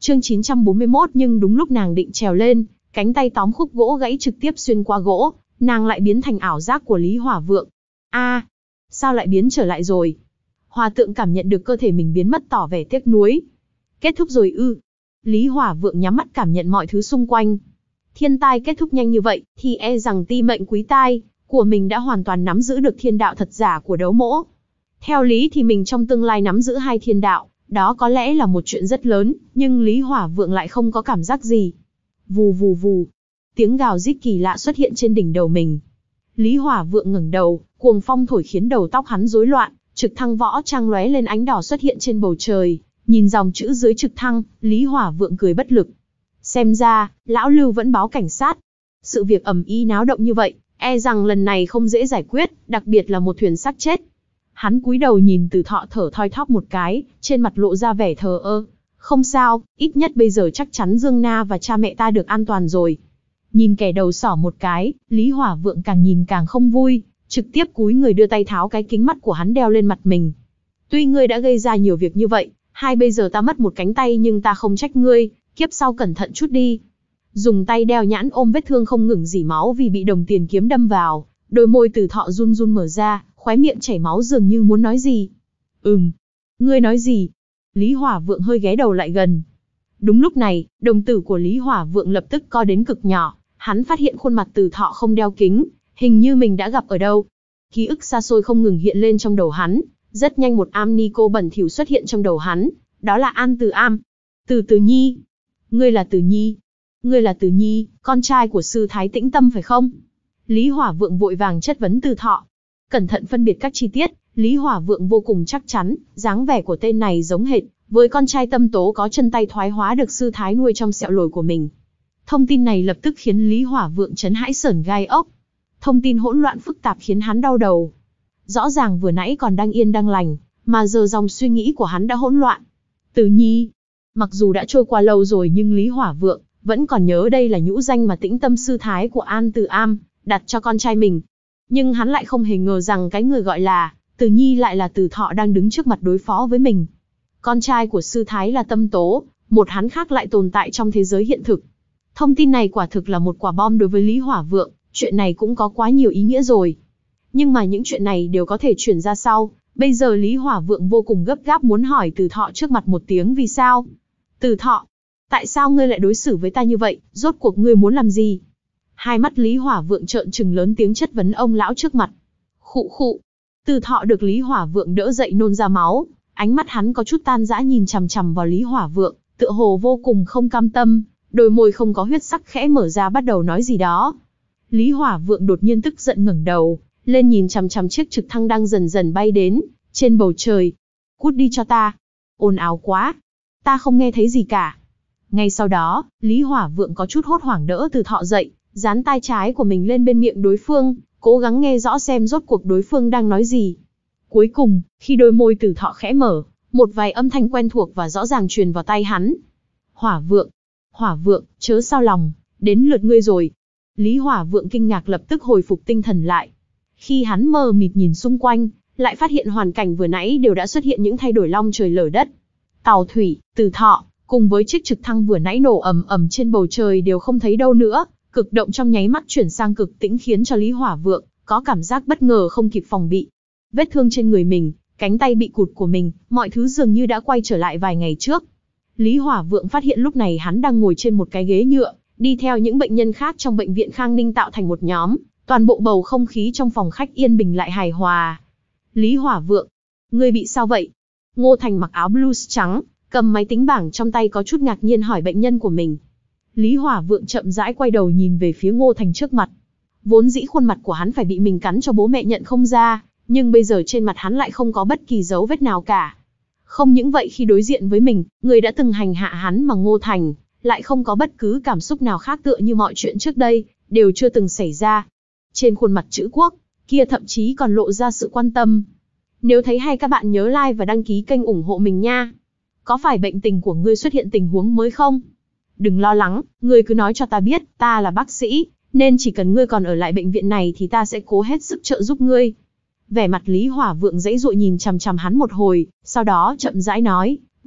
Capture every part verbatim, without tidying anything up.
Chương chín trăm bốn mươi mốt. Nhưng đúng lúc nàng định trèo lên, cánh tay tóm khúc gỗ gãy trực tiếp xuyên qua gỗ, nàng lại biến thành ảo giác của Lý Hỏa Vượng. A, à, sao lại biến trở lại rồi? Hòa Tượng cảm nhận được cơ thể mình biến mất tỏ vẻ tiếc nuối. Kết thúc rồi ư? Lý Hỏa Vượng nhắm mắt cảm nhận mọi thứ xung quanh. Thiên tai kết thúc nhanh như vậy, thì e rằng ti mệnh quý tai của mình đã hoàn toàn nắm giữ được thiên đạo thật giả của đấu mỗ. Theo lý thì mình trong tương lai nắm giữ hai thiên đạo, đó có lẽ là một chuyện rất lớn, nhưng Lý Hỏa Vượng lại không có cảm giác gì. Vù vù vù, tiếng gào rít kỳ lạ xuất hiện trên đỉnh đầu mình. Lý Hỏa Vượng ngẩng đầu, cuồng phong thổi khiến đầu tóc hắn rối loạn, trực thăng võ trang lóe lên ánh đỏ xuất hiện trên bầu trời. Nhìn dòng chữ dưới trực thăng, Lý Hỏa Vượng cười bất lực. Xem ra, lão Lưu vẫn báo cảnh sát. Sự việc ầm ĩ náo động như vậy, e rằng lần này không dễ giải quyết, đặc biệt là một thuyền xác chết. Hắn cúi đầu nhìn Từ Thọ thở thoi thóp một cái, trên mặt lộ ra vẻ thờ ơ. Không sao, ít nhất bây giờ chắc chắn Dương Na và cha mẹ ta được an toàn rồi. Nhìn kẻ đầu sỏ một cái, Lý Hỏa Vượng càng nhìn càng không vui, trực tiếp cúi người đưa tay tháo cái kính mắt của hắn đeo lên mặt mình. Tuy ngươi đã gây ra nhiều việc như vậy, hai bây giờ ta mất một cánh tay nhưng ta không trách ngươi, kiếp sau cẩn thận chút đi. Dùng tay đeo nhãn ôm vết thương không ngừng rỉ máu vì bị đồng tiền kiếm đâm vào, đôi môi Từ Thọ run run mở ra, khóe miệng chảy máu dường như muốn nói gì. Ừm, ngươi nói gì? Lý Hỏa Vượng hơi ghé đầu lại gần. Đúng lúc này, đồng tử của Lý Hỏa Vượng lập tức co đến cực nhỏ, hắn phát hiện khuôn mặt Từ Thọ không đeo kính, hình như mình đã gặp ở đâu. Ký ức xa xôi không ngừng hiện lên trong đầu hắn, rất nhanh một am ni cô bẩn thỉu xuất hiện trong đầu hắn, đó là An Từ Am. Từ Từ Nhi, ngươi là Từ Nhi, ngươi là Từ Nhi, con trai của sư Thái Tĩnh Tâm phải không? Lý Hỏa Vượng vội vàng chất vấn Từ Thọ. Cẩn thận phân biệt các chi tiết, Lý Hỏa Vượng vô cùng chắc chắn, dáng vẻ của tên này giống hệt với con trai Tâm Tố có chân tay thoái hóa được sư Thái nuôi trong sẹo lồi của mình. Thông tin này lập tức khiến Lý Hỏa Vượng chấn hãi sởn gai ốc. Thông tin hỗn loạn phức tạp khiến hắn đau đầu. Rõ ràng vừa nãy còn đang yên đang lành, mà giờ dòng suy nghĩ của hắn đã hỗn loạn. Từ Nhi, mặc dù đã trôi qua lâu rồi nhưng Lý Hỏa Vượng vẫn còn nhớ đây là nhũ danh mà Tĩnh Tâm sư thái của An Từ Am đặt cho con trai mình. Nhưng hắn lại không hề ngờ rằng cái người gọi là Từ Nhi lại là Từ Thọ đang đứng trước mặt đối phó với mình. Con trai của sư thái là Tâm Tố, một hắn khác lại tồn tại trong thế giới hiện thực. Thông tin này quả thực là một quả bom đối với Lý Hỏa Vượng, chuyện này cũng có quá nhiều ý nghĩa rồi. Nhưng mà những chuyện này đều có thể chuyển ra sau, bây giờ Lý Hỏa Vượng vô cùng gấp gáp muốn hỏi Từ Thọ trước mặt một tiếng vì sao. Từ Thọ, tại sao ngươi lại đối xử với ta như vậy, rốt cuộc ngươi muốn làm gì? Hai mắt Lý Hỏa Vượng trợn trừng lớn tiếng chất vấn ông lão trước mặt. Khụ khụ. Từ Thọ được Lý Hỏa Vượng đỡ dậy nôn ra máu, ánh mắt hắn có chút tan rã nhìn chằm chằm vào Lý Hỏa Vượng, tựa hồ vô cùng không cam tâm, đôi môi không có huyết sắc khẽ mở ra bắt đầu nói gì đó. Lý Hỏa Vượng đột nhiên tức giận ngẩng đầu lên nhìn chằm chằm chiếc trực thăng đang dần dần bay đến trên bầu trời. Cút đi cho ta. Ồn ào quá. Ta không nghe thấy gì cả. Ngay sau đó, Lý Hỏa Vượng có chút hốt hoảng đỡ Từ Thọ dậy, dán tai trái của mình lên bên miệng đối phương, cố gắng nghe rõ xem rốt cuộc đối phương đang nói gì. Cuối cùng, khi đôi môi Từ Thọ khẽ mở, một vài âm thanh quen thuộc và rõ ràng truyền vào tai hắn. Hỏa Vượng, Hỏa Vượng, chớ sao lòng, đến lượt ngươi rồi. Lý Hỏa Vượng kinh ngạc lập tức hồi phục tinh thần lại. Khi hắn mờ mịt nhìn xung quanh, lại phát hiện hoàn cảnh vừa nãy đều đã xuất hiện những thay đổi long trời lở đất. Tàu thủy, Từ Thọ, cùng với chiếc trực thăng vừa nãy nổ ầm ầm trên bầu trời đều không thấy đâu nữa. Cực động trong nháy mắt chuyển sang cực tĩnh khiến cho Lý Hỏa Vượng có cảm giác bất ngờ không kịp phòng bị. Vết thương trên người mình, cánh tay bị cụt của mình, mọi thứ dường như đã quay trở lại vài ngày trước. Lý Hỏa Vượng phát hiện lúc này hắn đang ngồi trên một cái ghế nhựa, đi theo những bệnh nhân khác trong bệnh viện Khang Ninh tạo thành một nhóm, toàn bộ bầu không khí trong phòng khách yên bình lại hài hòa. Lý Hỏa Vượng, ngươi bị sao vậy? Ngô Thành mặc áo blues trắng, cầm máy tính bảng trong tay có chút ngạc nhiên hỏi bệnh nhân của mình. Lý Hỏa Vượng chậm rãi quay đầu nhìn về phía Ngô Thành trước mặt. Vốn dĩ khuôn mặt của hắn phải bị mình cắn cho bố mẹ nhận không ra, nhưng bây giờ trên mặt hắn lại không có bất kỳ dấu vết nào cả. Không những vậy khi đối diện với mình, người đã từng hành hạ hắn mà Ngô Thành lại không có bất cứ cảm xúc nào khác tựa như mọi chuyện trước đây đều chưa từng xảy ra. Trên khuôn mặt chữ quốc kia thậm chí còn lộ ra sự quan tâm. Nếu thấy hay các bạn nhớ like và đăng ký kênh ủng hộ mình nha. Có phải bệnh tình của ngươi xuất hiện tình huống mới không? Đừng lo lắng, ngươi cứ nói cho ta biết, ta là bác sĩ, nên chỉ cần ngươi còn ở lại bệnh viện này thì ta sẽ cố hết sức trợ giúp ngươi. Vẻ mặt Lý Hỏa Vượng giãy giụa nhìn chằm chằm hắn một hồi, sau đó chậm rãi nói,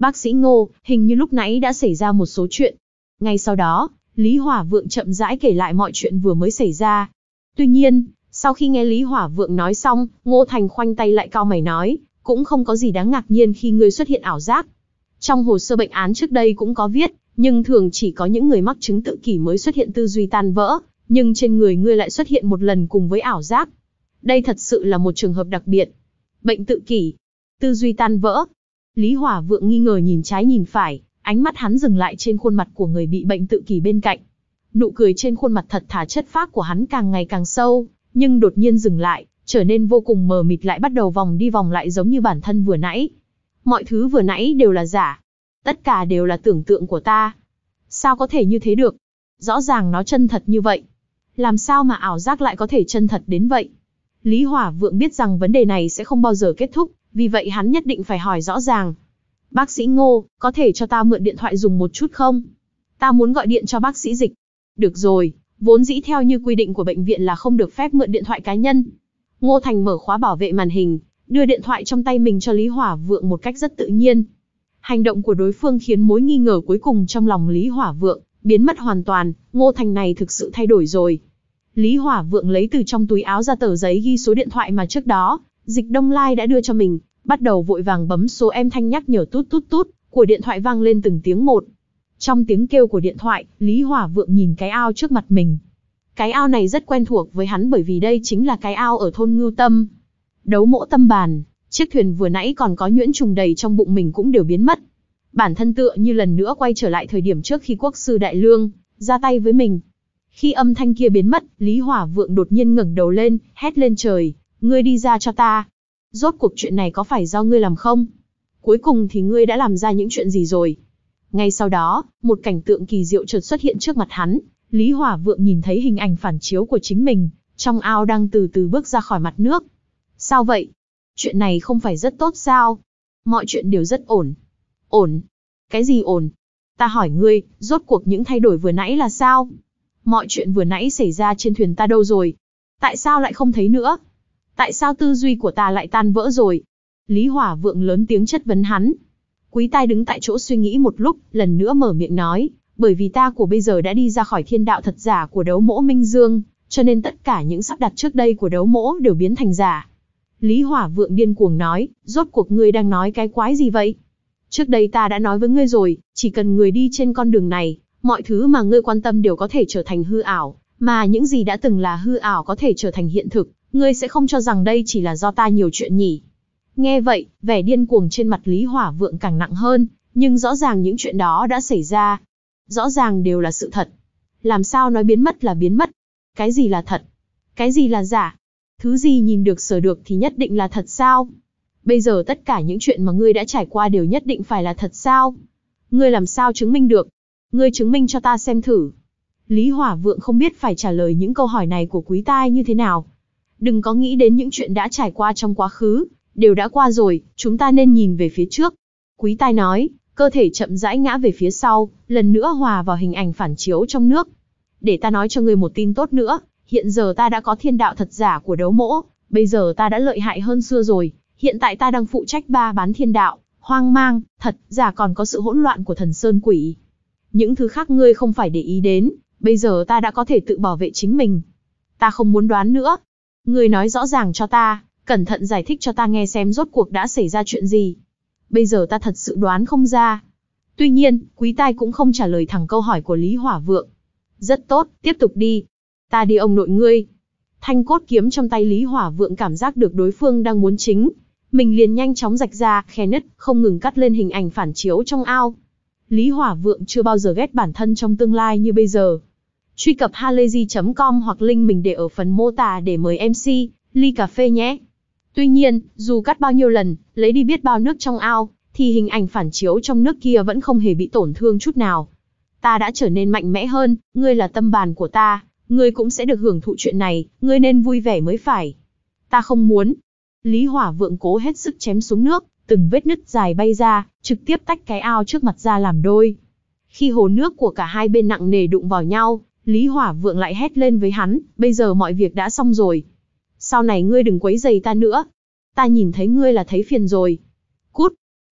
Bác sĩ Ngô, hình như lúc nãy đã xảy ra một số chuyện. Ngay sau đó, Lý Hỏa Vượng chậm rãi kể lại mọi chuyện vừa mới xảy ra. Tuy nhiên, sau khi nghe Lý Hỏa Vượng nói xong, Ngô Thành khoanh tay lại cau mày nói, cũng không có gì đáng ngạc nhiên khi ngươi xuất hiện ảo giác. Trong hồ sơ bệnh án trước đây cũng có viết, nhưng thường chỉ có những người mắc chứng tự kỷ mới xuất hiện tư duy tan vỡ, nhưng trên người ngươi lại xuất hiện một lần cùng với ảo giác. Đây thật sự là một trường hợp đặc biệt. Bệnh tự kỷ, tư duy tan vỡ. Lý Hỏa Vượng nghi ngờ nhìn trái nhìn phải, ánh mắt hắn dừng lại trên khuôn mặt của người bị bệnh tự kỷ bên cạnh. Nụ cười trên khuôn mặt thật thà chất phác của hắn càng ngày càng sâu, nhưng đột nhiên dừng lại, trở nên vô cùng mờ mịt, lại bắt đầu vòng đi vòng lại giống như bản thân vừa nãy. Mọi thứ vừa nãy đều là giả. Tất cả đều là tưởng tượng của ta. Sao có thể như thế được? Rõ ràng nó chân thật như vậy. Làm sao mà ảo giác lại có thể chân thật đến vậy? Lý Hỏa Vượng biết rằng vấn đề này sẽ không bao giờ kết thúc, vì vậy hắn nhất định phải hỏi rõ ràng. Bác sĩ Ngô, có thể cho ta mượn điện thoại dùng một chút không? Ta muốn gọi điện cho bác sĩ Dịch. Được rồi, vốn dĩ theo như quy định của bệnh viện là không được phép mượn điện thoại cá nhân. Ngô Thành mở khóa bảo vệ màn hình, đưa điện thoại trong tay mình cho Lý Hỏa Vượng một cách rất tự nhiên. Hành động của đối phương khiến mối nghi ngờ cuối cùng trong lòng Lý Hỏa Vượng biến mất hoàn toàn, Ngô Thành này thực sự thay đổi rồi. Lý Hỏa Vượng lấy từ trong túi áo ra tờ giấy ghi số điện thoại mà trước đó Dịch Đông Lai đã đưa cho mình, bắt đầu vội vàng bấm số, em thanh nhắc nhở tút tút tút của điện thoại vang lên từng tiếng một. Trong tiếng kêu của điện thoại, Lý Hỏa Vượng nhìn cái ao trước mặt mình. Cái ao này rất quen thuộc với hắn bởi vì đây chính là cái ao ở thôn Ngưu Tâm. Đấu mỗ tâm bàn, chiếc thuyền vừa nãy còn có nhuyễn trùng đầy trong bụng mình cũng đều biến mất. Bản thân tựa như lần nữa quay trở lại thời điểm trước khi quốc sư Đại Lương ra tay với mình. Khi âm thanh kia biến mất, Lý Hỏa Vượng đột nhiên ngẩng đầu lên, hét lên trời, ngươi đi ra cho ta. Rốt cuộc chuyện này có phải do ngươi làm không? Cuối cùng thì ngươi đã làm ra những chuyện gì rồi? Ngay sau đó, một cảnh tượng kỳ diệu chợt xuất hiện trước mặt hắn. Lý Hỏa Vượng nhìn thấy hình ảnh phản chiếu của chính mình, trong ao đang từ từ bước ra khỏi mặt nước. Sao vậy? Chuyện này không phải rất tốt sao? Mọi chuyện đều rất ổn. Ổn? Cái gì ổn? Ta hỏi ngươi, rốt cuộc những thay đổi vừa nãy là sao? Mọi chuyện vừa nãy xảy ra trên thuyền ta đâu rồi? Tại sao lại không thấy nữa? Tại sao tư duy của ta lại tan vỡ rồi? Lý Hỏa Vượng lớn tiếng chất vấn hắn. Quý Tai đứng tại chỗ suy nghĩ một lúc, lần nữa mở miệng nói, bởi vì ta của bây giờ đã đi ra khỏi thiên đạo thật giả của đấu mỗ Minh Dương, cho nên tất cả những sắp đặt trước đây của đấu mỗ đều biến thành giả. Lý Hỏa Vượng điên cuồng nói, rốt cuộc ngươi đang nói cái quái gì vậy? Trước đây ta đã nói với ngươi rồi, chỉ cần người đi trên con đường này, mọi thứ mà ngươi quan tâm đều có thể trở thành hư ảo, mà những gì đã từng là hư ảo có thể trở thành hiện thực, ngươi sẽ không cho rằng đây chỉ là do ta nhiều chuyện nhỉ? Nghe vậy, vẻ điên cuồng trên mặt Lý Hỏa Vượng càng nặng hơn, nhưng rõ ràng những chuyện đó đã xảy ra. Rõ ràng đều là sự thật. Làm sao nói biến mất là biến mất? Cái gì là thật? Cái gì là giả? Thứ gì nhìn được sờ được thì nhất định là thật sao? Bây giờ tất cả những chuyện mà ngươi đã trải qua đều nhất định phải là thật sao? Ngươi làm sao chứng minh được? Ngươi chứng minh cho ta xem thử. Lý Hỏa Vượng không biết phải trả lời những câu hỏi này của Quý Tai như thế nào. Đừng có nghĩ đến những chuyện đã trải qua trong quá khứ, đều đã qua rồi, chúng ta nên nhìn về phía trước. Quý Tai nói, cơ thể chậm rãi ngã về phía sau, lần nữa hòa vào hình ảnh phản chiếu trong nước. Để ta nói cho ngươi một tin tốt nữa, hiện giờ ta đã có thiên đạo thật giả của đấu mỗ, bây giờ ta đã lợi hại hơn xưa rồi, hiện tại ta đang phụ trách ba bán thiên đạo, hoang mang, thật, giả còn có sự hỗn loạn của thần sơn quỷ. Những thứ khác ngươi không phải để ý đến, bây giờ ta đã có thể tự bảo vệ chính mình. Ta không muốn đoán nữa. Ngươi nói rõ ràng cho ta, cẩn thận giải thích cho ta nghe xem rốt cuộc đã xảy ra chuyện gì. Bây giờ ta thật sự đoán không ra. Tuy nhiên, Quý Tai cũng không trả lời thẳng câu hỏi của Lý Hỏa Vượng. Rất tốt, tiếp tục đi. Ta đi ông nội ngươi. Thanh cốt kiếm trong tay Lý Hỏa Vượng cảm giác được đối phương đang muốn chính. Mình liền nhanh chóng rạch ra, khe nứt, không ngừng cắt lên hình ảnh phản chiếu trong ao. Lý Hỏa Vượng chưa bao giờ ghét bản thân trong tương lai như bây giờ. Truy cập halayzi chấm com hoặc link mình để ở phần mô tả để mời em xê, ly cà phê nhé. Tuy nhiên, dù cắt bao nhiêu lần, lấy đi biết bao nước trong ao, thì hình ảnh phản chiếu trong nước kia vẫn không hề bị tổn thương chút nào. Ta đã trở nên mạnh mẽ hơn, ngươi là tâm bàn của ta, ngươi cũng sẽ được hưởng thụ chuyện này, ngươi nên vui vẻ mới phải. Ta không muốn. Lý Hỏa Vượng cố hết sức chém xuống nước, từng vết nứt dài bay ra, trực tiếp tách cái ao trước mặt ra làm đôi. Khi hồ nước của cả hai bên nặng nề đụng vào nhau, Lý Hỏa Vượng lại hét lên với hắn, bây giờ mọi việc đã xong rồi. Sau này ngươi đừng quấy rầy ta nữa. Ta nhìn thấy ngươi là thấy phiền rồi. Cút.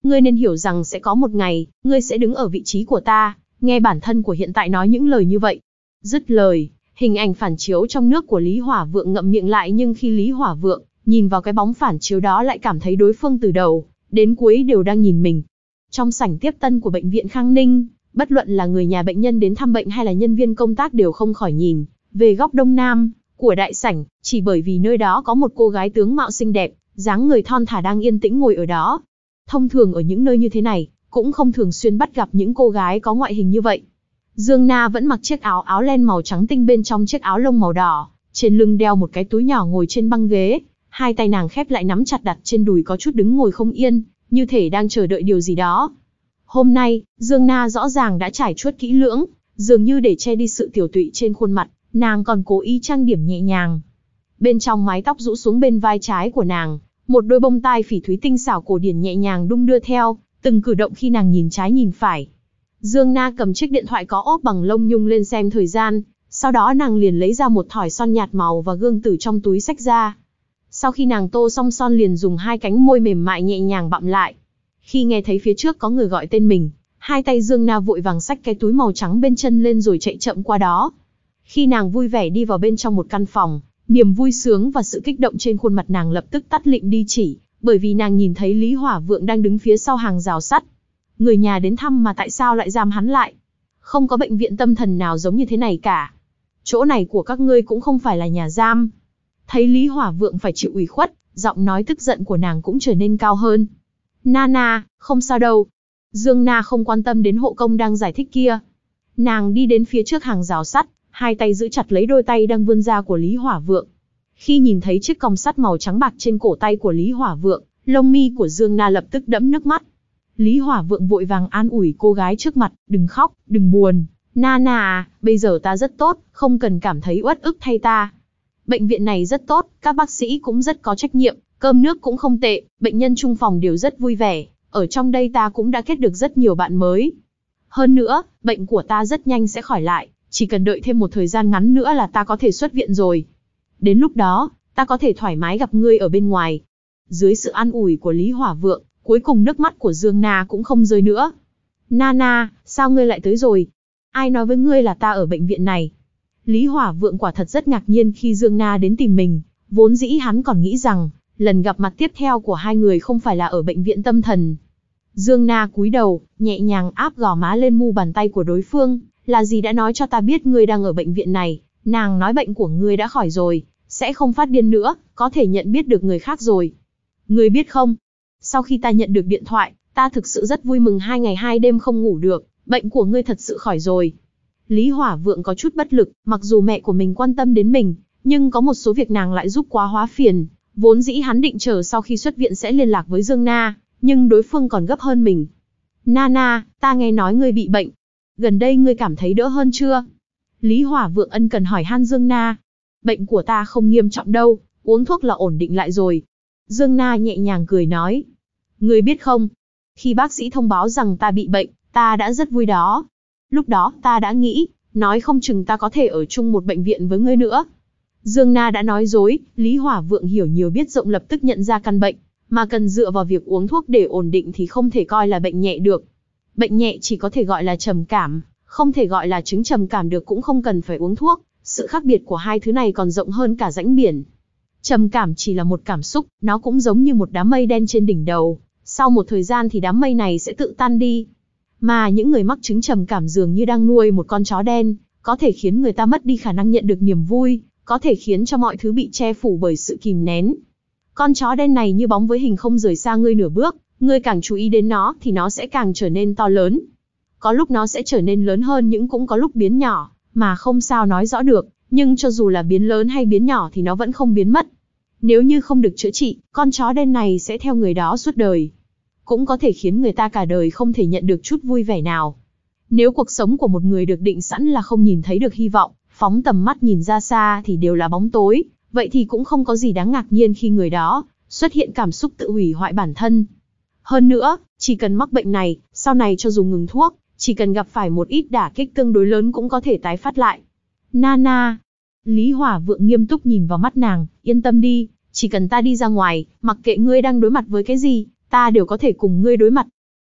ngươi nên hiểu rằng sẽ có một ngày, ngươi sẽ đứng ở vị trí của ta, nghe bản thân của hiện tại nói những lời như vậy. Dứt lời, hình ảnh phản chiếu trong nước của Lý Hỏa Vượng ngậm miệng lại, nhưng khi Lý Hỏa Vượng nhìn vào cái bóng phản chiếu đó lại cảm thấy đối phương từ đầu đến cuối đều đang nhìn mình. Trong sảnh tiếp tân của bệnh viện Khang Ninh, bất luận là người nhà bệnh nhân đến thăm bệnh hay là nhân viên công tác đều không khỏi nhìn về góc đông nam của đại sảnh, chỉ bởi vì nơi đó có một cô gái tướng mạo xinh đẹp, dáng người thon thả đang yên tĩnh ngồi ở đó. Thông thường ở những nơi như thế này, cũng không thường xuyên bắt gặp những cô gái có ngoại hình như vậy. Dương Na vẫn mặc chiếc áo áo len màu trắng tinh, bên trong chiếc áo lông màu đỏ, trên lưng đeo một cái túi nhỏ, ngồi trên băng ghế, hai tay nàng khép lại nắm chặt đặt trên đùi, có chút đứng ngồi không yên, như thể đang chờ đợi điều gì đó. Hôm nay, Dương Na rõ ràng đã trải chuốt kỹ lưỡng, dường như để che đi sự tiểu tụy trên khuôn mặt, nàng còn cố ý trang điểm nhẹ nhàng. Bên trong mái tóc rũ xuống bên vai trái của nàng, một đôi bông tai phỉ thúy tinh xảo cổ điển nhẹ nhàng đung đưa theo từng cử động khi nàng nhìn trái nhìn phải. Dương Na cầm chiếc điện thoại có ốp bằng lông nhung lên xem thời gian, sau đó nàng liền lấy ra một thỏi son nhạt màu và gương từ trong túi xách ra. Sau khi nàng tô xong son liền dùng hai cánh môi mềm mại nhẹ nhàng bặm lại. Khi nghe thấy phía trước có người gọi tên mình, hai tay Dương Na vội vàng xách cái túi màu trắng bên chân lên rồi chạy chậm qua đó. Khi nàng vui vẻ đi vào bên trong một căn phòng, niềm vui sướng và sự kích động trên khuôn mặt nàng lập tức tắt lịm đi chỉ, bởi vì nàng nhìn thấy Lý Hỏa Vượng đang đứng phía sau hàng rào sắt. Người nhà đến thăm mà tại sao lại giam hắn lại? Không có bệnh viện tâm thần nào giống như thế này cả. Chỗ này của các ngươi cũng không phải là nhà giam. Thấy Lý Hỏa Vượng phải chịu ủy khuất, giọng nói tức giận của nàng cũng trở nên cao hơn. Nana, không sao đâu. Dương Na không quan tâm đến hộ công đang giải thích kia. Nàng đi đến phía trước hàng rào sắt, hai tay giữ chặt lấy đôi tay đang vươn ra của Lý Hỏa Vượng. Khi nhìn thấy chiếc còng sắt màu trắng bạc trên cổ tay của Lý Hỏa Vượng, lông mi của Dương Na lập tức đẫm nước mắt. Lý Hỏa Vượng vội vàng an ủi cô gái trước mặt, đừng khóc, đừng buồn. Nana à, bây giờ ta rất tốt, không cần cảm thấy uất ức thay ta. Bệnh viện này rất tốt, các bác sĩ cũng rất có trách nhiệm, cơm nước cũng không tệ, bệnh nhân chung phòng đều rất vui vẻ. Ở trong đây ta cũng đã kết được rất nhiều bạn mới. Hơn nữa, bệnh của ta rất nhanh sẽ khỏi lại, chỉ cần đợi thêm một thời gian ngắn nữa là ta có thể xuất viện rồi. Đến lúc đó, ta có thể thoải mái gặp ngươi ở bên ngoài. Dưới sự an ủi của Lý Hỏa Vượng, cuối cùng nước mắt của Dương Na cũng không rơi nữa. Nana, sao ngươi lại tới rồi? Ai nói với ngươi là ta ở bệnh viện này? Lý Hỏa Vượng quả thật rất ngạc nhiên khi Dương Na đến tìm mình, vốn dĩ hắn còn nghĩ rằng, lần gặp mặt tiếp theo của hai người không phải là ở bệnh viện tâm thần. Dương Na cúi đầu, nhẹ nhàng áp gò má lên mu bàn tay của đối phương, là gì đã nói cho ta biết ngươi đang ở bệnh viện này, nàng nói bệnh của ngươi đã khỏi rồi, sẽ không phát điên nữa, có thể nhận biết được người khác rồi. Ngươi biết không? Sau khi ta nhận được điện thoại, ta thực sự rất vui mừng, hai ngày hai đêm không ngủ được, bệnh của ngươi thật sự khỏi rồi. Lý Hỏa Vượng có chút bất lực, mặc dù mẹ của mình quan tâm đến mình, nhưng có một số việc nàng lại giúp quá hóa phiền. Vốn dĩ hắn định chờ sau khi xuất viện sẽ liên lạc với Dương Na, nhưng đối phương còn gấp hơn mình. Nana, ta nghe nói ngươi bị bệnh. Gần đây ngươi cảm thấy đỡ hơn chưa? Lý Hỏa Vượng ân cần hỏi han Dương Na. Bệnh của ta không nghiêm trọng đâu, uống thuốc là ổn định lại rồi. Dương Na nhẹ nhàng cười nói. Ngươi biết không, khi bác sĩ thông báo rằng ta bị bệnh, ta đã rất vui đó. Lúc đó ta đã nghĩ, nói không chừng ta có thể ở chung một bệnh viện với ngươi nữa. Dương Na đã nói dối, Lý Hỏa Vượng hiểu nhiều biết rộng lập tức nhận ra căn bệnh, mà cần dựa vào việc uống thuốc để ổn định thì không thể coi là bệnh nhẹ được. Bệnh nhẹ chỉ có thể gọi là trầm cảm, không thể gọi là chứng trầm cảm được, cũng không cần phải uống thuốc. Sự khác biệt của hai thứ này còn rộng hơn cả rãnh biển. Trầm cảm chỉ là một cảm xúc, nó cũng giống như một đám mây đen trên đỉnh đầu. Sau một thời gian thì đám mây này sẽ tự tan đi. Mà những người mắc chứng trầm cảm dường như đang nuôi một con chó đen, có thể khiến người ta mất đi khả năng nhận được niềm vui, có thể khiến cho mọi thứ bị che phủ bởi sự kìm nén. Con chó đen này như bóng với hình, không rời xa ngươi nửa bước, ngươi càng chú ý đến nó thì nó sẽ càng trở nên to lớn. Có lúc nó sẽ trở nên lớn hơn, nhưng cũng có lúc biến nhỏ, mà không sao nói rõ được, nhưng cho dù là biến lớn hay biến nhỏ thì nó vẫn không biến mất. Nếu như không được chữa trị, con chó đen này sẽ theo người đó suốt đời. Cũng có thể khiến người ta cả đời không thể nhận được chút vui vẻ nào. Nếu cuộc sống của một người được định sẵn là không nhìn thấy được hy vọng, phóng tầm mắt nhìn ra xa thì đều là bóng tối, vậy thì cũng không có gì đáng ngạc nhiên khi người đó xuất hiện cảm xúc tự hủy hoại bản thân. Hơn nữa, chỉ cần mắc bệnh này, sau này cho dù ngừng thuốc, chỉ cần gặp phải một ít đả kích tương đối lớn cũng có thể tái phát lại. Nana. Lý Hỏa Vượng nghiêm túc nhìn vào mắt nàng, yên tâm đi, chỉ cần ta đi ra ngoài, mặc kệ ngươi đang đối mặt với cái gì, ta đều có thể cùng ngươi đối mặt.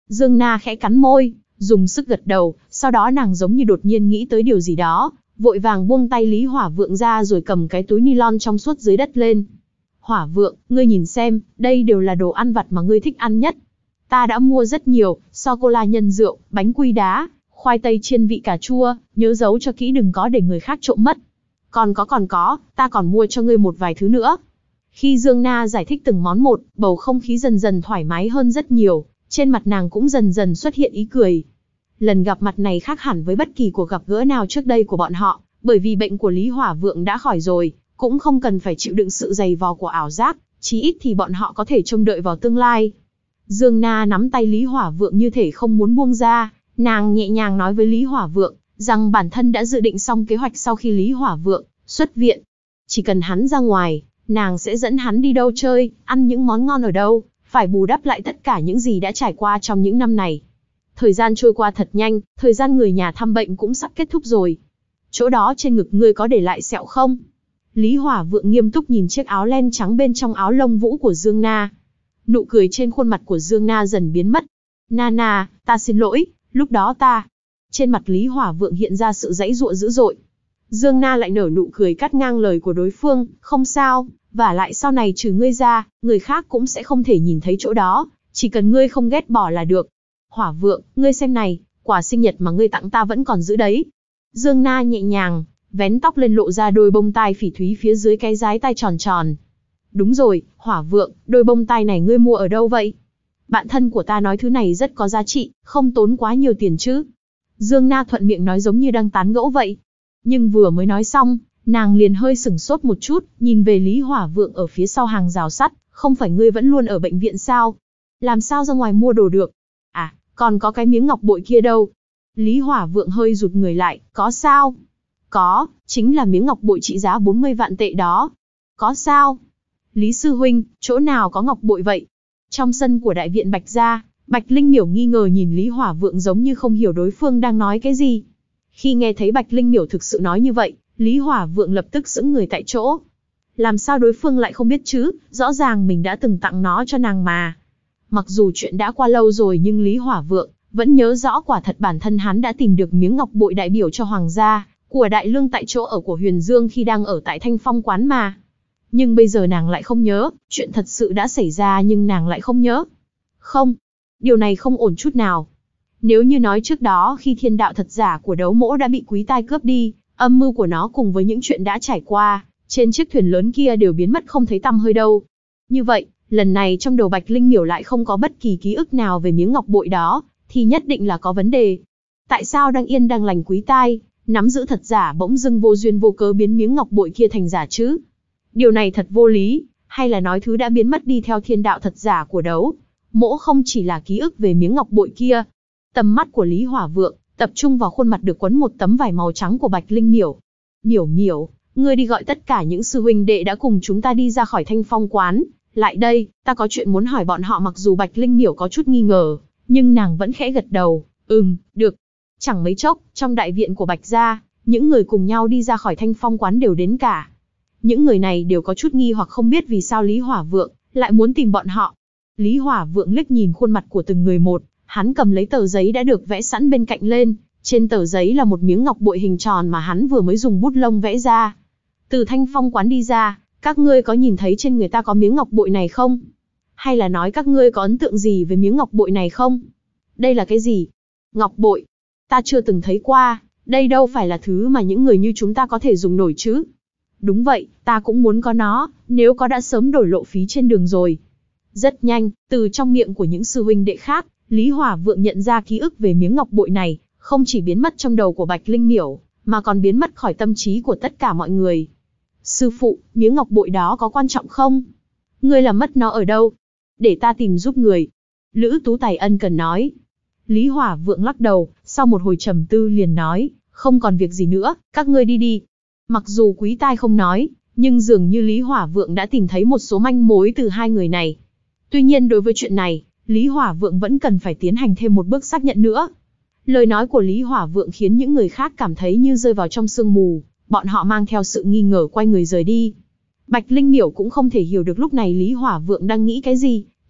Dương Na khẽ cắn môi, dùng sức gật đầu, sau đó nàng giống như đột nhiên nghĩ tới điều gì đó, vội vàng buông tay Lý Hỏa Vượng ra rồi cầm cái túi nylon trong suốt dưới đất lên. Hỏa Vượng, ngươi nhìn xem, đây đều là đồ ăn vặt mà ngươi thích ăn nhất. Ta đã mua rất nhiều, sô-cô-la nhân rượu, bánh quy đá, khoai tây chiên vị cà chua, nhớ giấu cho kỹ đừng có để người khác trộm mất. Còn có còn có, ta còn mua cho ngươi một vài thứ nữa. Khi Dương Na giải thích từng món một, bầu không khí dần dần thoải mái hơn rất nhiều, trên mặt nàng cũng dần dần xuất hiện ý cười. Lần gặp mặt này khác hẳn với bất kỳ cuộc gặp gỡ nào trước đây của bọn họ, bởi vì bệnh của Lý Hỏa Vượng đã khỏi rồi, cũng không cần phải chịu đựng sự dày vò của ảo giác, chí ít thì bọn họ có thể trông đợi vào tương lai. Dương Na nắm tay Lý Hỏa Vượng như thể không muốn buông ra, nàng nhẹ nhàng nói với Lý Hỏa Vượng, rằng bản thân đã dự định xong kế hoạch sau khi Lý Hỏa Vượng xuất viện. Chỉ cần hắn ra ngoài, nàng sẽ dẫn hắn đi đâu chơi, ăn những món ngon ở đâu, phải bù đắp lại tất cả những gì đã trải qua trong những năm này. Thời gian trôi qua thật nhanh, thời gian người nhà thăm bệnh cũng sắp kết thúc rồi. Chỗ đó trên ngực ngươi có để lại sẹo không? Lý Hỏa Vượng nghiêm túc nhìn chiếc áo len trắng bên trong áo lông vũ của Dương Na. Nụ cười trên khuôn mặt của Dương Na dần biến mất. Nana, ta xin lỗi, lúc đó ta... Trên mặt Lý Hỏa Vượng hiện ra sự giãy giụa dữ dội. Dương Na lại nở nụ cười cắt ngang lời của đối phương, không sao, vả lại sau này trừ ngươi ra, người khác cũng sẽ không thể nhìn thấy chỗ đó, chỉ cần ngươi không ghét bỏ là được. Hỏa Vượng, ngươi xem này, quà sinh nhật mà ngươi tặng ta vẫn còn giữ đấy. Dương Na nhẹ nhàng, vén tóc lên lộ ra đôi bông tai phỉ thúy phía dưới cái dái tai tròn tròn. Đúng rồi, Hỏa Vượng, đôi bông tai này ngươi mua ở đâu vậy? Bạn thân của ta nói thứ này rất có giá trị, không tốn quá nhiều tiền chứ. Dương Na thuận miệng nói giống như đang tán gẫu vậy. Nhưng vừa mới nói xong, nàng liền hơi sửng sốt một chút, nhìn về Lý Hỏa Vượng ở phía sau hàng rào sắt, không phải ngươi vẫn luôn ở bệnh viện sao? Làm sao ra ngoài mua đồ được? À, còn có cái miếng ngọc bội kia đâu? Lý Hỏa Vượng hơi rụt người lại, có sao? Có, chính là miếng ngọc bội trị giá bốn mươi vạn tệ đó. Có sao? Lý sư huynh, chỗ nào có ngọc bội vậy? Trong sân của đại viện Bạch gia, Bạch Linh Miểu nghi ngờ nhìn Lý Hỏa Vượng giống như không hiểu đối phương đang nói cái gì. Khi nghe thấy Bạch Linh Miểu thực sự nói như vậy, Lý Hỏa Vượng lập tức sững người tại chỗ. Làm sao đối phương lại không biết chứ, rõ ràng mình đã từng tặng nó cho nàng mà. Mặc dù chuyện đã qua lâu rồi nhưng Lý Hỏa Vượng vẫn nhớ rõ quả thật bản thân hắn đã tìm được miếng ngọc bội đại biểu cho hoàng gia của Đại Lương tại chỗ ở của Huyền Dương khi đang ở tại Thanh Phong quán mà. Nhưng bây giờ nàng lại không nhớ, chuyện thật sự đã xảy ra nhưng nàng lại không nhớ. Không, điều này không ổn chút nào. Nếu như nói trước đó khi thiên đạo thật giả của đấu mỗ đã bị Quý Tai cướp đi, âm mưu của nó cùng với những chuyện đã trải qua, trên chiếc thuyền lớn kia đều biến mất không thấy tăm hơi đâu. Như vậy, lần này trong đầu Bạch Linh Miểu lại không có bất kỳ ký ức nào về miếng ngọc bội đó, thì nhất định là có vấn đề. Tại sao đang yên đang lành Quý Tai, nắm giữ thật giả bỗng dưng vô duyên vô cớ biến miếng ngọc bội kia thành giả chứ? Điều này thật vô lý, hay là nói thứ đã biến mất đi theo thiên đạo thật giả của đấu mỗ không chỉ là ký ức về miếng ngọc bội kia. Tầm mắt của Lý Hỏa Vượng tập trung vào khuôn mặt được quấn một tấm vải màu trắng của Bạch Linh Miểu. Miểu Miểu, ngươi đi gọi tất cả những sư huynh đệ đã cùng chúng ta đi ra khỏi Thanh Phong quán, lại đây, ta có chuyện muốn hỏi bọn họ. Mặc dù Bạch Linh Miểu có chút nghi ngờ, nhưng nàng vẫn khẽ gật đầu, ừm, được. Chẳng mấy chốc, trong đại viện của Bạch gia, những người cùng nhau đi ra khỏi Thanh Phong quán đều đến cả. Những người này đều có chút nghi hoặc không biết vì sao Lý Hỏa Vượng lại muốn tìm bọn họ. Lý Hỏa Vượng liếc nhìn khuôn mặt của từng người một, hắn cầm lấy tờ giấy đã được vẽ sẵn bên cạnh lên, trên tờ giấy là một miếng ngọc bội hình tròn mà hắn vừa mới dùng bút lông vẽ ra. Từ Thanh Phong quán đi ra, các ngươi có nhìn thấy trên người ta có miếng ngọc bội này không? Hay là nói các ngươi có ấn tượng gì về miếng ngọc bội này không? Đây là cái gì? Ngọc bội? Ta chưa từng thấy qua, đây đâu phải là thứ mà những người như chúng ta có thể dùng nổi chứ. Đúng vậy, ta cũng muốn có nó, nếu có đã sớm đổi lộ phí trên đường rồi. Rất nhanh, từ trong miệng của những sư huynh đệ khác, Lý Hỏa Vượng nhận ra ký ức về miếng ngọc bội này, không chỉ biến mất trong đầu của Bạch Linh Miểu, mà còn biến mất khỏi tâm trí của tất cả mọi người. Sư phụ, miếng ngọc bội đó có quan trọng không? Ngươi làm mất nó ở đâu? Để ta tìm giúp người. Lữ Tú Tài ân cần nói. Lý Hỏa Vượng lắc đầu, sau một hồi trầm tư liền nói, không còn việc gì nữa, các ngươi đi đi. Mặc dù Quý Tai không nói, nhưng dường như Lý Hỏa Vượng đã tìm thấy một số manh mối từ hai người này. Tuy nhiên đối với chuyện này, Lý Hỏa Vượng vẫn cần phải tiến hành thêm một bước xác nhận nữa. Lời nói của Lý Hỏa Vượng khiến những người khác cảm thấy như rơi vào trong sương mù, bọn họ mang theo sự nghi ngờ quay người rời đi. Bạch Linh Miểu cũng không thể hiểu được lúc này Lý Hỏa Vượng đang nghĩ cái gì,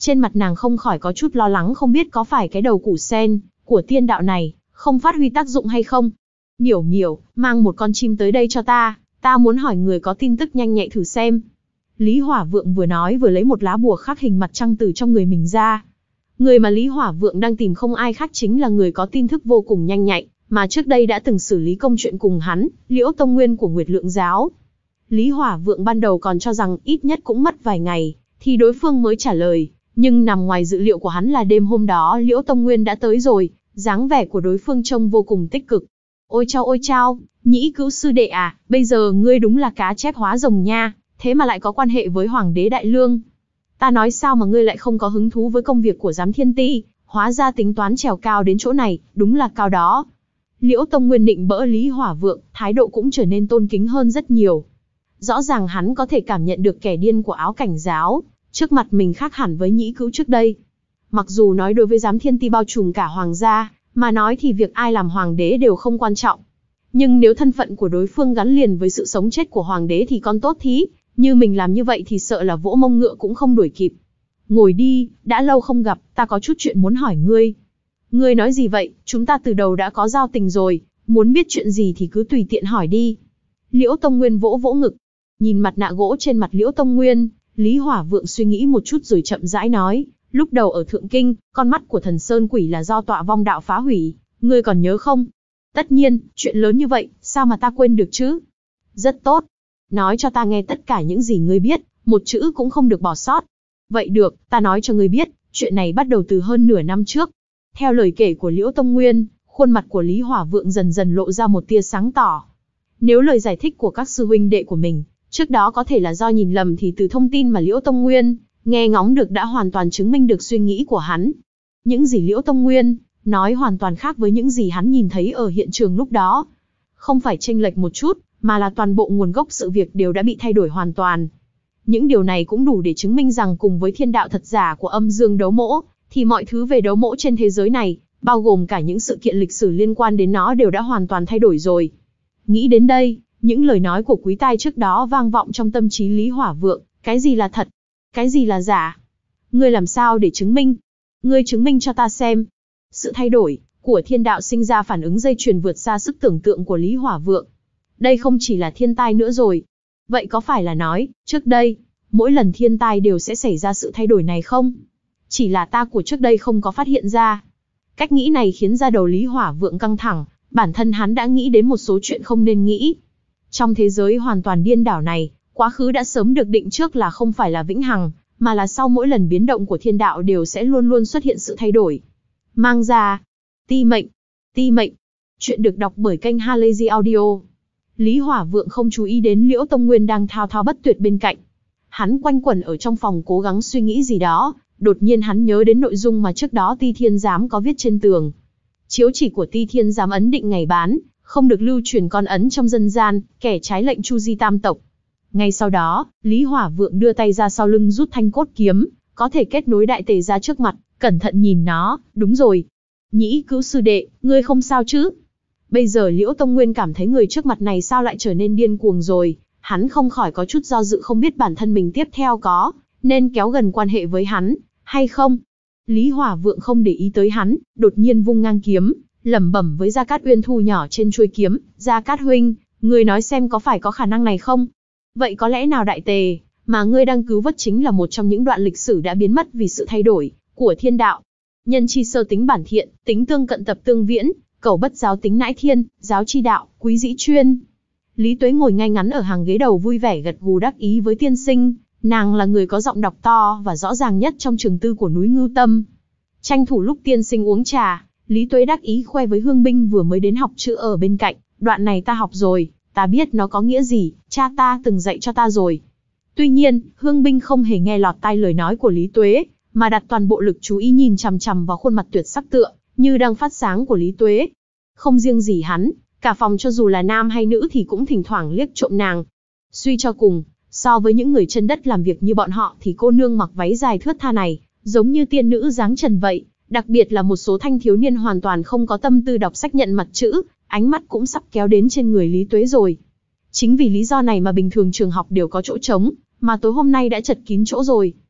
Trên mặt nàng không khỏi có chút lo lắng, không biết có phải cái đầu củ sen của tiên đạo này không phát huy tác dụng hay không. Miểu miểu, mang một con chim tới đây cho ta, ta muốn hỏi người có tin tức nhanh nhạy thử xem. Lý Hỏa Vượng vừa nói vừa lấy một lá bùa khắc hình mặt trăng từ trong người mình ra. Người mà Lý Hỏa Vượng đang tìm không ai khác chính là người có tin tức vô cùng nhanh nhạy, mà trước đây đã từng xử lý công chuyện cùng hắn, Liễu Tông Nguyên của Nguyệt Lượng Giáo. Lý Hỏa Vượng ban đầu còn cho rằng ít nhất cũng mất vài ngày, thì đối phương mới trả lời, nhưng nằm ngoài dự liệu của hắn là đêm hôm đó Liễu Tông Nguyên đã tới rồi, dáng vẻ của đối phương trông vô cùng tích cực. Ôi chao ôi chao, Nhĩ Cữu sư đệ à, bây giờ ngươi đúng là cá chép hóa rồng nha, thế mà lại có quan hệ với Hoàng đế Đại Lương. Ta nói sao mà ngươi lại không có hứng thú với công việc của giám thiên ti, hóa ra tính toán trèo cao đến chỗ này, đúng là cao đó. Liễu Tông Nguyên định bỡ Lý Hỏa Vượng, thái độ cũng trở nên tôn kính hơn rất nhiều. Rõ ràng hắn có thể cảm nhận được kẻ điên của áo cảnh giáo, trước mặt mình khác hẳn với Nhĩ Cữu trước đây. Mặc dù nói đối với giám thiên ti bao trùm cả hoàng gia, mà nói thì việc ai làm hoàng đế đều không quan trọng. Nhưng nếu thân phận của đối phương gắn liền với sự sống chết của hoàng đế thì con tốt thí, như mình làm như vậy thì sợ là vỗ mông ngựa cũng không đuổi kịp. Ngồi đi, đã lâu không gặp, ta có chút chuyện muốn hỏi ngươi. Ngươi nói gì vậy, chúng ta từ đầu đã có giao tình rồi, muốn biết chuyện gì thì cứ tùy tiện hỏi đi. Liễu Tông Nguyên vỗ vỗ ngực, nhìn mặt nạ gỗ trên mặt Liễu Tông Nguyên, Lý Hỏa Vượng suy nghĩ một chút rồi chậm rãi nói, lúc đầu ở Thượng Kinh, con mắt của Thần Sơn Quỷ là do Tọa Vong đạo phá hủy, ngươi còn nhớ không? Tất nhiên, chuyện lớn như vậy, sao mà ta quên được chứ? Rất tốt. Nói cho ta nghe tất cả những gì ngươi biết, một chữ cũng không được bỏ sót. Vậy được, ta nói cho ngươi biết, chuyện này bắt đầu từ hơn nửa năm trước. Theo lời kể của Liễu Tông Nguyên, khuôn mặt của Lý Hỏa Vượng dần dần lộ ra một tia sáng tỏ. Nếu lời giải thích của các sư huynh đệ của mình, trước đó có thể là do nhìn lầm thì từ thông tin mà Liễu Tông Nguyên nghe ngóng được đã hoàn toàn chứng minh được suy nghĩ của hắn. Những gì Liễu Tông Nguyên nói hoàn toàn khác với những gì hắn nhìn thấy ở hiện trường lúc đó. Không phải chênh lệch một chút, mà là toàn bộ nguồn gốc sự việc đều đã bị thay đổi hoàn toàn. Những điều này cũng đủ để chứng minh rằng cùng với thiên đạo thật giả của âm dương đấu mỗ, thì mọi thứ về đấu mỗ trên thế giới này, bao gồm cả những sự kiện lịch sử liên quan đến nó đều đã hoàn toàn thay đổi rồi. Nghĩ đến đây, những lời nói của Quý Tai trước đó vang vọng trong tâm trí Lý Hỏa Vượng, cái gì là thật, cái gì là giả? Ngươi làm sao để chứng minh? Ngươi chứng minh cho ta xem. Sự thay đổi của thiên đạo sinh ra phản ứng dây chuyền vượt xa sức tưởng tượng của Lý Hỏa Vượng. Đây không chỉ là thiên tai nữa rồi. Vậy có phải là nói, trước đây, mỗi lần thiên tai đều sẽ xảy ra sự thay đổi này không? Chỉ là ta của trước đây không có phát hiện ra. Cách nghĩ này khiến da đầu Lý Hỏa Vượng căng thẳng, bản thân hắn đã nghĩ đến một số chuyện không nên nghĩ. Trong thế giới hoàn toàn điên đảo này, quá khứ đã sớm được định trước là không phải là vĩnh hằng, mà là sau mỗi lần biến động của thiên đạo đều sẽ luôn luôn xuất hiện sự thay đổi. Mang ra, ti mệnh, ti mệnh. Chuyện được đọc bởi kênh Halazy Audio. Lý Hỏa Vượng không chú ý đến Liễu Tông Nguyên đang thao thao bất tuyệt bên cạnh. Hắn quanh quẩn ở trong phòng cố gắng suy nghĩ gì đó, đột nhiên hắn nhớ đến nội dung mà trước đó Ti Thiên Giám có viết trên tường. Chiếu chỉ của Ti Thiên Giám ấn định ngày bán, không được lưu truyền con ấn trong dân gian, kẻ trái lệnh chu di tam tộc. Ngay sau đó, Lý Hỏa Vượng đưa tay ra sau lưng rút thanh cốt kiếm, có thể kết nối đại tề ra trước mặt, cẩn thận nhìn nó, đúng rồi. Nhĩ Cữu sư đệ, ngươi không sao chứ? Bây giờ Liễu Tông Nguyên cảm thấy người trước mặt này sao lại trở nên điên cuồng rồi, hắn không khỏi có chút do dự không biết bản thân mình tiếp theo có nên kéo gần quan hệ với hắn, hay không. Lý Hỏa Vượng không để ý tới hắn, đột nhiên vung ngang kiếm, lẩm bẩm với Gia Cát Uyên Thu nhỏ trên chuôi kiếm, Gia Cát huynh, ngươi nói xem có phải có khả năng này không? Vậy có lẽ nào đại tề, mà ngươi đang cứu vớt chính là một trong những đoạn lịch sử đã biến mất vì sự thay đổi của thiên đạo. Nhân chi sơ tính bản thiện, tính tương cận tập tương viễn, cẩu bất giáo tính nãi thiên, giáo chi đạo, quý dĩ chuyên. Lý Tuế ngồi ngay ngắn ở hàng ghế đầu vui vẻ gật gù đắc ý với tiên sinh, nàng là người có giọng đọc to và rõ ràng nhất trong trường tư của núi Ngưu Tâm. Tranh thủ lúc tiên sinh uống trà, Lý Tuế đắc ý khoe với Hương Binh vừa mới đến học chữ ở bên cạnh, đoạn này ta học rồi, ta biết nó có nghĩa gì, cha ta từng dạy cho ta rồi. Tuy nhiên, Hương Binh không hề nghe lọt tai lời nói của Lý Tuế, mà đặt toàn bộ lực chú ý nhìn chằm chằm vào khuôn mặt tuyệt sắc tựa như đang phát sáng của Lý Tuế. Không riêng gì hắn, cả phòng cho dù là nam hay nữ thì cũng thỉnh thoảng liếc trộm nàng. Suy cho cùng, so với những người chân đất làm việc như bọn họ thì cô nương mặc váy dài thướt tha này, giống như tiên nữ dáng trần vậy, đặc biệt là một số thanh thiếu niên hoàn toàn không có tâm tư đọc sách nhận mặt chữ, ánh mắt cũng sắp kéo đến trên người Lý Tuế rồi. Chính vì lý do này mà bình thường trường học đều có chỗ trống, mà tối hôm nay đã chật kín chỗ rồi.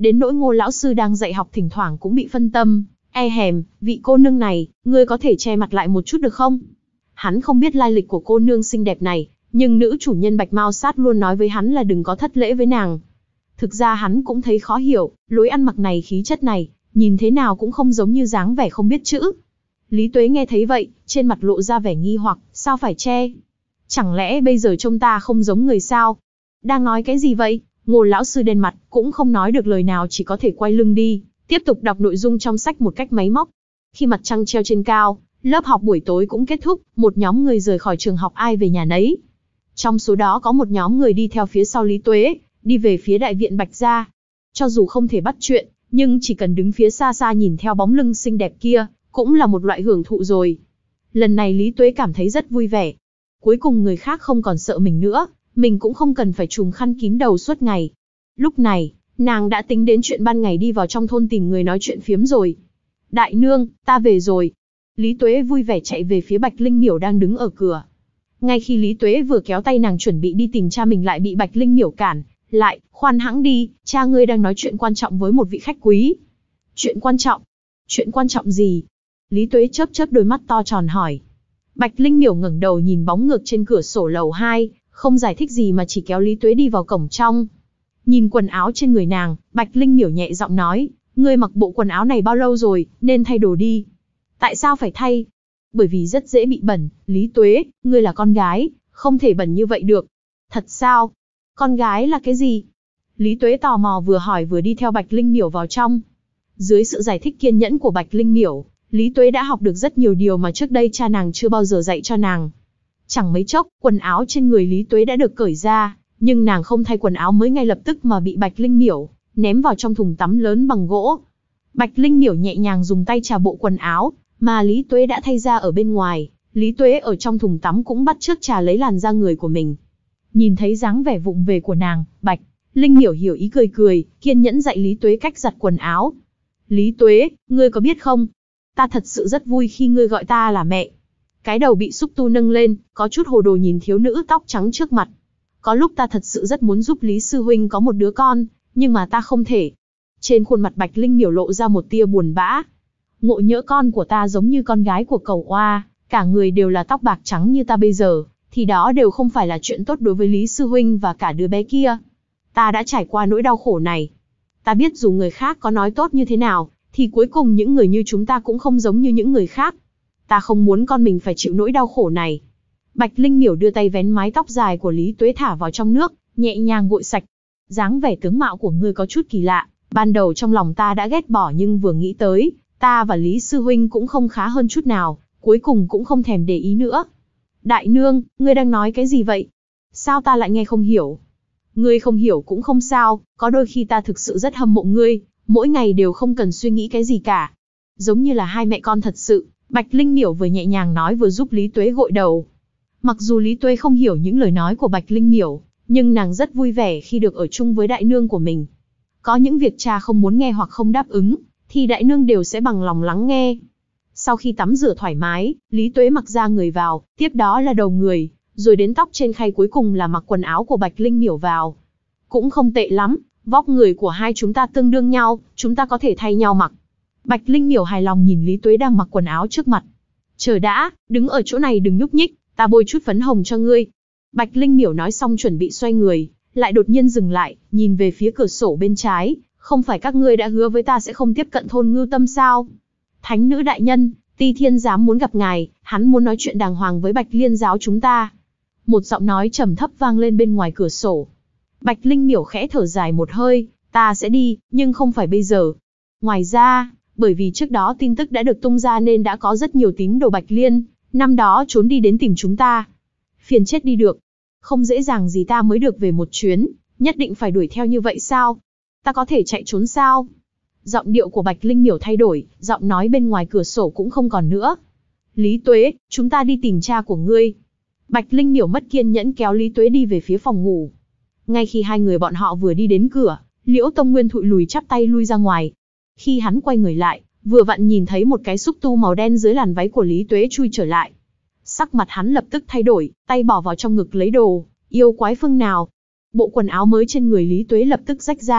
đến nỗi Ngô lão sư đang dạy học thỉnh thoảng cũng bị phân tâm. E hèm, vị cô nương này, ngươi có thể che mặt lại một chút được không? Hắn không biết lai lịch của cô nương xinh đẹp này, nhưng nữ chủ nhân Bạch Mao Sát luôn nói với hắn là đừng có thất lễ với nàng. Thực ra hắn cũng thấy khó hiểu, lối ăn mặc này khí chất này, nhìn thế nào cũng không giống như dáng vẻ không biết chữ. Lý Tuế nghe thấy vậy, trên mặt lộ ra vẻ nghi hoặc, sao phải che? Chẳng lẽ bây giờ trông ta không giống người sao? Đang nói cái gì vậy? Ngô lão sư đen mặt, cũng không nói được lời nào, chỉ có thể quay lưng đi, tiếp tục đọc nội dung trong sách một cách máy móc. Khi mặt trăng treo trên cao, lớp học buổi tối cũng kết thúc, một nhóm người rời khỏi trường học ai về nhà nấy. Trong số đó có một nhóm người đi theo phía sau Lý Tuế, đi về phía đại viện Bạch gia. Cho dù không thể bắt chuyện, nhưng chỉ cần đứng phía xa xa nhìn theo bóng lưng xinh đẹp kia, cũng là một loại hưởng thụ rồi. Lần này Lý Tuế cảm thấy rất vui vẻ. Cuối cùng người khác không còn sợ mình nữa, mình cũng không cần phải trùm khăn kín đầu suốt ngày. Lúc này, nàng đã tính đến chuyện ban ngày đi vào trong thôn tìm người nói chuyện phiếm rồi. Đại nương, ta về rồi. Lý Tuế vui vẻ chạy về phía Bạch Linh Miểu đang đứng ở cửa. Ngay khi Lý Tuế vừa kéo tay nàng chuẩn bị đi tìm cha mình lại bị Bạch Linh Miểu cản lại, khoan hãng đi, cha ngươi đang nói chuyện quan trọng với một vị khách quý. Chuyện quan trọng? Chuyện quan trọng gì? Lý Tuế chớp chớp đôi mắt to tròn hỏi. Bạch Linh Miểu ngẩng đầu nhìn bóng ngược trên cửa sổ lầu hai, không giải thích gì mà chỉ kéo Lý Tuế đi vào cổng trong. Nhìn quần áo trên người nàng, Bạch Linh Miểu nhẹ giọng nói, ngươi mặc bộ quần áo này bao lâu rồi, nên thay đồ đi. Tại sao phải thay? Bởi vì rất dễ bị bẩn, Lý Tuế, ngươi là con gái, không thể bẩn như vậy được. Thật sao? Con gái là cái gì? Lý Tuế tò mò vừa hỏi vừa đi theo Bạch Linh Miểu vào trong. Dưới sự giải thích kiên nhẫn của Bạch Linh Miểu, Lý Tuế đã học được rất nhiều điều mà trước đây cha nàng chưa bao giờ dạy cho nàng. Chẳng mấy chốc, quần áo trên người Lý Tuế đã được cởi ra, nhưng nàng không thay quần áo mới ngay lập tức mà bị Bạch Linh Miểu ném vào trong thùng tắm lớn bằng gỗ. Bạch Linh Miểu nhẹ nhàng dùng tay chà bộ quần áo mà Lý Tuế đã thay ra ở bên ngoài. Lý Tuế ở trong thùng tắm cũng bắt chước chà lấy làn da người của mình. Nhìn thấy dáng vẻ vụng về của nàng, Bạch Linh Miểu hiểu ý cười cười, kiên nhẫn dạy Lý Tuế cách giặt quần áo. Lý Tuế, ngươi có biết không? Ta thật sự rất vui khi ngươi gọi ta là mẹ. Cái đầu bị xúc tu nâng lên, có chút hồ đồ nhìn thiếu nữ tóc trắng trước mặt. Có lúc ta thật sự rất muốn giúp Lý Sư Huynh có một đứa con, nhưng mà ta không thể. Trên khuôn mặt Bạch Linh Miểu lộ ra một tia buồn bã. Ngộ nhỡ con của ta giống như con gái của cậu oa, cả người đều là tóc bạc trắng như ta bây giờ, thì đó đều không phải là chuyện tốt đối với Lý Sư Huynh và cả đứa bé kia. Ta đã trải qua nỗi đau khổ này. Ta biết dù người khác có nói tốt như thế nào, thì cuối cùng những người như chúng ta cũng không giống như những người khác. Ta không muốn con mình phải chịu nỗi đau khổ này. Bạch Linh Miểu đưa tay vén mái tóc dài của Lý Tuế thả vào trong nước, nhẹ nhàng gội sạch. Dáng vẻ tướng mạo của ngươi có chút kỳ lạ, ban đầu trong lòng ta đã ghét bỏ nhưng vừa nghĩ tới, ta và Lý Sư Huynh cũng không khá hơn chút nào, cuối cùng cũng không thèm để ý nữa. Đại nương, ngươi đang nói cái gì vậy? Sao ta lại nghe không hiểu? Ngươi không hiểu cũng không sao, có đôi khi ta thực sự rất hâm mộ ngươi, mỗi ngày đều không cần suy nghĩ cái gì cả. Giống như là hai mẹ con thật sự, Bạch Linh Miểu vừa nhẹ nhàng nói vừa giúp Lý Tuế gội đầu. Mặc dù Lý Tuế không hiểu những lời nói của Bạch Linh Miểu, nhưng nàng rất vui vẻ khi được ở chung với đại nương của mình. Có những việc cha không muốn nghe hoặc không đáp ứng, thì đại nương đều sẽ bằng lòng lắng nghe. Sau khi tắm rửa thoải mái, Lý Tuế mặc ra người vào, tiếp đó là đầu người, rồi đến tóc trên khay, cuối cùng là mặc quần áo của Bạch Linh Miểu vào. Cũng không tệ lắm, vóc người của hai chúng ta tương đương nhau, chúng ta có thể thay nhau mặc. Bạch Linh Miểu hài lòng nhìn Lý Tuế đang mặc quần áo trước mặt. Chờ đã, đứng ở chỗ này đừng nhúc nhích, ta bôi chút phấn hồng cho ngươi. Bạch Linh Miểu nói xong chuẩn bị xoay người, lại đột nhiên dừng lại, nhìn về phía cửa sổ bên trái. Không phải các ngươi đã hứa với ta sẽ không tiếp cận thôn Ngưu Tâm sao? Thánh nữ đại nhân, Ti Thiên Giám muốn gặp ngài, hắn muốn nói chuyện đàng hoàng với Bạch Liên giáo chúng ta. Một giọng nói trầm thấp vang lên bên ngoài cửa sổ. Bạch Linh Miểu khẽ thở dài một hơi, ta sẽ đi, nhưng không phải bây giờ. Ngoài ra, bởi vì trước đó tin tức đã được tung ra nên đã có rất nhiều tín đồ Bạch Liên, năm đó trốn đi đến tìm chúng ta. Phiền chết đi được. Không dễ dàng gì ta mới được về một chuyến, nhất định phải đuổi theo như vậy sao? Ta có thể chạy trốn sao? Giọng điệu của Bạch Linh Miểu thay đổi, giọng nói bên ngoài cửa sổ cũng không còn nữa. Lý Tuế, chúng ta đi tìm cha của ngươi. Bạch Linh Miểu mất kiên nhẫn kéo Lý Tuế đi về phía phòng ngủ. Ngay khi hai người bọn họ vừa đi đến cửa, Liễu Tông Nguyên thụi lùi chắp tay lui ra ngoài. Khi hắn quay người lại, vừa vặn nhìn thấy một cái xúc tu màu đen dưới làn váy của Lý Tuế chui trở lại. Sắc mặt hắn lập tức thay đổi, tay bỏ vào trong ngực lấy đồ, yêu quái phương nào. Bộ quần áo mới trên người Lý Tuế lập tức rách ra,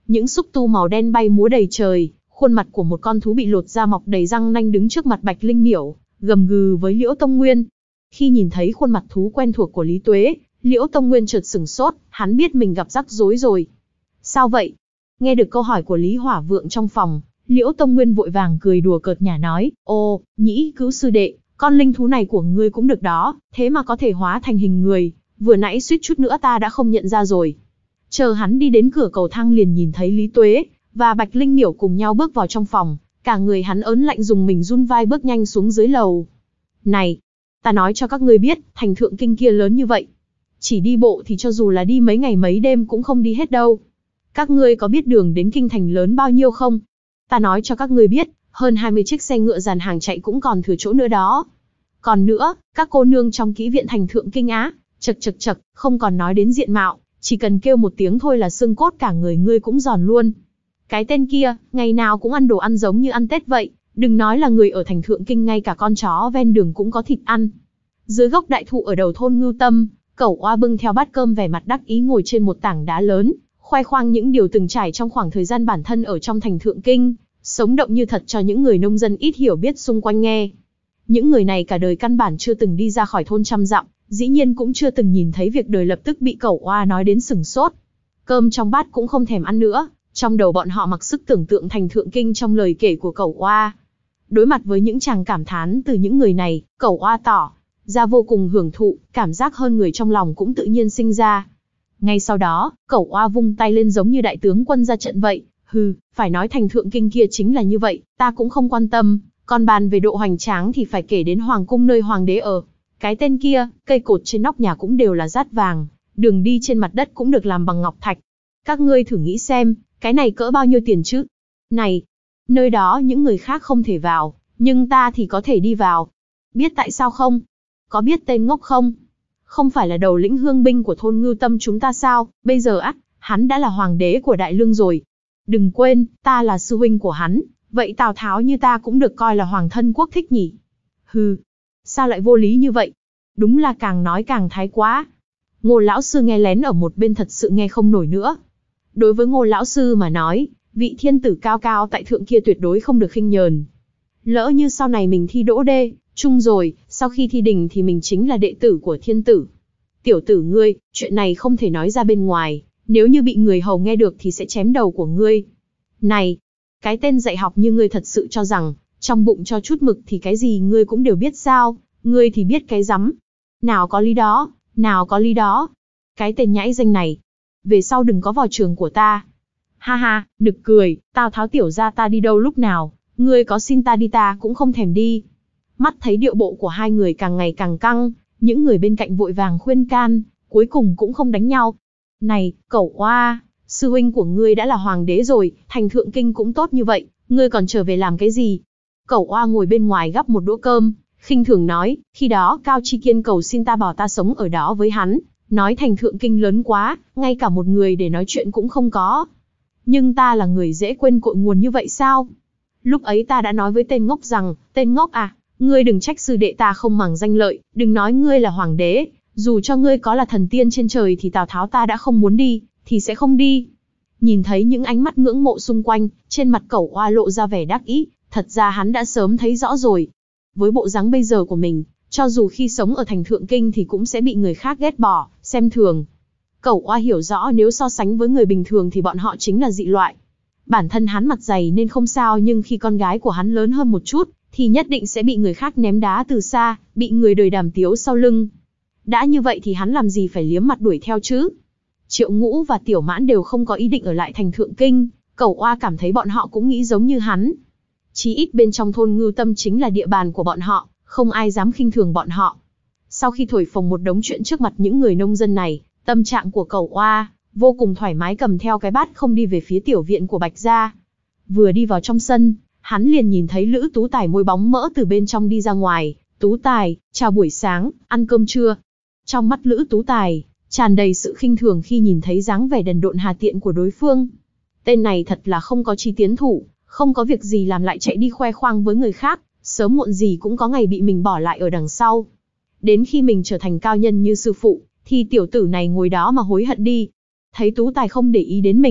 Những xúc tu màu đen bay múa đầy trời, khuôn mặt của một con thú bị lột da mọc đầy răng nanh đứng trước mặt Bạch Linh Miểu, gầm gừ với Liễu Tông Nguyên. Khi nhìn thấy khuôn mặt thú quen thuộc của Lý Tuế, Liễu Tông Nguyên chợt sửng sốt, hắn biết mình gặp rắc rối rồi. Sao vậy? Nghe được câu hỏi của Lý Hỏa Vượng trong phòng, Liễu Tông Nguyên vội vàng cười đùa cợt nhả nói, ô, Nhĩ cứu sư đệ, con linh thú này của ngươi cũng được đó, thế mà có thể hóa thành hình người, vừa nãy suýt chút nữa ta đã không nhận ra rồi. Chờ hắn đi đến cửa cầu thang liền nhìn thấy Lý Tuế và Bạch Linh Miểu cùng nhau bước vào trong phòng, cả người hắn ớn lạnh dùng mình run vai bước nhanh xuống dưới lầu. Này, ta nói cho các ngươi biết, thành Thượng Kinh kia lớn như vậy, chỉ đi bộ thì cho dù là đi mấy ngày mấy đêm cũng không đi hết đâu. Các ngươi có biết đường đến kinh thành lớn bao nhiêu không? Ta nói cho các ngươi biết, hơn hai mươi chiếc xe ngựa dàn hàng chạy cũng còn thừa chỗ nữa đó. Còn nữa, các cô nương trong kỹ viện thành Thượng Kinh á, chật chật chật, không còn nói đến diện mạo, chỉ cần kêu một tiếng thôi là xương cốt cả người ngươi cũng giòn luôn. Cái tên kia, ngày nào cũng ăn đồ ăn giống như ăn Tết vậy, đừng nói là người ở thành Thượng Kinh, ngay cả con chó ven đường cũng có thịt ăn. Dưới gốc đại thụ ở đầu thôn Ngưu Tâm, Cẩu Oa bưng theo bát cơm vẻ mặt đắc ý ngồi trên một tảng đá lớn, khoe khoang những điều từng trải trong khoảng thời gian bản thân ở trong thành Thượng Kinh, sống động như thật cho những người nông dân ít hiểu biết xung quanh nghe. Những người này cả đời căn bản chưa từng đi ra khỏi thôn trăm dặm, dĩ nhiên cũng chưa từng nhìn thấy việc đời, lập tức bị Cẩu Oa nói đến sửng sốt. Cơm trong bát cũng không thèm ăn nữa, trong đầu bọn họ mặc sức tưởng tượng thành Thượng Kinh trong lời kể của Cẩu Oa. Đối mặt với những tràng cảm thán từ những người này, Cẩu Oa tỏ ra vô cùng hưởng thụ, cảm giác hơn người trong lòng cũng tự nhiên sinh ra. Ngay sau đó, Cẩu Oa vung tay lên giống như đại tướng quân ra trận vậy, hừ, phải nói thành Thượng Kinh kia chính là như vậy, ta cũng không quan tâm, còn bàn về độ hoành tráng thì phải kể đến hoàng cung nơi hoàng đế ở. Cái tên kia, cây cột trên nóc nhà cũng đều là dát vàng, đường đi trên mặt đất cũng được làm bằng ngọc thạch. Các ngươi thử nghĩ xem, cái này cỡ bao nhiêu tiền chứ? Này, nơi đó những người khác không thể vào, nhưng ta thì có thể đi vào. Biết tại sao không? Có biết tên ngốc không? Không phải là đầu lĩnh hương binh của thôn Ngưu Tâm chúng ta sao? Bây giờ á, hắn đã là hoàng đế của Đại Lương rồi. Đừng quên, ta là sư huynh của hắn, vậy Tào Tháo như ta cũng được coi là hoàng thân quốc thích nhỉ? Hừ, sao lại vô lý như vậy? Đúng là càng nói càng thái quá. Ngô lão sư nghe lén ở một bên thật sự nghe không nổi nữa. Đối với Ngô lão sư mà nói, vị thiên tử cao cao tại thượng kia tuyệt đối không được khinh nhờn. Lỡ như sau này mình thi đỗ đê, chung rồi, sau khi thi đỉnh thì mình chính là đệ tử của thiên tử. Tiểu tử ngươi, chuyện này không thể nói ra bên ngoài, nếu như bị người hầu nghe được thì sẽ chém đầu của ngươi. Này, cái tên dạy học như ngươi thật sự cho rằng, trong bụng cho chút mực thì cái gì ngươi cũng đều biết sao, ngươi thì biết cái rắm. Nào có lý đó, nào có lý đó. Cái tên nhãi danh này, về sau đừng có vào trường của ta. Ha ha, nực cười, Tào Tháo tiểu gia ta đi đâu lúc nào, ngươi có xin ta đi ta cũng không thèm đi. Mắt thấy điệu bộ của hai người càng ngày càng căng, những người bên cạnh vội vàng khuyên can, cuối cùng cũng không đánh nhau. Này, Cẩu Oa, sư huynh của ngươi đã là hoàng đế rồi, thành Thượng Kinh cũng tốt như vậy, ngươi còn trở về làm cái gì? Cẩu Oa ngồi bên ngoài gắp một đũa cơm, khinh thường nói, khi đó Cao Chi Kiên cầu xin ta bảo ta sống ở đó với hắn, nói thành Thượng Kinh lớn quá, ngay cả một người để nói chuyện cũng không có. Nhưng ta là người dễ quên cội nguồn như vậy sao? Lúc ấy ta đã nói với tên ngốc rằng, tên ngốc à, ngươi đừng trách sư đệ ta không màng danh lợi, đừng nói ngươi là hoàng đế, dù cho ngươi có là thần tiên trên trời thì Tào Tháo ta đã không muốn đi, thì sẽ không đi. Nhìn thấy những ánh mắt ngưỡng mộ xung quanh, trên mặt Cẩu Oa lộ ra vẻ đắc ý, thật ra hắn đã sớm thấy rõ rồi. Với bộ dáng bây giờ của mình, cho dù khi sống ở thành Thượng Kinh thì cũng sẽ bị người khác ghét bỏ, xem thường. Cẩu Oa hiểu rõ nếu so sánh với người bình thường thì bọn họ chính là dị loại. Bản thân hắn mặt dày nên không sao, nhưng khi con gái của hắn lớn hơn một chút, thì nhất định sẽ bị người khác ném đá từ xa, bị người đời đàm tiếu sau lưng. Đã như vậy thì hắn làm gì phải liếm mặt đuổi theo chứ? Triệu Ngũ và Tiểu Mãn đều không có ý định ở lại thành Thượng Kinh, Cẩu Oa cảm thấy bọn họ cũng nghĩ giống như hắn. Chí ít bên trong thôn Ngưu Tâm chính là địa bàn của bọn họ, không ai dám khinh thường bọn họ. Sau khi thổi phồng một đống chuyện trước mặt những người nông dân này, tâm trạng của Cẩu Oa vô cùng thoải mái, cầm theo cái bát không đi về phía tiểu viện của Bạch gia. Vừa đi vào trong sân, hắn liền nhìn thấy Lữ Tú Tài môi bóng mỡ từ bên trong đi ra ngoài. Tú Tài, chào buổi sáng, ăn cơm chưa? Trong mắt Lữ Tú Tài tràn đầy sự khinh thường khi nhìn thấy dáng vẻ đần độn hà tiện của đối phương. Tên này thật là không có chí tiến thủ, không có việc gì làm lại chạy đi khoe khoang với người khác, sớm muộn gì cũng có ngày bị mình bỏ lại ở đằng sau. Đến khi mình trở thành cao nhân như sư phụ, thì tiểu tử này ngồi đó mà hối hận đi. Thấy Tú Tài không để ý đến mình,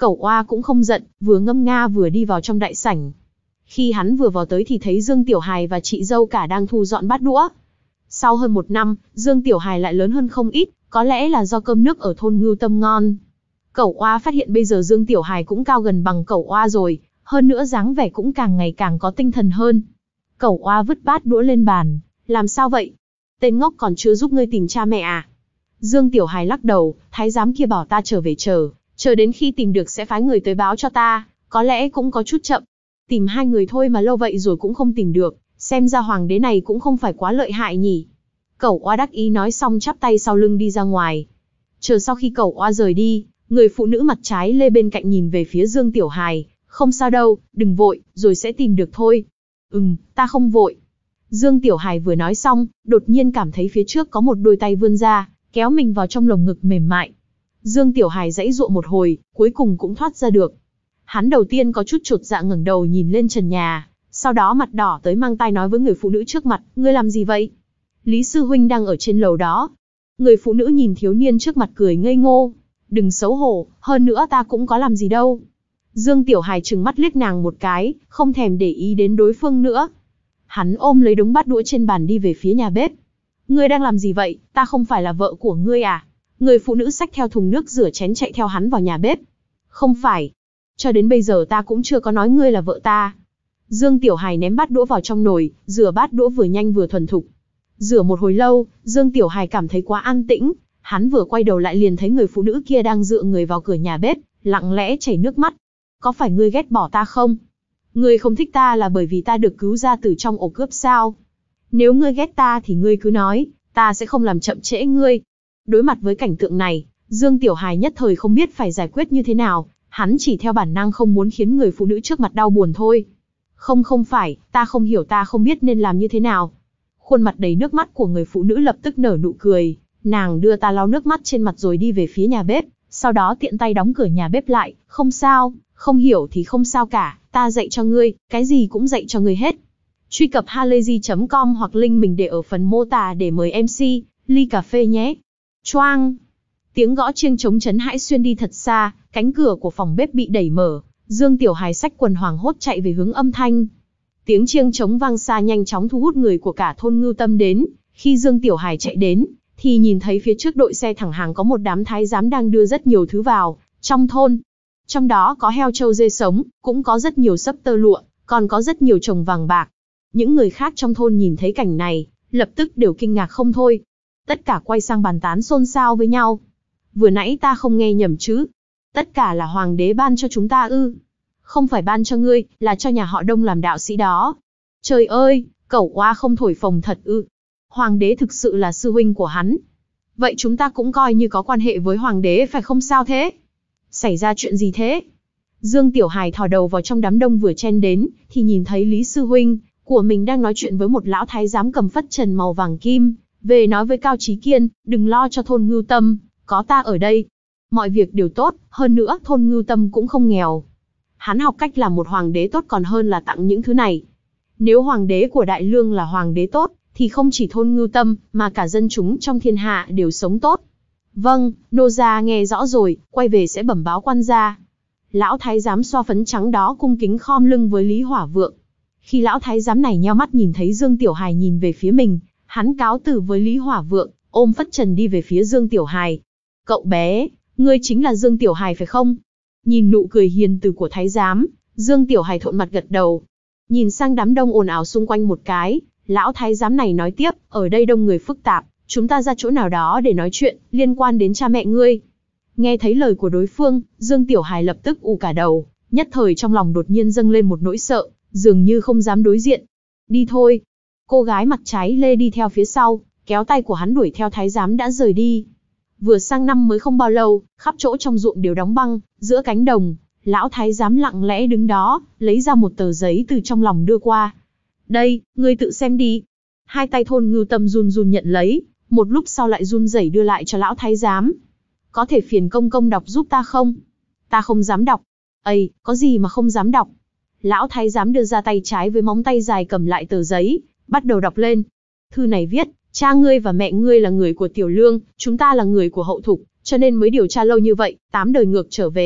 Cẩu Oa cũng không giận, vừa ngâm nga vừa đi vào trong đại sảnh. Khi hắn vừa vào tới thì thấy Dương Tiểu Hài và chị dâu cả đang thu dọn bát đũa. Sau hơn một năm, Dương Tiểu Hài lại lớn hơn không ít, có lẽ là do cơm nước ở thôn Ngưu Tâm ngon. Cẩu Oa phát hiện bây giờ Dương Tiểu Hài cũng cao gần bằng Cẩu Oa rồi, hơn nữa dáng vẻ cũng càng ngày càng có tinh thần hơn. Cẩu Oa vứt bát đũa lên bàn, làm sao vậy? Tên ngốc còn chưa giúp ngươi tìm cha mẹ à? Dương Tiểu Hài lắc đầu, thái giám kia bảo ta trở về chờ, chờ đến khi tìm được sẽ phái người tới báo cho ta, có lẽ cũng có chút chậm. Tìm hai người thôi mà lâu vậy rồi cũng không tìm được, xem ra hoàng đế này cũng không phải quá lợi hại nhỉ. Cẩu Oa đắc ý nói xong chắp tay sau lưng đi ra ngoài. Chờ sau khi Cẩu Oa rời đi, người phụ nữ mặt trái lê bên cạnh nhìn về phía Dương Tiểu Hài, không sao đâu, đừng vội, rồi sẽ tìm được thôi. Ừm, ta không vội. Dương Tiểu Hài vừa nói xong, đột nhiên cảm thấy phía trước có một đôi tay vươn ra, kéo mình vào trong lồng ngực mềm mại. Dương Tiểu Hài giãy giụa một hồi, cuối cùng cũng thoát ra được. Hắn đầu tiên có chút chột dạ ngẩng đầu nhìn lên trần nhà, sau đó mặt đỏ tới mang tai nói với người phụ nữ trước mặt, ngươi làm gì vậy? Lý sư huynh đang ở trên lầu đó. Người phụ nữ nhìn thiếu niên trước mặt cười ngây ngô. Đừng xấu hổ, hơn nữa ta cũng có làm gì đâu. Dương Tiểu Hài trừng mắt liếc nàng một cái, không thèm để ý đến đối phương nữa. Hắn ôm lấy đống bát đũa trên bàn đi về phía nhà bếp. Ngươi đang làm gì vậy, ta không phải là vợ của ngươi à? Người phụ nữ xách theo thùng nước rửa chén chạy theo hắn vào nhà bếp. Không phải. Cho đến bây giờ ta cũng chưa có nói ngươi là vợ ta. Dương Tiểu Hài ném bát đũa vào trong nồi, rửa bát đũa vừa nhanh vừa thuần thục. Rửa một hồi lâu, Dương Tiểu Hài cảm thấy quá an tĩnh. Hắn vừa quay đầu lại liền thấy người phụ nữ kia đang dựa người vào cửa nhà bếp, lặng lẽ chảy nước mắt. Có phải ngươi ghét bỏ ta không? Ngươi không thích ta là bởi vì ta được cứu ra từ trong ổ cướp sao? Nếu ngươi ghét ta thì ngươi cứ nói, ta sẽ không làm chậm trễ ngươi. Đối mặt với cảnh tượng này, Dương Tiểu Hài nhất thời không biết phải giải quyết như thế nào, hắn chỉ theo bản năng không muốn khiến người phụ nữ trước mặt đau buồn thôi. Không không phải, ta không hiểu, ta không biết nên làm như thế nào. Khuôn mặt đầy nước mắt của người phụ nữ lập tức nở nụ cười, nàng đưa ta lau nước mắt trên mặt rồi đi về phía nhà bếp, sau đó tiện tay đóng cửa nhà bếp lại, không sao, không hiểu thì không sao cả, ta dạy cho ngươi, cái gì cũng dạy cho ngươi hết. Truy cập halayzi chấm com hoặc link mình để ở phần mô tả để mời em xê, ly cà phê nhé. Choang! Tiếng gõ chiêng trống chấn hãi xuyên đi thật xa, cánh cửa của phòng bếp bị đẩy mở, Dương Tiểu Hài xách quần hoảng hốt chạy về hướng âm thanh. Tiếng chiêng trống vang xa nhanh chóng thu hút người của cả thôn Ngưu Tâm đến, khi Dương Tiểu Hài chạy đến, thì nhìn thấy phía trước đội xe thẳng hàng có một đám thái giám đang đưa rất nhiều thứ vào trong thôn. Trong đó có heo trâu dê sống, cũng có rất nhiều xấp tơ lụa, còn có rất nhiều chồng vàng bạc. Những người khác trong thôn nhìn thấy cảnh này, lập tức đều kinh ngạc không thôi. Tất cả quay sang bàn tán xôn xao với nhau. Vừa nãy ta không nghe nhầm chứ? Tất cả là hoàng đế ban cho chúng ta ư? Không phải ban cho ngươi, là cho nhà họ Đông làm đạo sĩ đó. Trời ơi, Cẩu Oa không thổi phồng thật ư? Hoàng đế thực sự là sư huynh của hắn. Vậy chúng ta cũng coi như có quan hệ với hoàng đế phải không, sao thế? Xảy ra chuyện gì thế? Dương Tiểu Hài thò đầu vào trong đám đông vừa chen đến, thì nhìn thấy Lý sư huynh của mình đang nói chuyện với một lão thái giám cầm phất trần màu vàng kim, về nói với Cao Chí Kiên, đừng lo cho thôn Ngưu Tâm, có ta ở đây. Mọi việc đều tốt, hơn nữa thôn Ngưu Tâm cũng không nghèo. Hắn học cách làm một hoàng đế tốt còn hơn là tặng những thứ này. Nếu hoàng đế của Đại Lương là hoàng đế tốt, thì không chỉ thôn Ngưu Tâm, mà cả dân chúng trong thiên hạ đều sống tốt. Vâng, nô gia nghe rõ rồi, quay về sẽ bẩm báo quan gia. Lão thái giám xoa phấn trắng đó cung kính khom lưng với Lý Hỏa Vượng. Khi lão thái giám này nheo mắt nhìn thấy Dương Tiểu Hài nhìn về phía mình, hắn cáo từ với Lý Hỏa Vượng, ôm phất trần đi về phía Dương Tiểu Hài. Cậu bé, ngươi chính là Dương Tiểu Hài phải không? Nhìn nụ cười hiền từ của thái giám, Dương Tiểu Hài thuận mặt gật đầu. Nhìn sang đám đông ồn ào xung quanh một cái, lão thái giám này nói tiếp, ở đây đông người phức tạp, chúng ta ra chỗ nào đó để nói chuyện, liên quan đến cha mẹ ngươi. Nghe thấy lời của đối phương, Dương Tiểu Hài lập tức ù cả đầu, nhất thời trong lòng đột nhiên dâng lên một nỗi sợ, dường như không dám đối diện. Đi thôi. Cô gái mặt trái lê đi theo phía sau, kéo tay của hắn đuổi theo thái giám đã rời đi. Vừa sang năm mới không bao lâu, khắp chỗ trong ruộng đều đóng băng, giữa cánh đồng, lão thái giám lặng lẽ đứng đó, lấy ra một tờ giấy từ trong lòng đưa qua. Đây, ngươi tự xem đi. Hai tay thôn Ngưu Tâm run run nhận lấy, một lúc sau lại run rẩy đưa lại cho lão thái giám. Có thể phiền công công đọc giúp ta không? Ta không dám đọc. Ây, có gì mà không dám đọc? Lão thái giám đưa ra tay trái với móng tay dài cầm lại tờ giấy, bắt đầu đọc lên. Thư này viết, cha ngươi và mẹ ngươi là người của Tiểu Lương, chúng ta là người của Hậu Thục, cho nên mới điều tra lâu như vậy, tám đời ngược trở về.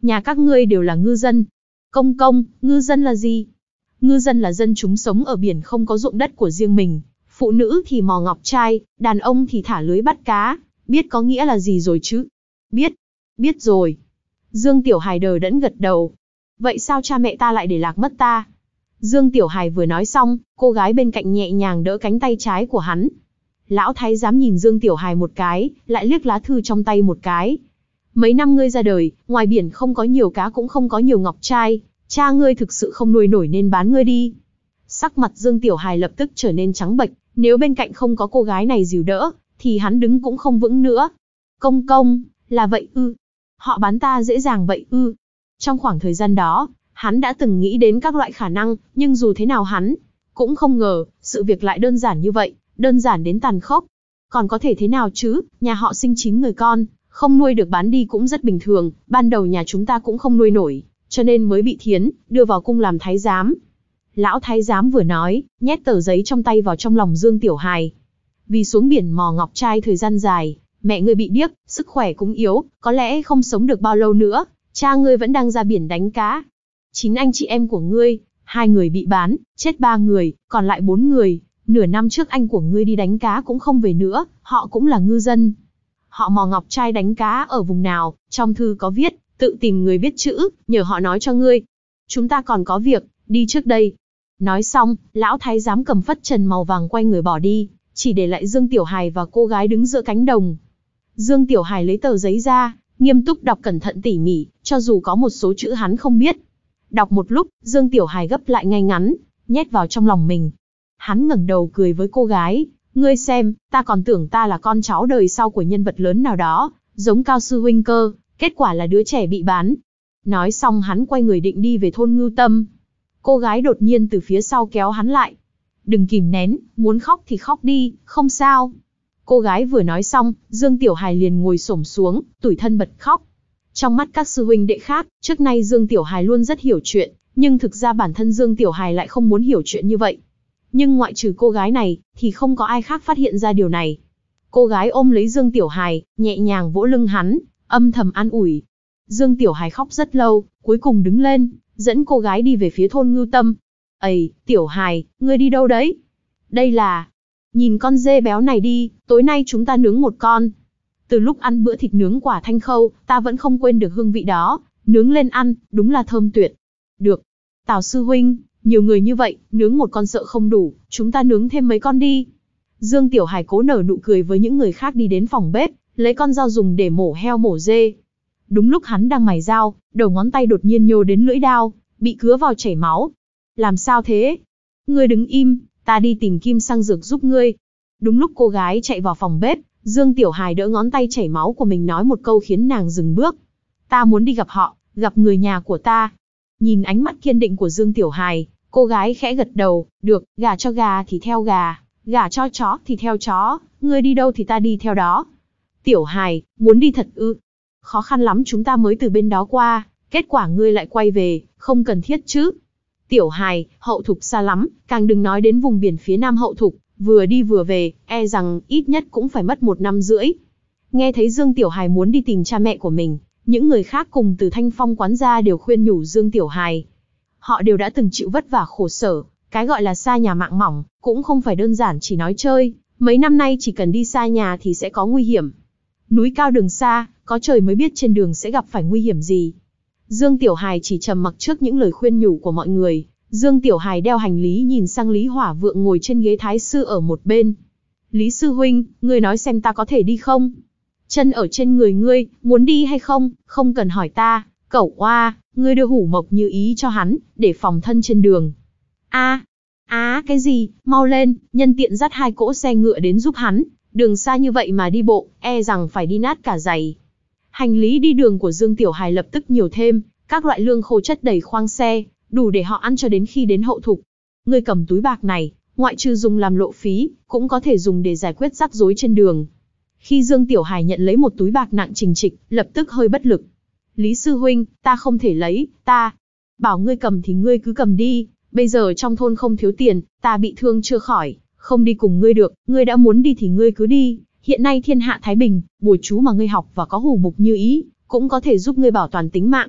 nhà các ngươi đều là ngư dân. Công công, ngư dân là gì? Ngư dân là dân chúng sống ở biển không có ruộng đất của riêng mình. Phụ nữ thì mò ngọc trai, đàn ông thì thả lưới bắt cá. Biết có nghĩa là gì rồi chứ? Biết, biết rồi. Dương Tiểu Hài đờ đẫn gật đầu. Vậy sao cha mẹ ta lại để lạc mất ta? Dương Tiểu Hài vừa nói xong, cô gái bên cạnh nhẹ nhàng đỡ cánh tay trái của hắn. Lão thái giám nhìn Dương Tiểu Hài một cái, lại liếc lá thư trong tay một cái. Mấy năm ngươi ra đời, ngoài biển không có nhiều cá cũng không có nhiều ngọc trai, cha ngươi thực sự không nuôi nổi nên bán ngươi đi. Sắc mặt Dương Tiểu Hài lập tức trở nên trắng bệch, nếu bên cạnh không có cô gái này dìu đỡ, thì hắn đứng cũng không vững nữa. Công công, là vậy ư? Họ bán ta dễ dàng vậy ư? Trong khoảng thời gian đó, hắn đã từng nghĩ đến các loại khả năng, nhưng dù thế nào hắn cũng không ngờ, sự việc lại đơn giản như vậy, đơn giản đến tàn khốc. Còn có thể thế nào chứ, nhà họ sinh chín người con, không nuôi được bán đi cũng rất bình thường, ban đầu nhà chúng ta cũng không nuôi nổi, cho nên mới bị thiến, đưa vào cung làm thái giám. Lão thái giám vừa nói, nhét tờ giấy trong tay vào trong lòng Dương Tiểu Hài. Vì xuống biển mò ngọc trai thời gian dài, mẹ ngươi bị điếc, sức khỏe cũng yếu, có lẽ không sống được bao lâu nữa, cha ngươi vẫn đang ra biển đánh cá. Chín anh chị em của ngươi, hai người bị bán, chết ba người, còn lại bốn người. Nửa năm trước anh của ngươi đi đánh cá cũng không về nữa, họ cũng là ngư dân. Họ mò ngọc trai đánh cá ở vùng nào, trong thư có viết, tự tìm người biết chữ, nhờ họ nói cho ngươi. Chúng ta còn có việc, đi trước đây. Nói xong, lão thái giám cầm phất trần màu vàng quay người bỏ đi, chỉ để lại Dương Tiểu Hài và cô gái đứng giữa cánh đồng. Dương Tiểu Hài lấy tờ giấy ra, nghiêm túc đọc cẩn thận tỉ mỉ, cho dù có một số chữ hắn không biết. Đọc một lúc, Dương Tiểu Hài gấp lại ngay ngắn, nhét vào trong lòng mình. Hắn ngẩng đầu cười với cô gái, ngươi xem, ta còn tưởng ta là con cháu đời sau của nhân vật lớn nào đó, giống Cao sư huynh cơ, kết quả là đứa trẻ bị bán. Nói xong hắn quay người định đi về thôn Ngưu Tâm. Cô gái đột nhiên từ phía sau kéo hắn lại. Đừng kìm nén, muốn khóc thì khóc đi, không sao. Cô gái vừa nói xong, Dương Tiểu Hài liền ngồi xổm xuống, tủi thân bật khóc. Trong mắt các sư huynh đệ khác, trước nay Dương Tiểu Hài luôn rất hiểu chuyện, nhưng thực ra bản thân Dương Tiểu Hài lại không muốn hiểu chuyện như vậy. Nhưng ngoại trừ cô gái này, thì không có ai khác phát hiện ra điều này. Cô gái ôm lấy Dương Tiểu Hài, nhẹ nhàng vỗ lưng hắn, âm thầm an ủi. Dương Tiểu Hài khóc rất lâu, cuối cùng đứng lên, dẫn cô gái đi về phía thôn Ngưu Tâm. Ây, Tiểu Hài, ngươi đi đâu đấy? Đây là... Nhìn con dê béo này đi, tối nay chúng ta nướng một con. Từ lúc ăn bữa thịt nướng quả Thanh Khâu, ta vẫn không quên được hương vị đó, nướng lên ăn, đúng là thơm tuyệt. Được. Tào sư huynh, nhiều người như vậy, nướng một con sợ không đủ, chúng ta nướng thêm mấy con đi. Dương Tiểu Hài cố nở nụ cười với những người khác đi đến phòng bếp, lấy con dao dùng để mổ heo mổ dê. Đúng lúc hắn đang mài dao, đầu ngón tay đột nhiên nhô đến lưỡi dao, bị cứa vào chảy máu. Làm sao thế? Ngươi đứng im, ta đi tìm kim xăng dược giúp ngươi. Đúng lúc cô gái chạy vào phòng bếp, Dương Tiểu Hài đỡ ngón tay chảy máu của mình nói một câu khiến nàng dừng bước. Ta muốn đi gặp họ, gặp người nhà của ta. Nhìn ánh mắt kiên định của Dương Tiểu Hài, cô gái khẽ gật đầu, được, gà cho gà thì theo gà, gà cho chó thì theo chó, ngươi đi đâu thì ta đi theo đó. Tiểu Hài, muốn đi thật ư? Khó khăn lắm chúng ta mới từ bên đó qua, kết quả ngươi lại quay về, không cần thiết chứ. Tiểu Hài, Hậu Thục xa lắm, càng đừng nói đến vùng biển phía nam Hậu Thục, vừa đi vừa về, e rằng ít nhất cũng phải mất một năm rưỡi. Nghe thấy Dương Tiểu Hài muốn đi tìm cha mẹ của mình, những người khác cùng từ Thanh Phong quán ra đều khuyên nhủ Dương Tiểu Hài. Họ đều đã từng chịu vất vả khổ sở, cái gọi là xa nhà mạng mỏng, cũng không phải đơn giản chỉ nói chơi, mấy năm nay chỉ cần đi xa nhà thì sẽ có nguy hiểm. Núi cao đường xa, có trời mới biết trên đường sẽ gặp phải nguy hiểm gì. Dương Tiểu Hài chỉ trầm mặc trước những lời khuyên nhủ của mọi người. Dương Tiểu Hài đeo hành lý nhìn sang Lý Hỏa Vượng ngồi trên ghế thái sư ở một bên. Lý sư huynh, ngươi nói xem ta có thể đi không? Chân ở trên người ngươi, muốn đi hay không, không cần hỏi ta. Cẩu oa, ngươi đưa Hủ Mộc Như Ý cho hắn, để phòng thân trên đường. A, á cái gì, mau lên, nhân tiện dắt hai cỗ xe ngựa đến giúp hắn. Đường xa như vậy mà đi bộ, e rằng phải đi nát cả giày. Hành lý đi đường của Dương Tiểu Hài lập tức nhiều thêm, các loại lương khô chất đầy khoang xe, đủ để họ ăn cho đến khi đến Hậu Thục. Ngươi cầm túi bạc này, ngoại trừ dùng làm lộ phí, cũng có thể dùng để giải quyết rắc rối trên đường. Khi Dương Tiểu Hài nhận lấy một túi bạc nặng trình trịch, lập tức hơi bất lực. Lý sư huynh, ta không thể lấy, ta bảo ngươi cầm thì ngươi cứ cầm đi, bây giờ trong thôn không thiếu tiền, ta bị thương chưa khỏi, không đi cùng ngươi được, ngươi đã muốn đi thì ngươi cứ đi. Hiện nay thiên hạ thái bình, bùa chú mà ngươi học và có Hủ Mộc Như Ý, cũng có thể giúp ngươi bảo toàn tính mạng.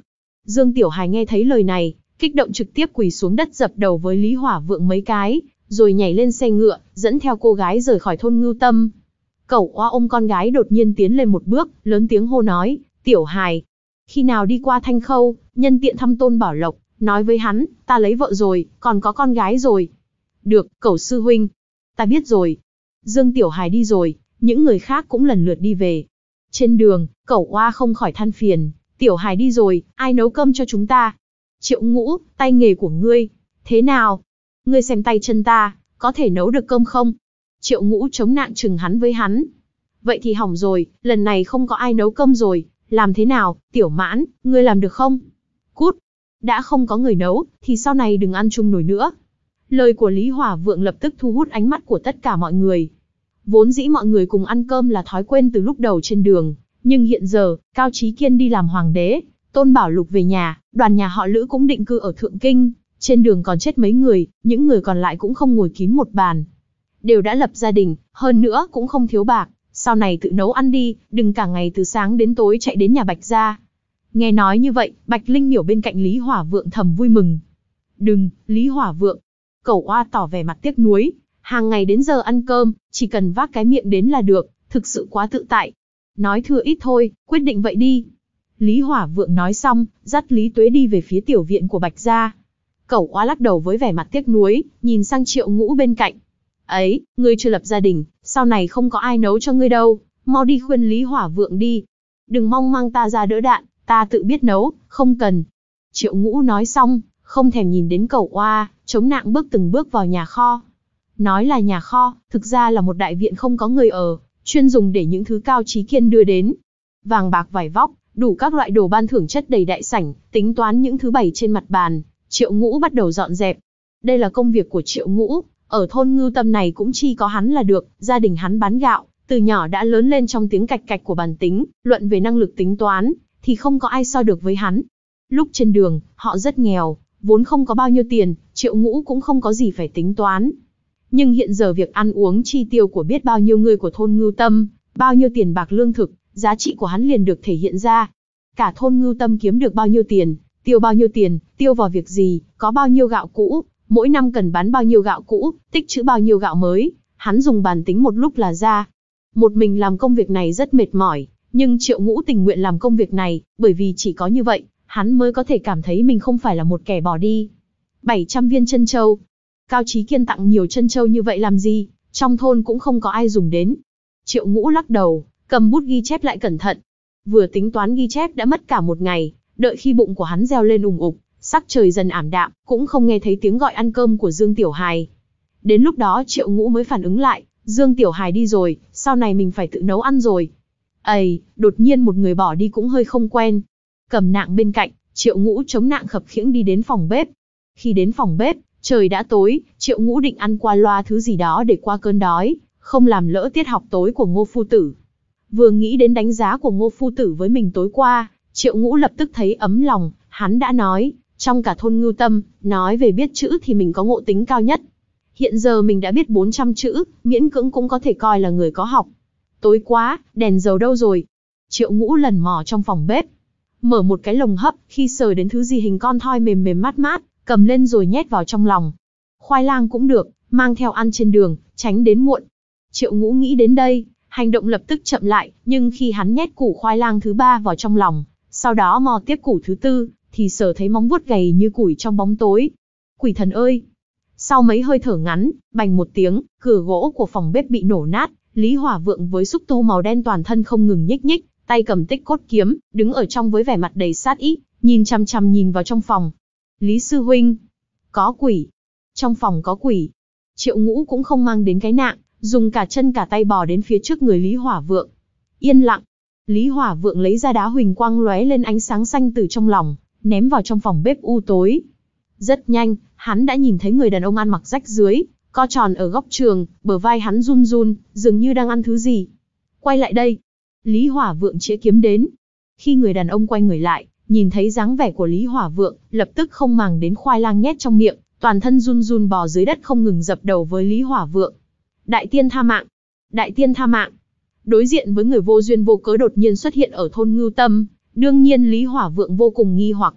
Dương Tiểu Hài nghe thấy lời này, kích động trực tiếp quỳ xuống đất dập đầu với Lý Hỏa Vượng mấy cái, rồi nhảy lên xe ngựa, dẫn theo cô gái rời khỏi thôn Ngưu Tâm. Cẩu Oa ôm con gái đột nhiên tiến lên một bước, lớn tiếng hô nói, Tiểu Hài, khi nào đi qua Thanh Khâu, nhân tiện thăm Tôn Bảo Lộc, nói với hắn, ta lấy vợ rồi, còn có con gái rồi. Được, Cẩu sư huynh, ta biết rồi. Dương Tiểu Hài đi rồi, những người khác cũng lần lượt đi về. Trên đường, Cẩu Oa không khỏi than phiền, Tiểu Hài đi rồi, ai nấu cơm cho chúng ta? Triệu Ngũ, tay nghề của ngươi, thế nào? Ngươi xem tay chân ta, có thể nấu được cơm không? Triệu Ngũ chống nạng chừng hắn với hắn. Vậy thì hỏng rồi, lần này không có ai nấu cơm rồi, làm thế nào, Tiểu Mãn, ngươi làm được không? Cút, đã không có người nấu, thì sau này đừng ăn chung nồi nữa. Lời của Lý Hỏa Vượng lập tức thu hút ánh mắt của tất cả mọi người. Vốn dĩ mọi người cùng ăn cơm là thói quen từ lúc đầu trên đường, nhưng hiện giờ, Cao Chí Kiên đi làm hoàng đế, Tôn Bảo Lục về nhà, đoàn nhà họ Lữ cũng định cư ở Thượng Kinh, trên đường còn chết mấy người, những người còn lại cũng không ngồi kín một bàn. Đều đã lập gia đình, hơn nữa cũng không thiếu bạc, sau này tự nấu ăn đi, đừng cả ngày từ sáng đến tối chạy đến nhà Bạch gia. Nghe nói như vậy, Bạch Linh Miểu bên cạnh Lý Hỏa Vượng thầm vui mừng. Đừng, Lý Hỏa Vượng. Cẩu Oa tỏ vẻ mặt tiếc nuối, hàng ngày đến giờ ăn cơm, chỉ cần vác cái miệng đến là được, thực sự quá tự tại. Nói thừa ít thôi, quyết định vậy đi. Lý Hỏa Vượng nói xong, dắt Lý Tuế đi về phía tiểu viện của Bạch gia. Cẩu Oa lắc đầu với vẻ mặt tiếc nuối, nhìn sang Triệu Ngũ bên cạnh. Ấy, ngươi chưa lập gia đình, sau này không có ai nấu cho ngươi đâu, mau đi khuyên Lý Hỏa Vượng đi. Đừng mong mang ta ra đỡ đạn, ta tự biết nấu, không cần. Triệu Ngũ nói xong, không thèm nhìn đến Cẩu Oa, chống nạng bước từng bước vào nhà kho. Nói là nhà kho, thực ra là một đại viện không có người ở, chuyên dùng để những thứ Cao Chí Kiên đưa đến. Vàng bạc vải vóc, đủ các loại đồ ban thưởng chất đầy đại sảnh, tính toán những thứ bày trên mặt bàn, Triệu Ngũ bắt đầu dọn dẹp. Đây là công việc của Triệu Ngũ, ở thôn Ngưu Tâm này cũng chỉ có hắn là được, gia đình hắn bán gạo, từ nhỏ đã lớn lên trong tiếng cạch cạch của bàn tính, luận về năng lực tính toán, thì không có ai so được với hắn. Lúc trên đường, họ rất nghèo, vốn không có bao nhiêu tiền, Triệu Ngũ cũng không có gì phải tính toán. Nhưng hiện giờ việc ăn uống chi tiêu của biết bao nhiêu người của thôn Ngưu Tâm, bao nhiêu tiền bạc lương thực, giá trị của hắn liền được thể hiện ra. Cả thôn Ngưu Tâm kiếm được bao nhiêu tiền, tiêu bao nhiêu tiền, tiêu vào việc gì, có bao nhiêu gạo cũ, mỗi năm cần bán bao nhiêu gạo cũ, tích trữ bao nhiêu gạo mới, hắn dùng bàn tính một lúc là ra. Một mình làm công việc này rất mệt mỏi, nhưng Triệu Ngũ tình nguyện làm công việc này, bởi vì chỉ có như vậy, hắn mới có thể cảm thấy mình không phải là một kẻ bỏ đi. bảy trăm viên trân châu. Cao Chí Kiên tặng nhiều trân châu như vậy làm gì, trong thôn cũng không có ai dùng đến. Triệu Ngũ lắc đầu, cầm bút ghi chép lại cẩn thận. Vừa tính toán ghi chép đã mất cả một ngày, đợi khi bụng của hắn reo lên ùng ục, sắc trời dần ảm đạm, cũng không nghe thấy tiếng gọi ăn cơm của Dương Tiểu Hài. Đến lúc đó Triệu Ngũ mới phản ứng lại, Dương Tiểu Hài đi rồi, sau này mình phải tự nấu ăn rồi. Ây, đột nhiên một người bỏ đi cũng hơi không quen. Cầm nạng bên cạnh, Triệu Ngũ chống nạng khập khiễng đi đến phòng bếp. Khi đến phòng bếp, trời đã tối, Triệu Ngũ định ăn qua loa thứ gì đó để qua cơn đói, không làm lỡ tiết học tối của Ngô Phu Tử. Vừa nghĩ đến đánh giá của Ngô Phu Tử với mình tối qua, Triệu Ngũ lập tức thấy ấm lòng, hắn đã nói, trong cả thôn Ngưu Tâm, nói về biết chữ thì mình có ngộ tính cao nhất. Hiện giờ mình đã biết bốn trăm chữ, miễn cưỡng cũng có thể coi là người có học. Tối quá, đèn dầu đâu rồi? Triệu Ngũ lần mò trong phòng bếp, mở một cái lồng hấp, khi sờ đến thứ gì hình con thoi mềm mềm mát mát, cầm lên rồi nhét vào trong lòng. Khoai lang cũng được, mang theo ăn trên đường, tránh đến muộn. Triệu Ngũ nghĩ đến đây, hành động lập tức chậm lại, nhưng khi hắn nhét củ khoai lang thứ ba vào trong lòng, sau đó mò tiếp củ thứ tư, thì sờ thấy móng vuốt gầy như củi trong bóng tối. Quỷ thần ơi! Sau mấy hơi thở ngắn, bành một tiếng, cửa gỗ của phòng bếp bị nổ nát, Lý Hỏa Vượng với xúc tô màu đen toàn thân không ngừng nhích nhích, tay cầm tích cốt kiếm, đứng ở trong với vẻ mặt đầy sát ý, nhìn chằm chằm nhìn vào trong phòng. Lý sư huynh, có quỷ, trong phòng có quỷ. Triệu Ngũ cũng không mang đến cái nạng, dùng cả chân cả tay bò đến phía trước người Lý Hỏa Vượng. Yên lặng. Lý Hỏa Vượng lấy ra đá huỳnh quang lóe lên ánh sáng xanh từ trong lòng, ném vào trong phòng bếp u tối. Rất nhanh, hắn đã nhìn thấy người đàn ông ăn mặc rách rưới, co tròn ở góc trường, bờ vai hắn run run, dường như đang ăn thứ gì. Quay lại đây. Lý Hỏa Vượng chĩa kiếm đến. Khi người đàn ông quay người lại, nhìn thấy dáng vẻ của Lý Hỏa Vượng, lập tức không màng đến khoai lang nhét trong miệng, toàn thân run run bò dưới đất không ngừng dập đầu với Lý Hỏa Vượng. Đại tiên tha mạng! Đại tiên tha mạng! Đối diện với người vô duyên vô cớ đột nhiên xuất hiện ở thôn Ngưu Tâm, đương nhiên Lý Hỏa Vượng vô cùng nghi hoặc.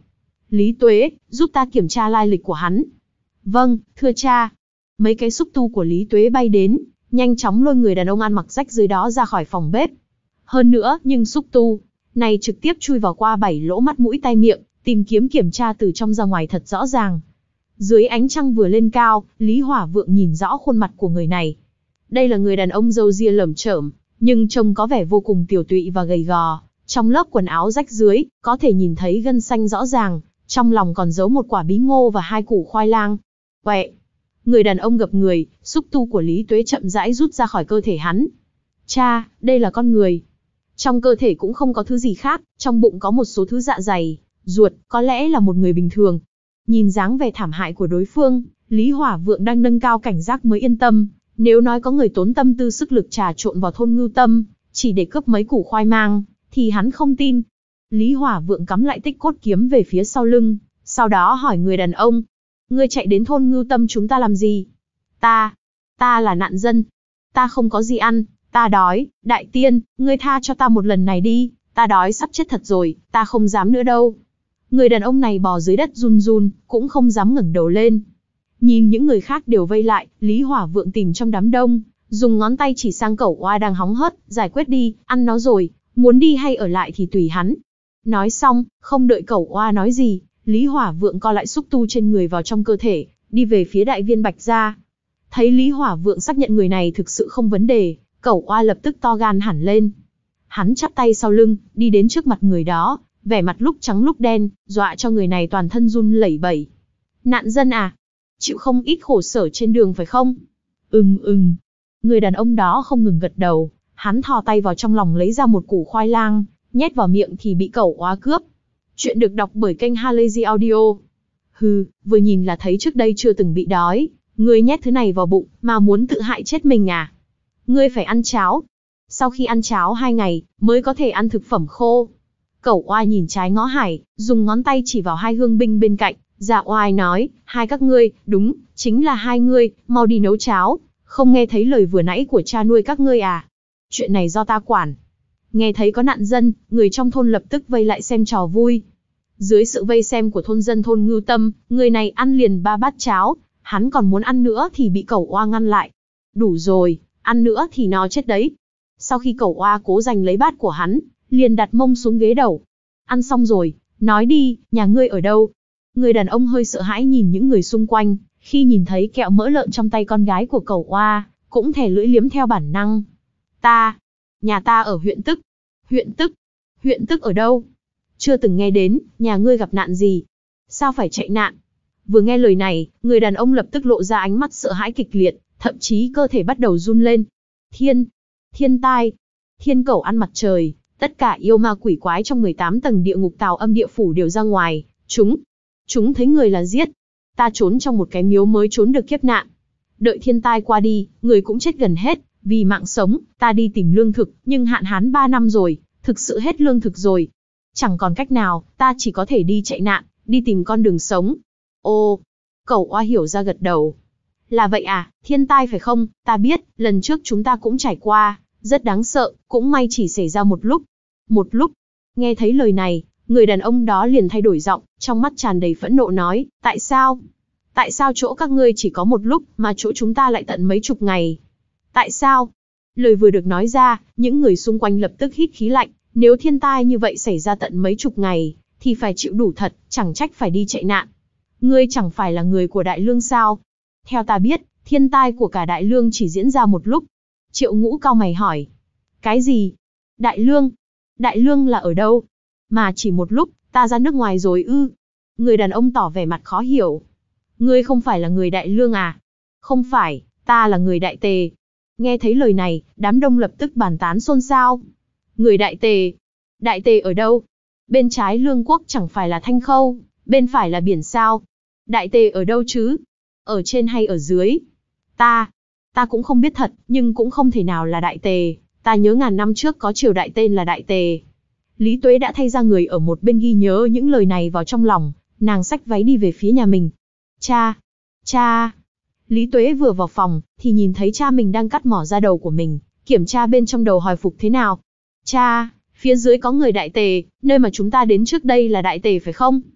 Lý Tuế, giúp ta kiểm tra lai lịch của hắn. Vâng, thưa cha. Mấy cái xúc tu của Lý Tuế bay đến, nhanh chóng lôi người đàn ông ăn mặc rách dưới đó ra khỏi phòng bếp. Hơn nữa, nhưng xúc tu này trực tiếp chui vào qua bảy lỗ mắt mũi tai miệng, tìm kiếm kiểm tra từ trong ra ngoài thật rõ ràng. Dưới ánh trăng vừa lên cao, Lý Hỏa Vượng nhìn rõ khuôn mặt của người này. Đây là người đàn ông râu ria lởm chởm, nhưng trông có vẻ vô cùng tiểu tụy và gầy gò. Trong lớp quần áo rách dưới, có thể nhìn thấy gân xanh rõ ràng, trong lòng còn giấu một quả bí ngô và hai củ khoai lang. Quẹ! Người đàn ông gập người, xúc tu của Lý Tuế chậm rãi rút ra khỏi cơ thể hắn. Cha, đây là con người. Trong cơ thể cũng không có thứ gì khác, trong bụng có một số thứ dạ dày, ruột, có lẽ là một người bình thường. Nhìn dáng vẻ thảm hại của đối phương, Lý Hỏa Vượng đang nâng cao cảnh giác mới yên tâm. Nếu nói có người tốn tâm tư sức lực trà trộn vào thôn Ngưu Tâm, chỉ để cướp mấy củ khoai mang, thì hắn không tin. Lý Hỏa Vượng cắm lại tích cốt kiếm về phía sau lưng, sau đó hỏi người đàn ông. Ngươi chạy đến thôn Ngưu Tâm chúng ta làm gì? Ta, ta là nạn dân. Ta không có gì ăn, ta đói, đại tiên, ngươi tha cho ta một lần này đi, ta đói sắp chết thật rồi, ta không dám nữa đâu. Người đàn ông này bò dưới đất run run, cũng không dám ngẩng đầu lên. Nhìn những người khác đều vây lại, Lý Hỏa Vượng tìm trong đám đông, dùng ngón tay chỉ sang cẩu oa đang hóng hớt, giải quyết đi, ăn nó rồi, muốn đi hay ở lại thì tùy hắn. Nói xong, không đợi cẩu oa nói gì, Lý Hỏa Vượng co lại xúc tu trên người vào trong cơ thể, đi về phía đại viên Bạch gia. Thấy Lý Hỏa Vượng xác nhận người này thực sự không vấn đề, cẩu oa lập tức to gan hẳn lên. Hắn chắp tay sau lưng, đi đến trước mặt người đó, vẻ mặt lúc trắng lúc đen, dọa cho người này toàn thân run lẩy bẩy. Nạn dân à? Chịu không ít khổ sở trên đường phải không? Ừm ừm. Người đàn ông đó không ngừng gật đầu, hắn thò tay vào trong lòng lấy ra một củ khoai lang, nhét vào miệng thì bị cẩu oa cướp. Chuyện được đọc bởi kênh Halazy Audio. Hừ, vừa nhìn là thấy trước đây chưa từng bị đói, ngươi nhét thứ này vào bụng, mà muốn tự hại chết mình à? Ngươi phải ăn cháo. Sau khi ăn cháo hai ngày, mới có thể ăn thực phẩm khô. Cẩu oai nhìn trái ngó hải, dùng ngón tay chỉ vào hai hương binh bên cạnh, dạ oai nói, hai các ngươi, đúng, chính là hai ngươi, mau đi nấu cháo, không nghe thấy lời vừa nãy của cha nuôi các ngươi à? Chuyện này do ta quản. Nghe thấy có nạn dân, người trong thôn lập tức vây lại xem trò vui. Dưới sự vây xem của thôn dân thôn Ngưu Tâm, người này ăn liền ba bát cháo, hắn còn muốn ăn nữa thì bị cẩu oa ngăn lại. Đủ rồi, ăn nữa thì nó chết đấy. Sau khi cẩu oa cố giành lấy bát của hắn, liền đặt mông xuống ghế đầu. Ăn xong rồi, nói đi, nhà ngươi ở đâu? Người đàn ông hơi sợ hãi nhìn những người xung quanh, khi nhìn thấy kẹo mỡ lợn trong tay con gái của cẩu oa, cũng thè lưỡi liếm theo bản năng. Ta, nhà ta ở huyện Tức. Huyện Tức? Huyện Tức ở đâu? Chưa từng nghe đến, nhà ngươi gặp nạn gì? Sao phải chạy nạn? Vừa nghe lời này, người đàn ông lập tức lộ ra ánh mắt sợ hãi kịch liệt, thậm chí cơ thể bắt đầu run lên. Thiên, thiên tai, thiên cẩu ăn mặt trời, tất cả yêu ma quỷ quái trong mười tám tầng địa ngục tào âm địa phủ đều ra ngoài, chúng, chúng thấy người là giết. Ta trốn trong một cái miếu mới trốn được kiếp nạn. Đợi thiên tai qua đi, người cũng chết gần hết, vì mạng sống, ta đi tìm lương thực, nhưng hạn hán ba năm rồi, thực sự hết lương thực rồi. Chẳng còn cách nào, ta chỉ có thể đi chạy nạn, đi tìm con đường sống. Ô, cẩu oa hiểu ra gật đầu. Là vậy à, thiên tai phải không, ta biết, lần trước chúng ta cũng trải qua, rất đáng sợ, cũng may chỉ xảy ra một lúc. Một lúc, nghe thấy lời này, người đàn ông đó liền thay đổi giọng, trong mắt tràn đầy phẫn nộ nói, tại sao? Tại sao chỗ các ngươi chỉ có một lúc, mà chỗ chúng ta lại tận mấy chục ngày? Tại sao? Lời vừa được nói ra, những người xung quanh lập tức hít khí lạnh, nếu thiên tai như vậy xảy ra tận mấy chục ngày, thì phải chịu đủ thật, chẳng trách phải đi chạy nạn. Ngươi chẳng phải là người của Đại Lương sao? Theo ta biết, thiên tai của cả Đại Lương chỉ diễn ra một lúc. Triệu Ngũ cau mày hỏi. Cái gì? Đại Lương? Đại Lương là ở đâu? Mà chỉ một lúc, ta ra nước ngoài rồi ư? Người đàn ông tỏ vẻ mặt khó hiểu. Ngươi không phải là người Đại Lương à? Không phải, ta là người Đại Tề. Nghe thấy lời này, đám đông lập tức bàn tán xôn xao. Người Đại Tề? Đại Tề ở đâu? Bên trái Lương quốc chẳng phải là Thanh Khâu, bên phải là biển sao? Đại Tề ở đâu chứ? Ở trên hay ở dưới? Ta, ta cũng không biết thật, nhưng cũng không thể nào là Đại Tề. Ta nhớ ngàn năm trước có triều đại tên là Đại Tề. Lý Tuế đã thay ra người ở một bên ghi nhớ những lời này vào trong lòng, nàng xách váy đi về phía nhà mình. Cha, cha. Lý Tuế vừa vào phòng, thì nhìn thấy cha mình đang cắt mỏ ra đầu của mình, kiểm tra bên trong đầu hồi phục thế nào. Cha, phía dưới có người Đại Tề, nơi mà chúng ta đến trước đây là Đại Tề phải không?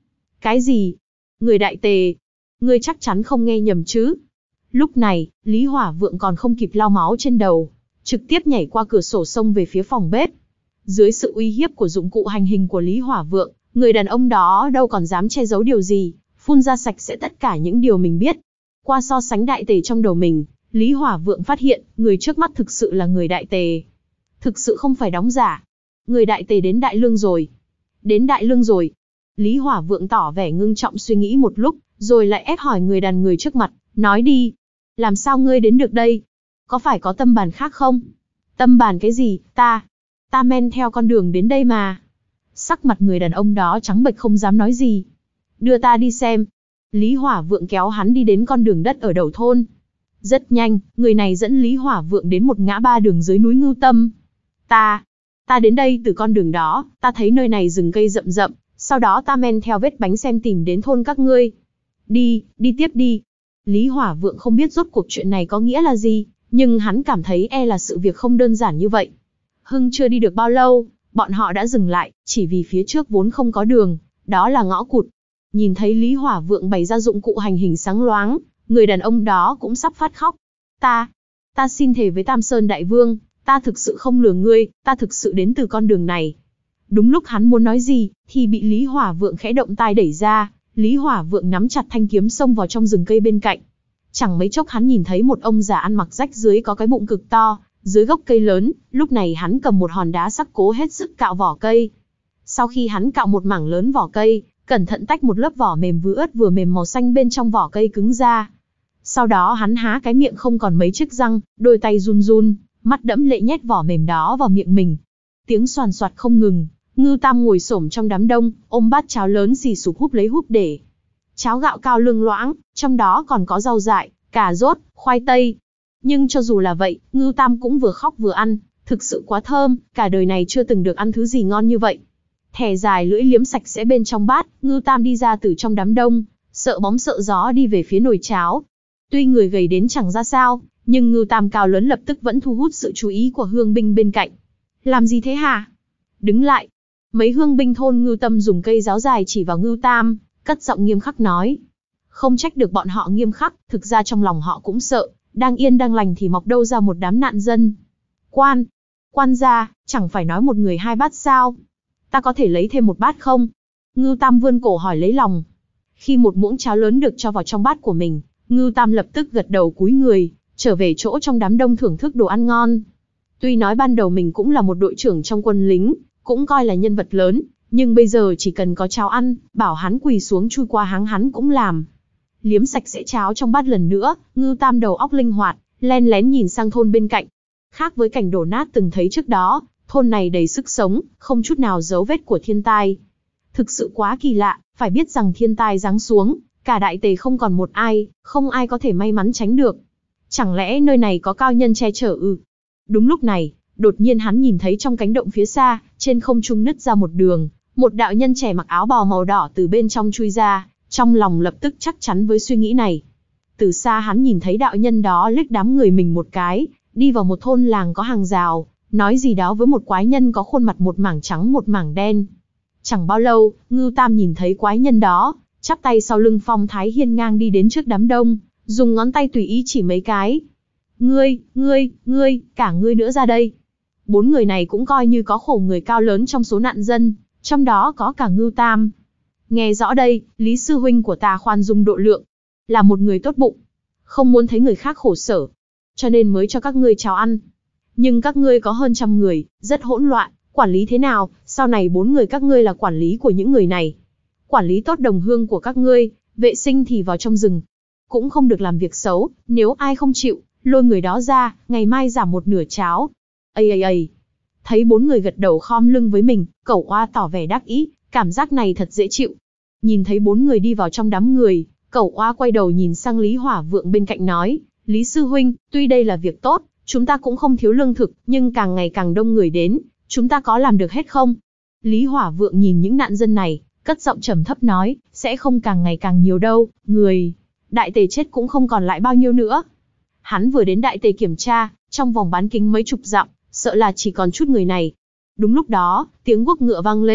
Cái gì? Người đại tề? Ngươi chắc chắn không nghe nhầm chứ? Lúc này, Lý Hỏa Vượng còn không kịp lau máu trên đầu, trực tiếp nhảy qua cửa sổ xông về phía phòng bếp. Dưới sự uy hiếp của dụng cụ hành hình của Lý Hỏa Vượng, người đàn ông đó đâu còn dám che giấu điều gì, phun ra sạch sẽ tất cả những điều mình biết. Qua so sánh đại tề trong đầu mình, Lý Hỏa Vượng phát hiện, người trước mắt thực sự là người đại tề. Thực sự không phải đóng giả. Người đại tề đến Đại Lương rồi. Đến Đại Lương rồi. Lý Hỏa Vượng tỏ vẻ ngưng trọng suy nghĩ một lúc, rồi lại ép hỏi người đàn người trước mặt, nói đi. Làm sao ngươi đến được đây? Có phải có tâm bàn khác không? Tâm bàn cái gì? Ta, ta men theo con đường đến đây mà. Sắc mặt người đàn ông đó trắng bệch không dám nói gì. Đưa ta đi xem. Lý Hỏa Vượng kéo hắn đi đến con đường đất ở đầu thôn. Rất nhanh, người này dẫn Lý Hỏa Vượng đến một ngã ba đường dưới núi Ngưu Tâm. Ta, ta đến đây từ con đường đó, ta thấy nơi này rừng cây rậm rậm, sau đó ta men theo vết bánh xem tìm đến thôn các ngươi. Đi, đi tiếp đi. Lý Hỏa Vượng không biết rốt cuộc chuyện này có nghĩa là gì, nhưng hắn cảm thấy e là sự việc không đơn giản như vậy. Hưng chưa đi được bao lâu, bọn họ đã dừng lại, chỉ vì phía trước vốn không có đường, đó là ngõ cụt. Nhìn thấy Lý Hỏa Vượng bày ra dụng cụ hành hình sáng loáng, người đàn ông đó cũng sắp phát khóc. Ta, ta xin thề với Tam Sơn Đại Vương, ta thực sự không lừa ngươi, ta thực sự đến từ con đường này. Đúng lúc hắn muốn nói gì, thì bị Lý Hỏa Vượng khẽ động tai đẩy ra, Lý Hỏa Vượng nắm chặt thanh kiếm xông vào trong rừng cây bên cạnh. Chẳng mấy chốc hắn nhìn thấy một ông già ăn mặc rách rưới có cái bụng cực to, dưới gốc cây lớn, lúc này hắn cầm một hòn đá sắc cố hết sức cạo vỏ cây. Sau khi hắn cạo một mảng lớn vỏ cây, cẩn thận tách một lớp vỏ mềm vừa ướt vừa mềm màu xanh bên trong vỏ cây cứng ra. Sau đó hắn há cái miệng không còn mấy chiếc răng, đôi tay run run, mắt đẫm lệ nhét vỏ mềm đó vào miệng mình. Tiếng xoàn xoạt không ngừng, Ngưu Tam ngồi xổm trong đám đông, ôm bát cháo lớn xì sụp húp lấy húp để. Cháo gạo cao lương loãng, trong đó còn có rau dại, cà rốt, khoai tây. Nhưng cho dù là vậy, Ngưu Tam cũng vừa khóc vừa ăn, thực sự quá thơm, cả đời này chưa từng được ăn thứ gì ngon như vậy. Thè dài lưỡi liếm sạch sẽ bên trong bát, Ngưu Tam đi ra từ trong đám đông, sợ bóng sợ gió đi về phía nồi cháo. Tuy người gầy đến chẳng ra sao, nhưng Ngưu Tam cao lớn lập tức vẫn thu hút sự chú ý của hương binh bên cạnh. Làm gì thế hả? Đứng lại. Mấy hương binh thôn Ngưu Tâm dùng cây giáo dài chỉ vào Ngưu Tam, cất giọng nghiêm khắc nói. Không trách được bọn họ nghiêm khắc, thực ra trong lòng họ cũng sợ, đang yên đang lành thì mọc đâu ra một đám nạn dân. Quan, quan gia, chẳng phải nói một người hai bát sao? Ta có thể lấy thêm một bát không? Ngưu Tam vươn cổ hỏi lấy lòng. Khi một muỗng cháo lớn được cho vào trong bát của mình, Ngưu Tam lập tức gật đầu cúi người, trở về chỗ trong đám đông thưởng thức đồ ăn ngon. Tuy nói ban đầu mình cũng là một đội trưởng trong quân lính, cũng coi là nhân vật lớn, nhưng bây giờ chỉ cần có cháo ăn, bảo hắn quỳ xuống chui qua háng hắn cũng làm. Liếm sạch sẽ cháo trong bát lần nữa, Ngưu Tam đầu óc linh hoạt, len lén nhìn sang thôn bên cạnh. Khác với cảnh đổ nát từng thấy trước đó, thôn này đầy sức sống, không chút nào dấu vết của thiên tai. Thực sự quá kỳ lạ, phải biết rằng thiên tai giáng xuống, cả đại tề không còn một ai, không ai có thể may mắn tránh được. Chẳng lẽ nơi này có cao nhân che chở ư? Đúng lúc này, đột nhiên hắn nhìn thấy trong cánh động phía xa, trên không trung nứt ra một đường, một đạo nhân trẻ mặc áo bào màu đỏ từ bên trong chui ra, trong lòng lập tức chắc chắn với suy nghĩ này. Từ xa hắn nhìn thấy đạo nhân đó liếc đám người mình một cái, đi vào một thôn làng có hàng rào, nói gì đó với một quái nhân có khuôn mặt một mảng trắng một mảng đen. Chẳng bao lâu, Ngưu Tam nhìn thấy quái nhân đó, chắp tay sau lưng phong thái hiên ngang đi đến trước đám đông, dùng ngón tay tùy ý chỉ mấy cái. Ngươi, ngươi, ngươi, cả ngươi nữa ra đây. Bốn người này cũng coi như có khổ người cao lớn trong số nạn dân, trong đó có cả Ngưu Tam. Nghe rõ đây, Lý sư huynh của ta khoan dung độ lượng, là một người tốt bụng, không muốn thấy người khác khổ sở, cho nên mới cho các ngươi cháo ăn. Nhưng các ngươi có hơn trăm người, rất hỗn loạn, quản lý thế nào, sau này bốn người các ngươi là quản lý của những người này. Quản lý tốt đồng hương của các ngươi, vệ sinh thì vào trong rừng. Cũng không được làm việc xấu, nếu ai không chịu, lôi người đó ra, ngày mai giảm một nửa cháo. Ây ây ây. Thấy bốn người gật đầu khom lưng với mình, Cẩu Oa tỏ vẻ đắc ý, cảm giác này thật dễ chịu. Nhìn thấy bốn người đi vào trong đám người, Cẩu Oa quay đầu nhìn sang Lý Hỏa Vượng bên cạnh nói, Lý sư huynh, tuy đây là việc tốt, chúng ta cũng không thiếu lương thực, nhưng càng ngày càng đông người đến, chúng ta có làm được hết không? Lý Hỏa Vượng nhìn những nạn dân này, cất giọng trầm thấp nói, sẽ không càng ngày càng nhiều đâu, người đại tề chết cũng không còn lại bao nhiêu nữa. Hắn vừa đến đại tề kiểm tra, trong vòng bán kính mấy chục dặm, sợ là chỉ còn chút người này. Đúng lúc đó, tiếng guốc ngựa vang lên,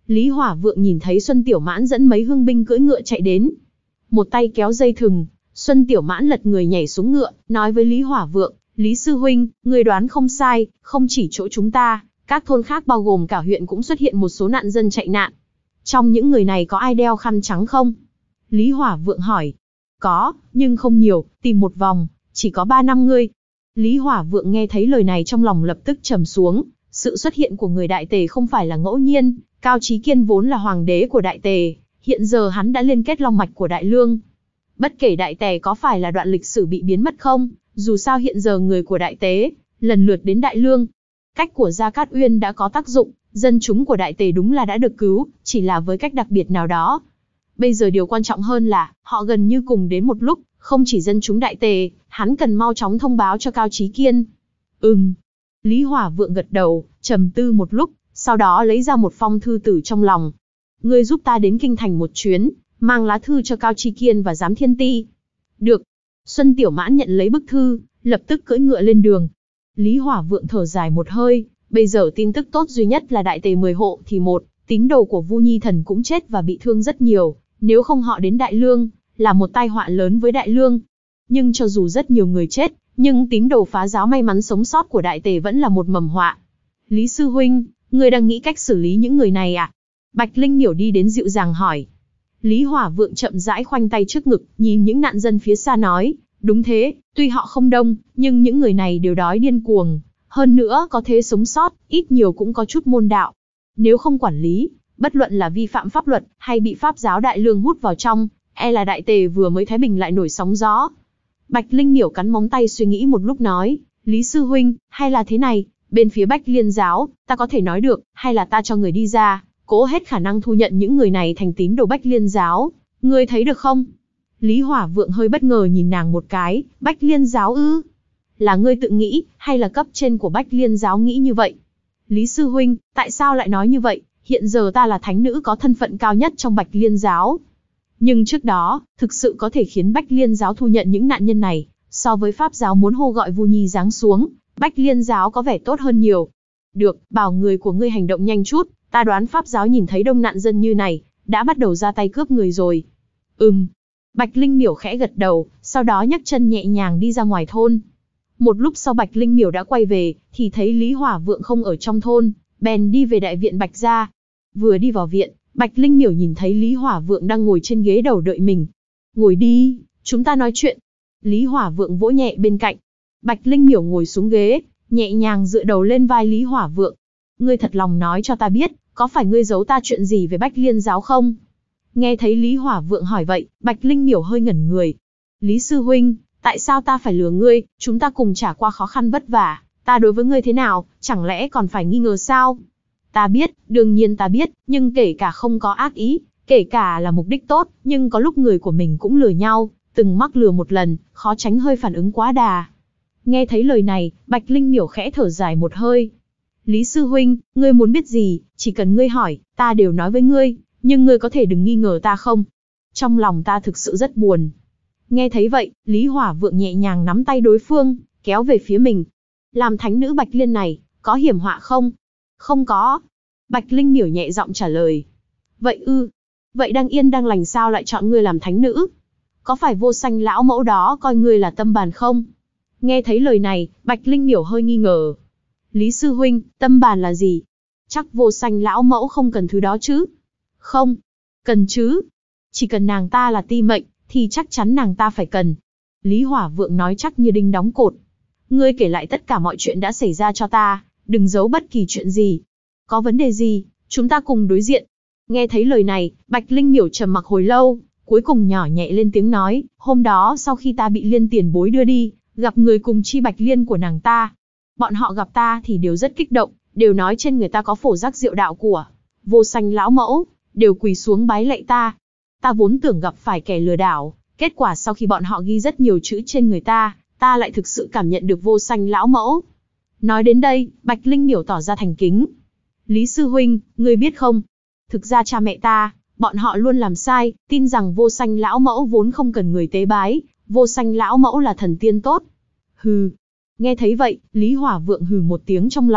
Lý Hỏa Vượng nhìn thấy Xuân Tiểu Mãn dẫn mấy hương binh cưỡi ngựa chạy đến. Một tay kéo dây thừng, Xuân Tiểu Mãn lật người nhảy xuống ngựa, nói với Lý Hỏa Vượng, Lý Sư Huynh, người đoán không sai, không chỉ chỗ chúng ta, các thôn khác bao gồm cả huyện cũng xuất hiện một số nạn dân chạy nạn. Trong những người này có ai đeo khăn trắng không? Lý Hỏa Vượng hỏi. Có, nhưng không nhiều, tìm một vòng, chỉ có ba năm người. Lý Hỏa Vượng nghe thấy lời này trong lòng lập tức trầm xuống, sự xuất hiện của người Đại Tề không phải là ngẫu nhiên, Cao Chí Kiên vốn là hoàng đế của Đại Tề, hiện giờ hắn đã liên kết long mạch của Đại Lương. Bất kể Đại Tề có phải là đoạn lịch sử bị biến mất không, dù sao hiện giờ người của Đại Tề lần lượt đến Đại Lương. Cách của Gia Cát Uyên đã có tác dụng, dân chúng của Đại Tề đúng là đã được cứu, chỉ là với cách đặc biệt nào đó. Bây giờ điều quan trọng hơn là, họ gần như cùng đến một lúc, không chỉ dân chúng Đại Tề, hắn cần mau chóng thông báo cho Cao Chí Kiên. Ừm. Lý Hỏa Vượng gật đầu, trầm tư một lúc, sau đó lấy ra một phong thư tử trong lòng. Ngươi giúp ta đến Kinh Thành một chuyến, mang lá thư cho Cao Chí Kiên và Giám Thiên Ti. Được. Xuân Tiểu Mãn nhận lấy bức thư, lập tức cưỡi ngựa lên đường. Lý Hỏa Vượng thở dài một hơi, bây giờ tin tức tốt duy nhất là Đại Tề mười hộ thì một, tín đồ của Vu Nhi Thần cũng chết và bị thương rất nhiều, nếu không họ đến Đại Lương, là một tai họa lớn với Đại Lương. Nhưng cho dù rất nhiều người chết, nhưng tín đồ phá giáo may mắn sống sót của Đại Tề vẫn là một mầm họa. Lý Sư Huynh, ngươi đang nghĩ cách xử lý những người này à? Bạch Linh Miểu đi đến dịu dàng hỏi. Lý Hỏa Vượng chậm rãi khoanh tay trước ngực, nhìn những nạn dân phía xa nói, đúng thế, tuy họ không đông, nhưng những người này đều đói điên cuồng, hơn nữa có thế sống sót, ít nhiều cũng có chút môn đạo. Nếu không quản lý, bất luận là vi phạm pháp luật, hay bị Pháp giáo Đại Lương hút vào trong, e là Đại Tề vừa mới thái bình lại nổi sóng gió. Bạch Linh Miểu cắn móng tay suy nghĩ một lúc nói, Lý Sư Huynh, hay là thế này, bên phía Bách Liên giáo, ta có thể nói được, hay là ta cho người đi ra, cố hết khả năng thu nhận những người này thành tín đồ Bách Liên giáo, ngươi thấy được không? Lý Hỏa Vượng hơi bất ngờ nhìn nàng một cái, Bách Liên giáo ư? Là ngươi tự nghĩ, hay là cấp trên của Bách Liên giáo nghĩ như vậy? Lý Sư Huynh, tại sao lại nói như vậy? Hiện giờ ta là thánh nữ có thân phận cao nhất trong Bạch Liên giáo. Nhưng trước đó, thực sự có thể khiến Bách Liên giáo thu nhận những nạn nhân này, so với Pháp giáo muốn hô gọi Vu Nhi giáng xuống, Bách Liên giáo có vẻ tốt hơn nhiều. Được, bảo người của ngươi hành động nhanh chút, ta đoán Pháp giáo nhìn thấy đông nạn dân như này, đã bắt đầu ra tay cướp người rồi. Ừm. Bạch Linh Miểu khẽ gật đầu, sau đó nhấc chân nhẹ nhàng đi ra ngoài thôn. Một lúc sau Bạch Linh Miểu đã quay về, thì thấy Lý Hỏa Vượng không ở trong thôn, bèn đi về đại viện Bạch gia. Vừa đi vào viện, Bạch Linh Miểu nhìn thấy Lý Hỏa Vượng đang ngồi trên ghế đầu đợi mình. Ngồi đi, chúng ta nói chuyện. Lý Hỏa Vượng vỗ nhẹ bên cạnh. Bạch Linh Miểu ngồi xuống ghế, nhẹ nhàng dựa đầu lên vai Lý Hỏa Vượng. Ngươi thật lòng nói cho ta biết, có phải ngươi giấu ta chuyện gì về Bách Liên giáo không? Nghe thấy Lý Hỏa Vượng hỏi vậy, Bạch Linh Miểu hơi ngẩn người. Lý Sư Huynh, tại sao ta phải lừa ngươi, chúng ta cùng trải qua khó khăn vất vả, ta đối với ngươi thế nào, chẳng lẽ còn phải nghi ngờ sao? Ta biết, đương nhiên ta biết, nhưng kể cả không có ác ý, kể cả là mục đích tốt, nhưng có lúc người của mình cũng lừa nhau, từng mắc lừa một lần, khó tránh hơi phản ứng quá đà. Nghe thấy lời này, Bạch Linh Miểu khẽ thở dài một hơi. Lý Sư Huynh, ngươi muốn biết gì, chỉ cần ngươi hỏi, ta đều nói với ngươi, nhưng ngươi có thể đừng nghi ngờ ta không? Trong lòng ta thực sự rất buồn. Nghe thấy vậy, Lý Hỏa Vượng nhẹ nhàng nắm tay đối phương, kéo về phía mình. Làm thánh nữ Bạch Liên này, có hiểm họa không? Không có. Bạch Linh Miểu nhẹ giọng trả lời. Vậy ư? Vậy đang yên đang lành sao lại chọn ngươi làm thánh nữ? Có phải Vô Sanh lão mẫu đó coi ngươi là tâm bàn không? Nghe thấy lời này, Bạch Linh Miểu hơi nghi ngờ. Lý Sư Huynh, tâm bàn là gì? Chắc Vô Sanh lão mẫu không cần thứ đó chứ? Không. Cần chứ. Chỉ cần nàng ta là ti mệnh, thì chắc chắn nàng ta phải cần. Lý Hỏa Vượng nói chắc như đinh đóng cột. Ngươi kể lại tất cả mọi chuyện đã xảy ra cho ta, đừng giấu bất kỳ chuyện gì. Có vấn đề gì, chúng ta cùng đối diện. Nghe thấy lời này, Bạch Linh Miểu trầm mặc hồi lâu, cuối cùng nhỏ nhẹ lên tiếng nói, hôm đó sau khi ta bị Liên tiền bối đưa đi, gặp người cùng chi Bạch Liên của nàng ta. Bọn họ gặp ta thì đều rất kích động, đều nói trên người ta có phổ giác diệu đạo của Vô Sanh lão mẫu, đều quỳ xuống bái lạy ta. Ta vốn tưởng gặp phải kẻ lừa đảo, kết quả sau khi bọn họ ghi rất nhiều chữ trên người ta, ta lại thực sự cảm nhận được Vô Sanh lão mẫu. Nói đến đây, Bạch Linh Miểu tỏ ra thành kính. Lý Sư Huynh, ngươi biết không? Thực ra cha mẹ ta, bọn họ luôn làm sai, tin rằng Vô Sanh lão mẫu vốn không cần người tế bái, Vô Sanh lão mẫu là thần tiên tốt. Hừ. Nghe thấy vậy, Lý Hỏa Vượng hừ một tiếng trong lòng,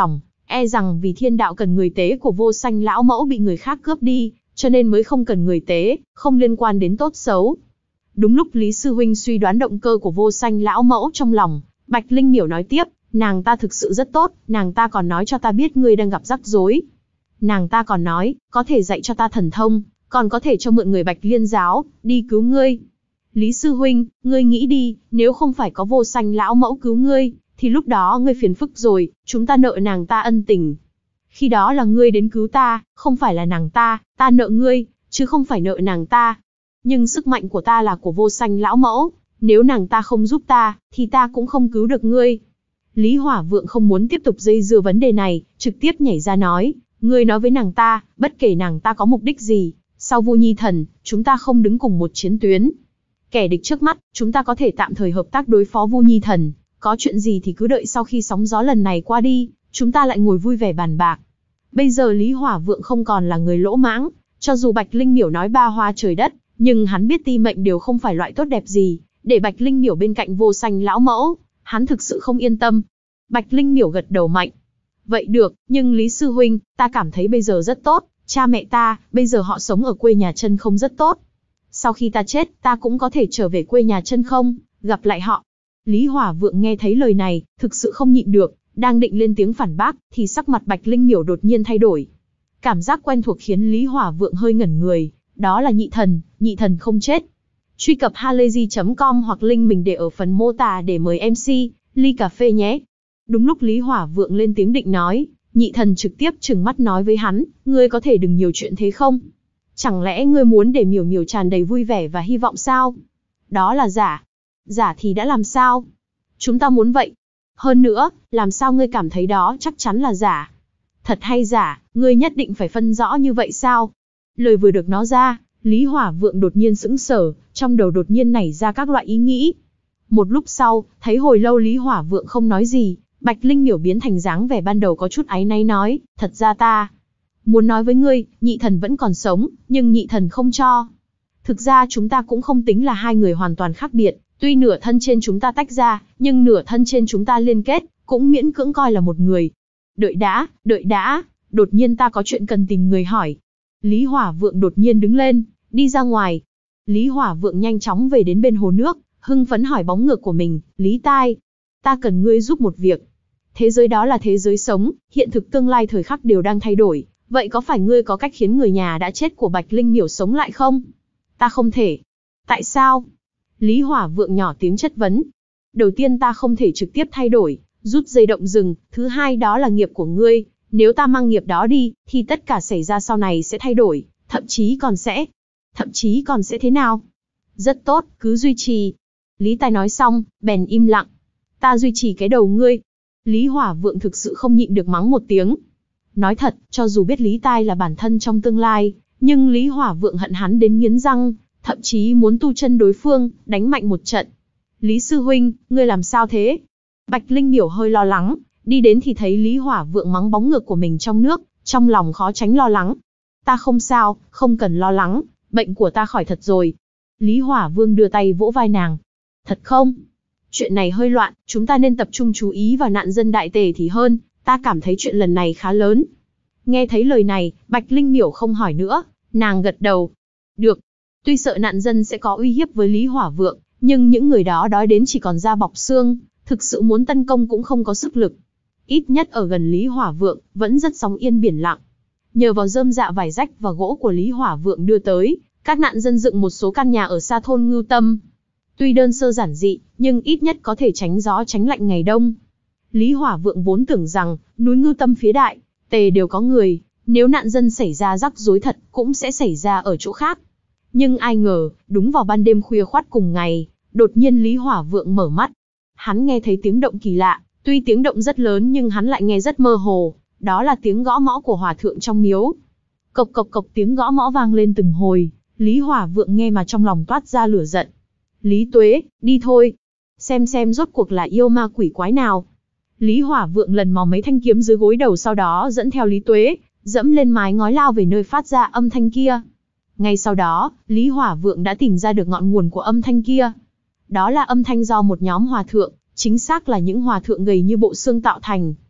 E rằng vì thiên đạo cần người tế của Vô Sanh lão mẫu bị người khác cướp đi, cho nên mới không cần người tế, không liên quan đến tốt xấu. Đúng lúc Lý Sư Huynh suy đoán động cơ của Vô Sanh lão mẫu trong lòng, Bạch Linh Miểu nói tiếp, nàng ta thực sự rất tốt, nàng ta còn nói cho ta biết ngươi đang gặp rắc rối. Nàng ta còn nói, có thể dạy cho ta thần thông, còn có thể cho mượn người Bạch Liên giáo, đi cứu ngươi. Lý Sư Huynh, ngươi nghĩ đi, nếu không phải có Vô Sanh lão mẫu cứu ngươi, thì lúc đó ngươi phiền phức rồi, chúng ta nợ nàng ta ân tình. Khi đó là ngươi đến cứu ta, không phải là nàng ta, ta nợ ngươi, chứ không phải nợ nàng ta. Nhưng sức mạnh của ta là của Vô Sanh lão mẫu, nếu nàng ta không giúp ta, thì ta cũng không cứu được ngươi. Lý Hỏa Vượng không muốn tiếp tục dây dưa vấn đề này, trực tiếp nhảy ra nói, ngươi nói với nàng ta, bất kể nàng ta có mục đích gì, sau Vu Nhi Thần, chúng ta không đứng cùng một chiến tuyến. Kẻ địch trước mắt, chúng ta có thể tạm thời hợp tác đối phó Vu Nhi Thần, có chuyện gì thì cứ đợi sau khi sóng gió lần này qua đi, chúng ta lại ngồi vui vẻ bàn bạc. Bây giờ Lý Hỏa Vượng không còn là người lỗ mãng, cho dù Bạch Linh Miểu nói ba hoa trời đất, nhưng hắn biết ti mệnh đều không phải loại tốt đẹp gì, để Bạch Linh Miểu bên cạnh Vô Sanh lão mẫu, hắn thực sự không yên tâm. Bạch Linh Miểu gật đầu mạnh. Vậy được, nhưng Lý Sư Huynh, ta cảm thấy bây giờ rất tốt, cha mẹ ta, bây giờ họ sống ở quê nhà chân không rất tốt. Sau khi ta chết, ta cũng có thể trở về quê nhà chân không, gặp lại họ. Lý Hỏa Vượng nghe thấy lời này, thực sự không nhịn được, đang định lên tiếng phản bác, thì sắc mặt Bạch Linh Miểu đột nhiên thay đổi. Cảm giác quen thuộc khiến Lý Hỏa Vượng hơi ngẩn người, đó là nhị thần, nhị thần không chết. Truy cập halayzi chấm com hoặc link mình để ở phần mô tả để mời em xê, ly cà phê nhé. Đúng lúc Lý Hỏa Vượng lên tiếng định nói, nhị thần trực tiếp trừng mắt nói với hắn, ngươi có thể đừng nhiều chuyện thế không? Chẳng lẽ ngươi muốn để Miểu Miểu tràn đầy vui vẻ và hy vọng sao? Đó là giả. Giả thì đã làm sao? Chúng ta muốn vậy. Hơn nữa, làm sao ngươi cảm thấy đó chắc chắn là giả? Thật hay giả, ngươi nhất định phải phân rõ như vậy sao? Lời vừa được nói ra, Lý Hỏa Vượng đột nhiên sững sờ, trong đầu đột nhiên nảy ra các loại ý nghĩ. Một lúc sau, thấy hồi lâu Lý Hỏa Vượng không nói gì, Bạch Linh Miểu biến thành dáng vẻ ban đầu có chút áy náy nói, thật ra ta muốn nói với ngươi, nhị thần vẫn còn sống, nhưng nhị thần không cho. Thực ra chúng ta cũng không tính là hai người hoàn toàn khác biệt, tuy nửa thân trên chúng ta tách ra, nhưng nửa thân trên chúng ta liên kết, cũng miễn cưỡng coi là một người. Đợi đã, đợi đã, đột nhiên ta có chuyện cần tìm người hỏi. Lý Hỏa Vượng đột nhiên đứng lên, đi ra ngoài. Lý Hỏa Vượng nhanh chóng về đến bên hồ nước, hưng phấn hỏi bóng ngược của mình, Lý Tai, ta cần ngươi giúp một việc. Thế giới đó là thế giới sống, hiện thực tương lai thời khắc đều đang thay đổi, vậy có phải ngươi có cách khiến người nhà đã chết của Bạch Linh Miểu sống lại không? Ta không thể. Tại sao? Lý Hỏa Vượng nhỏ tiếng chất vấn. Đầu tiên ta không thể trực tiếp thay đổi, rút dây động rừng, thứ hai đó là nghiệp của ngươi, nếu ta mang nghiệp đó đi, thì tất cả xảy ra sau này sẽ thay đổi, thậm chí còn sẽ... Thậm chí còn sẽ thế nào? Rất tốt, cứ duy trì. Lý Tai nói xong, bèn im lặng. Ta duy trì cái đầu ngươi. Lý Hỏa Vượng thực sự không nhịn được mắng một tiếng. Nói thật, cho dù biết Lý Tai là bản thân trong tương lai, nhưng Lý Hỏa Vượng hận hắn đến nghiến răng, thậm chí muốn tu chân đối phương, đánh mạnh một trận. Lý Sư Huynh, ngươi làm sao thế? Bạch Linh Miểu hơi lo lắng, đi đến thì thấy Lý Hỏa Vượng mắng bóng ngược của mình trong nước, trong lòng khó tránh lo lắng. Ta không sao, không cần lo lắng, bệnh của ta khỏi thật rồi. Lý Hỏa Vương đưa tay vỗ vai nàng. Thật không? Chuyện này hơi loạn, chúng ta nên tập trung chú ý vào nạn dân đại tề thì hơn, ta cảm thấy chuyện lần này khá lớn. Nghe thấy lời này, Bạch Linh Miểu không hỏi nữa, nàng gật đầu. Được. Tuy sợ nạn dân sẽ có uy hiếp với Lý Hỏa Vượng, nhưng những người đó đói đến chỉ còn da bọc xương, thực sự muốn tấn công cũng không có sức lực. Ít nhất ở gần Lý Hỏa Vượng, vẫn rất sóng yên biển lặng. Nhờ vào rơm dạ vải rách và gỗ của Lý Hỏa Vượng đưa tới, các nạn dân dựng một số căn nhà ở xa thôn Ngưu Tâm. Tuy đơn sơ giản dị, nhưng ít nhất có thể tránh gió tránh lạnh ngày đông. Lý Hỏa Vượng vốn tưởng rằng, núi Ngưu Tâm phía đại, tề đều có người, nếu nạn dân xảy ra rắc rối thật, cũng sẽ xảy ra ở chỗ khác. Nhưng ai ngờ, đúng vào ban đêm khuya khoắt cùng ngày, đột nhiên Lý Hỏa Vượng mở mắt. Hắn nghe thấy tiếng động kỳ lạ, tuy tiếng động rất lớn nhưng hắn lại nghe rất mơ hồ, đó là tiếng gõ mõ của hòa thượng trong miếu. Cộc cộc cộc tiếng gõ mõ vang lên từng hồi, Lý Hỏa Vượng nghe mà trong lòng toát ra lửa giận. Lý Tuế, đi thôi. Xem xem rốt cuộc là yêu ma quỷ quái nào. Lý Hỏa Vượng lần mò mấy thanh kiếm dưới gối đầu, sau đó dẫn theo Lý Tuế, dẫm lên mái ngói lao về nơi phát ra âm thanh kia. Ngay sau đó, Lý Hỏa Vượng đã tìm ra được ngọn nguồn của âm thanh kia. Đó là âm thanh do một nhóm hòa thượng, chính xác là những hòa thượng gầy như bộ xương tạo thành.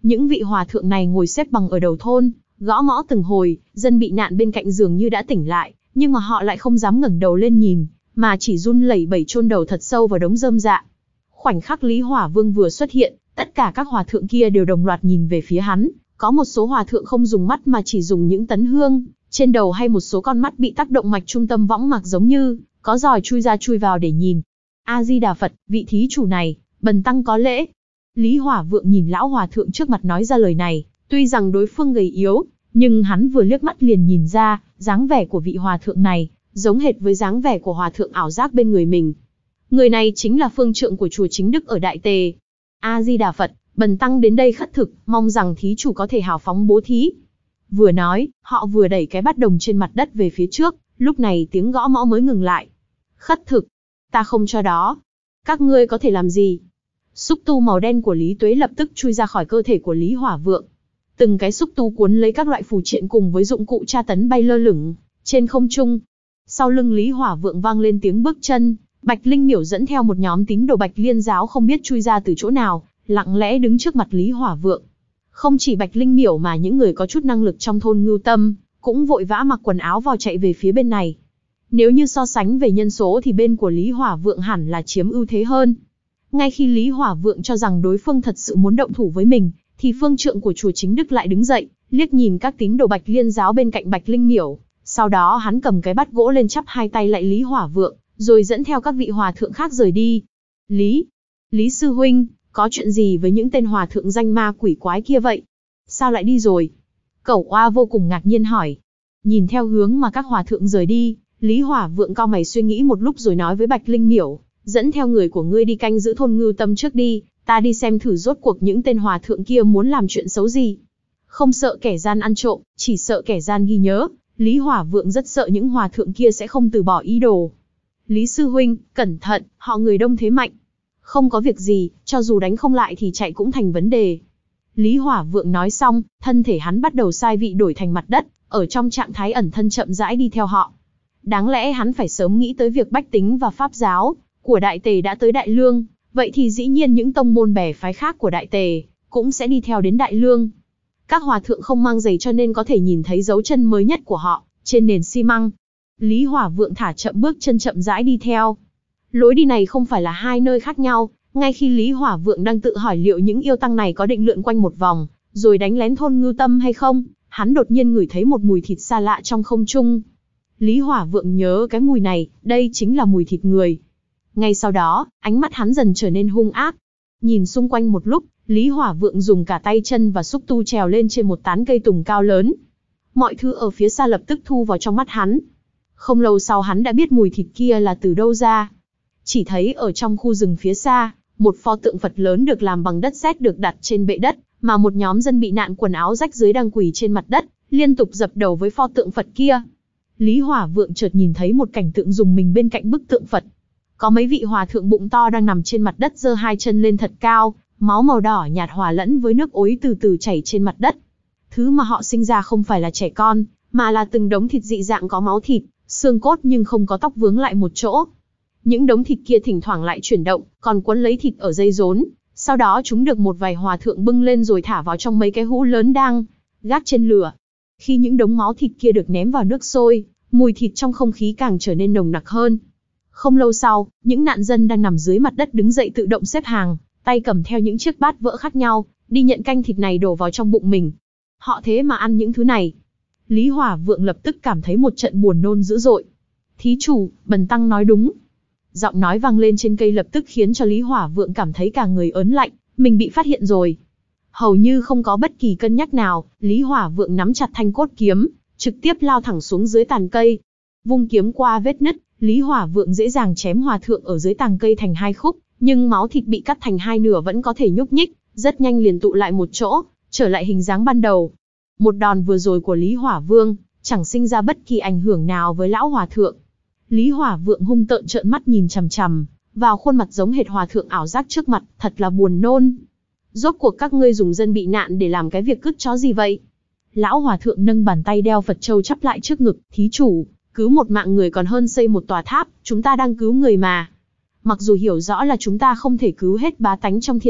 Những vị hòa thượng này ngồi xếp bằng ở đầu thôn, gõ mõ từng hồi, dân bị nạn bên cạnh dường như đã tỉnh lại, nhưng mà họ lại không dám ngẩng đầu lên nhìn, mà chỉ run lẩy bẩy chôn đầu thật sâu vào đống rơm rạ. Khoảnh khắc Lý Hỏa Vương vừa xuất hiện, tất cả các hòa thượng kia đều đồng loạt nhìn về phía hắn, có một số hòa thượng không dùng mắt mà chỉ dùng những tấn hương trên đầu, hay một số con mắt bị tác động mạch trung tâm võng mạc giống như có giòi chui ra chui vào để nhìn. A Di Đà Phật, vị thí chủ này, bần tăng có lễ. Lý Hỏa Vượng nhìn lão hòa thượng trước mặt nói ra lời này, tuy rằng đối phương gầy yếu, nhưng hắn vừa liếc mắt liền nhìn ra, dáng vẻ của vị hòa thượng này giống hệt với dáng vẻ của hòa thượng ảo giác bên người mình. Người này chính là phương trượng của chùa Chính Đức ở Đại Tề. A Di Đà Phật, bần tăng đến đây khất thực, mong rằng thí chủ có thể hào phóng bố thí. Vừa nói, họ vừa đẩy cái bát đồng trên mặt đất về phía trước, lúc này tiếng gõ mõ mới ngừng lại. Khất thực, ta không cho đó. Các ngươi có thể làm gì? Xúc tu màu đen của Lý Tuế lập tức chui ra khỏi cơ thể của Lý Hỏa Vượng. Từng cái xúc tu cuốn lấy các loại phù triện cùng với dụng cụ tra tấn bay lơ lửng trên không trung. Sau lưng Lý Hỏa Vượng vang lên tiếng bước chân, Bạch Linh Miểu dẫn theo một nhóm tín đồ Bạch Liên giáo không biết chui ra từ chỗ nào, lặng lẽ đứng trước mặt Lý Hỏa Vượng. Không chỉ Bạch Linh Miểu mà những người có chút năng lực trong thôn Ngưu Tâm cũng vội vã mặc quần áo vào chạy về phía bên này. Nếu như so sánh về nhân số thì bên của Lý Hỏa Vượng hẳn là chiếm ưu thế hơn. Ngay khi Lý Hỏa Vượng cho rằng đối phương thật sự muốn động thủ với mình, thì phương trượng của chùa Chính Đức lại đứng dậy, liếc nhìn các tín đồ Bạch Liên giáo bên cạnh Bạch Linh Miểu. Sau đó hắn cầm cái bát gỗ lên chắp hai tay lạy Lý Hỏa Vượng, rồi dẫn theo các vị hòa thượng khác rời đi. Lý, Lý sư huynh, có chuyện gì với những tên hòa thượng danh ma quỷ quái kia vậy? Sao lại đi rồi? Cẩu Oa vô cùng ngạc nhiên hỏi. Nhìn theo hướng mà các hòa thượng rời đi, Lý Hỏa Vượng cau mày suy nghĩ một lúc rồi nói với Bạch Linh Miểu, dẫn theo người của ngươi đi canh giữ thôn Ngưu Tâm trước đi, ta đi xem thử rốt cuộc những tên hòa thượng kia muốn làm chuyện xấu gì. Không sợ kẻ gian ăn trộm, chỉ sợ kẻ gian ghi nhớ. Lý Hỏa Vượng rất sợ những hòa thượng kia sẽ không từ bỏ ý đồ. Lý sư huynh, cẩn thận, họ người đông thế mạnh. Không có việc gì, cho dù đánh không lại thì chạy cũng thành vấn đề. Lý Hỏa Vượng nói xong, thân thể hắn bắt đầu sai vị đổi thành mặt đất, ở trong trạng thái ẩn thân chậm rãi đi theo họ. Đáng lẽ hắn phải sớm nghĩ tới việc bách tính và pháp giáo của Đại Tề đã tới Đại Lương, vậy thì dĩ nhiên những tông môn bè phái khác của Đại Tề cũng sẽ đi theo đến Đại Lương. Các hòa thượng không mang giày cho nên có thể nhìn thấy dấu chân mới nhất của họ trên nền xi măng. Lý Hỏa Vượng thả chậm bước chân chậm rãi đi theo. Lối đi này không phải là hai nơi khác nhau, ngay khi Lý Hỏa Vượng đang tự hỏi liệu những yêu tăng này có định lượn quanh một vòng, rồi đánh lén thôn Ngưu Tâm hay không, hắn đột nhiên ngửi thấy một mùi thịt xa lạ trong không trung. Lý Hỏa Vượng nhớ cái mùi này, đây chính là mùi thịt người. Ngay sau đó, ánh mắt hắn dần trở nên hung ác. Nhìn xung quanh một lúc, Lý Hỏa Vượng dùng cả tay chân và xúc tu trèo lên trên một tán cây tùng cao lớn. Mọi thứ ở phía xa lập tức thu vào trong mắt hắn. Không lâu sau hắn đã biết mùi thịt kia là từ đâu ra. Chỉ thấy ở trong khu rừng phía xa, một pho tượng Phật lớn được làm bằng đất sét được đặt trên bệ đất, mà một nhóm dân bị nạn quần áo rách rưới đang quỳ trên mặt đất, liên tục dập đầu với pho tượng Phật kia. Lý Hỏa Vượng chợt nhìn thấy một cảnh tượng rùng mình bên cạnh bức tượng Phật. Có mấy vị hòa thượng bụng to đang nằm trên mặt đất giơ hai chân lên thật cao, máu màu đỏ nhạt hòa lẫn với nước ối từ từ chảy trên mặt đất. Thứ mà họ sinh ra không phải là trẻ con, mà là từng đống thịt dị dạng có máu thịt, xương cốt nhưng không có tóc vướng lại một chỗ. Những đống thịt kia thỉnh thoảng lại chuyển động, còn quấn lấy thịt ở dây rốn. Sau đó chúng được một vài hòa thượng bưng lên rồi thả vào trong mấy cái hũ lớn đang gác trên lửa. Khi những đống máu thịt kia được ném vào nước sôi, mùi thịt trong không khí càng trở nên nồng nặc hơn. Không lâu sau, những nạn dân đang nằm dưới mặt đất đứng dậy tự động xếp hàng, tay cầm theo những chiếc bát vỡ khác nhau, đi nhận canh thịt này đổ vào trong bụng mình. Họ thế mà ăn những thứ này. Lý Hỏa Vượng lập tức cảm thấy một trận buồn nôn dữ dội. Thí chủ, bần tăng nói đúng. Giọng nói vang lên trên cây lập tức khiến cho Lý Hỏa Vượng cảm thấy cả người ớn lạnh, mình bị phát hiện rồi. Hầu như không có bất kỳ cân nhắc nào, Lý Hỏa Vượng nắm chặt thanh cốt kiếm, trực tiếp lao thẳng xuống dưới tàn cây. Vung kiếm qua vết nứt, Lý Hỏa Vượng dễ dàng chém hòa thượng ở dưới tàng cây thành hai khúc, nhưng máu thịt bị cắt thành hai nửa vẫn có thể nhúc nhích, rất nhanh liền tụ lại một chỗ, trở lại hình dáng ban đầu. Một đòn vừa rồi của Lý Hỏa Vương chẳng sinh ra bất kỳ ảnh hưởng nào với lão hòa thượng. Lý Hỏa Vượng hung tợn trợn mắt nhìn chằm chằm vào khuôn mặt giống hệt hòa thượng ảo giác trước mặt, thật là buồn nôn. Rốt cuộc các ngươi dùng dân bị nạn để làm cái việc cứt chó gì vậy? Lão hòa thượng nâng bàn tay đeo Phật châu chắp lại trước ngực, thí chủ, cứu một mạng người còn hơn xây một tòa tháp, chúng ta đang cứu người mà. Mặc dù hiểu rõ là chúng ta không thể cứu hết bá tánh trong thiên hạ,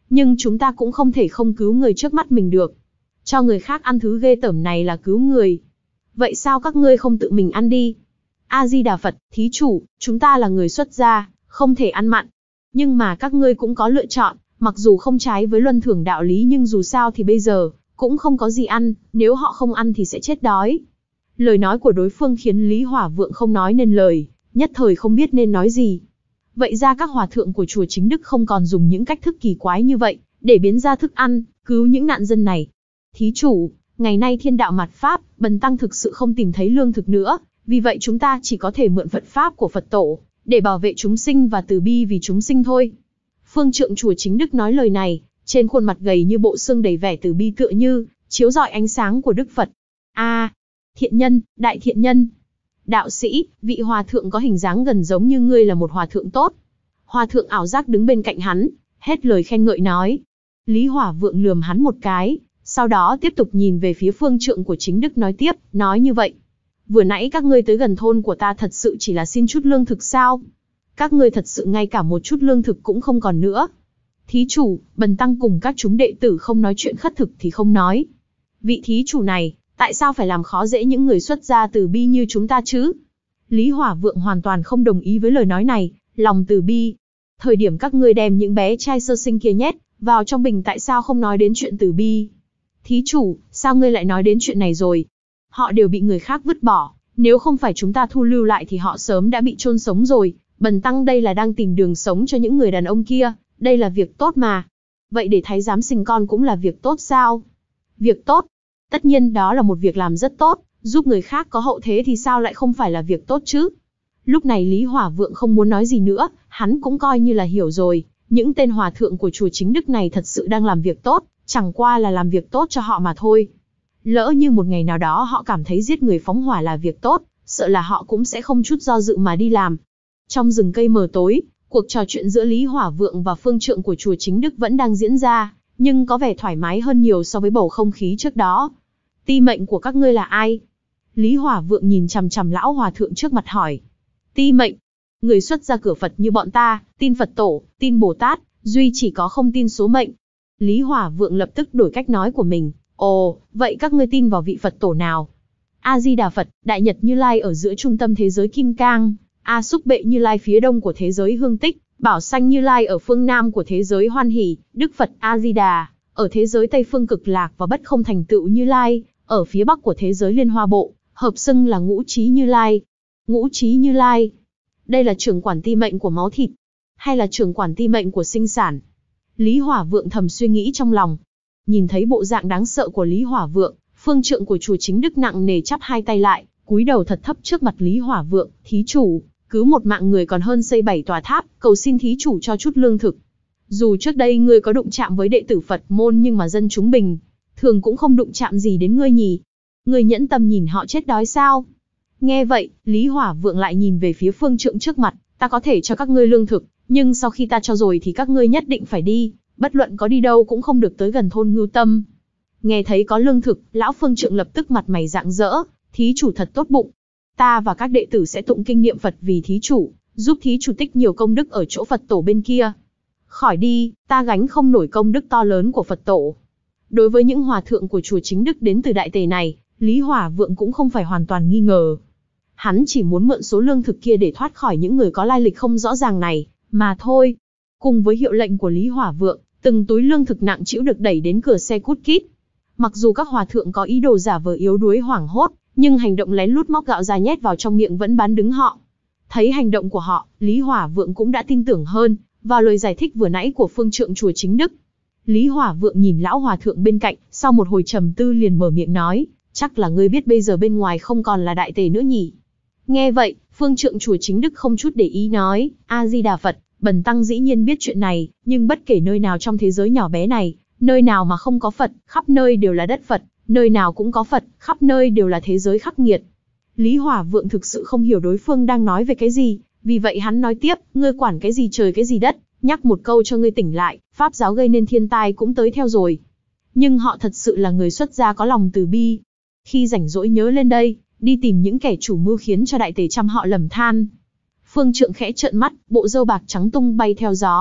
nhưng chúng ta cũng không thể không cứu người trước mắt mình được. Cho người khác ăn thứ ghê tởm này là cứu người. Vậy sao các ngươi không tự mình ăn đi? A-di-đà Phật, thí chủ, chúng ta là người xuất gia, không thể ăn mặn. Nhưng mà các ngươi cũng có lựa chọn, mặc dù không trái với luân thường đạo lý nhưng dù sao thì bây giờ, cũng không có gì ăn, nếu họ không ăn thì sẽ chết đói. Lời nói của đối phương khiến Lý Hỏa Vượng không nói nên lời, nhất thời không biết nên nói gì. Vậy ra các hòa thượng của chùa Chính Đức không còn dùng những cách thức kỳ quái như vậy, để biến ra thức ăn, cứu những nạn dân này. Thí chủ, ngày nay thiên đạo mạt Pháp, bần tăng thực sự không tìm thấy lương thực nữa, vì vậy chúng ta chỉ có thể mượn Phật Pháp của Phật Tổ, để bảo vệ chúng sinh và từ bi vì chúng sinh thôi. Phương trượng chùa Chính Đức nói lời này, trên khuôn mặt gầy như bộ xương đầy vẻ từ bi tựa như, chiếu rọi ánh sáng của Đức Phật. A, thiện nhân, đại thiện nhân. Đạo sĩ, vị hòa thượng có hình dáng gần giống như ngươi là một hòa thượng tốt. Hòa thượng ảo giác đứng bên cạnh hắn, hết lời khen ngợi nói. Lý Hỏa Vượng lườm hắn một cái, sau đó tiếp tục nhìn về phía phương trượng của Chính Đức nói tiếp, nói như vậy. Vừa nãy các ngươi tới gần thôn của ta thật sự chỉ là xin chút lương thực sao? Các ngươi thật sự ngay cả một chút lương thực cũng không còn nữa. Thí chủ, bần tăng cùng các chúng đệ tử không nói chuyện khất thực thì không nói. Vị thí chủ này, tại sao phải làm khó dễ những người xuất gia từ bi như chúng ta chứ? Lý Hỏa Vượng hoàn toàn không đồng ý với lời nói này, lòng từ bi. Thời điểm các ngươi đem những bé trai sơ sinh kia nhét vào trong bình tại sao không nói đến chuyện từ bi? Thí chủ, sao ngươi lại nói đến chuyện này rồi? Họ đều bị người khác vứt bỏ, nếu không phải chúng ta thu lưu lại thì họ sớm đã bị chôn sống rồi. Bần tăng đây là đang tìm đường sống cho những người đàn ông kia, đây là việc tốt mà. Vậy để thái giám sinh con cũng là việc tốt sao? Việc tốt? Tất nhiên đó là một việc làm rất tốt, giúp người khác có hậu thế thì sao lại không phải là việc tốt chứ? Lúc này Lý Hỏa Vượng không muốn nói gì nữa, hắn cũng coi như là hiểu rồi, những tên hòa thượng của chùa Chính Đức này thật sự đang làm việc tốt, chẳng qua là làm việc tốt cho họ mà thôi. Lỡ như một ngày nào đó họ cảm thấy giết người phóng hỏa là việc tốt, sợ là họ cũng sẽ không chút do dự mà đi làm. Trong rừng cây mờ tối, cuộc trò chuyện giữa Lý Hỏa Vượng và phương trượng của chùa Chính Đức vẫn đang diễn ra, nhưng có vẻ thoải mái hơn nhiều so với bầu không khí trước đó. Ti mệnh của các ngươi là ai? Lý Hỏa Vượng nhìn chằm chằm lão hòa thượng trước mặt hỏi. Ti mệnh, người xuất gia cửa Phật như bọn ta, tin Phật Tổ, tin Bồ Tát, duy chỉ có không tin số mệnh. Lý Hỏa Vượng lập tức đổi cách nói của mình. Ồ, vậy các ngươi tin vào vị Phật Tổ nào? A-di-đà Phật, Đại Nhật Như Lai ở giữa trung tâm thế giới Kim Cang, A Xúc Bệ Như Lai phía đông của thế giới Hương Tích, Bảo Sanh Như Lai ở phương nam của thế giới Hoan Hỷ, Đức Phật A-di-đà ở thế giới Tây phương Cực Lạc và Bất Không Thành Tựu Như Lai ở phía bắc của thế giới Liên Hoa Bộ, hợp xưng là Ngũ Trí Như Lai. Ngũ Trí Như Lai, đây là trưởng quản ti mệnh của máu thịt, hay là trưởng quản ti mệnh của sinh sản? Lý Hỏa Vượng thầm suy nghĩ trong lòng. Nhìn thấy bộ dạng đáng sợ của Lý Hỏa Vượng, phương trượng của chùa Chính Đức nặng nề chắp hai tay lại, cúi đầu thật thấp trước mặt Lý Hỏa Vượng. Thí chủ, cứu một mạng người còn hơn xây bảy tòa tháp, cầu xin thí chủ cho chút lương thực. Dù trước đây ngươi có đụng chạm với đệ tử Phật môn nhưng mà dân chúng bình thường cũng không đụng chạm gì đến ngươi nhỉ? Ngươi nhẫn tâm nhìn họ chết đói sao? Nghe vậy, Lý Hỏa Vượng lại nhìn về phía phương trượng trước mặt. Ta có thể cho các ngươi lương thực, nhưng sau khi ta cho rồi thì các ngươi nhất định phải đi, bất luận có đi đâu cũng không được tới gần thôn Ngưu Tâm. Nghe thấy có lương thực, lão phương trượng lập tức mặt mày rạng rỡ. Thí chủ thật tốt bụng. Ta và các đệ tử sẽ tụng kinh niệm Phật vì thí chủ, giúp thí chủ tích nhiều công đức ở chỗ Phật Tổ bên kia. Khỏi đi, ta gánh không nổi công đức to lớn của Phật Tổ. Đối với những hòa thượng của chùa Chính Đức đến từ Đại Tề này, Lý Hỏa Vượng cũng không phải hoàn toàn nghi ngờ. Hắn chỉ muốn mượn số lương thực kia để thoát khỏi những người có lai lịch không rõ ràng này, mà thôi. Cùng với hiệu lệnh của Lý Hỏa Vượng, từng túi lương thực nặng trĩu được đẩy đến cửa xe cút kít. Mặc dù các hòa thượng có ý đồ giả vờ yếu đuối hoảng hốt, nhưng hành động lén lút móc gạo ra nhét vào trong miệng vẫn bán đứng họ. Thấy hành động của họ, Lý Hỏa Vượng cũng đã tin tưởng hơn vào lời giải thích vừa nãy của phương trượng chùa Chính Đức. Lý Hỏa Vượng nhìn lão hòa thượng bên cạnh, sau một hồi trầm tư liền mở miệng nói, chắc là ngươi biết bây giờ bên ngoài không còn là Đại Tề nữa nhỉ? Nghe vậy, phương trượng chùa Chính Đức không chút để ý nói, A-di-đà Phật, bần tăng dĩ nhiên biết chuyện này, nhưng bất kể nơi nào trong thế giới nhỏ bé này, nơi nào mà không có Phật, khắp nơi đều là đất Phật, nơi nào cũng có Phật, khắp nơi đều là thế giới khắc nghiệt. Lý Hỏa Vượng thực sự không hiểu đối phương đang nói về cái gì, vì vậy hắn nói tiếp, ngươi quản cái gì trời cái gì đất, nhắc một câu cho ngươi tỉnh lại, pháp giáo gây nên thiên tai cũng tới theo rồi. Nhưng họ thật sự là người xuất gia có lòng từ bi. Khi rảnh rỗi nhớ lên đây, đi tìm những kẻ chủ mưu khiến cho Đại Tề trăm họ lầm than. Phương trượng khẽ trợn mắt, bộ râu bạc trắng tung bay theo gió,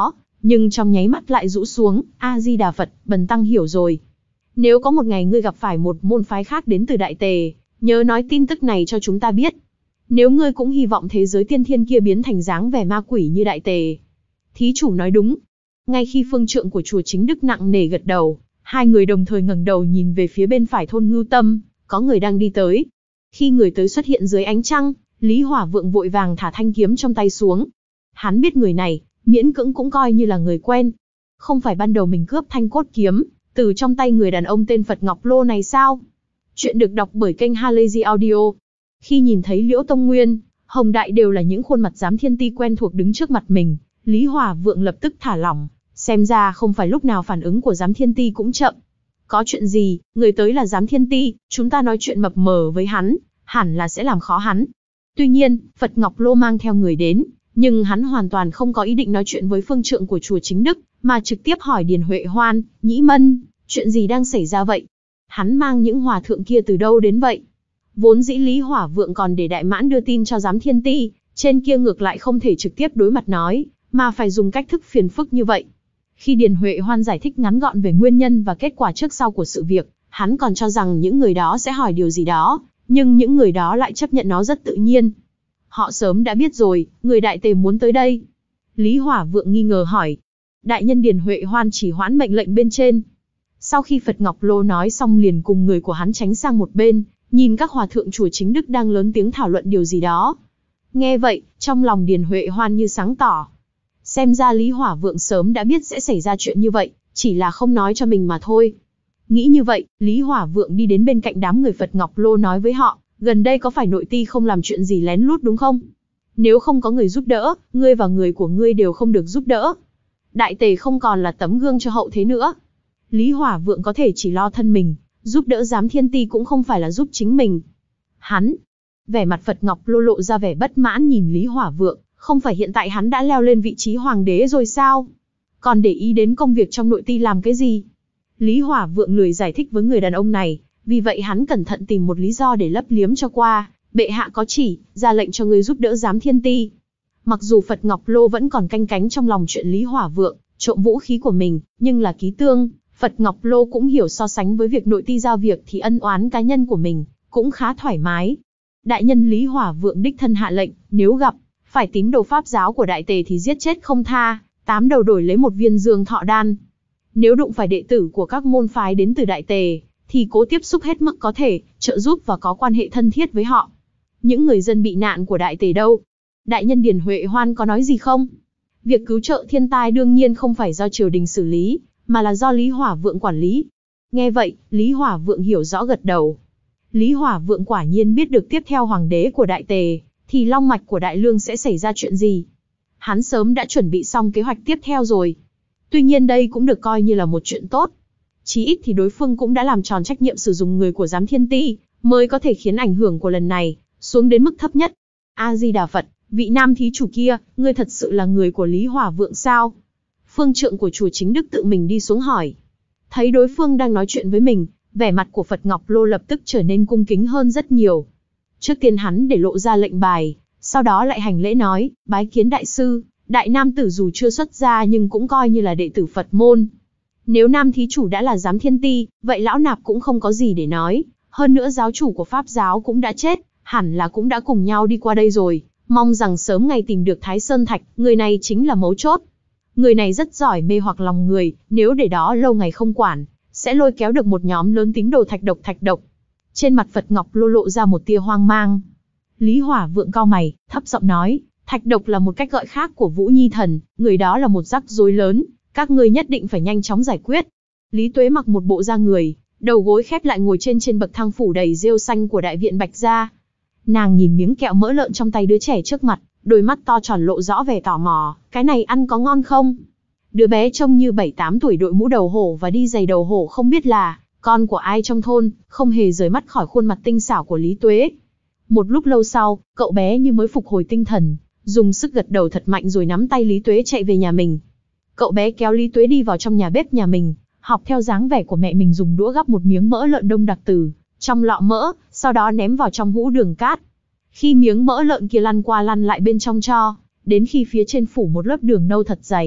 nhưng trong nháy mắt lại rũ xuống. A Di Đà Phật, bần tăng hiểu rồi. Nếu có một ngày ngươi gặp phải một môn phái khác đến từ Đại Tề, nhớ nói tin tức này cho chúng ta biết. Nếu ngươi cũng hy vọng thế giới tiên thiên kia biến thành dáng vẻ ma quỷ như Đại Tề. Thí chủ nói đúng. Ngay khi phương trượng của chùa Chính Đức nặng nề gật đầu, hai người đồng thời ngẩng đầu nhìn về phía bên phải thôn Ngưu Tâm, có người đang đi tới. Khi người tới xuất hiện dưới ánh trăng, Lý Hỏa Vượng vội vàng thả thanh kiếm trong tay xuống. Hắn biết người này, miễn cưỡng cũng coi như là người quen. Không phải ban đầu mình cướp thanh cốt kiếm từ trong tay người đàn ông tên Phật Ngọc Lô này sao? Chuyện được đọc bởi kênh Halazy Audio. Khi nhìn thấy Liễu Tông Nguyên, Hồng Đại đều là những khuôn mặt giám thiên ti quen thuộc đứng trước mặt mình, Lý Hỏa Vượng lập tức thả lỏng, xem ra không phải lúc nào phản ứng của giám thiên ti cũng chậm. Có chuyện gì, người tới là giám thiên ti, chúng ta nói chuyện mập mờ với hắn, hẳn là sẽ làm khó hắn. Tuy nhiên, Phật Ngọc Lô mang theo người đến, nhưng hắn hoàn toàn không có ý định nói chuyện với phương trượng của chùa Chính Đức, mà trực tiếp hỏi Điền Huệ Hoan, Nhĩ Mân, chuyện gì đang xảy ra vậy? Hắn mang những hòa thượng kia từ đâu đến vậy? Vốn dĩ Lý Hỏa Vượng còn để Đại Mãn đưa tin cho giám thiên ti, trên kia ngược lại không thể trực tiếp đối mặt nói, mà phải dùng cách thức phiền phức như vậy. Khi Điền Huệ Hoan giải thích ngắn gọn về nguyên nhân và kết quả trước sau của sự việc, hắn còn cho rằng những người đó sẽ hỏi điều gì đó, nhưng những người đó lại chấp nhận nó rất tự nhiên. Họ sớm đã biết rồi, người Đại Tề muốn tới đây. Lý Hỏa Vượng nghi ngờ hỏi. Đại nhân Điền Huệ Hoan chỉ hoãn mệnh lệnh bên trên. Sau khi Phật Ngọc Lô nói xong liền cùng người của hắn tránh sang một bên, nhìn các hòa thượng chùa Chính Đức đang lớn tiếng thảo luận điều gì đó. Nghe vậy, trong lòng Điền Huệ Hoan như sáng tỏ. Xem ra Lý Hỏa Vượng sớm đã biết sẽ xảy ra chuyện như vậy, chỉ là không nói cho mình mà thôi. Nghĩ như vậy, Lý Hỏa Vượng đi đến bên cạnh đám người Phật Ngọc Lô nói với họ, gần đây có phải nội ti không làm chuyện gì lén lút đúng không? Nếu không có người giúp đỡ, ngươi và người của ngươi đều không được giúp đỡ. Đại Tề không còn là tấm gương cho hậu thế nữa. Lý Hỏa Vượng có thể chỉ lo thân mình, giúp đỡ giám thiên ti cũng không phải là giúp chính mình. Hắn, vẻ mặt Phật Ngọc Lô lộ ra vẻ bất mãn nhìn Lý Hỏa Vượng, không phải hiện tại hắn đã leo lên vị trí hoàng đế rồi sao? Còn để ý đến công việc trong nội ti làm cái gì? Lý Hỏa Vượng lười giải thích với người đàn ông này, vì vậy hắn cẩn thận tìm một lý do để lấp liếm cho qua. Bệ hạ có chỉ, ra lệnh cho người giúp đỡ giám thiên ti. Mặc dù Phật Ngọc Lô vẫn còn canh cánh trong lòng chuyện Lý Hỏa Vượng trộm vũ khí của mình, nhưng là ký tương, Phật Ngọc Lô cũng hiểu so sánh với việc nội ti giao việc thì ân oán cá nhân của mình cũng khá thoải mái. Đại nhân Lý Hỏa Vượng đích thân hạ lệnh, nếu gặp phải tín đồ pháp giáo của Đại Tề thì giết chết không tha, tám đầu đổi lấy một viên dương thọ đan. Nếu đụng phải đệ tử của các môn phái đến từ Đại Tề, thì cố tiếp xúc hết mức có thể, trợ giúp và có quan hệ thân thiết với họ. Những người dân bị nạn của Đại Tề đâu? Đại nhân Điền Huệ Hoan có nói gì không? Việc cứu trợ thiên tai đương nhiên không phải do triều đình xử lý, mà là do Lý Hỏa Vượng quản lý. Nghe vậy, Lý Hỏa Vượng hiểu rõ gật đầu. Lý Hỏa Vượng quả nhiên biết được tiếp theo hoàng đế của Đại Tề, thì long mạch của Đại Lương sẽ xảy ra chuyện gì. Hắn sớm đã chuẩn bị xong kế hoạch tiếp theo rồi. Tuy nhiên đây cũng được coi như là một chuyện tốt. Chí ít thì đối phương cũng đã làm tròn trách nhiệm sử dụng người của giám thiên ti, mới có thể khiến ảnh hưởng của lần này xuống đến mức thấp nhất. A Di Đà Phật, vị nam thí chủ kia, ngươi thật sự là người của Lý Hỏa Vượng sao? Phương trượng của chùa Chính Đức tự mình đi xuống hỏi. Thấy đối phương đang nói chuyện với mình, vẻ mặt của Phật Ngọc Lô lập tức trở nên cung kính hơn rất nhiều. Trước tiên hắn để lộ ra lệnh bài, sau đó lại hành lễ nói, bái kiến đại sư, đại nam tử dù chưa xuất gia nhưng cũng coi như là đệ tử Phật môn. Nếu nam thí chủ đã là giám thiên ti, vậy lão nạp cũng không có gì để nói, hơn nữa giáo chủ của Pháp giáo cũng đã chết, hẳn là cũng đã cùng nhau đi qua đây rồi, mong rằng sớm ngày tìm được Thái Sơn Thạch, người này chính là mấu chốt. Người này rất giỏi mê hoặc lòng người, nếu để đó lâu ngày không quản, sẽ lôi kéo được một nhóm lớn tín đồ thạch độc thạch độc. Trên mặt Phật Ngọc Lô lộ ra một tia hoang mang. Lý Hỏa Vượng cau mày, thấp giọng nói, thạch độc là một cách gọi khác của Vũ Nhi Thần, người đó là một rắc rối lớn, các ngươi nhất định phải nhanh chóng giải quyết. Lý Tuế mặc một bộ da người, đầu gối khép lại ngồi trên trên bậc thang phủ đầy rêu xanh của đại viện Bạch gia. Nàng nhìn miếng kẹo mỡ lợn trong tay đứa trẻ trước mặt, đôi mắt to tròn lộ rõ vẻ tò mò, cái này ăn có ngon không? Đứa bé trông như bảy tám tuổi đội mũ đầu hổ và đi giày đầu hổ không biết là con của ai trong thôn, không hề rời mắt khỏi khuôn mặt tinh xảo của Lý Tuế. Một lúc lâu sau, cậu bé như mới phục hồi tinh thần, dùng sức gật đầu thật mạnh rồi nắm tay Lý Tuế chạy về nhà mình. Cậu bé kéo Lý Tuế đi vào trong nhà bếp nhà mình, học theo dáng vẻ của mẹ mình dùng đũa gắp một miếng mỡ lợn đông đặc từ trong lọ mỡ, sau đó ném vào trong hũ đường cát. Khi miếng mỡ lợn kia lăn qua lăn lại bên trong cho, đến khi phía trên phủ một lớp đường nâu thật dày,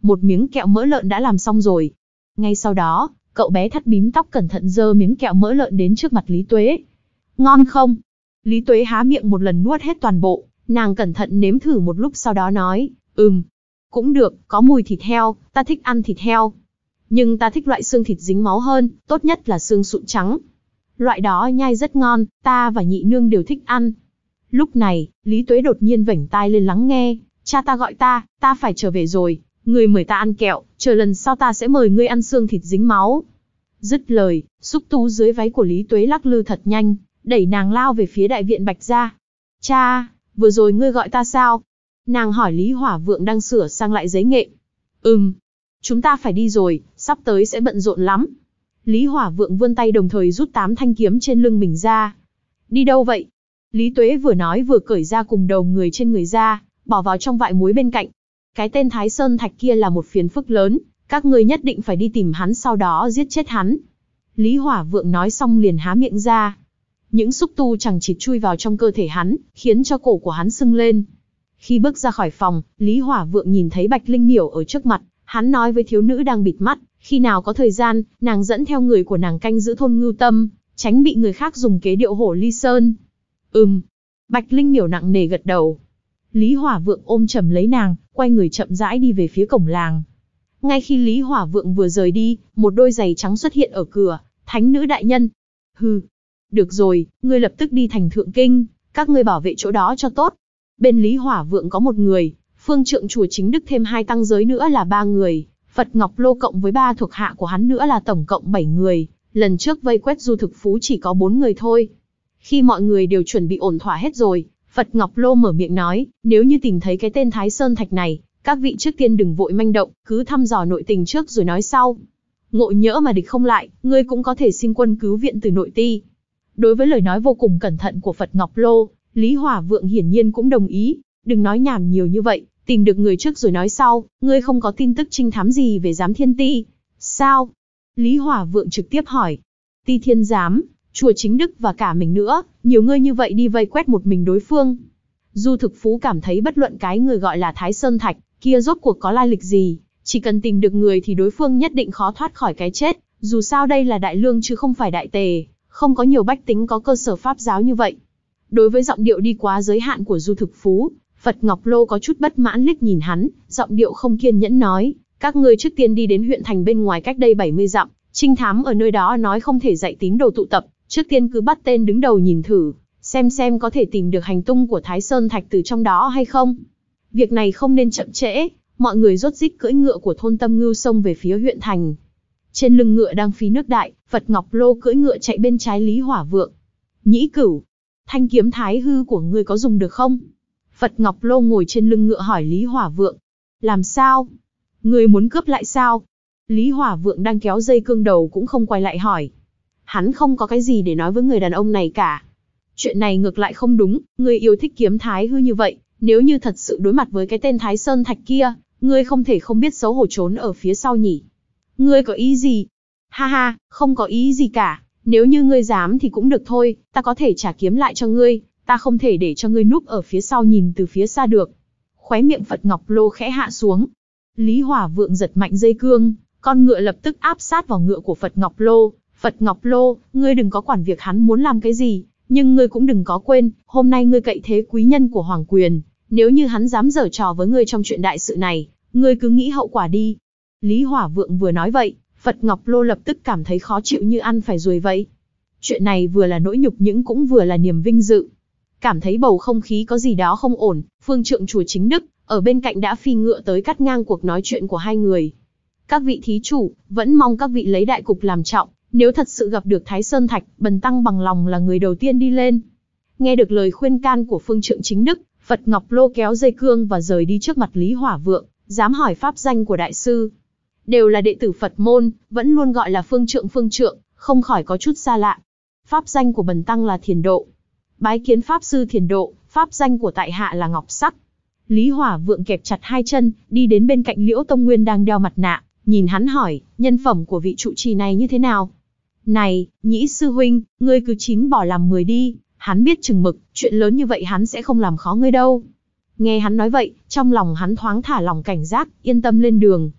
một miếng kẹo mỡ lợn đã làm xong rồi. Ngay sau đó, cậu bé thắt bím tóc cẩn thận giơ miếng kẹo mỡ lợn đến trước mặt Lý Tuế. Ngon không? Lý Tuế há miệng một lần nuốt hết toàn bộ, nàng cẩn thận nếm thử một lúc sau đó nói, ừm, cũng được, có mùi thịt heo, ta thích ăn thịt heo. Nhưng ta thích loại xương thịt dính máu hơn, tốt nhất là xương sụn trắng. Loại đó nhai rất ngon, ta và nhị nương đều thích ăn. Lúc này, Lý Tuế đột nhiên vểnh tai lên lắng nghe, cha ta gọi ta, ta phải trở về rồi, ngươi mời ta ăn kẹo, chờ lần sau ta sẽ mời ngươi ăn xương thịt dính máu. Dứt lời, xúc tu dưới váy của Lý Tuế lắc lư thật nhanh, đẩy nàng lao về phía đại viện Bạch gia. Cha, vừa rồi ngươi gọi ta sao? Nàng hỏi Lý Hỏa Vượng đang sửa sang lại giấy nghệ. Ừm, chúng ta phải đi rồi, sắp tới sẽ bận rộn lắm. Lý Hỏa Vượng vươn tay đồng thời rút tám thanh kiếm trên lưng mình ra. Đi đâu vậy? Lý Tuế vừa nói vừa cởi ra cùng đầu người trên người ra, bỏ vào trong vại muối bên cạnh. Cái tên Thái Sơn Thạch kia là một phiền phức lớn, các ngươi nhất định phải đi tìm hắn sau đó giết chết hắn. Lý Hỏa Vượng nói xong liền há miệng ra. Những xúc tu chẳng chịt chui vào trong cơ thể hắn, khiến cho cổ của hắn sưng lên. Khi bước ra khỏi phòng, Lý Hỏa Vượng nhìn thấy Bạch Linh Miểu ở trước mặt, hắn nói với thiếu nữ đang bịt mắt, khi nào có thời gian, nàng dẫn theo người của nàng canh giữ thôn Ngưu Tâm, tránh bị người khác dùng kế điệu hổ ly sơn. Ừm. Bạch Linh Miểu nặng nề gật đầu. Lý Hỏa Vượng ôm chầm lấy nàng, quay người chậm rãi đi về phía cổng làng. Ngay khi Lý Hỏa Vượng vừa rời đi, một đôi giày trắng xuất hiện ở cửa. Thánh nữ đại nhân. Hừ. Được rồi, ngươi lập tức đi thành Thượng Kinh, các ngươi bảo vệ chỗ đó cho tốt. Bên Lý Hỏa Vượng có một người, phương trượng chùa Chính Đức thêm hai tăng giới nữa là ba người, Phật Ngọc Lô cộng với ba thuộc hạ của hắn nữa là tổng cộng bảy người, lần trước vây quét Du Thực Phú chỉ có bốn người thôi. Khi mọi người đều chuẩn bị ổn thỏa hết rồi, Phật Ngọc Lô mở miệng nói, nếu như tìm thấy cái tên Thái Sơn Thạch này, các vị trước tiên đừng vội manh động, cứ thăm dò nội tình trước rồi nói sau. Ngộ nhỡ mà địch không lại, ngươi cũng có thể xin quân cứu viện từ nội ti. Đối với lời nói vô cùng cẩn thận của Phật Ngọc Lô, Lý Hỏa Vượng hiển nhiên cũng đồng ý, đừng nói nhảm nhiều như vậy, tìm được người trước rồi nói sau, ngươi không có tin tức trinh thám gì về Giám Thiên Ti. Sao? Lý Hỏa Vượng trực tiếp hỏi. Ti Thiên Giám, chùa Chính Đức và cả mình nữa, nhiều người như vậy đi vây quét một mình đối phương. Du Thực Phú cảm thấy bất luận cái người gọi là Thái Sơn Thạch, kia rốt cuộc có lai lịch gì, chỉ cần tìm được người thì đối phương nhất định khó thoát khỏi cái chết, dù sao đây là đại lương chứ không phải đại tề, không có nhiều bách tính có cơ sở pháp giáo như vậy. Đối với giọng điệu đi quá giới hạn của Du Thực Phú, Phật Ngọc Lô có chút bất mãn liếc nhìn hắn, giọng điệu không kiên nhẫn nói, các ngươi trước tiên đi đến huyện thành bên ngoài cách đây bảy mươi dặm, trinh thám ở nơi đó nói không thể dạy tín đồ tụ tập, trước tiên cứ bắt tên đứng đầu nhìn thử, xem xem có thể tìm được hành tung của Thái Sơn Thạch từ trong đó hay không. Việc này không nên chậm trễ, mọi người rốt rít cưỡi ngựa của thôn Tâm Ngưu xông về phía huyện thành. Trên lưng ngựa đang phi nước đại, Phật Ngọc Lô cưỡi ngựa chạy bên trái Lý Hỏa Vượng. Nhĩ Cửu, thanh kiếm thái hư của ngươi có dùng được không? Phật Ngọc Lô ngồi trên lưng ngựa hỏi Lý Hỏa Vượng. Làm sao? Ngươi muốn cướp lại sao? Lý Hỏa Vượng đang kéo dây cương đầu cũng không quay lại hỏi. Hắn không có cái gì để nói với người đàn ông này cả. Chuyện này ngược lại không đúng, ngươi yêu thích kiếm thái hư như vậy, nếu như thật sự đối mặt với cái tên Thái Sơn Thạch kia, ngươi không thể không biết xấu hổ trốn ở phía sau nhỉ. Ngươi có ý gì? Ha ha, không có ý gì cả, nếu như ngươi dám thì cũng được thôi, ta có thể trả kiếm lại cho ngươi, ta không thể để cho ngươi núp ở phía sau nhìn từ phía xa được. Khóe miệng Phật Ngọc Lô khẽ hạ xuống. Lý Hỏa Vượng giật mạnh dây cương, con ngựa lập tức áp sát vào ngựa của Phật Ngọc Lô. Phật Ngọc Lô, ngươi đừng có quản việc hắn muốn làm cái gì, nhưng ngươi cũng đừng có quên, hôm nay ngươi cậy thế quý nhân của Hoàng Quyền, nếu như hắn dám giở trò với ngươi trong chuyện đại sự này, ngươi cứ nghĩ hậu quả đi. Lý Hỏa Vượng vừa nói vậy, Phật Ngọc Lô lập tức cảm thấy khó chịu như ăn phải ruồi vậy. Chuyện này vừa là nỗi nhục nhưng cũng vừa là niềm vinh dự. Cảm thấy bầu không khí có gì đó không ổn, phương trượng chùa Chính Đức, ở bên cạnh đã phi ngựa tới cắt ngang cuộc nói chuyện của hai người. Các vị thí chủ, vẫn mong các vị lấy đại cục làm trọng, nếu thật sự gặp được Thái Sơn Thạch, bần tăng bằng lòng là người đầu tiên đi lên. Nghe được lời khuyên can của phương trượng Chính Đức, Phật Ngọc Lô kéo dây cương và rời đi trước mặt Lý Hỏa Vượng, dám hỏi pháp danh của đại sư. Đều là đệ tử Phật môn, vẫn luôn gọi là phương trượng phương trượng, không khỏi có chút xa lạ. Pháp danh của bần tăng là Thiền Độ. Bái kiến pháp sư Thiền Độ, pháp danh của tại hạ là Ngọc Sắc. Lý Hỏa Vượng kẹp chặt hai chân, đi đến bên cạnh Liễu Tông Nguyên đang đeo mặt nạ, nhìn hắn hỏi, nhân phẩm của vị trụ trì này như thế nào? Này, Nhĩ sư huynh, ngươi cứ chín bỏ làm mười đi, hắn biết chừng mực, chuyện lớn như vậy hắn sẽ không làm khó ngươi đâu. Nghe hắn nói vậy, trong lòng hắn thoáng thả lòng cảnh giác, yên tâm lên đường.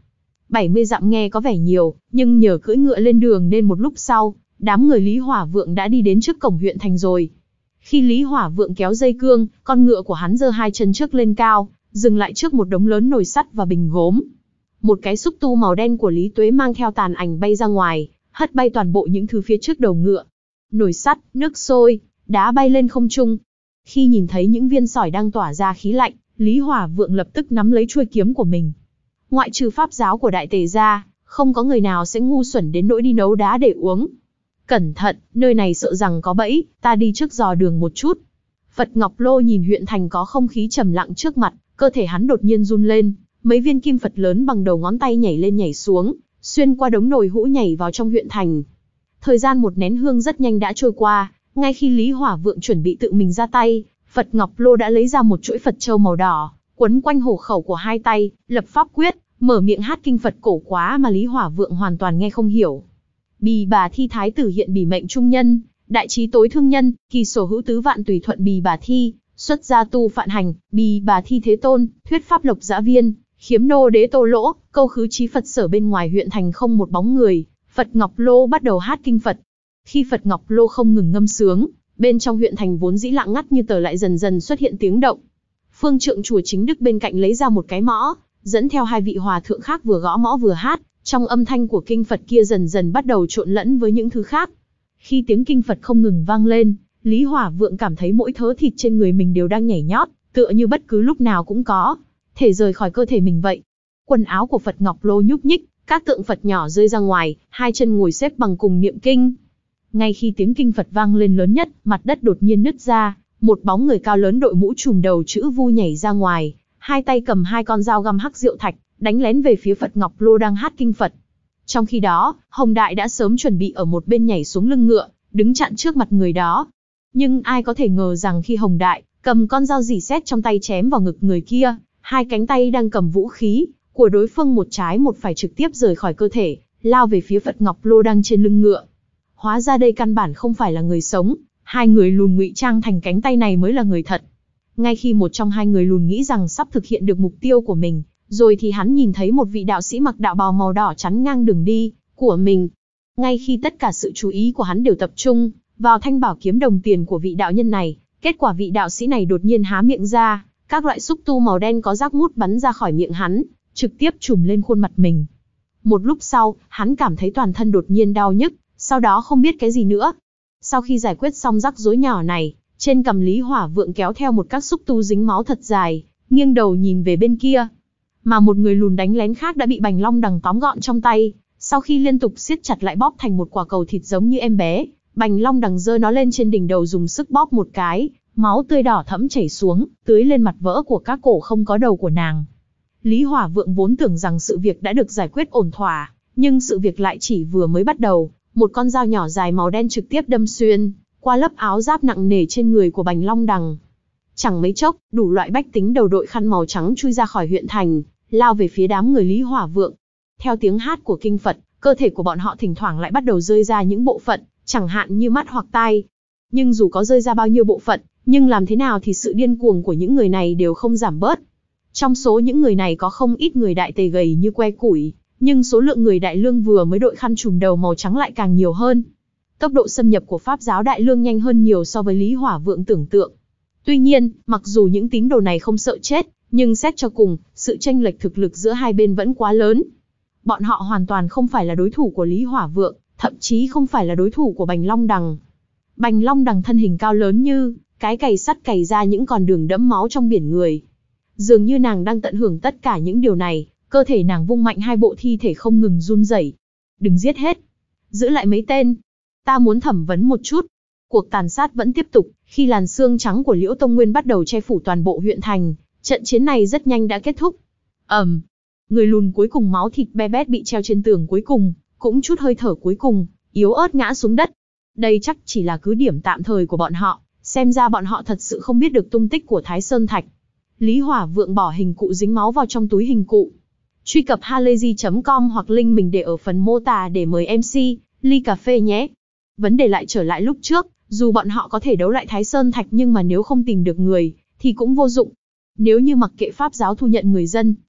bảy mươi dặm nghe có vẻ nhiều, nhưng nhờ cưỡi ngựa lên đường nên một lúc sau, đám người Lý Hỏa Vượng đã đi đến trước cổng huyện thành rồi. Khi Lý Hỏa Vượng kéo dây cương, con ngựa của hắn giơ hai chân trước lên cao, dừng lại trước một đống lớn nồi sắt và bình gốm. Một cái xúc tu màu đen của Lý Tuế mang theo tàn ảnh bay ra ngoài, hất bay toàn bộ những thứ phía trước đầu ngựa. Nồi sắt, nước sôi, đá bay lên không trung. Khi nhìn thấy những viên sỏi đang tỏa ra khí lạnh, Lý Hỏa Vượng lập tức nắm lấy chuôi kiếm của mình. Ngoại trừ pháp giáo của Đại Tề ra, không có người nào sẽ ngu xuẩn đến nỗi đi nấu đá để uống. Cẩn thận, nơi này sợ rằng có bẫy, ta đi trước dò đường một chút. Phật Ngọc Lô nhìn huyện thành có không khí trầm lặng trước mặt, cơ thể hắn đột nhiên run lên, mấy viên kim Phật lớn bằng đầu ngón tay nhảy lên nhảy xuống, xuyên qua đống nồi hũ nhảy vào trong huyện thành. Thời gian một nén hương rất nhanh đã trôi qua, ngay khi Lý Hỏa Vượng chuẩn bị tự mình ra tay, Phật Ngọc Lô đã lấy ra một chuỗi Phật châu màu đỏ, quấn quanh hổ khẩu của hai tay, lập pháp quyết, mở miệng hát kinh Phật cổ quá mà Lý Hỏa Vượng hoàn toàn nghe không hiểu. Bì bà thi thái tử hiện bỉ mệnh trung nhân, đại trí tối thương nhân, kỳ sổ hữu tứ vạn tùy thuận bì bà thi, xuất gia tu phạn hành, bì bà thi thế tôn, thuyết pháp lộc dã viên, khiếm nô đế tô lỗ, câu khứ trí Phật sở bên ngoài huyện thành không một bóng người, Phật Ngọc Lô bắt đầu hát kinh Phật. Khi Phật Ngọc Lô không ngừng ngâm sướng, bên trong huyện thành vốn dĩ lặng ngắt như tờ lại dần dần xuất hiện tiếng động. Phương trượng chùa Chính Đức bên cạnh lấy ra một cái mõ, dẫn theo hai vị hòa thượng khác vừa gõ mõ vừa hát, trong âm thanh của kinh Phật kia dần dần bắt đầu trộn lẫn với những thứ khác. Khi tiếng kinh Phật không ngừng vang lên, Lý Hỏa Vượng cảm thấy mỗi thớ thịt trên người mình đều đang nhảy nhót, tựa như bất cứ lúc nào cũng có thể rời khỏi cơ thể mình vậy. Quần áo của Phật Ngọc Lô nhúc nhích, các tượng Phật nhỏ rơi ra ngoài, hai chân ngồi xếp bằng cùng niệm kinh. Ngay khi tiếng kinh Phật vang lên lớn nhất, mặt đất đột nhiên nứt ra, một bóng người cao lớn đội mũ trùm đầu chữ vu nhảy ra ngoài, hai tay cầm hai con dao găm hắc diệu thạch, đánh lén về phía Phật Ngọc Lô đang hát kinh Phật. Trong khi đó, Hồng Đại đã sớm chuẩn bị ở một bên nhảy xuống lưng ngựa, đứng chặn trước mặt người đó. Nhưng ai có thể ngờ rằng khi Hồng Đại cầm con dao rỉ sét trong tay chém vào ngực người kia, hai cánh tay đang cầm vũ khí của đối phương một trái một phải trực tiếp rời khỏi cơ thể, lao về phía Phật Ngọc Lô đang trên lưng ngựa. Hóa ra đây căn bản không phải là người sống, hai người lùn ngụy trang thành cánh tay này mới là người thật. Ngay khi một trong hai người lùn nghĩ rằng sắp thực hiện được mục tiêu của mình, rồi thì hắn nhìn thấy một vị đạo sĩ mặc đạo bào màu đỏ chắn ngang đường đi của mình. Ngay khi tất cả sự chú ý của hắn đều tập trung vào thanh bảo kiếm đồng tiền của vị đạo nhân này, kết quả vị đạo sĩ này đột nhiên há miệng ra, các loại xúc tu màu đen có rác mút bắn ra khỏi miệng hắn, trực tiếp trùm lên khuôn mặt mình. Một lúc sau, hắn cảm thấy toàn thân đột nhiên đau nhức, sau đó không biết cái gì nữa. Sau khi giải quyết xong rắc rối nhỏ này, trên cằm Lý Hỏa Vượng kéo theo một các xúc tu dính máu thật dài, nghiêng đầu nhìn về bên kia. Mà một người lùn đánh lén khác đã bị Bành Long Đằng tóm gọn trong tay, sau khi liên tục siết chặt lại bóp thành một quả cầu thịt giống như em bé, Bành Long Đằng giơ nó lên trên đỉnh đầu dùng sức bóp một cái, máu tươi đỏ thẫm chảy xuống, tưới lên mặt vỡ của các cổ không có đầu của nàng. Lý Hỏa Vượng vốn tưởng rằng sự việc đã được giải quyết ổn thỏa, nhưng sự việc lại chỉ vừa mới bắt đầu, một con dao nhỏ dài màu đen trực tiếp đâm xuyên qua lớp áo giáp nặng nề trên người của Bành Long Đằng. Chẳng mấy chốc, đủ loại bách tính đầu đội khăn màu trắng chui ra khỏi huyện thành, lao về phía đám người Lý Hỏa Vượng. Theo tiếng hát của kinh Phật, cơ thể của bọn họ thỉnh thoảng lại bắt đầu rơi ra những bộ phận, chẳng hạn như mắt hoặc tai. Nhưng dù có rơi ra bao nhiêu bộ phận, nhưng làm thế nào thì sự điên cuồng của những người này đều không giảm bớt. Trong số những người này có không ít người Đại Tề gầy như que củi, nhưng số lượng người Đại Lương vừa mới đội khăn trùm đầu màu trắng lại càng nhiều hơn. Tốc độ xâm nhập của Pháp giáo Đại Lương nhanh hơn nhiều so với Lý Hỏa Vượng tưởng tượng. Tuy nhiên, mặc dù những tín đồ này không sợ chết, nhưng xét cho cùng, sự chênh lệch thực lực giữa hai bên vẫn quá lớn. Bọn họ hoàn toàn không phải là đối thủ của Lý Hỏa Vượng, thậm chí không phải là đối thủ của Bành Long Đằng. Bành Long Đằng thân hình cao lớn như cái cày sắt cày ra những con đường đẫm máu trong biển người. Dường như nàng đang tận hưởng tất cả những điều này, cơ thể nàng vung mạnh hai bộ thi thể không ngừng run rẩy. Đừng giết hết, giữ lại mấy tên, ta muốn thẩm vấn một chút. Cuộc tàn sát vẫn tiếp tục, khi làn xương trắng của Liễu Tông Nguyên bắt đầu che phủ toàn bộ huyện thành, trận chiến này rất nhanh đã kết thúc. ầm, um, người lùn cuối cùng máu thịt be bét bị treo trên tường cuối cùng, cũng chút hơi thở cuối cùng, yếu ớt ngã xuống đất. Đây chắc chỉ là cứ điểm tạm thời của bọn họ, xem ra bọn họ thật sự không biết được tung tích của Thái Sơn Thạch. Lý Hỏa Vượng bỏ hình cụ dính máu vào trong túi hình cụ. Truy cập halayzi chấm com hoặc link mình để ở phần mô tả để mời em xê, ly cà phê nhé. Vấn đề lại trở lại lúc trước, dù bọn họ có thể đấu lại Thái Sơn Thạch nhưng mà nếu không tìm được người, thì cũng vô dụng. Nếu như mặc kệ Pháp giáo thu nhận người dân,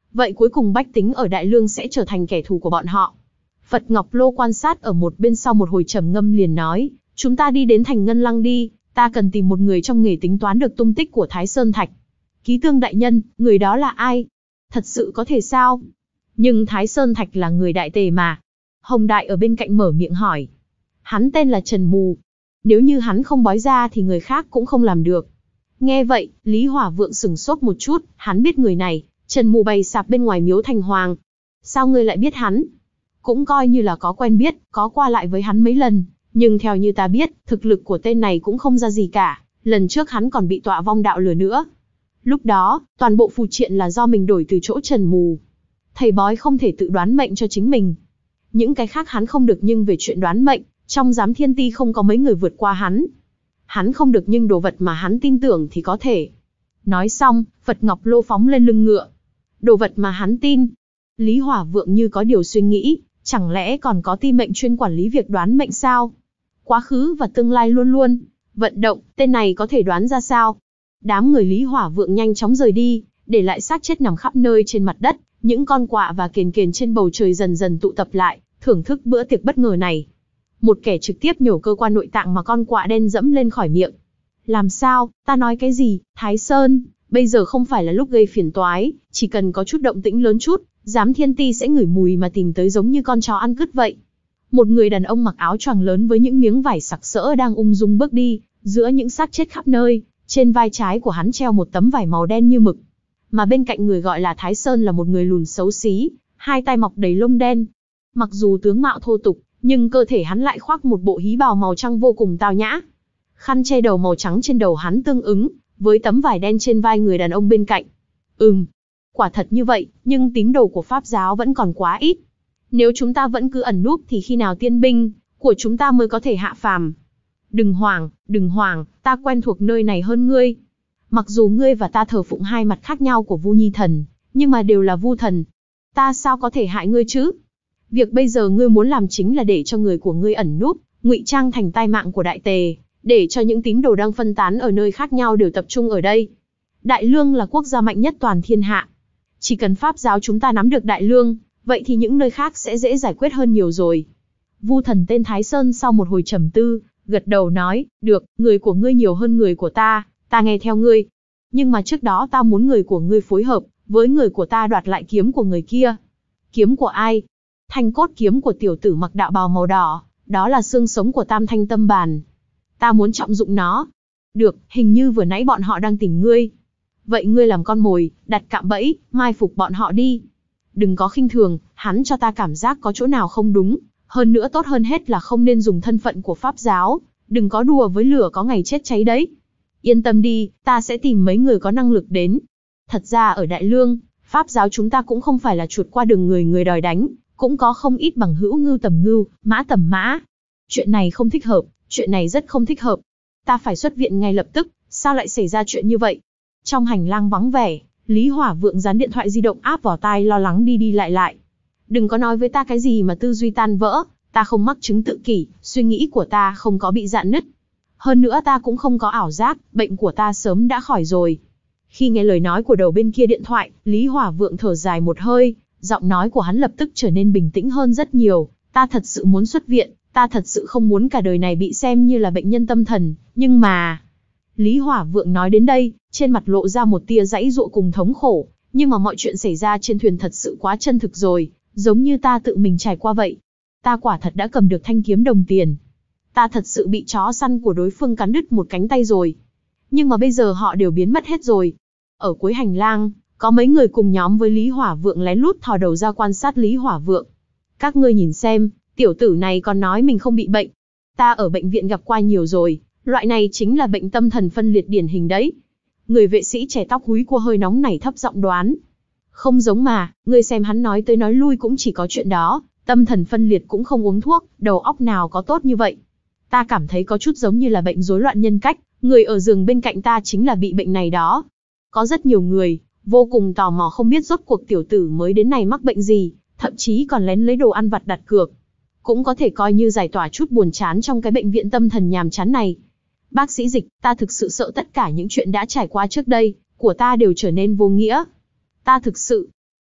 vậy cuối cùng bách tính ở Đại Lương sẽ trở thành kẻ thù của bọn họ. Phật Ngọc Lô quan sát ở một bên sau một hồi trầm ngâm liền nói, chúng ta đi đến thành Ngân Lăng đi, ta cần tìm một người trong nghề tính toán được tung tích của Thái Sơn Thạch. Ký Tương đại nhân, người đó là ai? Thật sự có thể sao? Nhưng Thái Sơn Thạch là người Đại Tề mà. Hồng Đại ở bên cạnh mở miệng hỏi. Hắn tên là Trần Mù. Nếu như hắn không bói ra thì người khác cũng không làm được. Nghe vậy, Lý Hỏa Vượng sửng sốt một chút, hắn biết người này, Trần Mù bày sạp bên ngoài miếu Thành Hoàng. Sao ngươi lại biết hắn? Cũng coi như là có quen biết, có qua lại với hắn mấy lần, nhưng theo như ta biết, thực lực của tên này cũng không ra gì cả, lần trước hắn còn bị tọa vong đạo lừa nữa. Lúc đó, toàn bộ phù triện là do mình đổi từ chỗ Trần Mù. Thầy bói không thể tự đoán mệnh cho chính mình. Những cái khác hắn không được, nhưng về chuyện đoán mệnh, trong giám thiên ti không có mấy người vượt qua hắn. Hắn không được nhưng đồ vật mà hắn tin tưởng thì có thể. Nói xong, Phật Ngọc Lô phóng lên lưng ngựa. Đồ vật mà hắn tin. Lý Hỏa Vượng như có điều suy nghĩ, chẳng lẽ còn có ti mệnh chuyên quản lý việc đoán mệnh sao? Quá khứ và tương lai luôn luôn vận động, tên này có thể đoán ra sao? Đám người Lý Hỏa Vượng nhanh chóng rời đi, để lại xác chết nằm khắp nơi trên mặt đất, những con quạ và kền kền trên bầu trời dần dần tụ tập lại, thưởng thức bữa tiệc bất ngờ này. Một kẻ trực tiếp nhổ cơ quan nội tạng mà con quạ đen dẫm lên khỏi miệng. Làm sao, ta nói cái gì, Thái Sơn, bây giờ không phải là lúc gây phiền toái, chỉ cần có chút động tĩnh lớn chút, giám thiên ti sẽ ngửi mùi mà tìm tới giống như con chó ăn cứt vậy. Một người đàn ông mặc áo choàng lớn với những miếng vải sặc sỡ đang ung dung bước đi, giữa những xác chết khắp nơi, trên vai trái của hắn treo một tấm vải màu đen như mực. Mà bên cạnh người gọi là Thái Sơn là một người lùn xấu xí, hai tay mọc đầy lông đen. Mặc dù tướng mạo thô tục, nhưng cơ thể hắn lại khoác một bộ hí bào màu trắng vô cùng tao nhã. Khăn che đầu màu trắng trên đầu hắn tương ứng với tấm vải đen trên vai người đàn ông bên cạnh. Ừm, quả thật như vậy, nhưng tín đồ của Pháp giáo vẫn còn quá ít. Nếu chúng ta vẫn cứ ẩn núp thì khi nào tiên binh của chúng ta mới có thể hạ phàm? Đừng hoảng, đừng hoảng, ta quen thuộc nơi này hơn ngươi. Mặc dù ngươi và ta thờ phụng hai mặt khác nhau của Vu Nhi Thần, nhưng mà đều là Vu Thần. Ta sao có thể hại ngươi chứ? Việc bây giờ ngươi muốn làm chính là để cho người của ngươi ẩn núp, ngụy trang thành tai mạng của Đại Tề, để cho những tín đồ đang phân tán ở nơi khác nhau đều tập trung ở đây. Đại Lương là quốc gia mạnh nhất toàn thiên hạ. Chỉ cần Pháp giáo chúng ta nắm được Đại Lương, vậy thì những nơi khác sẽ dễ giải quyết hơn nhiều rồi. Vu Thần tên Thái Sơn sau một hồi trầm tư, gật đầu nói, được, người của ngươi nhiều hơn người của ta, ta nghe theo ngươi. Nhưng mà trước đó ta muốn người của ngươi phối hợp với người của ta đoạt lại kiếm của người kia. Kiếm của ai? Thanh cốt kiếm của tiểu tử mặc đạo bào màu đỏ, đó là xương sống của Tam Thanh Tâm Bàn. Ta muốn trọng dụng nó. Được, hình như vừa nãy bọn họ đang tìm ngươi. Vậy ngươi làm con mồi, đặt cạm bẫy, mai phục bọn họ đi. Đừng có khinh thường, hắn cho ta cảm giác có chỗ nào không đúng. Hơn nữa tốt hơn hết là không nên dùng thân phận của Pháp giáo. Đừng có đùa với lửa có ngày chết cháy đấy. Yên tâm đi, ta sẽ tìm mấy người có năng lực đến. Thật ra ở Đại Lương, Pháp giáo chúng ta cũng không phải là chuột qua đường người người đòi đánh. Cũng có không ít bằng hữu ngưu tầm ngưu, mã tầm mã. Chuyện này không thích hợp, chuyện này rất không thích hợp. Ta phải xuất viện ngay lập tức, sao lại xảy ra chuyện như vậy? Trong hành lang vắng vẻ, Lý Hỏa Vượng dán điện thoại di động áp vào tai lo lắng đi đi lại lại. Đừng có nói với ta cái gì mà tư duy tan vỡ, ta không mắc chứng tự kỷ, suy nghĩ của ta không có bị rạn nứt. Hơn nữa ta cũng không có ảo giác, bệnh của ta sớm đã khỏi rồi. Khi nghe lời nói của đầu bên kia điện thoại, Lý Hỏa Vượng thở dài một hơi, giọng nói của hắn lập tức trở nên bình tĩnh hơn rất nhiều. Ta thật sự muốn xuất viện, ta thật sự không muốn cả đời này bị xem như là bệnh nhân tâm thần, nhưng mà... Lý Hỏa Vượng nói đến đây, trên mặt lộ ra một tia giãy giụa cùng thống khổ, nhưng mà mọi chuyện xảy ra trên thuyền thật sự quá chân thực rồi, giống như ta tự mình trải qua vậy. Ta quả thật đã cầm được thanh kiếm đồng tiền. Ta thật sự bị chó săn của đối phương cắn đứt một cánh tay rồi. Nhưng mà bây giờ họ đều biến mất hết rồi. Ở cuối hành lang, có mấy người cùng nhóm với Lý Hỏa Vượng lén lút thò đầu ra quan sát Lý Hỏa Vượng. Các ngươi nhìn xem, tiểu tử này còn nói mình không bị bệnh. Ta ở bệnh viện gặp qua nhiều rồi, loại này chính là bệnh tâm thần phân liệt điển hình đấy. Người vệ sĩ trẻ tóc húi cua hơi nóng này thấp giọng đoán. Không giống mà, ngươi xem hắn nói tới nói lui cũng chỉ có chuyện đó, tâm thần phân liệt cũng không uống thuốc, đầu óc nào có tốt như vậy. Ta cảm thấy có chút giống như là bệnh rối loạn nhân cách, người ở giường bên cạnh ta chính là bị bệnh này đó. Có rất nhiều người vô cùng tò mò không biết rốt cuộc tiểu tử mới đến này mắc bệnh gì, thậm chí còn lén lấy đồ ăn vặt đặt cược. Cũng có thể coi như giải tỏa chút buồn chán trong cái bệnh viện tâm thần nhàm chán này. Bác sĩ Dịch, ta thực sự sợ tất cả những chuyện đã trải qua trước đây, của ta đều trở nên vô nghĩa. Ta thực sự,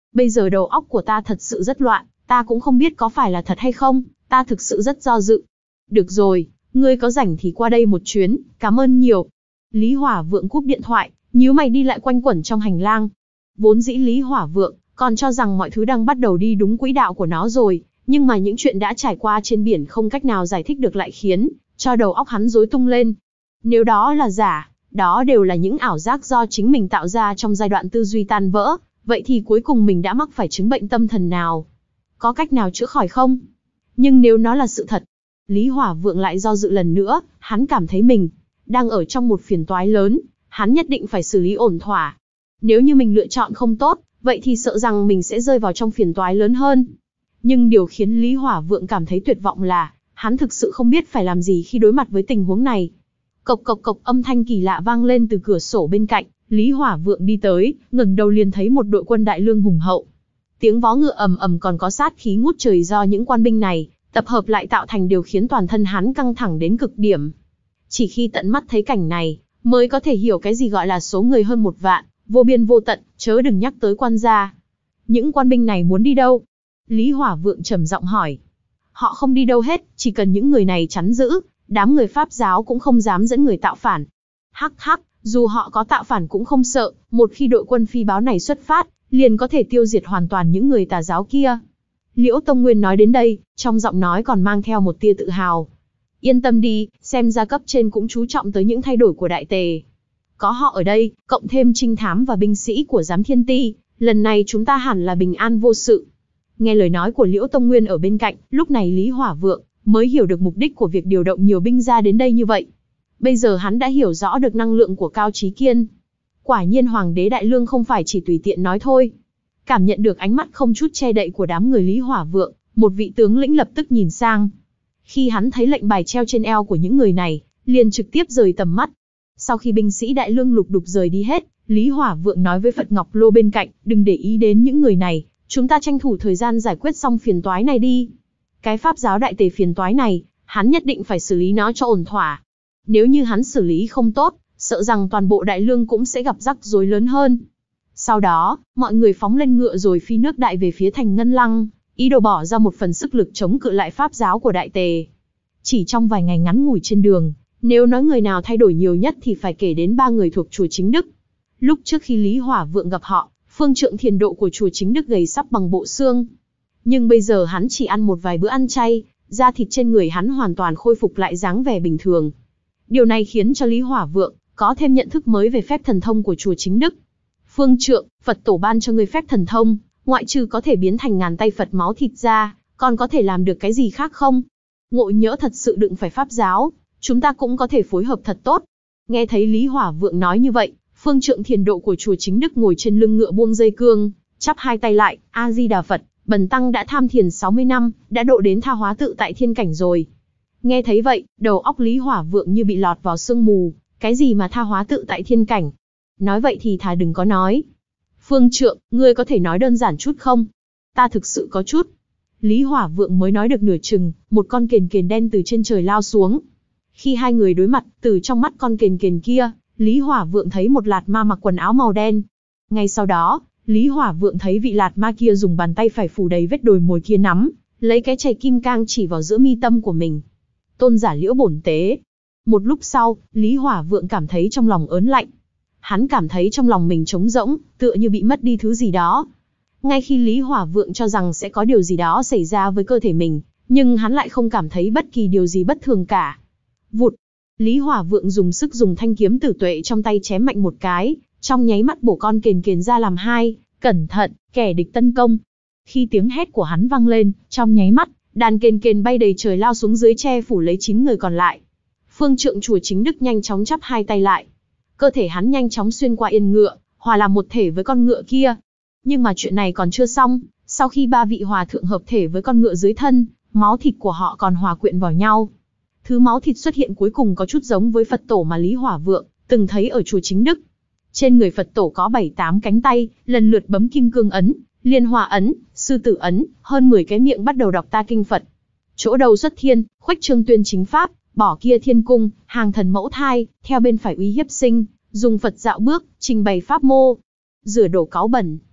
Bây giờ đầu óc của ta thật sự rất loạn, ta cũng không biết có phải là thật hay không, ta thực sự rất do dự. Được rồi, ngươi có rảnh thì qua đây một chuyến, cảm ơn nhiều. Lý Hỏa Vượng cúp điện thoại, nhíu mày đi lại quanh quẩn trong hành lang. Vốn dĩ Lý Hỏa Vượng còn cho rằng mọi thứ đang bắt đầu đi đúng quỹ đạo của nó rồi, nhưng mà những chuyện đã trải qua trên biển không cách nào giải thích được lại khiến cho đầu óc hắn rối tung lên. Nếu đó là giả, đó đều là những ảo giác do chính mình tạo ra trong giai đoạn tư duy tan vỡ, vậy thì cuối cùng mình đã mắc phải chứng bệnh tâm thần nào? Có cách nào chữa khỏi không? Nhưng nếu nó là sự thật, Lý Hỏa Vượng lại do dự lần nữa, hắn cảm thấy mình đang ở trong một phiền toái lớn, hắn nhất định phải xử lý ổn thỏa. Nếu như mình lựa chọn không tốt, vậy thì sợ rằng mình sẽ rơi vào trong phiền toái lớn hơn. Nhưng điều khiến Lý Hỏa Vượng cảm thấy tuyệt vọng là, hắn thực sự không biết phải làm gì khi đối mặt với tình huống này. Cộc cộc cộc, âm thanh kỳ lạ vang lên từ cửa sổ bên cạnh, Lý Hỏa Vượng đi tới, ngẩng đầu liền thấy một đội quân đại lương hùng hậu. Tiếng vó ngựa ầm ầm còn có sát khí ngút trời do những quan binh này tập hợp lại tạo thành điều khiến toàn thân hắn căng thẳng đến cực điểm. Chỉ khi tận mắt thấy cảnh này, mới có thể hiểu cái gì gọi là số người hơn một vạn, vô biên vô tận, chớ đừng nhắc tới quan gia. Những quan binh này muốn đi đâu? Lý Hỏa Vượng trầm giọng hỏi. Họ không đi đâu hết, chỉ cần những người này chắn giữ, đám người Pháp giáo cũng không dám dẫn người tạo phản. Hắc hắc, dù họ có tạo phản cũng không sợ, một khi đội quân phi báo này xuất phát, liền có thể tiêu diệt hoàn toàn những người tà giáo kia. Liễu Tông Nguyên nói đến đây, trong giọng nói còn mang theo một tia tự hào. Yên tâm đi, xem ra cấp trên cũng chú trọng tới những thay đổi của Đại Tề. Có họ ở đây, cộng thêm trinh thám và binh sĩ của Giám Thiên Ti, lần này chúng ta hẳn là bình an vô sự. Nghe lời nói của Liễu Tông Nguyên ở bên cạnh, lúc này Lý Hỏa Vượng mới hiểu được mục đích của việc điều động nhiều binh ra đến đây như vậy. Bây giờ hắn đã hiểu rõ được năng lượng của Cao Chí Kiên. Quả nhiên Hoàng đế Đại Lương không phải chỉ tùy tiện nói thôi. Cảm nhận được ánh mắt không chút che đậy của đám người Lý Hỏa Vượng, một vị tướng lĩnh lập tức nhìn sang. Khi hắn thấy lệnh bài treo trên eo của những người này, liền trực tiếp rời tầm mắt. Sau khi binh sĩ Đại Lương lục đục rời đi hết, Lý Hỏa Vượng nói với Phật Ngọc Lô bên cạnh, đừng để ý đến những người này, chúng ta tranh thủ thời gian giải quyết xong phiền toái này đi. Cái Pháp giáo Đại Tề phiền toái này, hắn nhất định phải xử lý nó cho ổn thỏa. Nếu như hắn xử lý không tốt, sợ rằng toàn bộ Đại Lương cũng sẽ gặp rắc rối lớn hơn. Sau đó, mọi người phóng lên ngựa rồi phi nước đại về phía thành Ngân Lăng, ý đồ bỏ ra một phần sức lực chống cự lại Pháp giáo của Đại Tề. Chỉ trong vài ngày ngắn ngủi trên đường, nếu nói người nào thay đổi nhiều nhất thì phải kể đến ba người thuộc chùa Chính Đức. Lúc trước khi Lý Hỏa Vượng gặp họ, phương trượng thiền độ của chùa Chính Đức gầy sắp bằng bộ xương. Nhưng bây giờ hắn chỉ ăn một vài bữa ăn chay, da thịt trên người hắn hoàn toàn khôi phục lại dáng vẻ bình thường. Điều này khiến cho Lý Hỏa Vượng có thêm nhận thức mới về phép thần thông của chùa Chính Đức. Phương trượng, Phật tổ ban cho ngươi phép thần thông, ngoại trừ có thể biến thành ngàn tay Phật máu thịt ra, còn có thể làm được cái gì khác không? Ngộ nhỡ thật sự đựng phải Pháp giáo, chúng ta cũng có thể phối hợp thật tốt. Nghe thấy Lý Hỏa Vượng nói như vậy, phương trượng thiền độ của chùa Chính Đức ngồi trên lưng ngựa buông dây cương, chắp hai tay lại, A Di Đà Phật, bần tăng đã tham thiền sáu mươi năm, đã độ đến tha hóa tự tại thiên cảnh rồi. Nghe thấy vậy, đầu óc Lý Hỏa Vượng như bị lọt vào sương mù, cái gì mà tha hóa tự tại thiên cảnh? Nói vậy thì thà đừng có nói. Phương trượng, ngươi có thể nói đơn giản chút không? Ta thực sự có chút. Lý Hỏa Vượng mới nói được nửa chừng, một con kền kền đen từ trên trời lao xuống. Khi hai người đối mặt, từ trong mắt con kền kền kia, Lý Hỏa Vượng thấy một lạt ma mặc quần áo màu đen. Ngay sau đó, Lý Hỏa Vượng thấy vị lạt ma kia dùng bàn tay phải phủ đầy vết đồi mồi kia nắm, lấy cái chày kim cang chỉ vào giữa mi tâm của mình. Tôn giả Liễu bổn tế. Một lúc sau, Lý Hỏa Vượng cảm thấy trong lòng ớn lạnh. Hắn cảm thấy trong lòng mình trống rỗng, tựa như bị mất đi thứ gì đó. Ngay khi Lý Hỏa Vượng cho rằng sẽ có điều gì đó xảy ra với cơ thể mình, nhưng hắn lại không cảm thấy bất kỳ điều gì bất thường cả. Vụt! Lý Hỏa Vượng dùng sức dùng thanh kiếm tử tuệ trong tay chém mạnh một cái, trong nháy mắt bổ con kền kền ra làm hai, cẩn thận, kẻ địch tấn công. Khi tiếng hét của hắn vang lên, trong nháy mắt, đàn kền kền bay đầy trời lao xuống dưới che phủ lấy chín người còn lại. Phương trượng chùa Chính Đức nhanh chóng chắp hai tay lại. Cơ thể hắn nhanh chóng xuyên qua yên ngựa, hòa làm một thể với con ngựa kia. Nhưng mà chuyện này còn chưa xong, sau khi ba vị hòa thượng hợp thể với con ngựa dưới thân, máu thịt của họ còn hòa quyện vào nhau. Thứ máu thịt xuất hiện cuối cùng có chút giống với Phật tổ mà Lý Hỏa Vượng từng thấy ở chùa Chính Đức. Trên người Phật tổ có bảy tám cánh tay, lần lượt bấm kim cương ấn, liên hoa ấn, sư tử ấn, hơn mười cái miệng bắt đầu đọc ta kinh Phật. Chỗ đầu xuất thiên, khuếch trương tuyên chính pháp, bỏ kia thiên cung, hàng thần mẫu thai, theo bên phải uy hiếp sinh, dùng Phật dạo bước, trình bày pháp mô, rửa đổ cáu bẩn.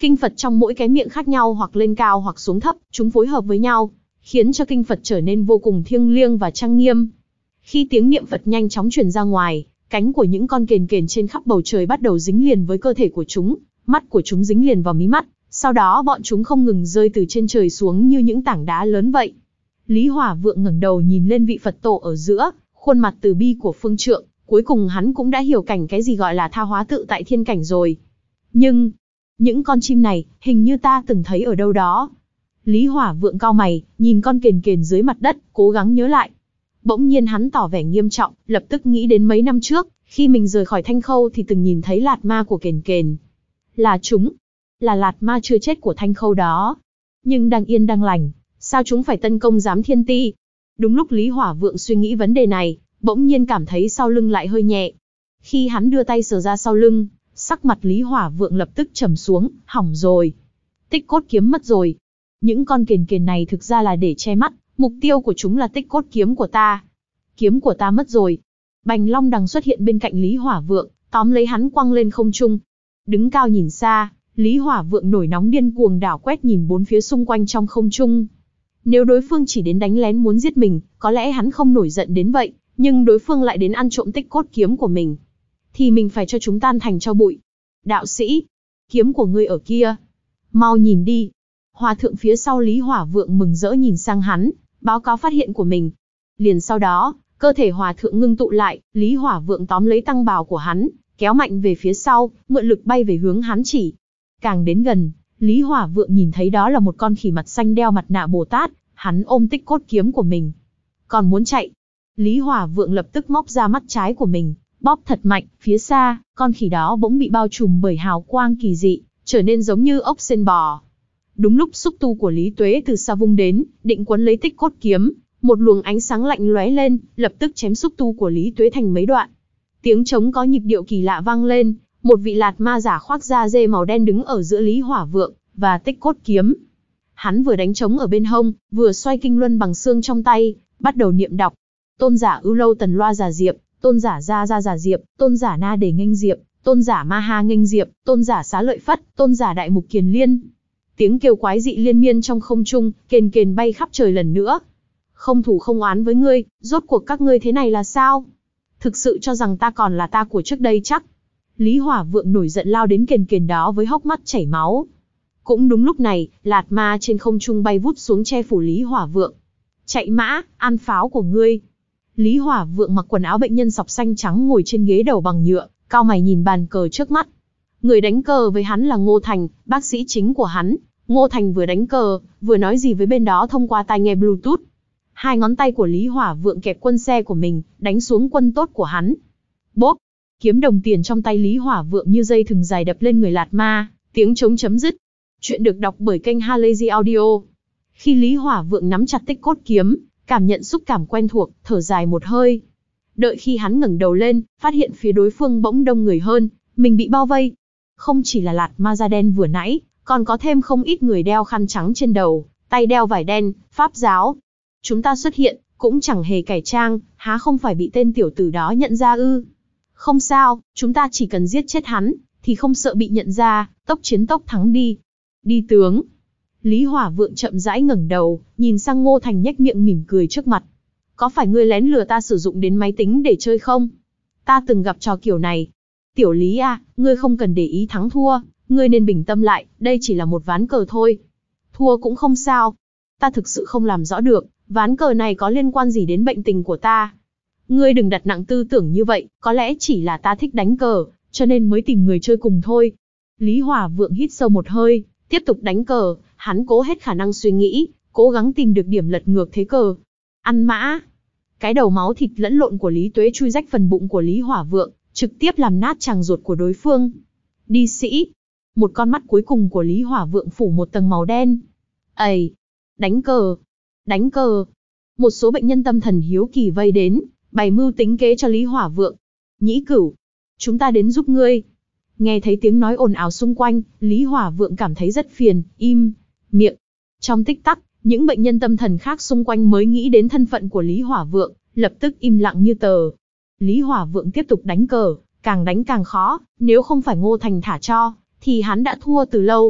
Kinh Phật trong mỗi cái miệng khác nhau hoặc lên cao hoặc xuống thấp, chúng phối hợp với nhau, khiến cho kinh Phật trở nên vô cùng thiêng liêng và trang nghiêm. Khi tiếng niệm Phật nhanh chóng truyền ra ngoài, cánh của những con kền kền trên khắp bầu trời bắt đầu dính liền với cơ thể của chúng, mắt của chúng dính liền vào mí mắt, sau đó bọn chúng không ngừng rơi từ trên trời xuống như những tảng đá lớn vậy. Lý Hỏa Vượng ngẩng đầu nhìn lên vị Phật tổ ở giữa, khuôn mặt từ bi của phương trượng, cuối cùng hắn cũng đã hiểu cảnh cái gì gọi là tha hóa tự tại thiên cảnh rồi. Nhưng, những con chim này, hình như ta từng thấy ở đâu đó. Lý Hỏa Vượng cau mày, nhìn con kền kền dưới mặt đất, cố gắng nhớ lại. Bỗng nhiên hắn tỏ vẻ nghiêm trọng, lập tức nghĩ đến mấy năm trước, khi mình rời khỏi Thanh Khâu thì từng nhìn thấy lạt ma của kền kền. Là chúng, là lạt ma chưa chết của Thanh Khâu đó. Nhưng đang yên đang lành, sao chúng phải tấn công giám thiên ti? Đúng lúc Lý Hỏa Vượng suy nghĩ vấn đề này, bỗng nhiên cảm thấy sau lưng lại hơi nhẹ. Khi hắn đưa tay sờ ra sau lưng, sắc mặt Lý Hỏa Vượng lập tức trầm xuống, hỏng rồi. Tích cốt kiếm mất rồi. Những con kền kền này thực ra là để che mắt, mục tiêu của chúng là tích cốt kiếm của ta. Kiếm của ta mất rồi. Bành Long Đằng xuất hiện bên cạnh Lý Hỏa Vượng, tóm lấy hắn quăng lên không trung. Đứng cao nhìn xa, Lý Hỏa Vượng nổi nóng điên cuồng đảo quét nhìn bốn phía xung quanh trong không trung. Nếu đối phương chỉ đến đánh lén muốn giết mình, có lẽ hắn không nổi giận đến vậy, nhưng đối phương lại đến ăn trộm tích cốt kiếm của mình, thì mình phải cho chúng tan thành tro bụi. Đạo sĩ, kiếm của ngươi ở kia, mau nhìn đi. Hòa thượng phía sau Lý Hỏa Vượng mừng rỡ nhìn sang hắn, báo cáo phát hiện của mình. Liền sau đó, cơ thể hòa thượng ngưng tụ lại, Lý Hỏa Vượng tóm lấy tăng bào của hắn, kéo mạnh về phía sau, mượn lực bay về hướng hắn chỉ. Càng đến gần, Lý Hỏa Vượng nhìn thấy đó là một con khỉ mặt xanh đeo mặt nạ Bồ Tát, hắn ôm tích cốt kiếm của mình. Còn muốn chạy. Lý Hỏa Vượng lập tức móc ra mắt trái của mình, bóp thật mạnh, phía xa, con khỉ đó bỗng bị bao trùm bởi hào quang kỳ dị, trở nên giống như ốc sên bò. Đúng lúc xúc tu của Lý Tuế từ xa vung đến, định quấn lấy tích cốt kiếm, một luồng ánh sáng lạnh lóe lên, lập tức chém xúc tu của Lý Tuế thành mấy đoạn. Tiếng trống có nhịp điệu kỳ lạ vang lên, một vị lạt ma giả khoác da dê màu đen đứng ở giữa Lý Hỏa Vượng và tích cốt kiếm. Hắn vừa đánh trống ở bên hông, vừa xoay kinh luân bằng xương trong tay, bắt đầu niệm đọc. Tôn giả Ưu Lâu Tần Loa Giả Diệp, tôn giả Gia Gia Giả Diệp, tôn giả Na Đề nghênh Diệp, tôn giả Ma Ha nghênh Diệp, tôn giả Xá Lợi Phất, tôn giả Đại Mục Kiền Liên. Tiếng kêu quái dị liên miên trong không trung, kền kền bay khắp trời lần nữa. Không thù không oán với ngươi, rốt cuộc các ngươi thế này là sao? Thực sự cho rằng ta còn là ta của trước đây chắc? Lý Hỏa Vượng nổi giận lao đến kền kền đó với hốc mắt chảy máu. Cũng đúng lúc này, lạt ma trên không trung bay vút xuống che phủ Lý Hỏa Vượng. Chạy mã, ăn pháo của ngươi. Lý Hỏa Vượng mặc quần áo bệnh nhân sọc xanh trắng ngồi trên ghế đầu bằng nhựa, cau mày nhìn bàn cờ trước mắt. Người đánh cờ với hắn là Ngô Thành, bác sĩ chính của hắn. Ngô Thành vừa đánh cờ, vừa nói gì với bên đó thông qua tai nghe Bluetooth. Hai ngón tay của Lý Hỏa Vượng kẹp quân xe của mình, đánh xuống quân tốt của hắn. Bốp, kiếm đồng tiền trong tay Lý Hỏa Vượng như dây thừng dài đập lên người lạt ma, tiếng trống chấm dứt. Chuyện được đọc bởi kênh Halazy Audio. Khi Lý Hỏa Vượng nắm chặt tích cốt kiếm, cảm nhận xúc cảm quen thuộc, thở dài một hơi. Đợi khi hắn ngẩng đầu lên, phát hiện phía đối phương bỗng đông người hơn, mình bị bao vây. Không chỉ là lạt ma da đen vừa nãy, còn có thêm không ít người đeo khăn trắng trên đầu, tay đeo vải đen, pháp giáo. Chúng ta xuất hiện, cũng chẳng hề cải trang, há không phải bị tên tiểu tử đó nhận ra ư? Không sao, chúng ta chỉ cần giết chết hắn, thì không sợ bị nhận ra, tốc chiến tốc thắng đi. Đi tướng. Lý Hỏa Vượng chậm rãi ngẩng đầu, nhìn sang Ngô Thành nhếch miệng mỉm cười trước mặt. Có phải ngươi lén lừa ta sử dụng đến máy tính để chơi không? Ta từng gặp trò kiểu này. Tiểu Lý à, ngươi không cần để ý thắng thua, ngươi nên bình tâm lại, đây chỉ là một ván cờ thôi. Thua cũng không sao. Ta thực sự không làm rõ được, ván cờ này có liên quan gì đến bệnh tình của ta. Ngươi đừng đặt nặng tư tưởng như vậy, có lẽ chỉ là ta thích đánh cờ, cho nên mới tìm người chơi cùng thôi. Lý Hỏa Vượng hít sâu một hơi, tiếp tục đánh cờ, hắn cố hết khả năng suy nghĩ, cố gắng tìm được điểm lật ngược thế cờ. Ăn mã. Cái đầu máu thịt lẫn lộn của Lý Tuế chui rách phần bụng của Lý Hỏa Vượng, trực tiếp làm nát tràng ruột của đối phương. Đi sĩ. Một con mắt cuối cùng của Lý Hỏa Vượng phủ một tầng màu đen. Ây! Đánh cờ! Đánh cờ! Một số bệnh nhân tâm thần hiếu kỳ vây đến, bày mưu tính kế cho Lý Hỏa Vượng. Nhĩ Cửu! Chúng ta đến giúp ngươi. Nghe thấy tiếng nói ồn ào xung quanh, Lý Hỏa Vượng cảm thấy rất phiền, im miệng. Trong tích tắc, những bệnh nhân tâm thần khác xung quanh mới nghĩ đến thân phận của Lý Hỏa Vượng, lập tức im lặng như tờ. Lý Hỏa Vượng tiếp tục đánh cờ, càng đánh càng khó, nếu không phải Ngô Thành thả cho, thì hắn đã thua từ lâu.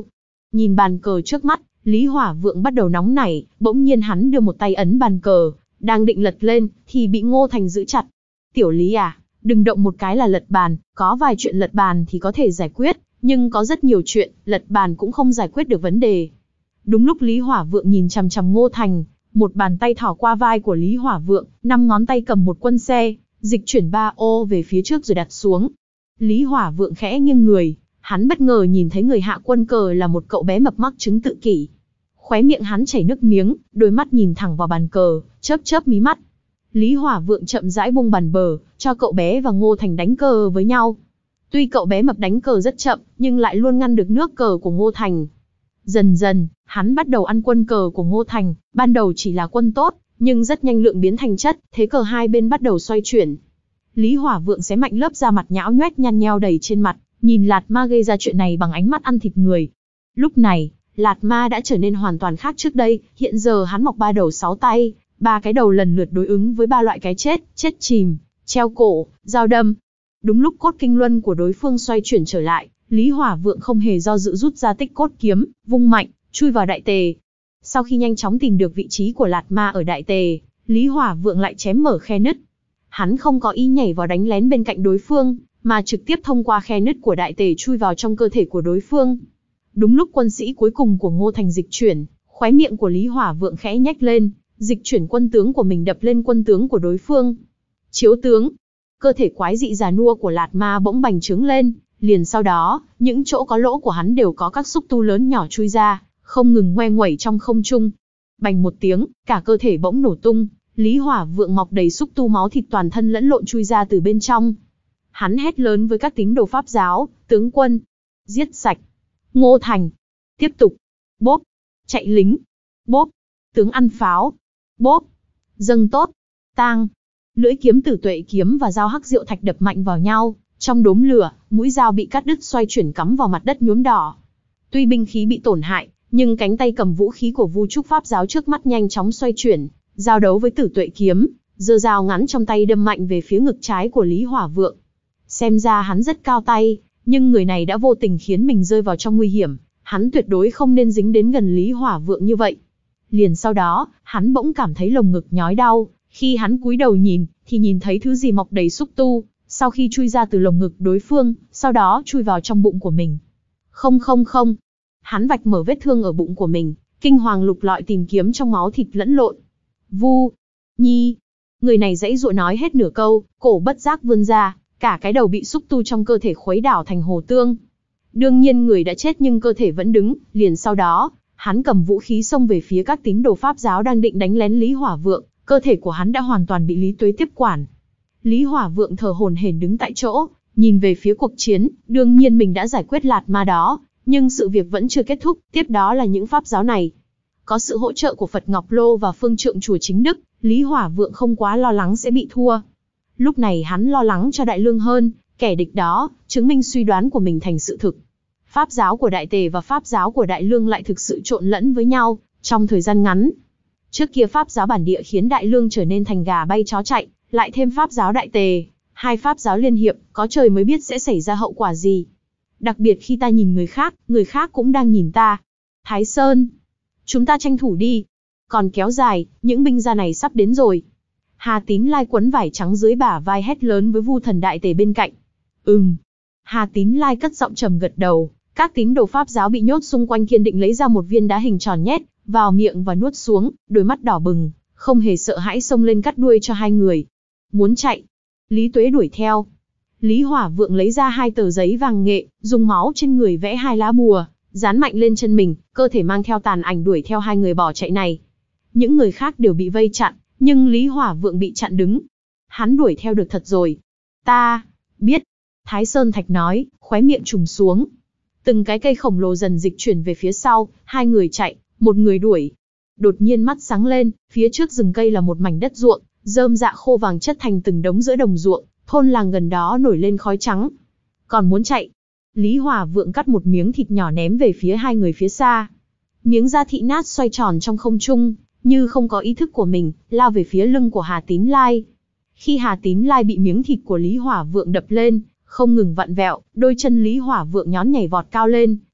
Nhìn bàn cờ trước mắt, Lý Hỏa Vượng bắt đầu nóng nảy, bỗng nhiên hắn đưa một tay ấn bàn cờ, đang định lật lên, thì bị Ngô Thành giữ chặt. Tiểu Lý à, đừng động một cái là lật bàn, có vài chuyện lật bàn thì có thể giải quyết, nhưng có rất nhiều chuyện, lật bàn cũng không giải quyết được vấn đề. Đúng lúc Lý Hỏa Vượng nhìn chằm chằm Ngô Thành, một bàn tay thỏ qua vai của Lý Hỏa Vượng, năm ngón tay cầm một quân xe, dịch chuyển ba ô về phía trước rồi đặt xuống. Lý Hỏa Vượng khẽ nghiêng người, hắn bất ngờ nhìn thấy người hạ quân cờ là một cậu bé mập mắc chứng tự kỷ. Khóe miệng hắn chảy nước miếng, đôi mắt nhìn thẳng vào bàn cờ, chớp chớp mí mắt. Lý Hỏa Vượng chậm rãi buông bàn bờ, cho cậu bé và Ngô Thành đánh cờ với nhau. Tuy cậu bé mập đánh cờ rất chậm, nhưng lại luôn ngăn được nước cờ của Ngô Thành. Dần dần, hắn bắt đầu ăn quân cờ của Ngô Thành, ban đầu chỉ là quân tốt, nhưng rất nhanh lượng biến thành chất, thế cờ hai bên bắt đầu xoay chuyển. Lý Hỏa Vượng xé mạnh lớp da mặt nhão nhoét nhăn nheo đầy trên mặt, nhìn Lạt Ma gây ra chuyện này bằng ánh mắt ăn thịt người. Lúc này, Lạt Ma đã trở nên hoàn toàn khác trước đây, hiện giờ hắn mọc ba đầu sáu tay, ba cái đầu lần lượt đối ứng với ba loại cái chết, chết chìm, treo cổ, dao đâm. Đúng lúc cốt kinh luân của đối phương xoay chuyển trở lại, Lý Hỏa Vượng không hề do dự rút ra tích cốt kiếm, vung mạnh, chui vào đại tề. Sau khi nhanh chóng tìm được vị trí của Lạt Ma ở đại tề, Lý Hỏa Vượng lại chém mở khe nứt. Hắn không có ý nhảy vào đánh lén bên cạnh đối phương, mà trực tiếp thông qua khe nứt của đại tề chui vào trong cơ thể của đối phương. Đúng lúc quân sĩ cuối cùng của Ngô Thành dịch chuyển, khóe miệng của Lý Hỏa Vượng khẽ nhếch lên, dịch chuyển quân tướng của mình đập lên quân tướng của đối phương. Chiếu tướng, cơ thể quái dị già nua của Lạt Ma bỗng bành trướng lên, liền sau đó, những chỗ có lỗ của hắn đều có các xúc tu lớn nhỏ chui ra, không ngừng ngoe nguẩy trong không trung. Bành một tiếng, cả cơ thể bỗng nổ tung, Lý Hỏa Vượng mọc đầy xúc tu máu thịt toàn thân lẫn lộn chui ra từ bên trong. Hắn hét lớn với các tín đồ Pháp giáo, tướng quân, giết sạch. Ngô Thành, tiếp tục, bốp, chạy lính, bốp, tướng ăn pháo, bốp, dâng tốt, tang. Lưỡi kiếm Tử Tuệ kiếm và dao hắc diệu thạch đập mạnh vào nhau, trong đốm lửa, mũi dao bị cắt đứt xoay chuyển cắm vào mặt đất nhuốm đỏ. Tuy binh khí bị tổn hại, nhưng cánh tay cầm vũ khí của Vu Trúc Pháp giáo trước mắt nhanh chóng xoay chuyển, giao đấu với Tử Tuệ kiếm, giơ dao ngắn trong tay đâm mạnh về phía ngực trái của Lý Hỏa Vượng. Xem ra hắn rất cao tay, nhưng người này đã vô tình khiến mình rơi vào trong nguy hiểm, hắn tuyệt đối không nên dính đến gần Lý Hỏa Vượng như vậy. Liền sau đó, hắn bỗng cảm thấy lồng ngực nhói đau, khi hắn cúi đầu nhìn, thì nhìn thấy thứ gì mọc đầy xúc tu, sau khi chui ra từ lồng ngực đối phương, sau đó chui vào trong bụng của mình. Không không không, hắn vạch mở vết thương ở bụng của mình, kinh hoàng lục lọi tìm kiếm trong máu thịt lẫn lộn. Vu Nhi, người này giãy giụa nói hết nửa câu, cổ bất giác vươn ra, cả cái đầu bị xúc tu trong cơ thể khuấy đảo thành hồ tương. Đương nhiên người đã chết nhưng cơ thể vẫn đứng, liền sau đó, hắn cầm vũ khí xông về phía các tín đồ Pháp giáo đang định đánh lén Lý Hỏa Vượng, cơ thể của hắn đã hoàn toàn bị Lý Tuế tiếp quản. Lý Hỏa Vượng thở hổn hển đứng tại chỗ, nhìn về phía cuộc chiến, đương nhiên mình đã giải quyết Lạt Ma đó, nhưng sự việc vẫn chưa kết thúc, tiếp đó là những Pháp giáo này. Có sự hỗ trợ của Phật Ngọc Lô và phương trượng chùa Chính Đức, Lý Hỏa Vượng không quá lo lắng sẽ bị thua. Lúc này hắn lo lắng cho Đại Lương hơn, kẻ địch đó, chứng minh suy đoán của mình thành sự thực. Pháp giáo của Đại Tề và Pháp giáo của Đại Lương lại thực sự trộn lẫn với nhau, trong thời gian ngắn. Trước kia Pháp giáo bản địa khiến Đại Lương trở nên thành gà bay chó chạy, lại thêm Pháp giáo Đại Tề, hai Pháp giáo liên hiệp, có trời mới biết sẽ xảy ra hậu quả gì. Đặc biệt khi ta nhìn người khác, người khác cũng đang nhìn ta. Thái Sơn, chúng ta tranh thủ đi. Còn kéo dài, những binh gia này sắp đến rồi. Hà Tín Lai quấn vải trắng dưới bả vai hét lớn với Vu thần Đại Tề bên cạnh. Ừm. Hà Tín Lai cất giọng trầm gật đầu. Các tín đồ Pháp giáo bị nhốt xung quanh kiên định lấy ra một viên đá hình tròn nhét vào miệng và nuốt xuống, đôi mắt đỏ bừng, không hề sợ hãi xông lên cắt đuôi cho hai người. Muốn chạy. Lý Tuế đuổi theo. Lý Hỏa Vượng lấy ra hai tờ giấy vàng nghệ, dùng máu trên người vẽ hai lá bùa, dán mạnh lên chân mình, cơ thể mang theo tàn ảnh đuổi theo hai người bỏ chạy này. Những người khác đều bị vây chặn, nhưng Lý Hỏa Vượng bị chặn đứng. Hắn đuổi theo được thật rồi. Ta biết. Thái Sơn Thạch nói, khóe miệng trùng xuống. Từng cái cây khổng lồ dần dịch chuyển về phía sau, hai người chạy, một người đuổi. Đột nhiên mắt sáng lên, phía trước rừng cây là một mảnh đất ruộng, rơm rạ khô vàng chất thành từng đống giữa đồng ruộng, thôn làng gần đó nổi lên khói trắng. Còn muốn chạy? Lý Hỏa Vượng cắt một miếng thịt nhỏ ném về phía hai người phía xa. Miếng da thịt nát xoay tròn trong không trung, như không có ý thức của mình, lao về phía lưng của Hà Tín Lai. Khi Hà Tín Lai bị miếng thịt của Lý Hỏa Vượng đập lên, không ngừng vặn vẹo, đôi chân Lý Hỏa Vượng nhón nhảy vọt cao lên,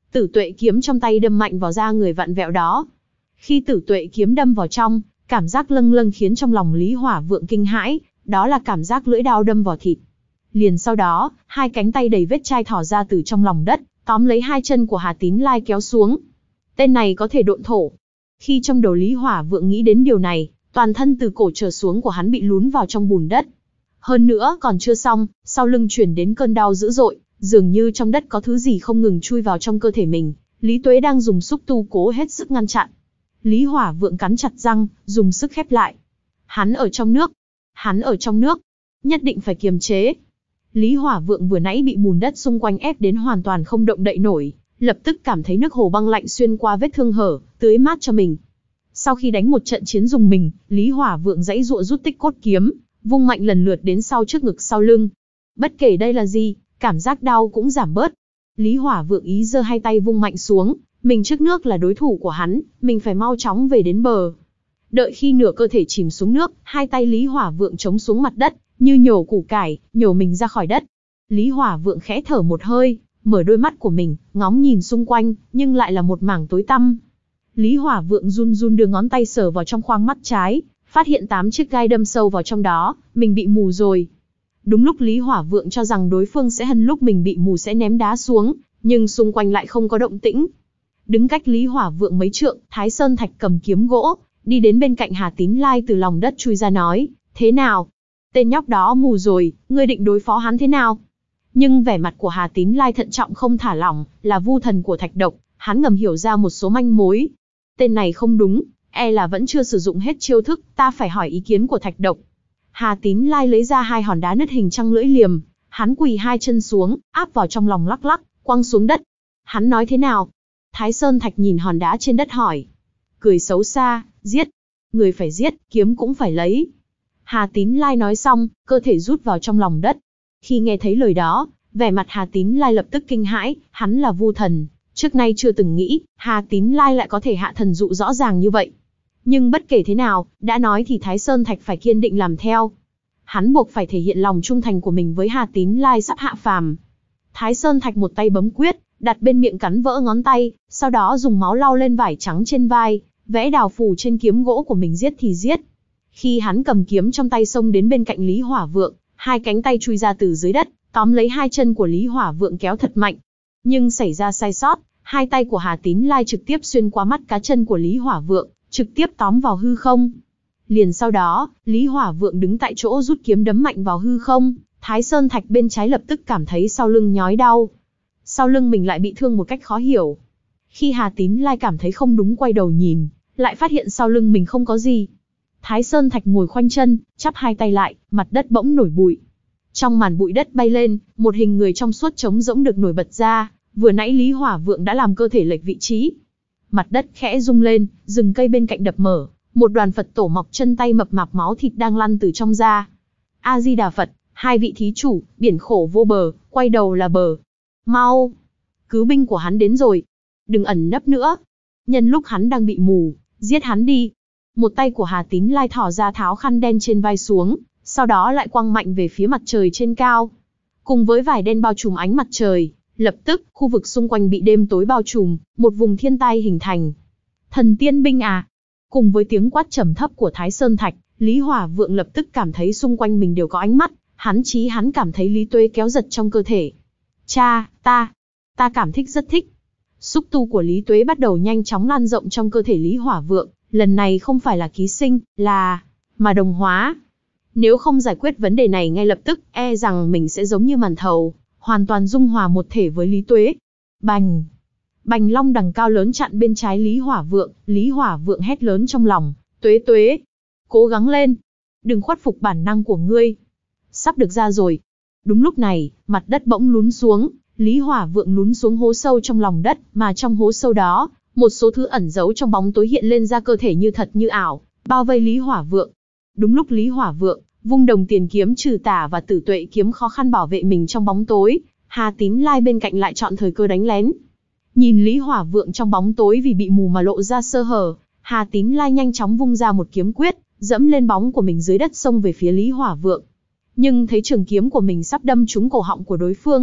Tử tuệ kiếm trong tay đâm mạnh vào da người vặn vẹo đó. Khi tử tuệ kiếm đâm vào trong, cảm giác lâng lâng khiến trong lòng Lý Hỏa Vượng kinh hãi, đó là cảm giác lưỡi dao đâm vào thịt. Liền sau đó, hai cánh tay đầy vết chai thỏ ra từ trong lòng đất, tóm lấy hai chân của Hà Tín Lai kéo xuống. Tên này có thể độn thổ. Khi trong đầu Lý Hỏa Vượng nghĩ đến điều này, toàn thân từ cổ trở xuống của hắn bị lún vào trong bùn đất. Hơn nữa còn chưa xong, sau lưng truyền đến cơn đau dữ dội, dường như trong đất có thứ gì không ngừng chui vào trong cơ thể mình. Lý Tuế đang dùng xúc tu cố hết sức ngăn chặn. Lý Hỏa Vượng cắn chặt răng, dùng sức khép lại. Hắn ở trong nước. Hắn ở trong nước. Nhất định phải kiềm chế. Lý Hỏa Vượng vừa nãy bị bùn đất xung quanh ép đến hoàn toàn không động đậy nổi, lập tức cảm thấy nước hồ băng lạnh xuyên qua vết thương hở, tưới mát cho mình. Sau khi đánh một trận chiến dùng mình, Lý Hỏa Vượng giãy giụa rút tích cốt kiếm, vung mạnh lần lượt đến sau trước ngực sau lưng. Bất kể đây là gì, cảm giác đau cũng giảm bớt. Lý Hỏa Vượng ý giơ hai tay vung mạnh xuống, mình trước nước là đối thủ của hắn, mình phải mau chóng về đến bờ. Đợi khi nửa cơ thể chìm xuống nước, hai tay Lý Hỏa Vượng chống xuống mặt đất, như nhổ củ cải, nhổ mình ra khỏi đất. Lý Hỏa Vượng khẽ thở một hơi, mở đôi mắt của mình, ngóng nhìn xung quanh, nhưng lại là một mảng tối tăm. Lý Hỏa Vượng run run đưa ngón tay sờ vào trong khoang mắt trái, phát hiện tám chiếc gai đâm sâu vào trong đó, mình bị mù rồi. Đúng lúc Lý Hỏa Vượng cho rằng đối phương sẽ hân lúc mình bị mù sẽ ném đá xuống, nhưng xung quanh lại không có động tĩnh. Đứng cách Lý Hỏa Vượng mấy trượng, Thái Sơn Thạch cầm kiếm gỗ, đi đến bên cạnh Hà Tín Lai từ lòng đất chui ra nói, thế nào? Tên nhóc đó mù rồi, ngươi định đối phó hắn thế nào? Nhưng vẻ mặt của Hà Tín Lai thận trọng không thả lỏng, là vu thần của thạch độc, hắn ngầm hiểu ra một số manh mối. Tên này không đúng, e là vẫn chưa sử dụng hết chiêu thức, ta phải hỏi ý kiến của thạch độc. Hà Tín Lai lấy ra hai hòn đá nứt hình trăng lưỡi liềm, hắn quỳ hai chân xuống, áp vào trong lòng lắc lắc, quăng xuống đất. Hắn nói thế nào? Thái Sơn Thạch nhìn hòn đá trên đất hỏi. Cười xấu xa, giết. Người phải giết, kiếm cũng phải lấy. Hà Tín Lai nói xong, cơ thể rút vào trong lòng đất. Khi nghe thấy lời đó, vẻ mặt Hà Tín Lai lập tức kinh hãi, hắn là vu thần. Trước nay chưa từng nghĩ, Hà Tín Lai lại có thể hạ thần dụ rõ ràng như vậy. Nhưng bất kể thế nào, đã nói thì Thái Sơn Thạch phải kiên định làm theo. Hắn buộc phải thể hiện lòng trung thành của mình với Hà Tín Lai sắp hạ phàm. Thái Sơn Thạch một tay bấm quyết, đặt bên miệng cắn vỡ ngón tay, sau đó dùng máu lau lên vải trắng trên vai, vẽ đào phù trên kiếm gỗ của mình giết thì giết. Khi hắn cầm kiếm trong tay xông đến bên cạnh Lý Hỏa Vượng, hai cánh tay chui ra từ dưới đất, tóm lấy hai chân của Lý Hỏa Vượng kéo thật mạnh. Nhưng xảy ra sai sót, hai tay của Hà Tín Lai trực tiếp xuyên qua mắt cá chân của Lý Hỏa Vượng, trực tiếp tóm vào hư không. Liền sau đó, Lý Hỏa Vượng đứng tại chỗ rút kiếm đấm mạnh vào hư không, Thái Sơn Thạch bên trái lập tức cảm thấy sau lưng nhói đau. Sau lưng mình lại bị thương một cách khó hiểu. Khi Hà Tín Lai cảm thấy không đúng quay đầu nhìn, lại phát hiện sau lưng mình không có gì. Thái Sơn Thạch ngồi khoanh chân, chắp hai tay lại, mặt đất bỗng nổi bụi. Trong màn bụi đất bay lên, một hình người trong suốt trống rỗng được nổi bật ra, vừa nãy Lý Hỏa Vượng đã làm cơ thể lệch vị trí. Mặt đất khẽ rung lên, rừng cây bên cạnh đập mở, một đoàn Phật tổ mọc chân tay mập mạp máu thịt đang lăn từ trong ra. A Di Đà Phật, hai vị thí chủ, biển khổ vô bờ, quay đầu là bờ. Mau, cứu binh của hắn đến rồi. Đừng ẩn nấp nữa. Nhân lúc hắn đang bị mù, giết hắn đi. Một tay của Hà Tín Lai thò ra tháo khăn đen trên vai xuống, sau đó lại quăng mạnh về phía mặt trời trên cao. Cùng với vải đen bao trùm ánh mặt trời, lập tức, khu vực xung quanh bị đêm tối bao trùm, một vùng thiên tai hình thành. Thần tiên binh à! Cùng với tiếng quát trầm thấp của Thái Sơn Thạch, Lý Hỏa Vượng lập tức cảm thấy xung quanh mình đều có ánh mắt, hắn chí hắn cảm thấy Lý Tuế kéo giật trong cơ thể. Cha, ta, ta cảm thích rất thích. Xúc tu của Lý Tuế bắt đầu nhanh chóng lan rộng trong cơ thể Lý Hỏa Vượng, lần này không phải là ký sinh, là, mà đồng hóa. Nếu không giải quyết vấn đề này ngay lập tức, e rằng mình sẽ giống như màn thầu, hoàn toàn dung hòa một thể với Lý Tuế. Bành! Bành long đằng cao lớn chặn bên trái Lý Hỏa Vượng, Lý Hỏa Vượng hét lớn trong lòng, Tuế Tuế! Cố gắng lên! Đừng khuất phục bản năng của ngươi! Sắp được ra rồi! Đúng lúc này, mặt đất bỗng lún xuống, Lý Hỏa Vượng lún xuống hố sâu trong lòng đất, mà trong hố sâu đó, một số thứ ẩn giấu trong bóng tối hiện lên ra cơ thể như thật như ảo, bao vây Lý Hỏa Vượng. Đúng lúc Lý Hỏa Vượng vung đồng tiền kiếm trừ tà và tử tuệ kiếm khó khăn bảo vệ mình trong bóng tối, Hà Tín Lai bên cạnh lại chọn thời cơ đánh lén. Nhìn Lý Hỏa Vượng trong bóng tối vì bị mù mà lộ ra sơ hở, Hà Tín Lai nhanh chóng vung ra một kiếm quyết, dẫm lên bóng của mình dưới đất xông về phía Lý Hỏa Vượng. Nhưng thấy trường kiếm của mình sắp đâm trúng cổ họng của đối phương,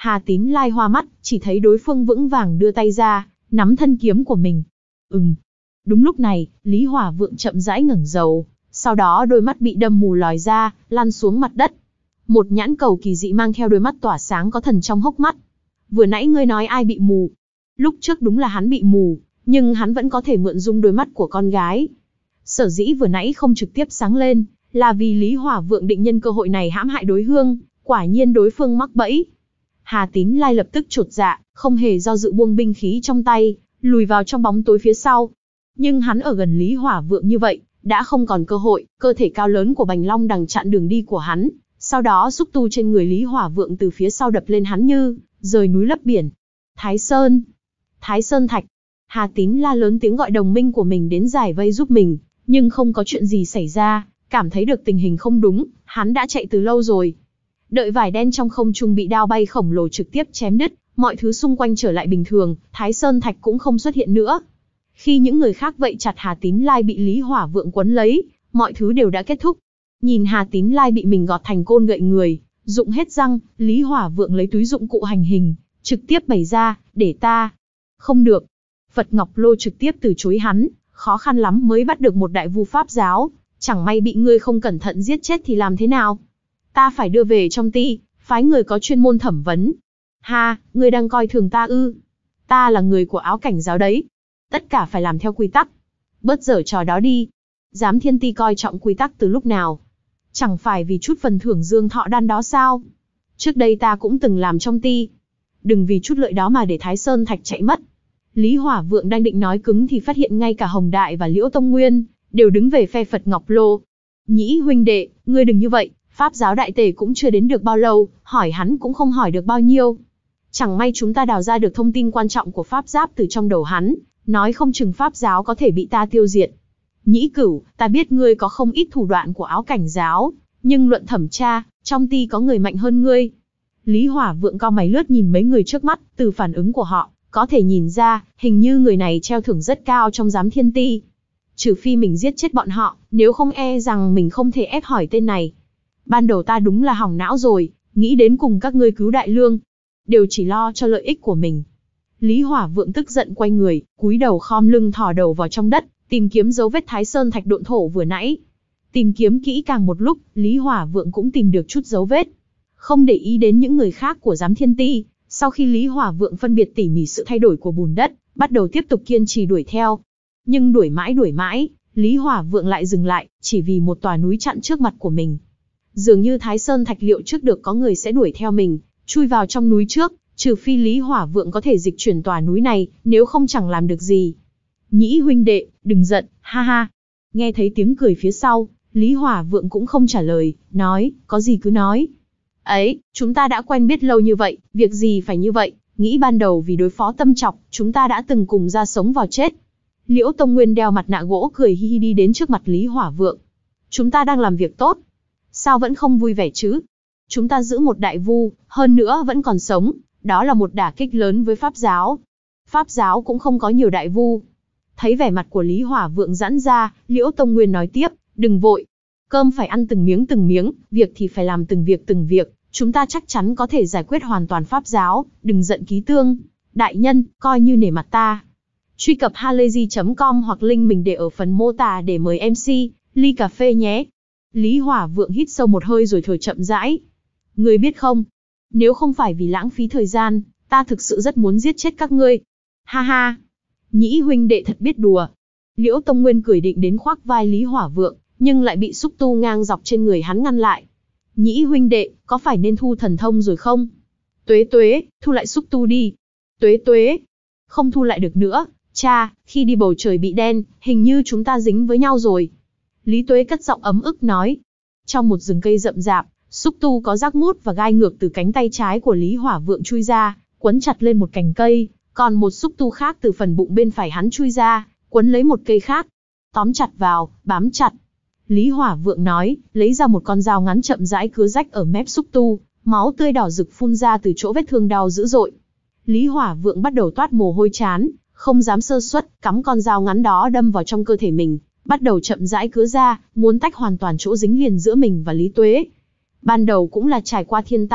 Hà Tín Lai hoa mắt, chỉ thấy đối phương vững vàng đưa tay ra, nắm thân kiếm của mình. Ừm. Đúng lúc này, Lý Hỏa Vượng chậm rãi ngẩng đầu, sau đó đôi mắt bị đâm mù lòi ra, lăn xuống mặt đất. Một nhãn cầu kỳ dị mang theo đôi mắt tỏa sáng có thần trong hốc mắt. Vừa nãy ngươi nói ai bị mù? Lúc trước đúng là hắn bị mù, nhưng hắn vẫn có thể mượn dung đôi mắt của con gái. Sở dĩ vừa nãy không trực tiếp sáng lên, là vì Lý Hỏa Vượng định nhân cơ hội này hãm hại đối phương, quả nhiên đối phương mắc bẫy. Hà Tín Lai lập tức chột dạ, không hề do dự buông binh khí trong tay, lùi vào trong bóng tối phía sau. Nhưng hắn ở gần Lý Hỏa Vượng như vậy, đã không còn cơ hội, cơ thể cao lớn của Bành Long Đằng chặn đường đi của hắn. Sau đó xúc tu trên người Lý Hỏa Vượng từ phía sau đập lên hắn như rời núi lấp biển. Thái Sơn! Thái Sơn Thạch! Hà Tín la lớn tiếng gọi đồng minh của mình đến giải vây giúp mình, nhưng không có chuyện gì xảy ra, cảm thấy được tình hình không đúng, hắn đã chạy từ lâu rồi. Đợi vải đen trong không trung bị đao bay khổng lồ trực tiếp chém đứt, mọi thứ xung quanh trở lại bình thường, Thái Sơn Thạch cũng không xuất hiện nữa. Khi những người khác vây chặt Hà Tín Lai bị Lý Hỏa Vượng quấn lấy, mọi thứ đều đã kết thúc. Nhìn Hà Tín Lai bị mình gọt thành côn gậy người, rụng hết răng, Lý Hỏa Vượng lấy túi dụng cụ hành hình, trực tiếp bày ra, để ta. Không được. Phật Ngọc Lô trực tiếp từ chối hắn, khó khăn lắm mới bắt được một đại vu pháp giáo, chẳng may bị ngươi không cẩn thận giết chết thì làm thế nào? Ta phải đưa về trong ti, phái người có chuyên môn thẩm vấn. Ha, ngươi đang coi thường ta ư? Ta là người của Áo Cảnh giáo đấy. Tất cả phải làm theo quy tắc. Bớt giở trò đó đi. Giám Thiên Ti coi trọng quy tắc từ lúc nào? Chẳng phải vì chút phần thưởng dương thọ đan đó sao? Trước đây ta cũng từng làm trong ti. Đừng vì chút lợi đó mà để Thái Sơn Thạch chạy mất. Lý Hỏa Vượng đang định nói cứng thì phát hiện ngay cả Hồng Đại và Liễu Tông Nguyên đều đứng về phe Phật Ngọc Lô. Nhĩ huynh đệ, ngươi đừng như vậy, Pháp giáo đại tể cũng chưa đến được bao lâu, hỏi hắn cũng không hỏi được bao nhiêu. Chẳng may chúng ta đào ra được thông tin quan trọng của Pháp giáp từ trong đầu hắn, nói không chừng Pháp giáo có thể bị ta tiêu diệt. Nhĩ Cửu, ta biết ngươi có không ít thủ đoạn của Áo Cảnh giáo, nhưng luận thẩm tra, trong ti có người mạnh hơn ngươi. Lý Hỏa Vượng cau mày lướt nhìn mấy người trước mắt, từ phản ứng của họ, có thể nhìn ra, hình như người này treo thưởng rất cao trong giám thiên ti. Trừ phi mình giết chết bọn họ, nếu không e rằng mình không thể ép hỏi tên này. Ban đầu ta đúng là hỏng não rồi, nghĩ đến cùng các ngươi cứu đại lương. Đều chỉ lo cho lợi ích của mình. Lý Hỏa Vượng tức giận quay người, cúi đầu khom lưng thò đầu vào trong đất, tìm kiếm dấu vết Thái Sơn Thạch độn thổ vừa nãy. Tìm kiếm kỹ càng một lúc, Lý Hỏa Vượng cũng tìm được chút dấu vết. Không để ý đến những người khác của giám thiên ti, sau khi Lý Hỏa Vượng phân biệt tỉ mỉ sự thay đổi của bùn đất, bắt đầu tiếp tục kiên trì đuổi theo. Nhưng đuổi mãi đuổi mãi, Lý Hỏa Vượng lại dừng lại, chỉ vì một tòa núi chặn trước mặt của mình. Dường như Thái Sơn Thạch liệu trước được có người sẽ đuổi theo mình, chui vào trong núi trước, trừ phi Lý Hỏa Vượng có thể dịch chuyển tòa núi này, nếu không chẳng làm được gì. Nhĩ huynh đệ, đừng giận, ha ha. Nghe thấy tiếng cười phía sau, Lý Hỏa Vượng cũng không trả lời, nói, có gì cứ nói. Ấy, chúng ta đã quen biết lâu như vậy, việc gì phải như vậy, nghĩ ban đầu vì đối phó Tâm Trọc, chúng ta đã từng cùng ra sống vào chết. Liễu Tông Nguyên đeo mặt nạ gỗ cười hi hi đi đến trước mặt Lý Hỏa Vượng. Chúng ta đang làm việc tốt. Sao vẫn không vui vẻ chứ? Chúng ta giữ một đại vu, hơn nữa vẫn còn sống, đó là một đả kích lớn với Pháp giáo. Pháp giáo cũng không có nhiều đại vu. Thấy vẻ mặt của Lý Hỏa Vượng giãn ra, Liễu Tông Nguyên nói tiếp, đừng vội. Cơm phải ăn từng miếng từng miếng, việc thì phải làm từng việc từng việc, chúng ta chắc chắn có thể giải quyết hoàn toàn Pháp giáo, đừng giận Ký Tương. Đại nhân, coi như nể mặt ta. Truy cập halayzi chấm com hoặc link mình để ở phần mô tả để mời em xê, ly cà phê nhé. Lý Hỏa Vượng hít sâu một hơi rồi thở chậm rãi. Ngươi biết không, nếu không phải vì lãng phí thời gian, ta thực sự rất muốn giết chết các ngươi. Ha ha, Nhĩ huynh đệ thật biết đùa. Liễu Tông Nguyên cười định đến khoác vai Lý Hỏa Vượng, nhưng lại bị xúc tu ngang dọc trên người hắn ngăn lại. Nhĩ huynh đệ, có phải nên thu thần thông rồi không? Tuế tuế, thu lại xúc tu đi. Tuế tuế, không thu lại được nữa. Cha, khi đi bầu trời bị đen, hình như chúng ta dính với nhau rồi. Lý Tuế cất giọng ấm ức nói. Trong một rừng cây rậm rạp, xúc tu có rác mút và gai ngược từ cánh tay trái của Lý Hỏa Vượng chui ra, quấn chặt lên một cành cây, còn một xúc tu khác từ phần bụng bên phải hắn chui ra, quấn lấy một cây khác. Tóm chặt vào, bám chặt. Lý Hỏa Vượng nói, lấy ra một con dao ngắn chậm rãi cứa rách ở mép xúc tu, máu tươi đỏ rực phun ra từ chỗ vết thương đau dữ dội. Lý Hỏa Vượng bắt đầu toát mồ hôi chán, không dám sơ suất, cắm con dao ngắn đó đâm vào trong cơ thể mình, bắt đầu chậm rãi cứa ra, muốn tách hoàn toàn chỗ dính liền giữa mình và Lý Tuế. Ban đầu cũng là trải qua thiên tai,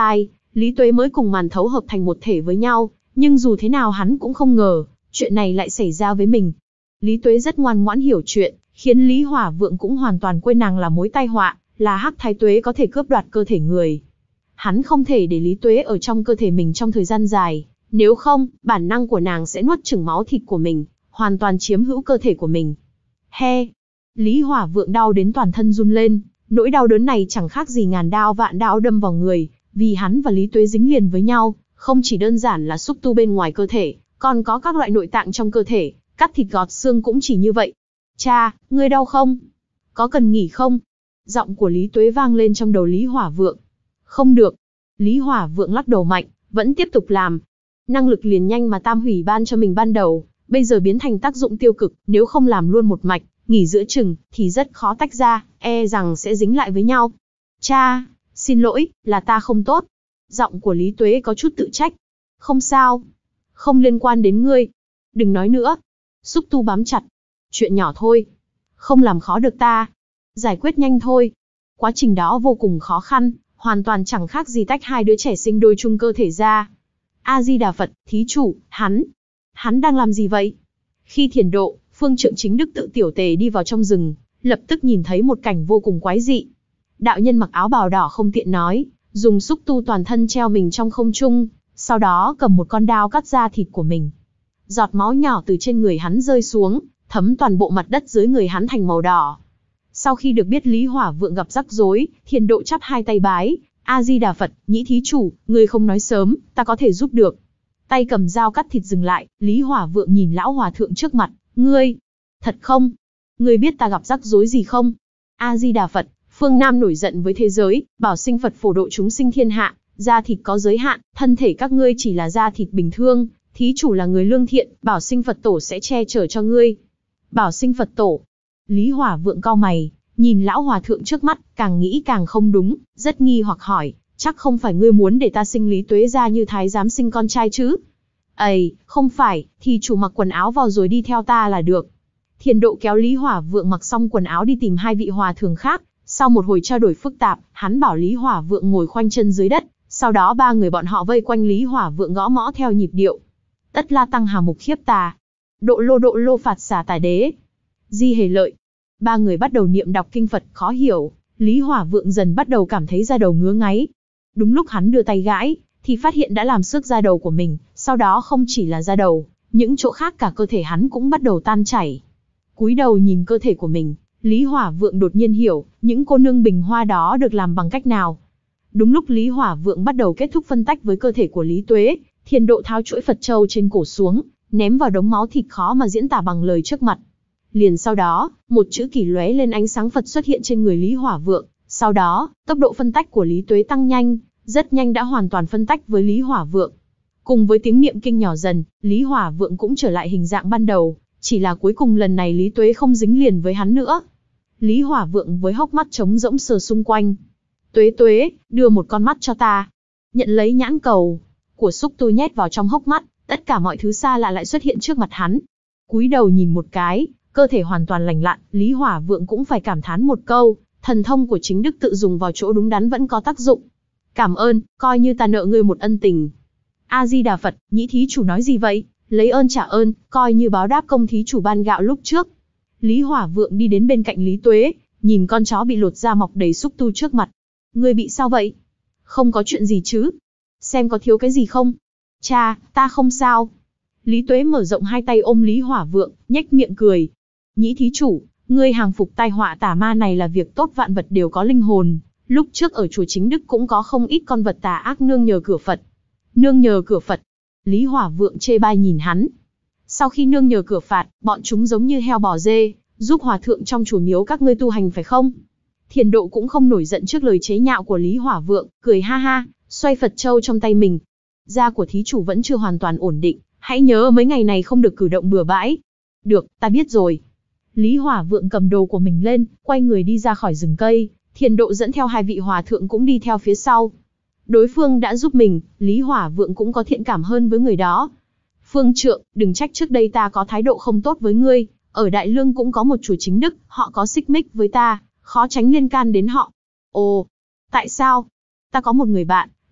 Lý Tuế mới cùng Màn Thấu hợp thành một thể với nhau, nhưng dù thế nào hắn cũng không ngờ, chuyện này lại xảy ra với mình. Lý Tuế rất ngoan ngoãn hiểu chuyện, khiến Lý Hỏa Vượng cũng hoàn toàn quên nàng là mối tai họa, là Hắc Thái Tuế có thể cướp đoạt cơ thể người. Hắn không thể để Lý Tuế ở trong cơ thể mình trong thời gian dài, nếu không, bản năng của nàng sẽ nuốt chửng máu thịt của mình, hoàn toàn chiếm hữu cơ thể của mình. He! Lý Hỏa Vượng đau đến toàn thân run lên, nỗi đau đớn này chẳng khác gì ngàn đao vạn đao đâm vào người, vì hắn và Lý Tuế dính liền với nhau, không chỉ đơn giản là xúc tu bên ngoài cơ thể, còn có các loại nội tạng trong cơ thể, cắt thịt gọt xương cũng chỉ như vậy. Cha, ngươi đau không? Có cần nghỉ không? Giọng của Lý Tuế vang lên trong đầu Lý Hỏa Vượng. Không được. Lý Hỏa Vượng lắc đầu mạnh, vẫn tiếp tục làm. Năng lực liền nhanh mà Tam Hủy ban cho mình ban đầu, bây giờ biến thành tác dụng tiêu cực, nếu không làm luôn một mạch, nghỉ giữa chừng, thì rất khó tách ra, e rằng sẽ dính lại với nhau. Cha, xin lỗi, là ta không tốt. Giọng của Lý Tuế có chút tự trách. Không sao. Không liên quan đến ngươi. Đừng nói nữa. Xúc tu bám chặt. Chuyện nhỏ thôi. Không làm khó được ta. Giải quyết nhanh thôi. Quá trình đó vô cùng khó khăn, hoàn toàn chẳng khác gì tách hai đứa trẻ sinh đôi chung cơ thể ra. A-di-đà Phật, thí chủ, hắn. Hắn đang làm gì vậy? Khi Thiền Độ, Phương Trượng Chính Đức tự tiểu tề đi vào trong rừng, lập tức nhìn thấy một cảnh vô cùng quái dị. Đạo nhân mặc áo bào đỏ không tiện nói, dùng xúc tu toàn thân treo mình trong không trung, sau đó cầm một con dao cắt da thịt của mình. Giọt máu nhỏ từ trên người hắn rơi xuống, thấm toàn bộ mặt đất dưới người hắn thành màu đỏ. Sau khi được biết Lý Hỏa Vượng gặp rắc rối, Thiền Độ chắp hai tay bái, A-di-đà Phật, Nhĩ thí chủ, ngươi không nói sớm, ta có thể giúp được. Tay cầm dao cắt thịt dừng lại, Lý Hỏa Vượng nhìn lão hòa thượng trước mặt, ngươi, thật không? Ngươi biết ta gặp rắc rối gì không? A-di-đà Phật, phương Nam nổi giận với thế giới, bảo sinh Phật phổ độ chúng sinh thiên hạ, da thịt có giới hạn, thân thể các ngươi chỉ là da thịt bình thường, thí chủ là người lương thiện, bảo sinh Phật tổ sẽ che chở cho ngươi. Bảo sinh Phật tổ. Lý Hỏa Vượng cau mày, nhìn lão hòa thượng trước mắt, càng nghĩ càng không đúng, rất nghi hoặc hỏi, chắc không phải ngươi muốn để ta sinh Lý Tuế ra như thái giám sinh con trai chứ? Ây, không phải, thì chủ mặc quần áo vào rồi đi theo ta là được. Thiền Độ kéo Lý Hỏa Vượng mặc xong quần áo đi tìm hai vị hòa thượng khác, sau một hồi trao đổi phức tạp, hắn bảo Lý Hỏa Vượng ngồi khoanh chân dưới đất, sau đó ba người bọn họ vây quanh Lý Hỏa Vượng gõ mõ theo nhịp điệu. Tất La Tăng Hà Mục Khiếp Tà, Độ Lô Độ Lô Phạt Xả Tà Đế, Di Hề Lợi. Ba người bắt đầu niệm đọc kinh Phật khó hiểu, Lý Hỏa Vượng dần bắt đầu cảm thấy da đầu ngứa ngáy. Đúng lúc hắn đưa tay gãi, thì phát hiện đã làm xước da đầu của mình, sau đó không chỉ là da đầu, những chỗ khác cả cơ thể hắn cũng bắt đầu tan chảy. Cúi đầu nhìn cơ thể của mình, Lý Hỏa Vượng đột nhiên hiểu, những cô nương bình hoa đó được làm bằng cách nào. Đúng lúc Lý Hỏa Vượng bắt đầu kết thúc phân tách với cơ thể của Lý Tuế, Thiền Độ tháo chuỗi Phật châu trên cổ xuống, ném vào đống máu thịt khó mà diễn tả bằng lời trước mặt. Liền sau đó, một chữ kỷ lóe lên ánh sáng Phật xuất hiện trên người Lý Hỏa Vượng, sau đó, tốc độ phân tách của Lý Tuế tăng nhanh, rất nhanh đã hoàn toàn phân tách với Lý Hỏa Vượng. Cùng với tiếng niệm kinh nhỏ dần, Lý Hỏa Vượng cũng trở lại hình dạng ban đầu, chỉ là cuối cùng lần này Lý Tuế không dính liền với hắn nữa. Lý Hỏa Vượng với hốc mắt trống rỗng sờ xung quanh. Tuế Tuế, đưa một con mắt cho ta. Nhận lấy nhãn cầu của xúc tu nhét vào trong hốc mắt, tất cả mọi thứ xa lạ lại xuất hiện trước mặt hắn. Cúi đầu nhìn một cái, cơ thể hoàn toàn lành lặn, Lý Hỏa Vượng cũng phải cảm thán một câu, thần thông của Chính Đức tự dùng vào chỗ đúng đắn vẫn có tác dụng. Cảm ơn, coi như ta nợ ngươi một ân tình. A-di-đà Phật, Nhĩ thí chủ nói gì vậy? Lấy ơn trả ơn, coi như báo đáp công thí chủ ban gạo lúc trước. Lý Hỏa Vượng đi đến bên cạnh Lý Tuế, nhìn con chó bị lột da mọc đầy xúc tu trước mặt. Ngươi bị sao vậy? Không có chuyện gì chứ? Xem có thiếu cái gì không? Cha, ta không sao. Lý Tuế mở rộng hai tay ôm Lý Hỏa Vượng, nhếch miệng cười. Nhĩ thí chủ, ngươi hàng phục tai họa tà ma này là việc tốt, vạn vật đều có linh hồn. Lúc trước ở chùa Chính Đức cũng có không ít con vật tà ác nương nhờ cửa Phật. Nương nhờ cửa Phật. Lý Hỏa Vượng chê bai nhìn hắn. Sau khi nương nhờ cửa Phật, bọn chúng giống như heo bò dê, giúp hòa thượng trong chùa miếu các ngươi tu hành phải không? Thiền Độ cũng không nổi giận trước lời chế nhạo của Lý Hỏa Vượng, cười ha ha, xoay Phật châu trong tay mình. Da của thí chủ vẫn chưa hoàn toàn ổn định, hãy nhớ mấy ngày này không được cử động bừa bãi. Được, ta biết rồi. Lý Hỏa Vượng cầm đồ của mình lên, quay người đi ra khỏi rừng cây, Thiền Độ dẫn theo hai vị hòa thượng cũng đi theo phía sau. Đối phương đã giúp mình, Lý Hỏa Vượng cũng có thiện cảm hơn với người đó. Phương Trượng, đừng trách trước đây ta có thái độ không tốt với ngươi, ở Đại Lương cũng có một chùa Chính Đức, họ có xích mích với ta, khó tránh liên can đến họ. Ồ, tại sao? Ta có một người bạn,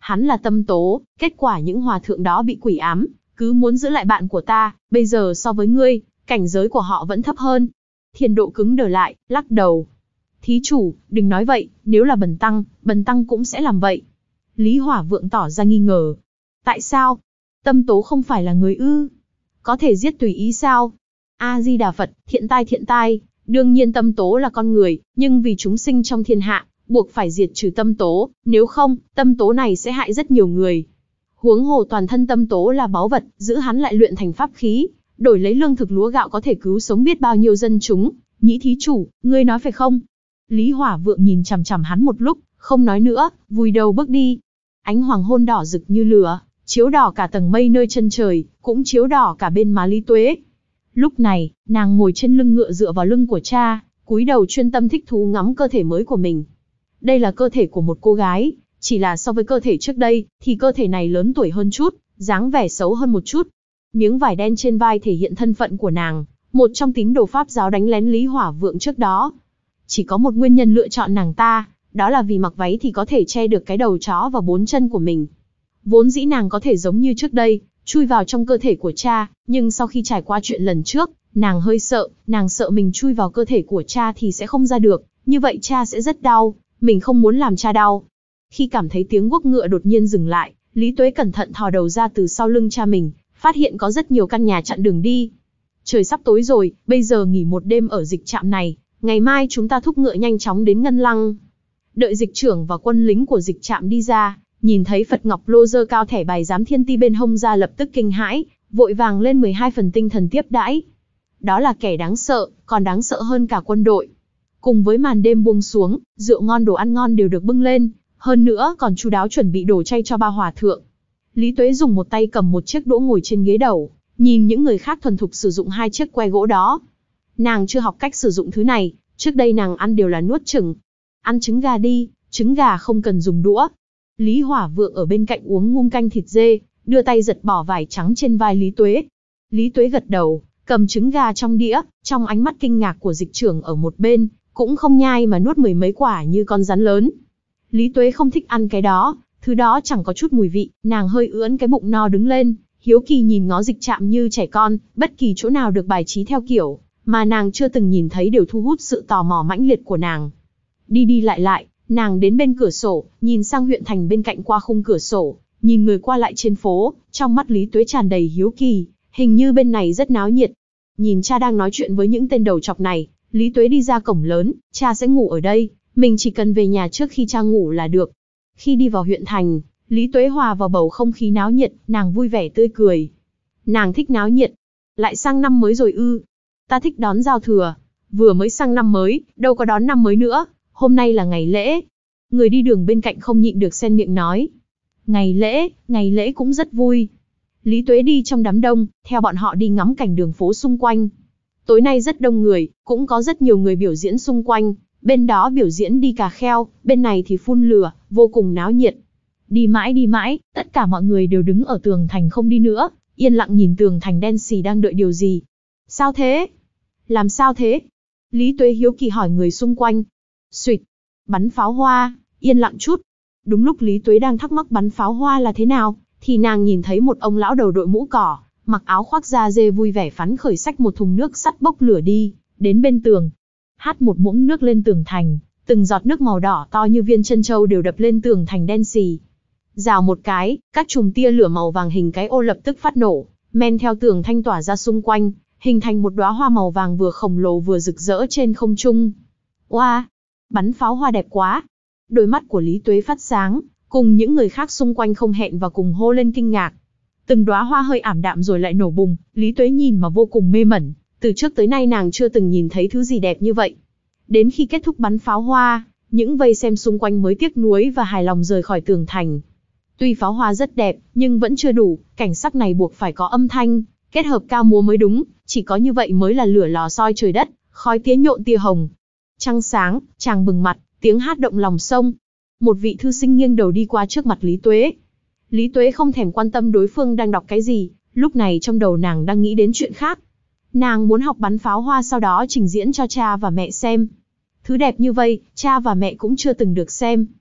Hắn là Tâm Tố, kết quả những hòa thượng đó bị quỷ ám, cứ muốn giữ lại bạn của ta, bây giờ so với ngươi, cảnh giới của họ vẫn thấp hơn. Thiên Độ cứng đờ lại, lắc đầu. Thí chủ, đừng nói vậy, nếu là Bần Tăng, Bần Tăng cũng sẽ làm vậy. Lý Hỏa Vượng tỏ ra nghi ngờ. Tại sao? Tâm Tố không phải là người ư? Có thể giết tùy ý sao? A-di-đà Phật, thiện tai thiện tai, đương nhiên Tâm Tố là con người, nhưng vì chúng sinh trong thiên hạ, buộc phải diệt trừ Tâm Tố, nếu không, Tâm Tố này sẽ hại rất nhiều người. Huống hồ toàn thân Tâm Tố là báu vật, giữ hắn lại luyện thành pháp khí, đổi lấy lương thực lúa gạo có thể cứu sống biết bao nhiêu dân chúng. Nhĩ thí chủ, ngươi nói phải không? Lý Hỏa Vượng nhìn chằm chằm hắn một lúc, không nói nữa, vùi đầu bước đi. Ánh hoàng hôn đỏ rực như lửa, chiếu đỏ cả tầng mây nơi chân trời, cũng chiếu đỏ cả bên má Lý Tuế. Lúc này, nàng ngồi trên lưng ngựa dựa vào lưng của cha, cúi đầu chuyên tâm thích thú ngắm cơ thể mới của mình. Đây là cơ thể của một cô gái, chỉ là so với cơ thể trước đây, thì cơ thể này lớn tuổi hơn chút, dáng vẻ xấu hơn một chút. Miếng vải đen trên vai thể hiện thân phận của nàng, một trong tín đồ Pháp giáo đánh lén Lý Hỏa Vượng trước đó. Chỉ có một nguyên nhân lựa chọn nàng ta, đó là vì mặc váy thì có thể che được cái đầu chó và bốn chân của mình. Vốn dĩ nàng có thể giống như trước đây, chui vào trong cơ thể của cha, nhưng sau khi trải qua chuyện lần trước, nàng hơi sợ, nàng sợ mình chui vào cơ thể của cha thì sẽ không ra được, như vậy cha sẽ rất đau, mình không muốn làm cha đau. Khi cảm thấy tiếng guốc ngựa đột nhiên dừng lại, Lý Tuế cẩn thận thò đầu ra từ sau lưng cha mình, phát hiện có rất nhiều căn nhà chặn đường đi. Trời sắp tối rồi, bây giờ nghỉ một đêm ở dịch trạm này, ngày mai chúng ta thúc ngựa nhanh chóng đến Ngân Lăng. Đợi dịch trưởng và quân lính của dịch trạm đi ra, nhìn thấy Phật Ngọc Lô giơ cao thẻ bài giám thiên ti bên hông ra lập tức kinh hãi, vội vàng lên mười hai phần tinh thần tiếp đãi. Đó là kẻ đáng sợ, còn đáng sợ hơn cả quân đội. Cùng với màn đêm buông xuống, rượu ngon đồ ăn ngon đều được bưng lên, hơn nữa còn chu đáo chuẩn bị đồ chay cho ba hòa thượng. Lý Tuế dùng một tay cầm một chiếc đũa ngồi trên ghế đầu, nhìn những người khác thuần thục sử dụng hai chiếc que gỗ đó. Nàng chưa học cách sử dụng thứ này, trước đây nàng ăn đều là nuốt chửng. Ăn trứng gà đi, trứng gà không cần dùng đũa. Lý Hỏa Vượng ở bên cạnh uống ngụm canh thịt dê, đưa tay giật bỏ vải trắng trên vai Lý Tuế. Lý Tuế gật đầu, cầm trứng gà trong đĩa, trong ánh mắt kinh ngạc của dịch trưởng ở một bên, cũng không nhai mà nuốt mười mấy quả như con rắn lớn. Lý Tuế không thích ăn cái đó, thứ đó chẳng có chút mùi vị, nàng hơi ưỡn cái bụng no đứng lên, hiếu kỳ nhìn ngó dịch trạm như trẻ con, bất kỳ chỗ nào được bài trí theo kiểu mà nàng chưa từng nhìn thấy đều thu hút sự tò mò mãnh liệt của nàng. Đi đi lại lại, nàng đến bên cửa sổ, nhìn sang huyện thành bên cạnh qua khung cửa sổ, nhìn người qua lại trên phố, trong mắt Lý Tuế tràn đầy hiếu kỳ, hình như bên này rất náo nhiệt. Nhìn cha đang nói chuyện với những tên đầu chọc này, Lý Tuế đi ra cổng lớn, cha sẽ ngủ ở đây, mình chỉ cần về nhà trước khi cha ngủ là được. Khi đi vào huyện thành, Lý Tuế hòa vào bầu không khí náo nhiệt, nàng vui vẻ tươi cười. Nàng thích náo nhiệt. Lại sang năm mới rồi ư? Ta thích đón giao thừa. Vừa mới sang năm mới, đâu có đón năm mới nữa, hôm nay là ngày lễ. Người đi đường bên cạnh không nhịn được xen miệng nói. Ngày lễ, ngày lễ cũng rất vui. Lý Tuế đi trong đám đông, theo bọn họ đi ngắm cảnh đường phố xung quanh. Tối nay rất đông người, cũng có rất nhiều người biểu diễn xung quanh. Bên đó biểu diễn đi cà kheo, bên này thì phun lửa, vô cùng náo nhiệt. Đi mãi đi mãi, tất cả mọi người đều đứng ở tường thành không đi nữa, yên lặng nhìn tường thành đen xì đang đợi điều gì. Sao thế? Làm sao thế? Lý Tuế hiếu kỳ hỏi người xung quanh. Xuỵt, bắn pháo hoa, yên lặng chút. Đúng lúc Lý Tuế đang thắc mắc bắn pháo hoa là thế nào, thì nàng nhìn thấy một ông lão đầu đội mũ cỏ, mặc áo khoác da dê vui vẻ phấn khởi xách một thùng nước sắt bốc lửa đi, đến bên tường. Hát một muỗng nước lên tường thành, từng giọt nước màu đỏ to như viên chân châu đều đập lên tường thành đen xì. Rào một cái, các chùm tia lửa màu vàng hình cái ô lập tức phát nổ, men theo tường thanh tỏa ra xung quanh, hình thành một đóa hoa màu vàng vừa khổng lồ vừa rực rỡ trên không trung. Oa, wow, bắn pháo hoa đẹp quá. Đôi mắt của Lý Tuế phát sáng, cùng những người khác xung quanh không hẹn và cùng hô lên kinh ngạc. Từng đóa hoa hơi ảm đạm rồi lại nổ bùng, Lý Tuế nhìn mà vô cùng mê mẩn. Từ trước tới nay nàng chưa từng nhìn thấy thứ gì đẹp như vậy. Đến khi kết thúc bắn pháo hoa, những vây xem xung quanh mới tiếc nuối và hài lòng rời khỏi tường thành. Tuy pháo hoa rất đẹp, nhưng vẫn chưa đủ, cảnh sắc này buộc phải có âm thanh, kết hợp ca múa mới đúng, chỉ có như vậy mới là lửa lò soi trời đất, khói tía nhộn tia hồng. Trăng sáng, tràng bừng mặt, tiếng hát động lòng sông. Một vị thư sinh nghiêng đầu đi qua trước mặt Lý Tuế. Lý Tuế không thèm quan tâm đối phương đang đọc cái gì, lúc này trong đầu nàng đang nghĩ đến chuyện khác. Nàng muốn học bắn pháo hoa sau đó trình diễn cho cha và mẹ xem. Thứ đẹp như vậy, cha và mẹ cũng chưa từng được xem.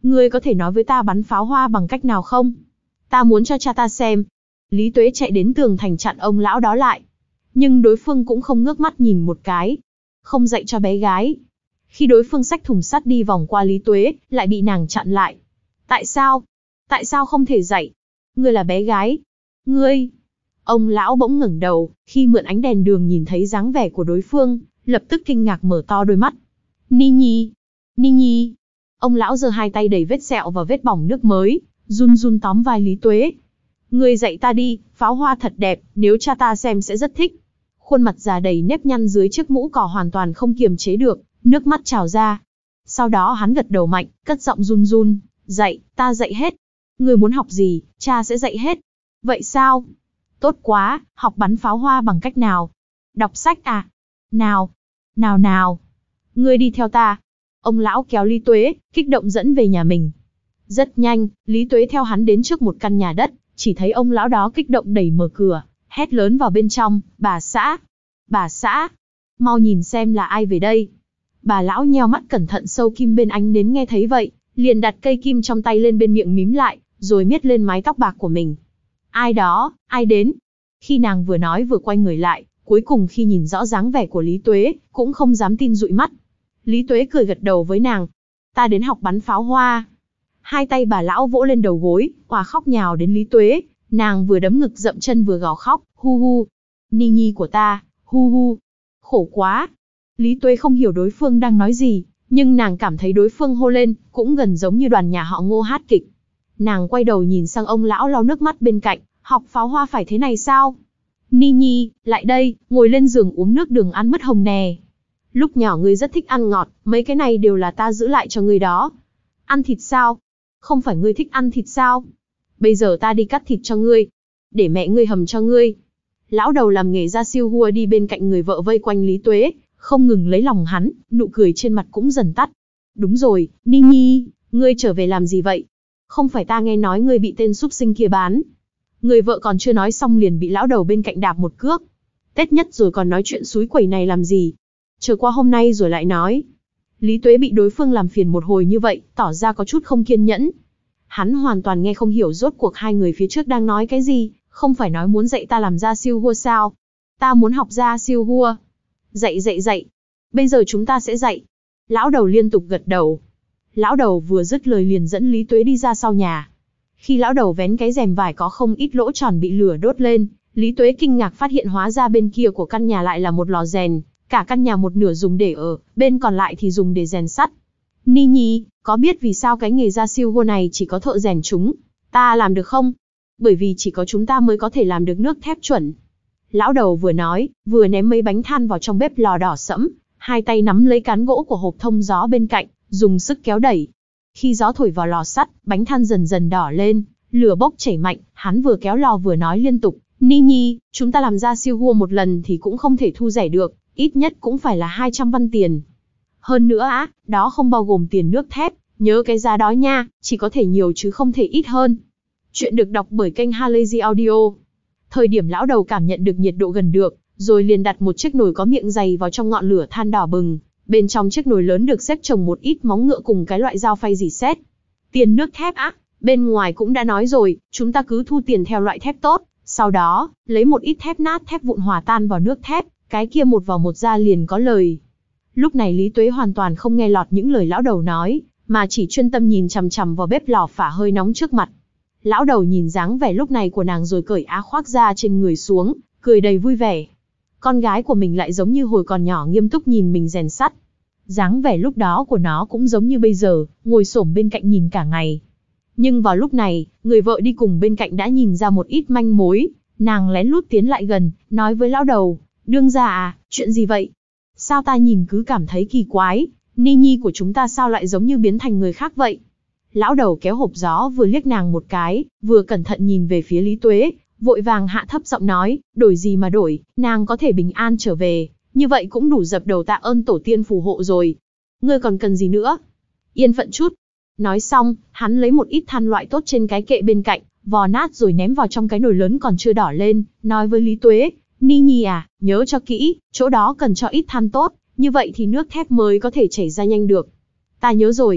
Ngươi có thể nói với ta bắn pháo hoa bằng cách nào không? Ta muốn cho cha ta xem. Lý Tuế chạy đến tường thành chặn ông lão đó lại. Nhưng đối phương cũng không ngước mắt nhìn một cái. Không dạy cho bé gái. Khi đối phương xách thùng sắt đi vòng qua Lý Tuế, lại bị nàng chặn lại. Tại sao? Tại sao không thể dạy? Ngươi là bé gái. Ngươi... Ông lão bỗng ngẩng đầu, khi mượn ánh đèn đường nhìn thấy dáng vẻ của đối phương, lập tức kinh ngạc mở to đôi mắt. Ni Nhi! Ni Nhi! Ông lão giơ hai tay đầy vết sẹo và vết bỏng nước mới, run run tóm vai Lý Tuế. Ngươi dạy ta đi, pháo hoa thật đẹp, nếu cha ta xem sẽ rất thích. Khuôn mặt già đầy nếp nhăn dưới chiếc mũ cỏ hoàn toàn không kiềm chế được, nước mắt trào ra. Sau đó hắn gật đầu mạnh, cất giọng run run, dạy, ta dạy hết. Ngươi muốn học gì, cha sẽ dạy hết. Vậy sao? Tốt quá, học bắn pháo hoa bằng cách nào? Đọc sách à? Nào, nào nào, ngươi đi theo ta. Ông lão kéo Lý Tuế, kích động dẫn về nhà mình. Rất nhanh, Lý Tuế theo hắn đến trước một căn nhà đất, chỉ thấy ông lão đó kích động đẩy mở cửa, hét lớn vào bên trong, bà xã, bà xã, mau nhìn xem là ai về đây. Bà lão nheo mắt cẩn thận sâu kim bên ánh nến nghe thấy vậy, liền đặt cây kim trong tay lên bên miệng mím lại, rồi miết lên mái tóc bạc của mình. Ai đó, ai đến? Khi nàng vừa nói vừa quay người lại, cuối cùng khi nhìn rõ dáng vẻ của Lý Tuế, cũng không dám tin dụi mắt. Lý Tuế cười gật đầu với nàng. Ta đến học bắn pháo hoa. Hai tay bà lão vỗ lên đầu gối, òa khóc nhào đến Lý Tuế. Nàng vừa đấm ngực dậm chân vừa gào khóc, hu hu. Ni Nhi của ta, hu hu. Khổ quá. Lý Tuế không hiểu đối phương đang nói gì, nhưng nàng cảm thấy đối phương hô lên, cũng gần giống như đoàn nhà họ Ngô hát kịch. Nàng quay đầu nhìn sang ông lão lau nước mắt bên cạnh, học pháo hoa phải thế này sao? Ni Nhi, lại đây, ngồi lên giường uống nước đường ăn mứt hồng nè. Lúc nhỏ ngươi rất thích ăn ngọt, mấy cái này đều là ta giữ lại cho ngươi đó. Ăn thịt sao? Không phải ngươi thích ăn thịt sao? Bây giờ ta đi cắt thịt cho ngươi. Để mẹ ngươi hầm cho ngươi. Lão đầu làm nghề gia siêu hua đi bên cạnh người vợ vây quanh Lý Tuế, không ngừng lấy lòng hắn, nụ cười trên mặt cũng dần tắt. Đúng rồi, Ni Nhi, ngươi trở về làm gì vậy? Không phải ta nghe nói ngươi bị tên súc sinh kia bán. Người vợ còn chưa nói xong liền bị lão đầu bên cạnh đạp một cước. Tết nhất rồi còn nói chuyện xúi quẩy này làm gì? Chờ qua hôm nay rồi lại nói. Lý Tuế bị đối phương làm phiền một hồi như vậy, tỏ ra có chút không kiên nhẫn. Hắn hoàn toàn nghe không hiểu rốt cuộc hai người phía trước đang nói cái gì, không phải nói muốn dạy ta làm gia siêu hua sao? Ta muốn học gia siêu hua. Dạy dạy dạy. Bây giờ chúng ta sẽ dạy. Lão đầu liên tục gật đầu. Lão đầu vừa dứt lời liền dẫn Lý Tuế đi ra sau nhà. Khi lão đầu vén cái rèm vải có không ít lỗ tròn bị lửa đốt lên, Lý Tuế kinh ngạc phát hiện hóa ra bên kia của căn nhà lại là một lò rèn, cả căn nhà một nửa dùng để ở, bên còn lại thì dùng để rèn sắt. Ni Nhi, có biết vì sao cái nghề gia siêu hua này chỉ có thợ rèn chúng ta làm được không? Bởi vì chỉ có chúng ta mới có thể làm được nước thép chuẩn. Lão đầu vừa nói, vừa ném mấy bánh than vào trong bếp lò đỏ sẫm, hai tay nắm lấy cán gỗ của hộp thông gió bên cạnh, dùng sức kéo đẩy. Khi gió thổi vào lò sắt, bánh than dần dần đỏ lên, lửa bốc chảy mạnh, hắn vừa kéo lò vừa nói liên tục, Ni Nhi, chúng ta làm ra siêu hua một lần thì cũng không thể thu rẻ được, ít nhất cũng phải là hai trăm văn tiền. Hơn nữa á, đó không bao gồm tiền nước thép, nhớ cái giá đó nha, chỉ có thể nhiều chứ không thể ít hơn. Chuyện được đọc bởi kênh Halazy Audio. Thời điểm lão đầu cảm nhận được nhiệt độ gần được, rồi liền đặt một chiếc nồi có miệng dày vào trong ngọn lửa than đỏ bừng. Bên trong chiếc nồi lớn được xếp chồng một ít móng ngựa cùng cái loại dao phay rỉ sét. Tiền nước thép á, bên ngoài cũng đã nói rồi, chúng ta cứ thu tiền theo loại thép tốt, sau đó, lấy một ít thép nát thép vụn hòa tan vào nước thép, cái kia một vào một ra liền có lời. Lúc này Lý Tuế hoàn toàn không nghe lọt những lời lão đầu nói, mà chỉ chuyên tâm nhìn chằm chằm vào bếp lò phả hơi nóng trước mặt. Lão đầu nhìn dáng vẻ lúc này của nàng rồi cởi áo khoác ra trên người xuống, cười đầy vui vẻ. Con gái của mình lại giống như hồi còn nhỏ nghiêm túc nhìn mình rèn sắt. Dáng vẻ lúc đó của nó cũng giống như bây giờ, ngồi xổm bên cạnh nhìn cả ngày. Nhưng vào lúc này, người vợ đi cùng bên cạnh đã nhìn ra một ít manh mối, nàng lén lút tiến lại gần, nói với lão đầu, đương gia à, chuyện gì vậy? Sao ta nhìn cứ cảm thấy kỳ quái, Ni Nhi của chúng ta sao lại giống như biến thành người khác vậy? Lão đầu kéo hộp gió vừa liếc nàng một cái, vừa cẩn thận nhìn về phía Lý Tuế, vội vàng hạ thấp giọng nói, đổi gì mà đổi, nàng có thể bình an trở về, như vậy cũng đủ dập đầu tạ ơn tổ tiên phù hộ rồi. Ngươi còn cần gì nữa? Yên phận chút. Nói xong, hắn lấy một ít than loại tốt trên cái kệ bên cạnh, vò nát rồi ném vào trong cái nồi lớn còn chưa đỏ lên, nói với Lý Tuế, Ni Nhi à, nhớ cho kỹ, chỗ đó cần cho ít than tốt, như vậy thì nước thép mới có thể chảy ra nhanh được. Ta nhớ rồi.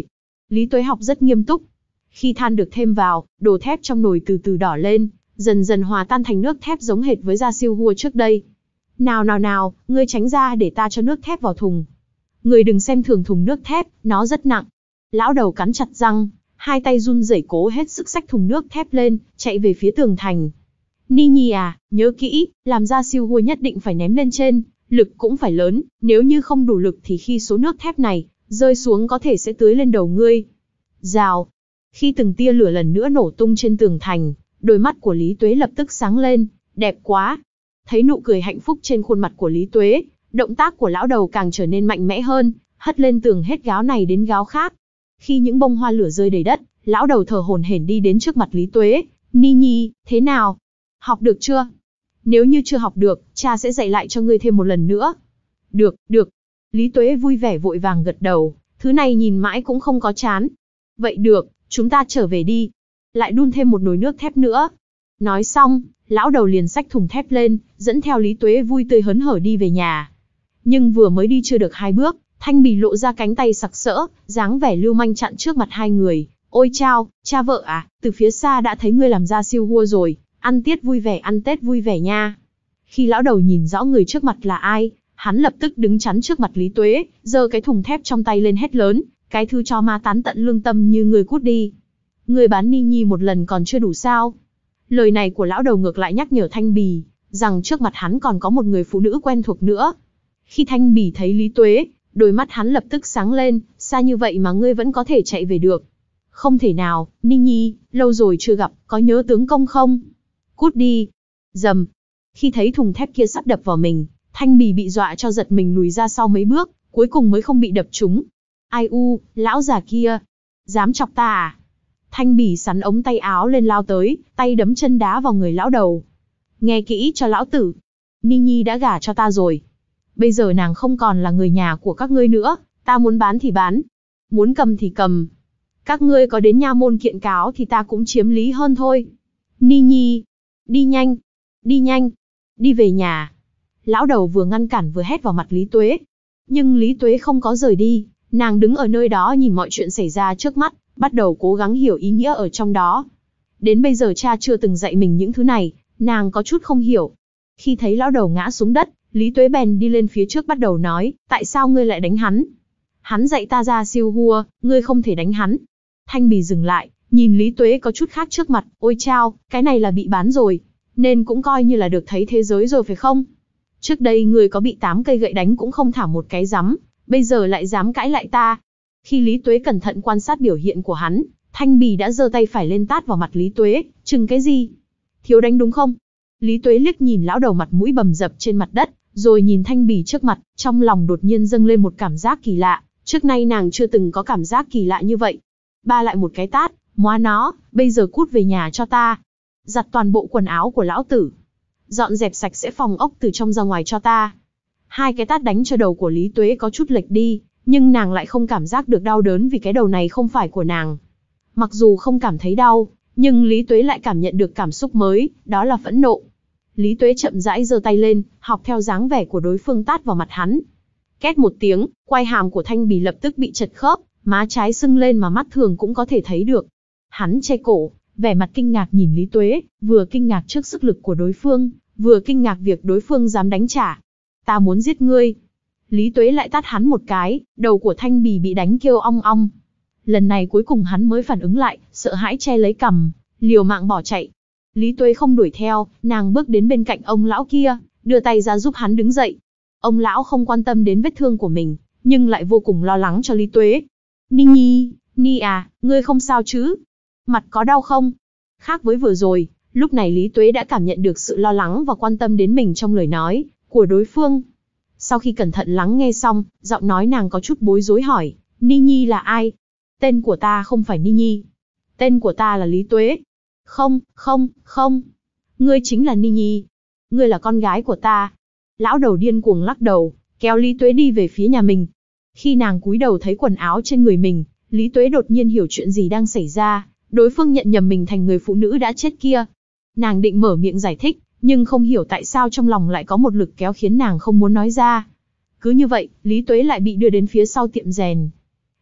Lý Tuế học rất nghiêm túc. Khi than được thêm vào, đồ thép trong nồi từ từ đỏ lên, dần dần hòa tan thành nước thép giống hệt với da siêu hua trước đây. Nào nào nào, ngươi tránh ra để ta cho nước thép vào thùng. Ngươi đừng xem thường thùng nước thép, nó rất nặng. Lão đầu cắn chặt răng, hai tay run rẩy cố hết sức xách thùng nước thép lên, chạy về phía tường thành. Ni Nhi à, nhớ kỹ, làm ra siêu hua nhất định phải ném lên trên, lực cũng phải lớn, nếu như không đủ lực thì khi số nước thép này rơi xuống có thể sẽ tưới lên đầu ngươi. Rào. Khi từng tia lửa lần nữa nổ tung trên tường thành, đôi mắt của Lý Tuế lập tức sáng lên, đẹp quá. Thấy nụ cười hạnh phúc trên khuôn mặt của Lý Tuế, động tác của lão đầu càng trở nên mạnh mẽ hơn, hất lên tường hết gáo này đến gáo khác. Khi những bông hoa lửa rơi đầy đất, lão đầu thở hổn hển đi đến trước mặt Lý Tuế. Ni Nhi, thế nào? Học được chưa? Nếu như chưa học được, cha sẽ dạy lại cho ngươi thêm một lần nữa. Được, được. Lý Tuế vui vẻ vội vàng gật đầu, thứ này nhìn mãi cũng không có chán. Vậy được, chúng ta trở về đi. Lại đun thêm một nồi nước thép nữa. Nói xong, lão đầu liền xách thùng thép lên, dẫn theo Lý Tuế vui tươi hớn hở đi về nhà. Nhưng vừa mới đi chưa được hai bước, Thanh Bì lộ ra cánh tay sặc sỡ, dáng vẻ lưu manh chặn trước mặt hai người. Ôi chao, cha vợ à, từ phía xa đã thấy ngươi làm ra siêu hua rồi, ăn tiết vui vẻ ăn Tết vui vẻ nha. Khi lão đầu nhìn rõ người trước mặt là ai, hắn lập tức đứng chắn trước mặt Lý Tuế, giơ cái thùng thép trong tay lên hét lớn, cái thứ cho ma tán tận lương tâm như người cút đi. Người bán Ni Nhi một lần còn chưa đủ sao? Lời này của lão đầu ngược lại nhắc nhở Thanh Bì, rằng trước mặt hắn còn có một người phụ nữ quen thuộc nữa. Khi Thanh Bì thấy Lý Tuế, đôi mắt hắn lập tức sáng lên, xa như vậy mà ngươi vẫn có thể chạy về được. Không thể nào, Ni Nhi, lâu rồi chưa gặp, có nhớ tướng công không? Cút đi. Dầm. Khi thấy thùng thép kia sắp đập vào mình, Thanh Bì bị dọa cho giật mình lùi ra sau mấy bước, cuối cùng mới không bị đập trúng. Ai u, lão già kia. Dám chọc ta à? Thanh Bì sắn ống tay áo lên lao tới, tay đấm chân đá vào người lão đầu. Nghe kỹ cho lão tử. Ni Nhi đã gả cho ta rồi. Bây giờ nàng không còn là người nhà của các ngươi nữa, ta muốn bán thì bán. Muốn cầm thì cầm. Các ngươi có đến nha môn kiện cáo thì ta cũng chiếm lý hơn thôi. Ni Nhi. Đi nhanh. Đi nhanh. Đi về nhà. Lão đầu vừa ngăn cản vừa hét vào mặt Lý Tuế. Nhưng Lý Tuế không có rời đi, nàng đứng ở nơi đó nhìn mọi chuyện xảy ra trước mắt, bắt đầu cố gắng hiểu ý nghĩa ở trong đó. Đến bây giờ cha chưa từng dạy mình những thứ này, nàng có chút không hiểu. Khi thấy lão đầu ngã xuống đất, Lý Tuế bèn đi lên phía trước bắt đầu nói, tại sao ngươi lại đánh hắn? Hắn dạy ta ra siêu hua, ngươi không thể đánh hắn. Thanh Bì dừng lại, nhìn Lý Tuế có chút khác trước mặt, ôi chao, cái này là bị bán rồi, nên cũng coi như là được thấy thế giới rồi phải không? Trước đây ngươi có bị tám cây gậy đánh cũng không thả một cái rắm, bây giờ lại dám cãi lại ta. Khi Lý Tuế cẩn thận quan sát biểu hiện của hắn, Thanh Bì đã giơ tay phải lên tát vào mặt Lý Tuế, chừng cái gì? Thiếu đánh đúng không? Lý Tuế liếc nhìn lão đầu mặt mũi bầm dập trên mặt đất, rồi nhìn Thanh Bì trước mặt, trong lòng đột nhiên dâng lên một cảm giác kỳ lạ, trước nay nàng chưa từng có cảm giác kỳ lạ như vậy. Ba lại một cái tát, móa nó, bây giờ cút về nhà cho ta. Giặt toàn bộ quần áo của lão tử. Dọn dẹp sạch sẽ phòng ốc từ trong ra ngoài cho ta. Hai cái tát đánh cho đầu của Lý Tuế có chút lệch đi, nhưng nàng lại không cảm giác được đau đớn vì cái đầu này không phải của nàng. Mặc dù không cảm thấy đau, nhưng Lý Tuế lại cảm nhận được cảm xúc mới, đó là phẫn nộ. Lý Tuế chậm rãi giơ tay lên, học theo dáng vẻ của đối phương tát vào mặt hắn. Két một tiếng, quai hàm của Thanh Bì lập tức bị chật khớp, má trái sưng lên mà mắt thường cũng có thể thấy được. Hắn che cổ, vẻ mặt kinh ngạc nhìn Lý Tuế, vừa kinh ngạc trước sức lực của đối phương, vừa kinh ngạc việc đối phương dám đánh trả. Ta muốn giết ngươi. Lý Tuế lại tát hắn một cái, đầu của Thanh Bì bị đánh kêu ong ong. Lần này cuối cùng hắn mới phản ứng lại, sợ hãi che lấy cằm, liều mạng bỏ chạy. Lý Tuế không đuổi theo, nàng bước đến bên cạnh ông lão kia, đưa tay ra giúp hắn đứng dậy. Ông lão không quan tâm đến vết thương của mình, nhưng lại vô cùng lo lắng cho Lý Tuế. Ni Nhi, Ni à, ngươi không sao chứ? Mặt có đau không? Khác với vừa rồi, lúc này Lý Tuế đã cảm nhận được sự lo lắng và quan tâm đến mình trong lời nói của đối phương. Sau khi cẩn thận lắng nghe xong, giọng nói nàng có chút bối rối hỏi, Ni Nhi là ai? Tên của ta không phải Ni Nhi. Tên của ta là Lý Tuế. Không, không, không. Ngươi chính là Ni Nhi. Ngươi là con gái của ta. Lão đầu điên cuồng lắc đầu, kéo Lý Tuế đi về phía nhà mình. Khi nàng cúi đầu thấy quần áo trên người mình, Lý Tuế đột nhiên hiểu chuyện gì đang xảy ra. Đối phương nhận nhầm mình thành người phụ nữ đã chết kia. Nàng định mở miệng giải thích, nhưng không hiểu tại sao trong lòng lại có một lực kéo khiến nàng không muốn nói ra. Cứ như vậy, Lý Tuế lại bị đưa đến phía sau tiệm rèn.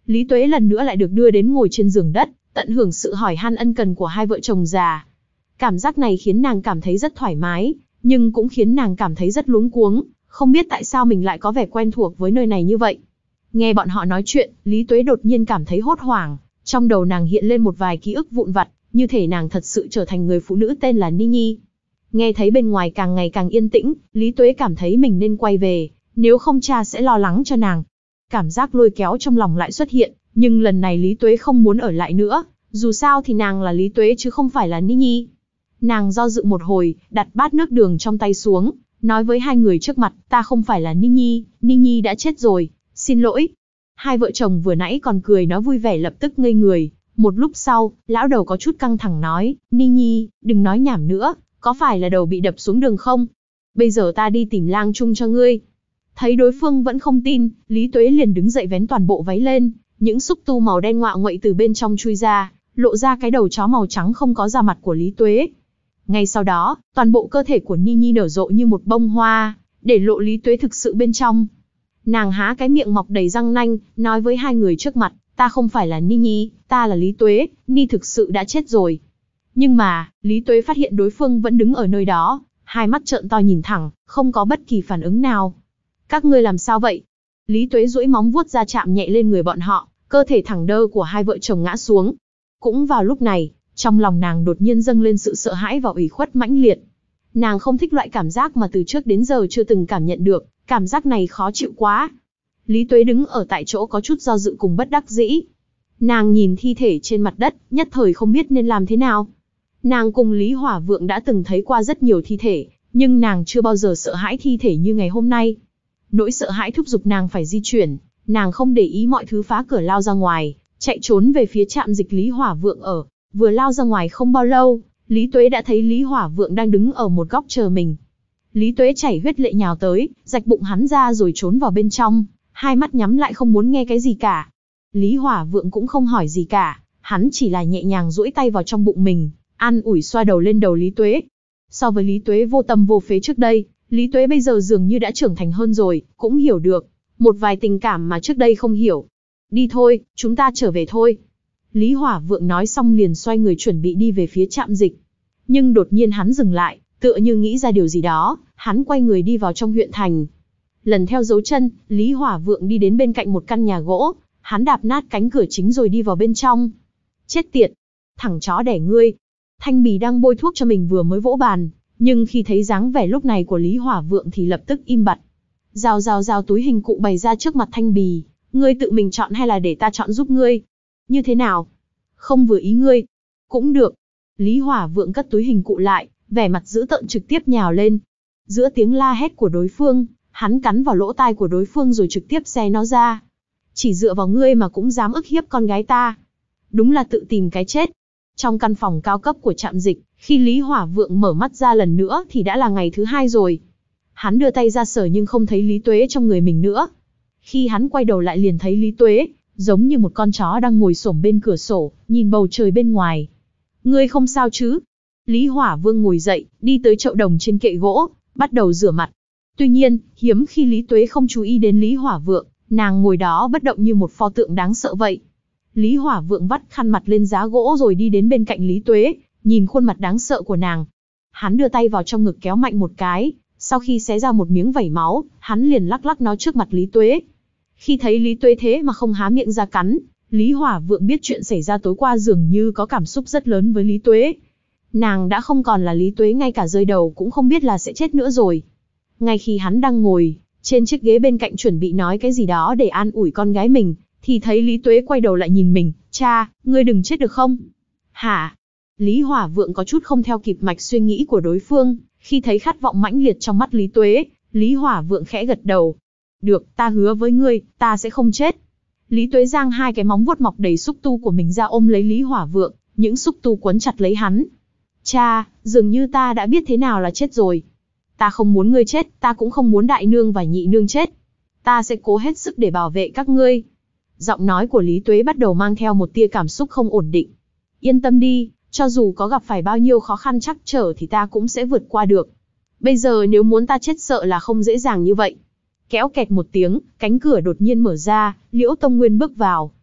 Lý Tuế lần nữa lại được đưa đến ngồi trên giường đất, tận hưởng sự hỏi han ân cần của hai vợ chồng già. Cảm giác này khiến nàng cảm thấy rất thoải mái, nhưng cũng khiến nàng cảm thấy rất luống cuống, không biết tại sao mình lại có vẻ quen thuộc với nơi này như vậy. Nghe bọn họ nói chuyện, Lý Tuế đột nhiên cảm thấy hốt hoảng, trong đầu nàng hiện lên một vài ký ức vụn vặt, như thể nàng thật sự trở thành người phụ nữ tên là Ni Nhi. Nghe thấy bên ngoài càng ngày càng yên tĩnh, Lý Tuế cảm thấy mình nên quay về, nếu không cha sẽ lo lắng cho nàng. Cảm giác lôi kéo trong lòng lại xuất hiện, nhưng lần này Lý Tuế không muốn ở lại nữa, dù sao thì nàng là Lý Tuế chứ không phải là Ni Nhi. Nàng do dự một hồi, đặt bát nước đường trong tay xuống, nói với hai người trước mặt, ta không phải là Ni Nhi, Ni Nhi đã chết rồi, xin lỗi. Hai vợ chồng vừa nãy còn cười nói vui vẻ lập tức ngây người, một lúc sau, lão đầu có chút căng thẳng nói, Ni Nhi, đừng nói nhảm nữa, có phải là đầu bị đập xuống đường không? Bây giờ ta đi tìm Lang Trung cho ngươi. Thấy đối phương vẫn không tin, Lý Tuế liền đứng dậy vén toàn bộ váy lên, những xúc tu màu đen ngoạ nguậy từ bên trong chui ra, lộ ra cái đầu chó màu trắng không có da mặt của Lý Tuế. Ngay sau đó, toàn bộ cơ thể của Ni Nhi nở rộ như một bông hoa, để lộ Lý Tuế thực sự bên trong. Nàng há cái miệng mọc đầy răng nanh, nói với hai người trước mặt, ta không phải là Ni Nhi, ta là Lý Tuế, Ni thực sự đã chết rồi. Nhưng mà, Lý Tuế phát hiện đối phương vẫn đứng ở nơi đó, hai mắt trợn to nhìn thẳng, không có bất kỳ phản ứng nào. Các ngươi làm sao vậy? Lý Tuế duỗi móng vuốt ra chạm nhẹ lên người bọn họ, cơ thể thẳng đơ của hai vợ chồng ngã xuống. Cũng vào lúc này, trong lòng nàng đột nhiên dâng lên sự sợ hãi và ủy khuất mãnh liệt. Nàng không thích loại cảm giác mà từ trước đến giờ chưa từng cảm nhận được, cảm giác này khó chịu quá. Lý Tuế đứng ở tại chỗ có chút do dự cùng bất đắc dĩ. Nàng nhìn thi thể trên mặt đất, nhất thời không biết nên làm thế nào. Nàng cùng Lý Hỏa Vượng đã từng thấy qua rất nhiều thi thể, nhưng nàng chưa bao giờ sợ hãi thi thể như ngày hôm nay. Nỗi sợ hãi thúc giục nàng phải di chuyển, nàng không để ý mọi thứ phá cửa lao ra ngoài, chạy trốn về phía trạm dịch Lý Hỏa Vượng ở. Vừa lao ra ngoài không bao lâu, Lý Tuế đã thấy Lý Hỏa Vượng đang đứng ở một góc chờ mình. Lý Tuế chảy huyết lệ nhào tới, rạch bụng hắn ra rồi trốn vào bên trong, hai mắt nhắm lại không muốn nghe cái gì cả. Lý Hỏa Vượng cũng không hỏi gì cả, hắn chỉ là nhẹ nhàng duỗi tay vào trong bụng mình, an ủi xoa đầu lên đầu Lý Tuế. So với Lý Tuế vô tâm vô phế trước đây, Lý Tuế bây giờ dường như đã trưởng thành hơn rồi, cũng hiểu được một vài tình cảm mà trước đây không hiểu. Đi thôi, chúng ta trở về thôi. Lý Hỏa Vượng nói xong liền xoay người chuẩn bị đi về phía trạm dịch. Nhưng đột nhiên hắn dừng lại, tựa như nghĩ ra điều gì đó, hắn quay người đi vào trong huyện thành. Lần theo dấu chân, Lý Hỏa Vượng đi đến bên cạnh một căn nhà gỗ, hắn đạp nát cánh cửa chính rồi đi vào bên trong. Chết tiệt! Thằng chó đẻ ngươi! Thanh Bì đang bôi thuốc cho mình vừa mới vỗ bàn, nhưng khi thấy dáng vẻ lúc này của Lý Hỏa Vượng thì lập tức im bặt. Rào rào rào túi hình cụ bày ra trước mặt Thanh Bì, ngươi tự mình chọn hay là để ta chọn giúp ngươi? Như thế nào? Không vừa ý ngươi? Cũng được. Lý Hỏa Vượng cất túi hình cụ lại, vẻ mặt dữ tợn trực tiếp nhào lên. Giữa tiếng la hét của đối phương, hắn cắn vào lỗ tai của đối phương rồi trực tiếp xé nó ra. Chỉ dựa vào ngươi mà cũng dám ức hiếp con gái ta. Đúng là tự tìm cái chết. Trong căn phòng cao cấp của trạm dịch, khi Lý Hỏa Vượng mở mắt ra lần nữa thì đã là ngày thứ hai rồi. Hắn đưa tay ra sờ nhưng không thấy Lý Tuế trong người mình nữa. Khi hắn quay đầu lại liền thấy Lý Tuế, giống như một con chó đang ngồi xổm bên cửa sổ, nhìn bầu trời bên ngoài. Ngươi không sao chứ? Lý Hỏa Vương ngồi dậy, đi tới chậu đồng trên kệ gỗ, bắt đầu rửa mặt. Tuy nhiên, hiếm khi Lý Tuế không chú ý đến Lý Hỏa Vượng, nàng ngồi đó bất động như một pho tượng đáng sợ vậy. Lý Hỏa Vượng vắt khăn mặt lên giá gỗ rồi đi đến bên cạnh Lý Tuế, nhìn khuôn mặt đáng sợ của nàng. Hắn đưa tay vào trong ngực kéo mạnh một cái, sau khi xé ra một miếng vảy máu, hắn liền lắc lắc nó trước mặt Lý Tuế. Khi thấy Lý Tuế thế mà không há miệng ra cắn, Lý Hỏa Vượng biết chuyện xảy ra tối qua dường như có cảm xúc rất lớn với Lý Tuế. Nàng đã không còn là Lý Tuế, ngay cả rơi đầu cũng không biết là sẽ chết nữa rồi. Ngay khi hắn đang ngồi trên chiếc ghế bên cạnh chuẩn bị nói cái gì đó để an ủi con gái mình, thì thấy Lý Tuế quay đầu lại nhìn mình. Cha, ngươi đừng chết được không? Hả? Lý Hỏa Vượng có chút không theo kịp mạch suy nghĩ của đối phương, khi thấy khát vọng mãnh liệt trong mắt Lý Tuế, Lý Hỏa Vượng khẽ gật đầu. Được, ta hứa với ngươi, ta sẽ không chết. Lý Tuế giang hai cái móng vuốt mọc đầy xúc tu của mình ra ôm lấy Lý Hỏa Vượng, những xúc tu quấn chặt lấy hắn. Cha, dường như ta đã biết thế nào là chết rồi. Ta không muốn ngươi chết, ta cũng không muốn đại nương và nhị nương chết. Ta sẽ cố hết sức để bảo vệ các ngươi. Giọng nói của Lý Tuế bắt đầu mang theo một tia cảm xúc không ổn định. Yên tâm đi, cho dù có gặp phải bao nhiêu khó khăn trắc trở thì ta cũng sẽ vượt qua được. Bây giờ nếu muốn ta chết sợ là không dễ dàng như vậy. Kéo kẹt một tiếng, cánh cửa đột nhiên mở ra, Liễu Tông Nguyên bước vào.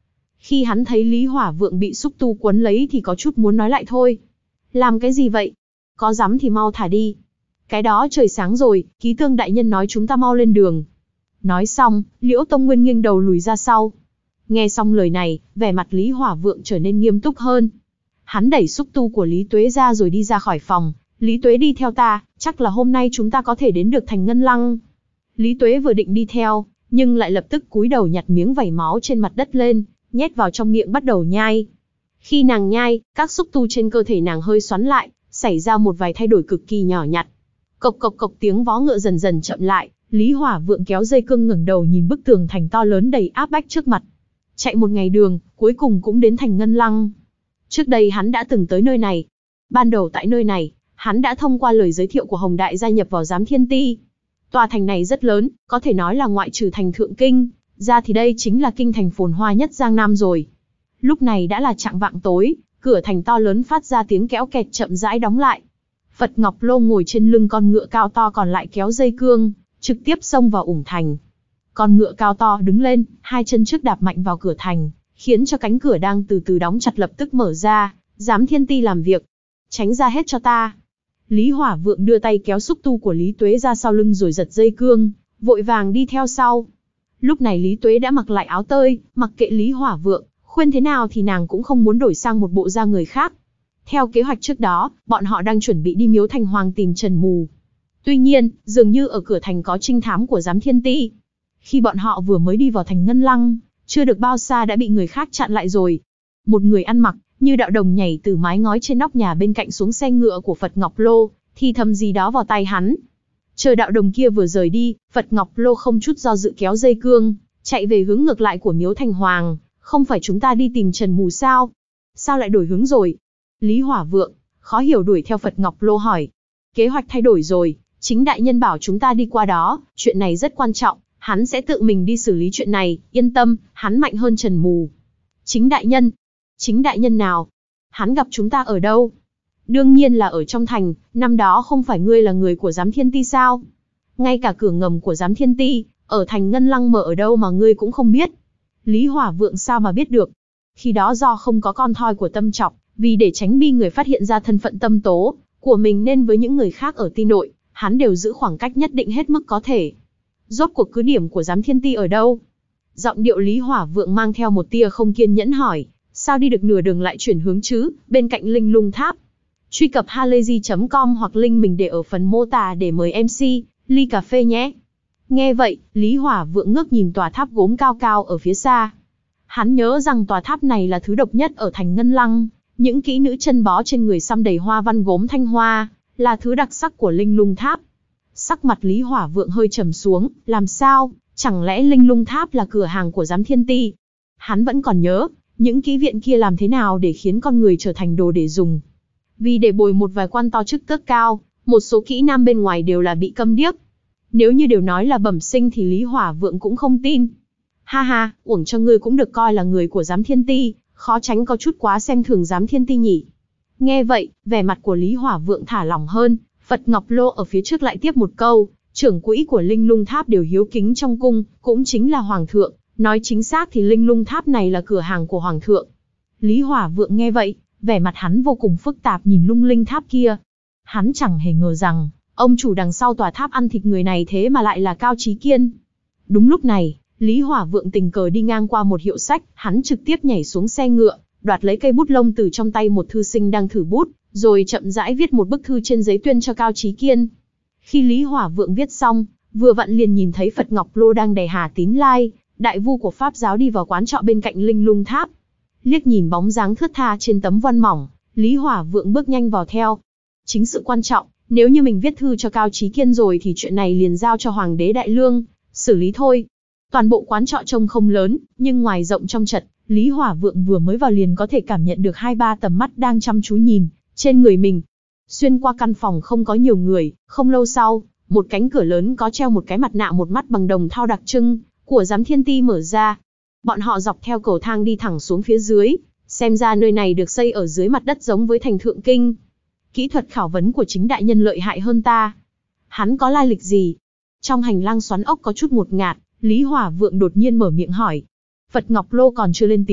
Khi hắn thấy Lý Hỏa Vượng bị xúc tu quấn lấy thì có chút muốn nói lại thôi. Làm cái gì vậy? Có dám thì mau thả đi. Cái đó trời sáng rồi, Ký Tương đại nhân nói chúng ta mau lên đường. Nói xong, Liễu Tông Nguyên nghiêng đầu lùi ra sau. Nghe xong lời này, vẻ mặt Lý Hỏa Vượng trở nên nghiêm túc hơn. Hắn đẩy xúc tu của Lý Tuế ra rồi đi ra khỏi phòng. Lý Tuế đi theo ta, chắc là hôm nay chúng ta có thể đến được thành Ngân Lăng. Lý Tuế vừa định đi theo, nhưng lại lập tức cúi đầu nhặt miếng vảy máu trên mặt đất lên, nhét vào trong miệng bắt đầu nhai. Khi nàng nhai, các xúc tu trên cơ thể nàng hơi xoắn lại, xảy ra một vài thay đổi cực kỳ nhỏ nhặt. Cộc cộc cộc tiếng vó ngựa dần dần chậm lại, Lý Hỏa Vượng kéo dây cương ngẩng đầu nhìn bức tường thành to lớn đầy áp bách trước mặt. Chạy một ngày đường, cuối cùng cũng đến thành Ngân Lăng. Trước đây hắn đã từng tới nơi này. Ban đầu tại nơi này, hắn đã thông qua lời giới thiệu của Hồng Đại gia nhập vào Giám Thiên Ti. Tòa thành này rất lớn, có thể nói là ngoại trừ thành Thượng Kinh, ra thì đây chính là kinh thành phồn hoa nhất Giang Nam rồi. Lúc này đã là chạng vạng tối, cửa thành to lớn phát ra tiếng kéo kẹt chậm rãi đóng lại. Phật Ngọc Lô ngồi trên lưng con ngựa cao to còn lại kéo dây cương, trực tiếp xông vào ủng thành. Con ngựa cao to đứng lên, hai chân trước đạp mạnh vào cửa thành, khiến cho cánh cửa đang từ từ đóng chặt lập tức mở ra. Giám Thiên Ti làm việc. Tránh ra hết cho ta. Lý Hỏa Vượng đưa tay kéo xúc tu của Lý Tuế ra sau lưng rồi giật dây cương, vội vàng đi theo sau. Lúc này Lý Tuế đã mặc lại áo tơi, mặc kệ Lý Hỏa Vượng, khuyên thế nào thì nàng cũng không muốn đổi sang một bộ da người khác. Theo kế hoạch trước đó, bọn họ đang chuẩn bị đi Miếu Thành Hoàng tìm Trần Mù. Tuy nhiên, dường như ở cửa thành có trinh thám của Giám Thiên Ti. Khi bọn họ vừa mới đi vào thành Ngân Lăng, chưa được bao xa đã bị người khác chặn lại rồi. Một người ăn mặc như đạo đồng nhảy từ mái ngói trên nóc nhà bên cạnh xuống xe ngựa của Phật Ngọc Lô, thì thầm gì đó vào tai hắn. Chờ đạo đồng kia vừa rời đi, Phật Ngọc Lô không chút do dự kéo dây cương, chạy về hướng ngược lại của Miếu Thành Hoàng. Không phải chúng ta đi tìm Trần Mù sao? Sao lại đổi hướng rồi? Lý Hỏa Vượng, khó hiểu đuổi theo Phật Ngọc Lô hỏi. Kế hoạch thay đổi rồi, chính đại nhân bảo chúng ta đi qua đó, chuyện này rất quan trọng, hắn sẽ tự mình đi xử lý chuyện này, yên tâm, hắn mạnh hơn Trần Mù. Chính đại nhân? Chính đại nhân nào? Hắn gặp chúng ta ở đâu? Đương nhiên là ở trong thành, năm đó không phải ngươi là người của Giám Thiên Ti sao? Ngay cả cửa ngầm của Giám Thiên Ti, ở thành Ngân Lăng mở ở đâu mà ngươi cũng không biết. Lý Hỏa Vượng sao mà biết được? Khi đó do không có con thoi của Tâm Trọng, vì để tránh bi người phát hiện ra thân phận Tâm Tố của mình nên với những người khác ở Ti nội, hắn đều giữ khoảng cách nhất định hết mức có thể. Rốt cuộc cứ điểm của Giám Thiên Ti ở đâu? Giọng điệu Lý Hỏa Vượng mang theo một tia không kiên nhẫn hỏi, sao đi được nửa đường lại chuyển hướng chứ, bên cạnh Linh Lung Tháp. Truy cập halayzi chấm com hoặc link mình để ở phần mô tả để mời em xê, ly cà phê nhé. Nghe vậy, Lý Hỏa Vượng ngước nhìn tòa tháp gốm cao cao ở phía xa. Hắn nhớ rằng tòa tháp này là thứ độc nhất ở thành Ngân Lăng, những kỹ nữ chân bó trên người xăm đầy hoa văn gốm thanh hoa, là thứ đặc sắc của Linh Lung Tháp. Sắc mặt Lý Hỏa Vượng hơi trầm xuống, làm sao, chẳng lẽ Linh Lung Tháp là cửa hàng của Giám Thiên Ti? Hắn vẫn còn nhớ, những kỹ viện kia làm thế nào để khiến con người trở thành đồ để dùng. Vì để bồi một vài quan to chức tước cao, một số kỹ nam bên ngoài đều là bị câm điếc. Nếu như đều nói là bẩm sinh thì Lý Hỏa Vượng cũng không tin. Ha ha, uổng cho ngươi cũng được coi là người của Giám Thiên Ti, khó tránh có chút quá xem thường Giám Thiên Ti nhỉ. Nghe vậy, vẻ mặt của Lý Hỏa Vượng thả lỏng hơn, Phật Ngọc Lô ở phía trước lại tiếp một câu, trưởng quỹ của Linh Lung Tháp đều hiếu kính trong cung, cũng chính là Hoàng thượng, nói chính xác thì Linh Lung Tháp này là cửa hàng của Hoàng thượng. Lý Hỏa Vượng nghe vậy, vẻ mặt hắn vô cùng phức tạp nhìn Lung Linh Tháp kia. Hắn chẳng hề ngờ rằng, ông chủ đằng sau tòa tháp ăn thịt người này thế mà lại là Cao Chí Kiên. Đúng lúc này, Lý Hỏa Vượng tình cờ đi ngang qua một hiệu sách, hắn trực tiếp nhảy xuống xe ngựa, đoạt lấy cây bút lông từ trong tay một thư sinh đang thử bút, rồi chậm rãi viết một bức thư trên giấy tuyên cho Cao Chí Kiên. Khi Lý Hỏa Vượng viết xong, vừa vặn liền nhìn thấy Phật Ngọc Lô đang đè Hà Tín Lai, đại vu của Pháp giáo đi vào quán trọ bên cạnh Linh Lung Tháp. Liếc nhìn bóng dáng thướt tha trên tấm văn mỏng, Lý Hỏa Vượng bước nhanh vào theo. Chính sự quan trọng, nếu như mình viết thư cho Cao Chí Kiên rồi thì chuyện này liền giao cho Hoàng đế Đại Lương xử lý thôi. Toàn bộ quán trọ trông không lớn, nhưng ngoài rộng trong chật, Lý Hỏa Vượng vừa mới vào liền có thể cảm nhận được hai ba tầm mắt đang chăm chú nhìn trên người mình. Xuyên qua căn phòng không có nhiều người, không lâu sau, một cánh cửa lớn có treo một cái mặt nạ một mắt bằng đồng thau đặc trưng của Giám Thiên Ti mở ra. Bọn họ dọc theo cầu thang đi thẳng xuống phía dưới, xem ra nơi này được xây ở dưới mặt đất giống với thành Thượng Kinh. Kỹ thuật khảo vấn của chính đại nhân lợi hại hơn ta. Hắn có lai lịch gì? Trong hành lang xoắn ốc có chút ngột ngạt, Lý Hỏa Vượng đột nhiên mở miệng hỏi. Phật Ngọc Lô còn chưa lên tiếng,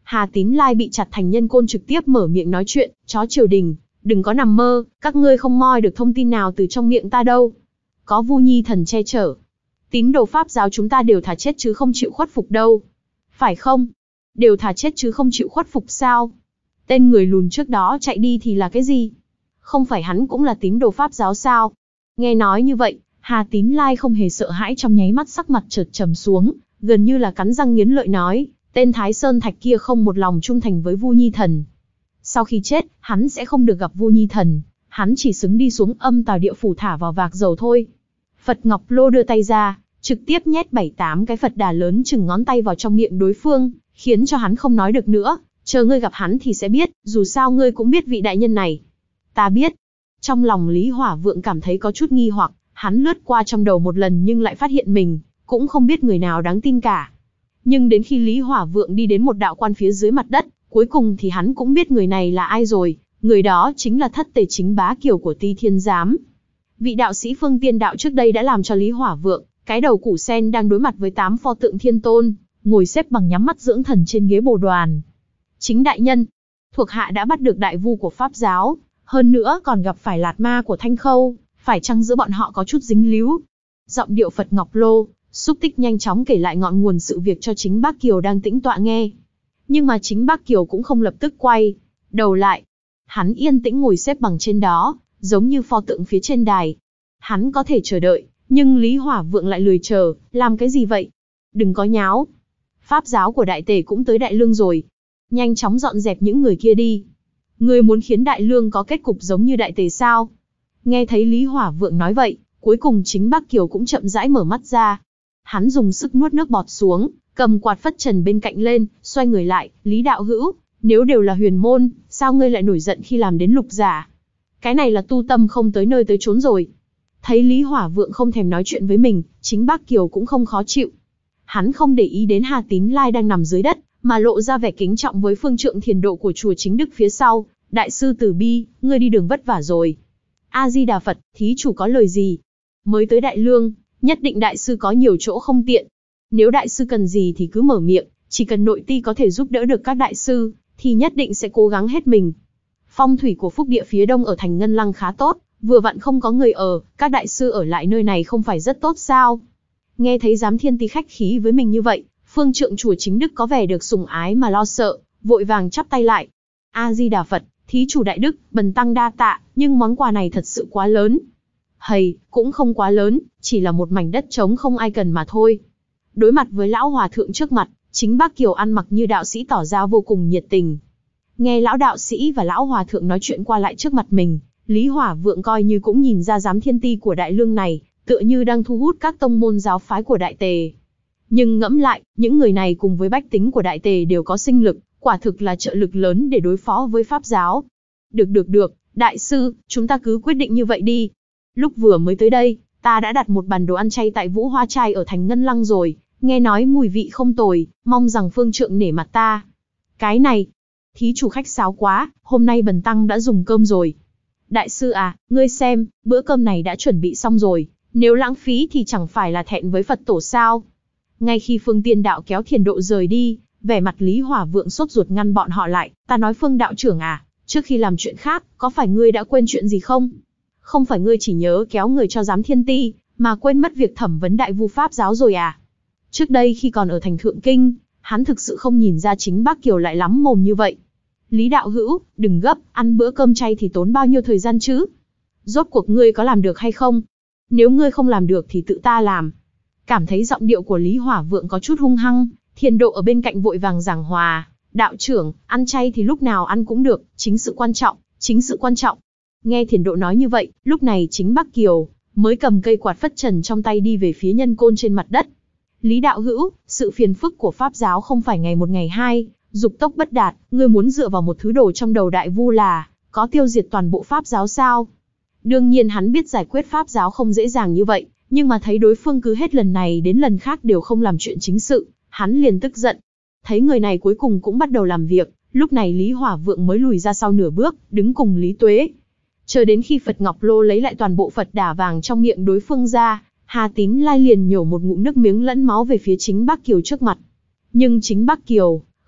Hà Tín Lai bị chặt thành nhân côn trực tiếp mở miệng nói chuyện, chó triều đình, đừng có nằm mơ, các ngươi không moi được thông tin nào từ trong miệng ta đâu. Có Vu Nhi Thần che chở, tín đồ Pháp giáo chúng ta đều thà chết chứ không chịu khuất phục đâu. Phải không? Đều thà chết chứ không chịu khuất phục sao? Tên người lùn trước đó chạy đi thì là cái gì? Không phải hắn cũng là tín đồ Pháp giáo sao? Nghe nói như vậy, Hà Tín Lai không hề sợ hãi, trong nháy mắt sắc mặt chợt trầm xuống, gần như là cắn răng nghiến lợi nói, tên Thái Sơn Thạch kia không một lòng trung thành với Vu Nhi Thần. Sau khi chết, hắn sẽ không được gặp Vu Nhi Thần, hắn chỉ xứng đi xuống âm tào địa phủ thả vào vạc dầu thôi. Phật Ngọc Lô đưa tay ra, trực tiếp nhét bảy tám cái Phật đà lớn chừng ngón tay vào trong miệng đối phương, khiến cho hắn không nói được nữa. Chờ ngươi gặp hắn thì sẽ biết, dù sao ngươi cũng biết vị đại nhân này. Ta biết. Trong lòng Lý Hỏa Vượng cảm thấy có chút nghi hoặc, hắn lướt qua trong đầu một lần nhưng lại phát hiện mình cũng không biết người nào đáng tin cả. Nhưng đến khi Lý Hỏa Vượng đi đến một đạo quan phía dưới mặt đất, cuối cùng thì hắn cũng biết người này là ai rồi, người đó chính là Thất Tề Chính Bá Kiều của Ti Thiên Giám. Vị đạo sĩ Phương Tiên đạo trước đây đã làm cho Lý Hỏa Vượng, cái đầu củ sen đang đối mặt với tám pho tượng thiên tôn, ngồi xếp bằng nhắm mắt dưỡng thần trên ghế bồ đoàn. Chính đại nhân, thuộc hạ đã bắt được đại vu của Pháp giáo, hơn nữa còn gặp phải lạt ma của Thanh Khâu, phải chăng giữa bọn họ có chút dính líu? Giọng điệu Phật Ngọc Lô, xúc tích nhanh chóng kể lại ngọn nguồn sự việc cho chính Bác Kiều đang tĩnh tọa nghe. Nhưng mà chính Bác Kiều cũng không lập tức quay đầu lại. Hắn yên tĩnh ngồi xếp bằng trên đó, giống như pho tượng phía trên đài. Hắn có thể chờ đợi, nhưng Lý Hỏa Vượng lại lười chờ, làm cái gì vậy? Đừng có nháo. Pháp giáo của Đại Tề cũng tới Đại Lương rồi. Nhanh chóng dọn dẹp những người kia đi. Ngươi muốn khiến Đại Lương có kết cục giống như Đại Tề sao? Nghe thấy Lý Hỏa Vượng nói vậy, cuối cùng chính Bác Kiều cũng chậm rãi mở mắt ra. Hắn dùng sức nuốt nước bọt xuống, cầm quạt phất trần bên cạnh lên, xoay người lại, Lý đạo hữu, nếu đều là huyền môn, sao ngươi lại nổi giận khi làm đến lục giả? Cái này là tu tâm không tới nơi tới chốn rồi. Thấy Lý Hỏa Vượng không thèm nói chuyện với mình, chính Bác Kiều cũng không khó chịu. Hắn không để ý đến Hà Tín Lai đang nằm dưới đất, mà lộ ra vẻ kính trọng với phương trượng thiền độ của chùa Chính Đức phía sau. Đại sư Từ Bi, ngươi đi đường vất vả rồi. A Di Đà Phật, thí chủ có lời gì? Mới tới Đại Lương, nhất định đại sư có nhiều chỗ không tiện. Nếu đại sư cần gì thì cứ mở miệng, chỉ cần nội ti có thể giúp đỡ được các đại sư, thì nhất định sẽ cố gắng hết mình. Phong thủy của phúc địa phía đông ở thành Ngân Lăng khá tốt, vừa vặn không có người ở, các đại sư ở lại nơi này không phải rất tốt sao? Nghe thấy Giám Thiên Ti khách khí với mình như vậy, phương trượng chùa Chính Đức có vẻ được sủng ái mà lo sợ, vội vàng chắp tay lại. A Di Đà Phật, thí chủ đại đức, bần tăng đa tạ, nhưng món quà này thật sự quá lớn. Hầy, cũng không quá lớn, chỉ là một mảnh đất trống không ai cần mà thôi. Đối mặt với lão hòa thượng trước mặt, chính Bác Kiều ăn mặc như đạo sĩ tỏ ra vô cùng nhiệt tình. Nghe lão đạo sĩ và lão hòa thượng nói chuyện qua lại trước mặt mình, Lý Hỏa Vượng coi như cũng nhìn ra Giám Thiên Ti của Đại Lương này, tựa như đang thu hút các tông môn giáo phái của Đại Tề. Nhưng ngẫm lại, những người này cùng với bách tính của Đại Tề đều có sinh lực, quả thực là trợ lực lớn để đối phó với Pháp giáo. Được được được, đại sư, chúng ta cứ quyết định như vậy đi. Lúc vừa mới tới đây, ta đã đặt một bàn đồ ăn chay tại Vũ Hoa Trai ở thành Ngân Lăng rồi, nghe nói mùi vị không tồi, mong rằng phương trượng nể mặt ta. Cái này, thí chủ khách sáo quá, hôm nay bần tăng đã dùng cơm rồi. Đại sư à, ngươi xem, bữa cơm này đã chuẩn bị xong rồi, nếu lãng phí thì chẳng phải là thẹn với Phật tổ sao? Ngay khi Phương Tiên đạo kéo thiền độ rời đi, vẻ mặt Lý Hỏa Vượng sốt ruột ngăn bọn họ lại. Ta nói Phương đạo trưởng à, trước khi làm chuyện khác, có phải ngươi đã quên chuyện gì không? Không phải ngươi chỉ nhớ kéo người cho Giám Thiên Ti, mà quên mất việc thẩm vấn đại vu Pháp giáo rồi à? Trước đây khi còn ở thành Thượng Kinh, hắn thực sự không nhìn ra chính Bác Kiều lại lắm mồm như vậy. Lý đạo hữu, đừng gấp, ăn bữa cơm chay thì tốn bao nhiêu thời gian chứ? Rốt cuộc ngươi có làm được hay không? Nếu ngươi không làm được thì tự ta làm. Cảm thấy giọng điệu của Lý Hỏa Vượng có chút hung hăng, thiền độ ở bên cạnh vội vàng giảng hòa. Đạo trưởng, ăn chay thì lúc nào ăn cũng được, chính sự quan trọng, chính sự quan trọng. Nghe thiền độ nói như vậy, lúc này chính Bác Kiều mới cầm cây quạt phất trần trong tay đi về phía nhân côn trên mặt đất. Lý đạo hữu, sự phiền phức của Pháp giáo không phải ngày một ngày hai, dục tốc bất đạt, ngươi muốn dựa vào một thứ đồ trong đầu đại vu là có tiêu diệt toàn bộ Pháp giáo sao? Đương nhiên hắn biết giải quyết Pháp giáo không dễ dàng như vậy, nhưng mà thấy đối phương cứ hết lần này đến lần khác đều không làm chuyện chính sự, hắn liền tức giận. Thấy người này cuối cùng cũng bắt đầu làm việc, lúc này Lý Hỏa Vượng mới lùi ra sau nửa bước, đứng cùng Lý Tuế. Chờ đến khi Phật Ngọc Lô lấy lại toàn bộ Phật đà vàng trong miệng đối phương ra, Hà Tín Lai liền nhổ một ngụm nước miếng lẫn máu về phía chính Bác Kiều trước mặt. Nhưng chính Bác Kiều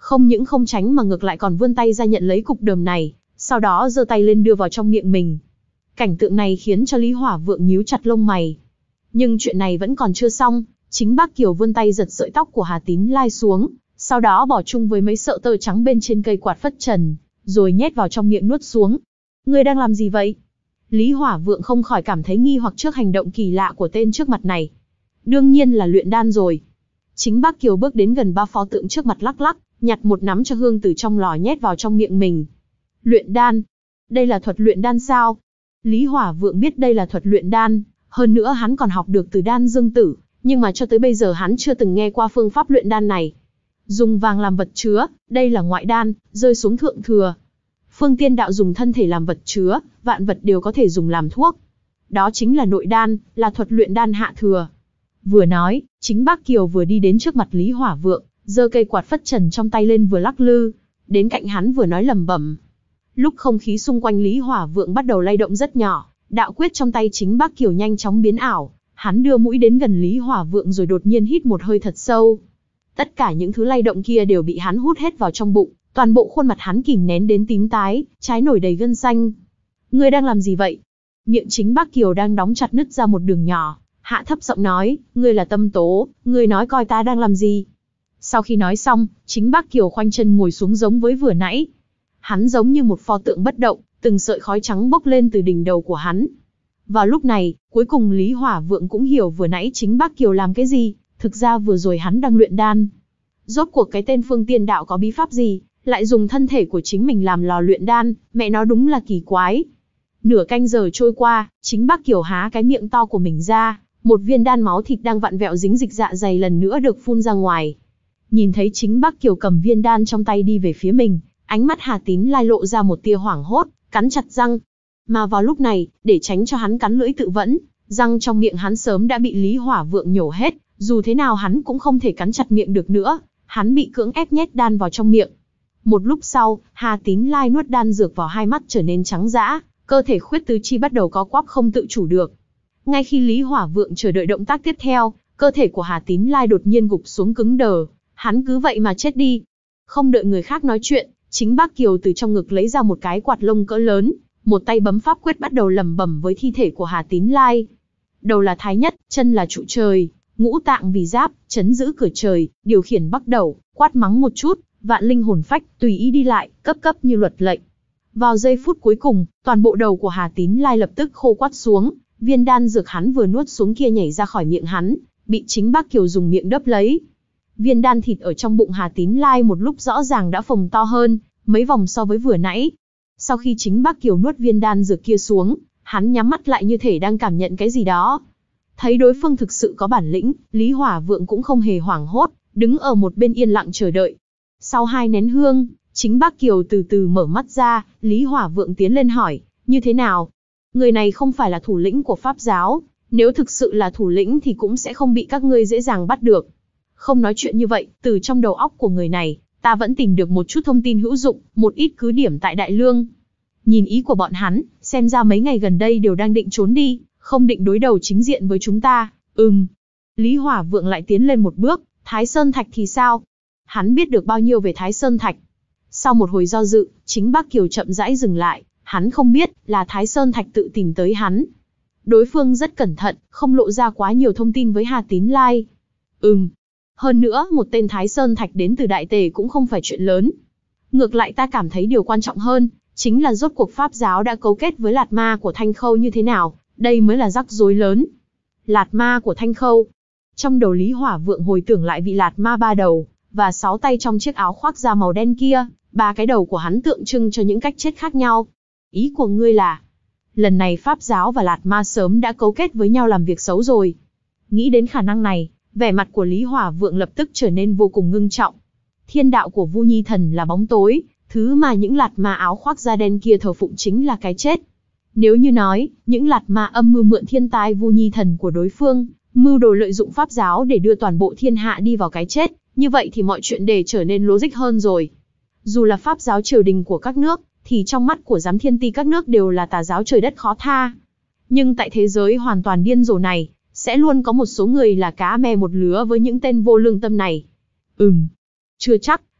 Không những không tránh mà ngược lại còn vươn tay ra nhận lấy cục đờm này, sau đó giơ tay lên đưa vào trong miệng mình. Cảnh tượng này khiến cho Lý Hỏa Vượng nhíu chặt lông mày. Nhưng chuyện này vẫn còn chưa xong, chính Bác Kiều vươn tay giật sợi tóc của Hà Tín Lai xuống, sau đó bỏ chung với mấy sợi tơ trắng bên trên cây quạt phất trần, rồi nhét vào trong miệng nuốt xuống. Ngươi đang làm gì vậy? Lý Hỏa Vượng không khỏi cảm thấy nghi hoặc trước hành động kỳ lạ của tên trước mặt này. Đương nhiên là luyện đan rồi. Chính Bác Kiều bước đến gần ba pho tượng trước mặt lắc lắc, nhặt một nắm cho hương từ trong lò nhét vào trong miệng mình. Luyện đan? Đây là thuật luyện đan sao? Lý Hỏa Vượng biết đây là thuật luyện đan, hơn nữa hắn còn học được từ Đan Dương Tử, nhưng mà cho tới bây giờ hắn chưa từng nghe qua phương pháp luyện đan này. Dùng vàng làm vật chứa, đây là ngoại đan, rơi xuống thượng thừa. Phương Tiên đạo dùng thân thể làm vật chứa, vạn vật đều có thể dùng làm thuốc. Đó chính là nội đan, là thuật luyện đan hạ thừa. Vừa nói, chính Bác Kiều vừa đi đến trước mặt Lý Hỏa Vượng, giơ cây quạt phất trần trong tay lên vừa lắc lư, đến cạnh hắn vừa nói lẩm bẩm. Lúc không khí xung quanh Lý Hỏa Vượng bắt đầu lay động rất nhỏ, đạo quyết trong tay chính Bác Kiều nhanh chóng biến ảo, hắn đưa mũi đến gần Lý Hỏa Vượng rồi đột nhiên hít một hơi thật sâu. Tất cả những thứ lay động kia đều bị hắn hút hết vào trong bụng, toàn bộ khuôn mặt hắn kìm nén đến tím tái, trái nổi đầy gân xanh. Ngươi đang làm gì vậy? Miệng chính Bác Kiều đang đóng chặt nứt ra một đường nhỏ, hạ thấp giọng nói, ngươi là Tâm Tố, ngươi nói coi ta đang làm gì? Sau khi nói xong, chính Bác Kiều khoanh chân ngồi xuống giống với vừa nãy. Hắn giống như một pho tượng bất động, từng sợi khói trắng bốc lên từ đỉnh đầu của hắn. Vào lúc này, cuối cùng Lý Hỏa Vượng cũng hiểu vừa nãy chính Bác Kiều làm cái gì, thực ra vừa rồi hắn đang luyện đan. Rốt cuộc cái tên Phương Tiên đạo có bí pháp gì, lại dùng thân thể của chính mình làm lò luyện đan, mẹ nó đúng là kỳ quái. Nửa canh giờ trôi qua, chính Bác Kiều há cái miệng to của mình ra, một viên đan máu thịt đang vặn vẹo dính dịch dạ dày lần nữa được phun ra ngoài. Nhìn thấy chính Bác Kiều cầm viên đan trong tay đi về phía mình, ánh mắt Hà Tín Lai lộ ra một tia hoảng hốt, cắn chặt răng. Mà vào lúc này, để tránh cho hắn cắn lưỡi tự vẫn, răng trong miệng hắn sớm đã bị Lý Hỏa Vượng nhổ hết, dù thế nào hắn cũng không thể cắn chặt miệng được nữa, hắn bị cưỡng ép nhét đan vào trong miệng. Một lúc sau, Hà Tín Lai nuốt đan dược vào, hai mắt trở nên trắng dã, cơ thể khuyết tứ chi bắt đầu co quắp không tự chủ được. Ngay khi Lý Hỏa Vượng chờ đợi động tác tiếp theo, cơ thể của Hà Tín Lai đột nhiên gục xuống cứng đờ, hắn cứ vậy mà chết đi. Không đợi người khác nói chuyện, chính Bác Kiều từ trong ngực lấy ra một cái quạt lông cỡ lớn, một tay bấm pháp quyết bắt đầu lẩm bẩm với thi thể của Hà Tín Lai. Đầu là Thái Nhất, chân là trụ trời, ngũ tạng vì giáp, chấn giữ cửa trời, điều khiển Bắc Đầu, quát mắng một chút, vạn linh hồn phách, tùy ý đi lại, cấp cấp như luật lệnh. Vào giây phút cuối cùng, toàn bộ đầu của Hà Tín Lai lập tức khô quắt xuống, viên đan dược hắn vừa nuốt xuống kia nhảy ra khỏi miệng hắn, bị chính Bác Kiều dùng miệng đấp lấy. Viên đan thịt ở trong bụng Hà Tín Lai một lúc rõ ràng đã phồng to hơn mấy vòng so với vừa nãy. Sau khi chính Bác Kiều nuốt viên đan dược kia xuống, hắn nhắm mắt lại như thể đang cảm nhận cái gì đó. Thấy đối phương thực sự có bản lĩnh, Lý Hỏa Vượng cũng không hề hoảng hốt, đứng ở một bên yên lặng chờ đợi. Sau hai nén hương, chính Bác Kiều từ từ mở mắt ra, Lý Hỏa Vượng tiến lên hỏi, như thế nào? Người này không phải là thủ lĩnh của Pháp giáo, nếu thực sự là thủ lĩnh thì cũng sẽ không bị các ngươi dễ dàng bắt được. Không nói chuyện như vậy, từ trong đầu óc của người này, ta vẫn tìm được một chút thông tin hữu dụng, một ít cứ điểm tại Đại Lương. Nhìn ý của bọn hắn, xem ra mấy ngày gần đây đều đang định trốn đi, không định đối đầu chính diện với chúng ta. Ừm. Lý Hỏa Vượng lại tiến lên một bước, Thái Sơn Thạch thì sao? Hắn biết được bao nhiêu về Thái Sơn Thạch? Sau một hồi do dự, chính Bác Kiều chậm rãi dừng lại, hắn không biết là Thái Sơn Thạch tự tìm tới hắn. Đối phương rất cẩn thận, không lộ ra quá nhiều thông tin với Hà Tín Lai. Ừm. Hơn nữa, một tên Thái Sơn Thạch đến từ Đại Tề cũng không phải chuyện lớn. Ngược lại ta cảm thấy điều quan trọng hơn, chính là rốt cuộc Pháp giáo đã cấu kết với Lạt Ma của Thanh Khâu như thế nào, đây mới là rắc rối lớn. Lạt Ma của Thanh Khâu. Trong đầu Lý Hỏa Vượng hồi tưởng lại vị Lạt Ma ba đầu, và sáu tay trong chiếc áo khoác da màu đen kia, ba cái đầu của hắn tượng trưng cho những cách chết khác nhau. Ý của ngươi là, lần này Pháp giáo và Lạt Ma sớm đã cấu kết với nhau làm việc xấu rồi. Nghĩ đến khả năng này, vẻ mặt của Lý Hỏa Vượng lập tức trở nên vô cùng ngưng trọng. Thiên đạo của Vu Nhi Thần là bóng tối, thứ mà những Lạt Ma áo khoác da đen kia thờ phụng chính là cái chết. Nếu như nói, những Lạt Ma âm mưu mượn thiên tai Vu Nhi Thần của đối phương, mưu đồ lợi dụng Pháp giáo để đưa toàn bộ thiên hạ đi vào cái chết, như vậy thì mọi chuyện để trở nên logic hơn rồi. Dù là Pháp giáo triều đình của các nước, thì trong mắt của giám thiên ti các nước đều là tà giáo trời đất khó tha. Nhưng tại thế giới hoàn toàn điên rồ này, sẽ luôn có một số người là cá me một lứa với những tên vô lương tâm này. Ừm, chưa chắc,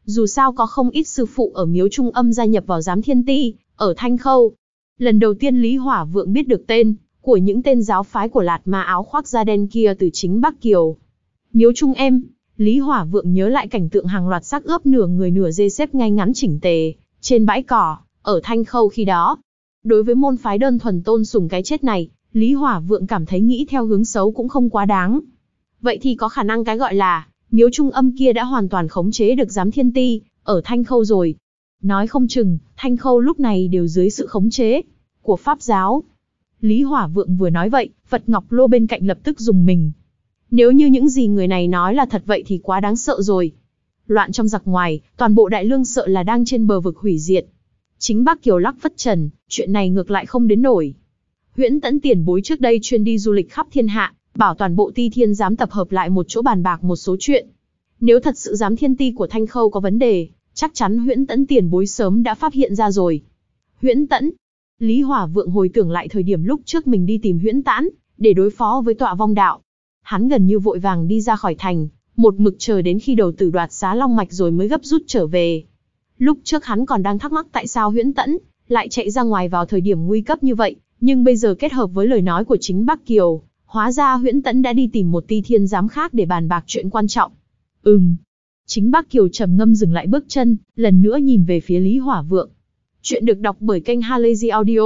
Dù sao có không ít sư phụ ở miếu trung âm gia nhập vào giám thiên ti, ở Thanh Khâu. Lần đầu tiên Lý Hỏa Vượng biết được tên của những tên giáo phái của Lạt Ma áo khoác da đen kia từ chính Bắc Kiều. Miếu trung em, Lý Hỏa Vượng nhớ lại cảnh tượng hàng loạt xác ướp nửa người nửa dê xếp ngay ngắn chỉnh tề, trên bãi cỏ, ở Thanh Khâu khi đó. Đối với môn phái đơn thuần tôn sùng cái chết này, Lý Hỏa Vượng cảm thấy nghĩ theo hướng xấu cũng không quá đáng. Vậy thì có khả năng cái gọi là miếu trung âm kia đã hoàn toàn khống chế được giám thiên ti, ở Thanh Khâu rồi. Nói không chừng, Thanh Khâu lúc này đều dưới sự khống chế của Pháp giáo. Lý Hỏa Vượng vừa nói vậy, Phật Ngọc Lô bên cạnh lập tức rùng mình. Nếu như những gì người này nói là thật vậy thì quá đáng sợ rồi. Loạn trong giặc ngoài, toàn bộ Đại Lương sợ là đang trên bờ vực hủy diệt. Chính Bắc Kiều lắc phất trần, chuyện này ngược lại không đến nổi. Huyễn Tẫn tiền bối trước đây chuyên đi du lịch khắp thiên hạ, bảo toàn bộ Ti Thiên giám tập hợp lại một chỗ bàn bạc một số chuyện. Nếu thật sự giám thiên ti của Thanh Khâu có vấn đề, chắc chắn Huyễn Tẫn tiền bối sớm đã phát hiện ra rồi. Huyễn Tẫn. Lý Hỏa Vượng hồi tưởng lại thời điểm lúc trước mình đi tìm Huyễn Tẫn để đối phó với Tọa Vong Đạo. Hắn gần như vội vàng đi ra khỏi thành, một mực chờ đến khi đầu tử đoạt xá long mạch rồi mới gấp rút trở về. Lúc trước hắn còn đang thắc mắc tại sao Huyễn Tẫn lại chạy ra ngoài vào thời điểm nguy cấp như vậy, nhưng bây giờ kết hợp với lời nói của chính Bắc Kiều, hóa ra Huyễn Tẫn đã đi tìm một Ti Thiên giám khác để bàn bạc chuyện quan trọng. Ừm. Chính Bắc Kiều trầm ngâm dừng lại bước chân, lần nữa nhìn về phía Lý Hỏa Vượng. Chuyện được đọc bởi kênh Halazy Audio.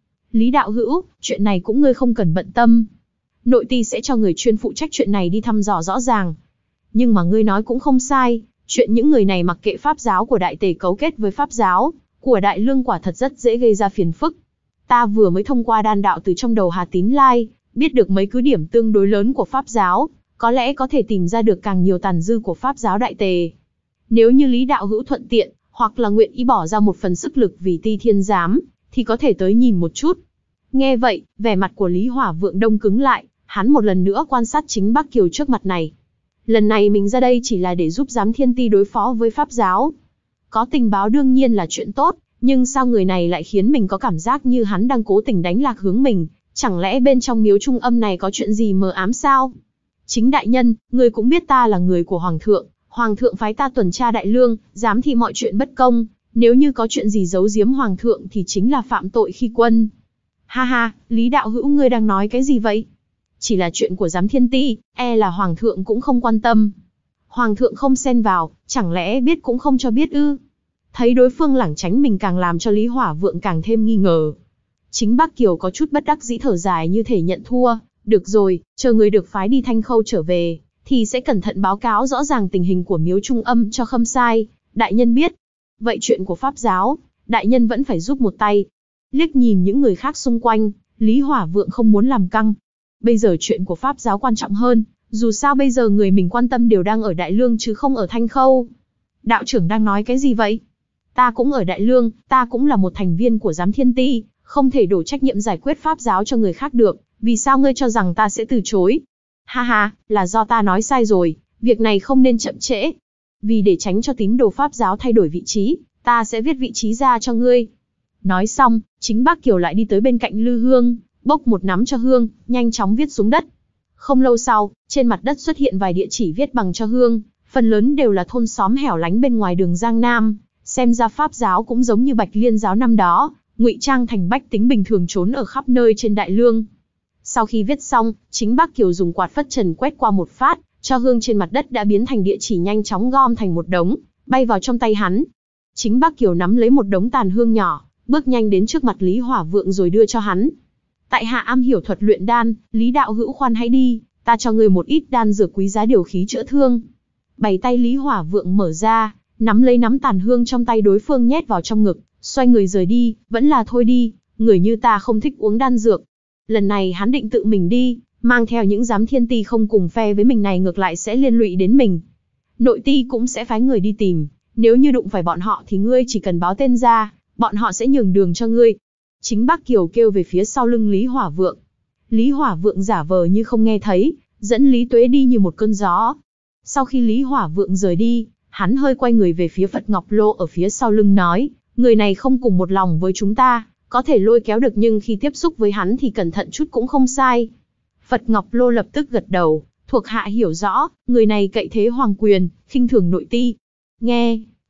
Lý đạo hữu, chuyện này cũng ngươi không cần bận tâm. Nội ti sẽ cho người chuyên phụ trách chuyện này đi thăm dò rõ ràng. Nhưng mà ngươi nói cũng không sai, chuyện những người này mặc kệ Pháp giáo của Đại Tề cấu kết với Pháp giáo của Đại Lương quả thật rất dễ gây ra phiền phức. Ta vừa mới thông qua đan đạo từ trong đầu Hà Tín Lai, biết được mấy cứ điểm tương đối lớn của Pháp giáo, có lẽ có thể tìm ra được càng nhiều tàn dư của Pháp giáo Đại Tề. Nếu như Lý đạo hữu thuận tiện, hoặc là nguyện ý bỏ ra một phần sức lực vì Ti Thiên giám, thì có thể tới nhìn một chút. Nghe vậy, vẻ mặt của Lý Hỏa Vượng đông cứng lại, hắn một lần nữa quan sát chính Bắc Kiều trước mặt này. Lần này mình ra đây chỉ là để giúp giám thiên ti đối phó với Pháp giáo. Có tình báo đương nhiên là chuyện tốt, nhưng sao người này lại khiến mình có cảm giác như hắn đang cố tình đánh lạc hướng mình, chẳng lẽ bên trong miếu trung âm này có chuyện gì mờ ám sao? Chính đại nhân, người cũng biết ta là người của Hoàng thượng, Hoàng thượng phái ta tuần tra Đại Lương, giám thị mọi chuyện bất công, nếu như có chuyện gì giấu giếm Hoàng thượng thì chính là phạm tội khi quân. Ha ha, Lý đạo hữu ngươi đang nói cái gì vậy? Chỉ là chuyện của giám thiên ti, e là Hoàng thượng cũng không quan tâm. Hoàng thượng không xen vào, chẳng lẽ biết cũng không cho biết ư? Thấy đối phương lảng tránh mình càng làm cho Lý Hỏa Vượng càng thêm nghi ngờ. Chính Bắc Kiều có chút bất đắc dĩ thở dài như thể nhận thua. Được rồi, chờ người được phái đi Thanh Khâu trở về, thì sẽ cẩn thận báo cáo rõ ràng tình hình của miếu trung âm cho Khâm Sai, đại nhân biết. Vậy chuyện của Pháp giáo, đại nhân vẫn phải giúp một tay. Liếc nhìn những người khác xung quanh, Lý Hỏa Vượng không muốn làm căng. Bây giờ chuyện của Pháp giáo quan trọng hơn, dù sao bây giờ người mình quan tâm đều đang ở Đại Lương chứ không ở Thanh Khâu. Đạo trưởng đang nói cái gì vậy? Ta cũng ở Đại Lương, ta cũng là một thành viên của giám thiên ti, không thể đổ trách nhiệm giải quyết Pháp giáo cho người khác được, vì sao ngươi cho rằng ta sẽ từ chối? Ha ha, là do ta nói sai rồi, việc này không nên chậm trễ. Vì để tránh cho tín đồ Pháp giáo thay đổi vị trí, ta sẽ viết vị trí ra cho ngươi. Nói xong, chính Bắc Kiều lại đi tới bên cạnh Lư Hương, bốc một nắm cho Hương, nhanh chóng viết xuống đất. Không lâu sau, trên mặt đất xuất hiện vài địa chỉ viết bằng cho Hương, phần lớn đều là thôn xóm hẻo lánh bên ngoài đường Giang Nam, xem ra Pháp giáo cũng giống như Bạch Liên giáo năm đó, ngụy trang thành bách tính bình thường trốn ở khắp nơi trên Đại Lương. Sau khi viết xong, chính Bắc Kiều dùng quạt phất trần quét qua một phát, cho Hương trên mặt đất đã biến thành địa chỉ nhanh chóng gom thành một đống, bay vào trong tay hắn. Chính Bắc Kiều nắm lấy một đống tàn hương nhỏ, bước nhanh đến trước mặt Lý Hỏa Vượng rồi đưa cho hắn. Tại hạ am hiểu thuật luyện đan, Lý đạo hữu khoan hãy đi, ta cho ngươi một ít đan dược quý giá điều khí chữa thương. Bảy tay Lý Hỏa Vượng mở ra, nắm lấy nắm tàn hương trong tay đối phương nhét vào trong ngực, xoay người rời đi, vẫn là thôi đi, người như ta không thích uống đan dược. Lần này hắn định tự mình đi, mang theo những giám thiên ti không cùng phe với mình này ngược lại sẽ liên lụy đến mình. Nội ti cũng sẽ phái người đi tìm, nếu như đụng phải bọn họ thì ngươi chỉ cần báo tên ra, bọn họ sẽ nhường đường cho ngươi. Chính Bắc Kiều kêu về phía sau lưng Lý Hỏa Vượng. Lý Hỏa Vượng giả vờ như không nghe thấy, dẫn Lý Tuế đi như một cơn gió. Sau khi Lý Hỏa Vượng rời đi, hắn hơi quay người về phía Phật Ngọc Lô ở phía sau lưng nói, người này không cùng một lòng với chúng ta, có thể lôi kéo được nhưng khi tiếp xúc với hắn thì cẩn thận chút cũng không sai. Phật Ngọc Lô lập tức gật đầu, thuộc hạ hiểu rõ, người này cậy thế hoàng quyền, khinh thường nội ti. Nghe,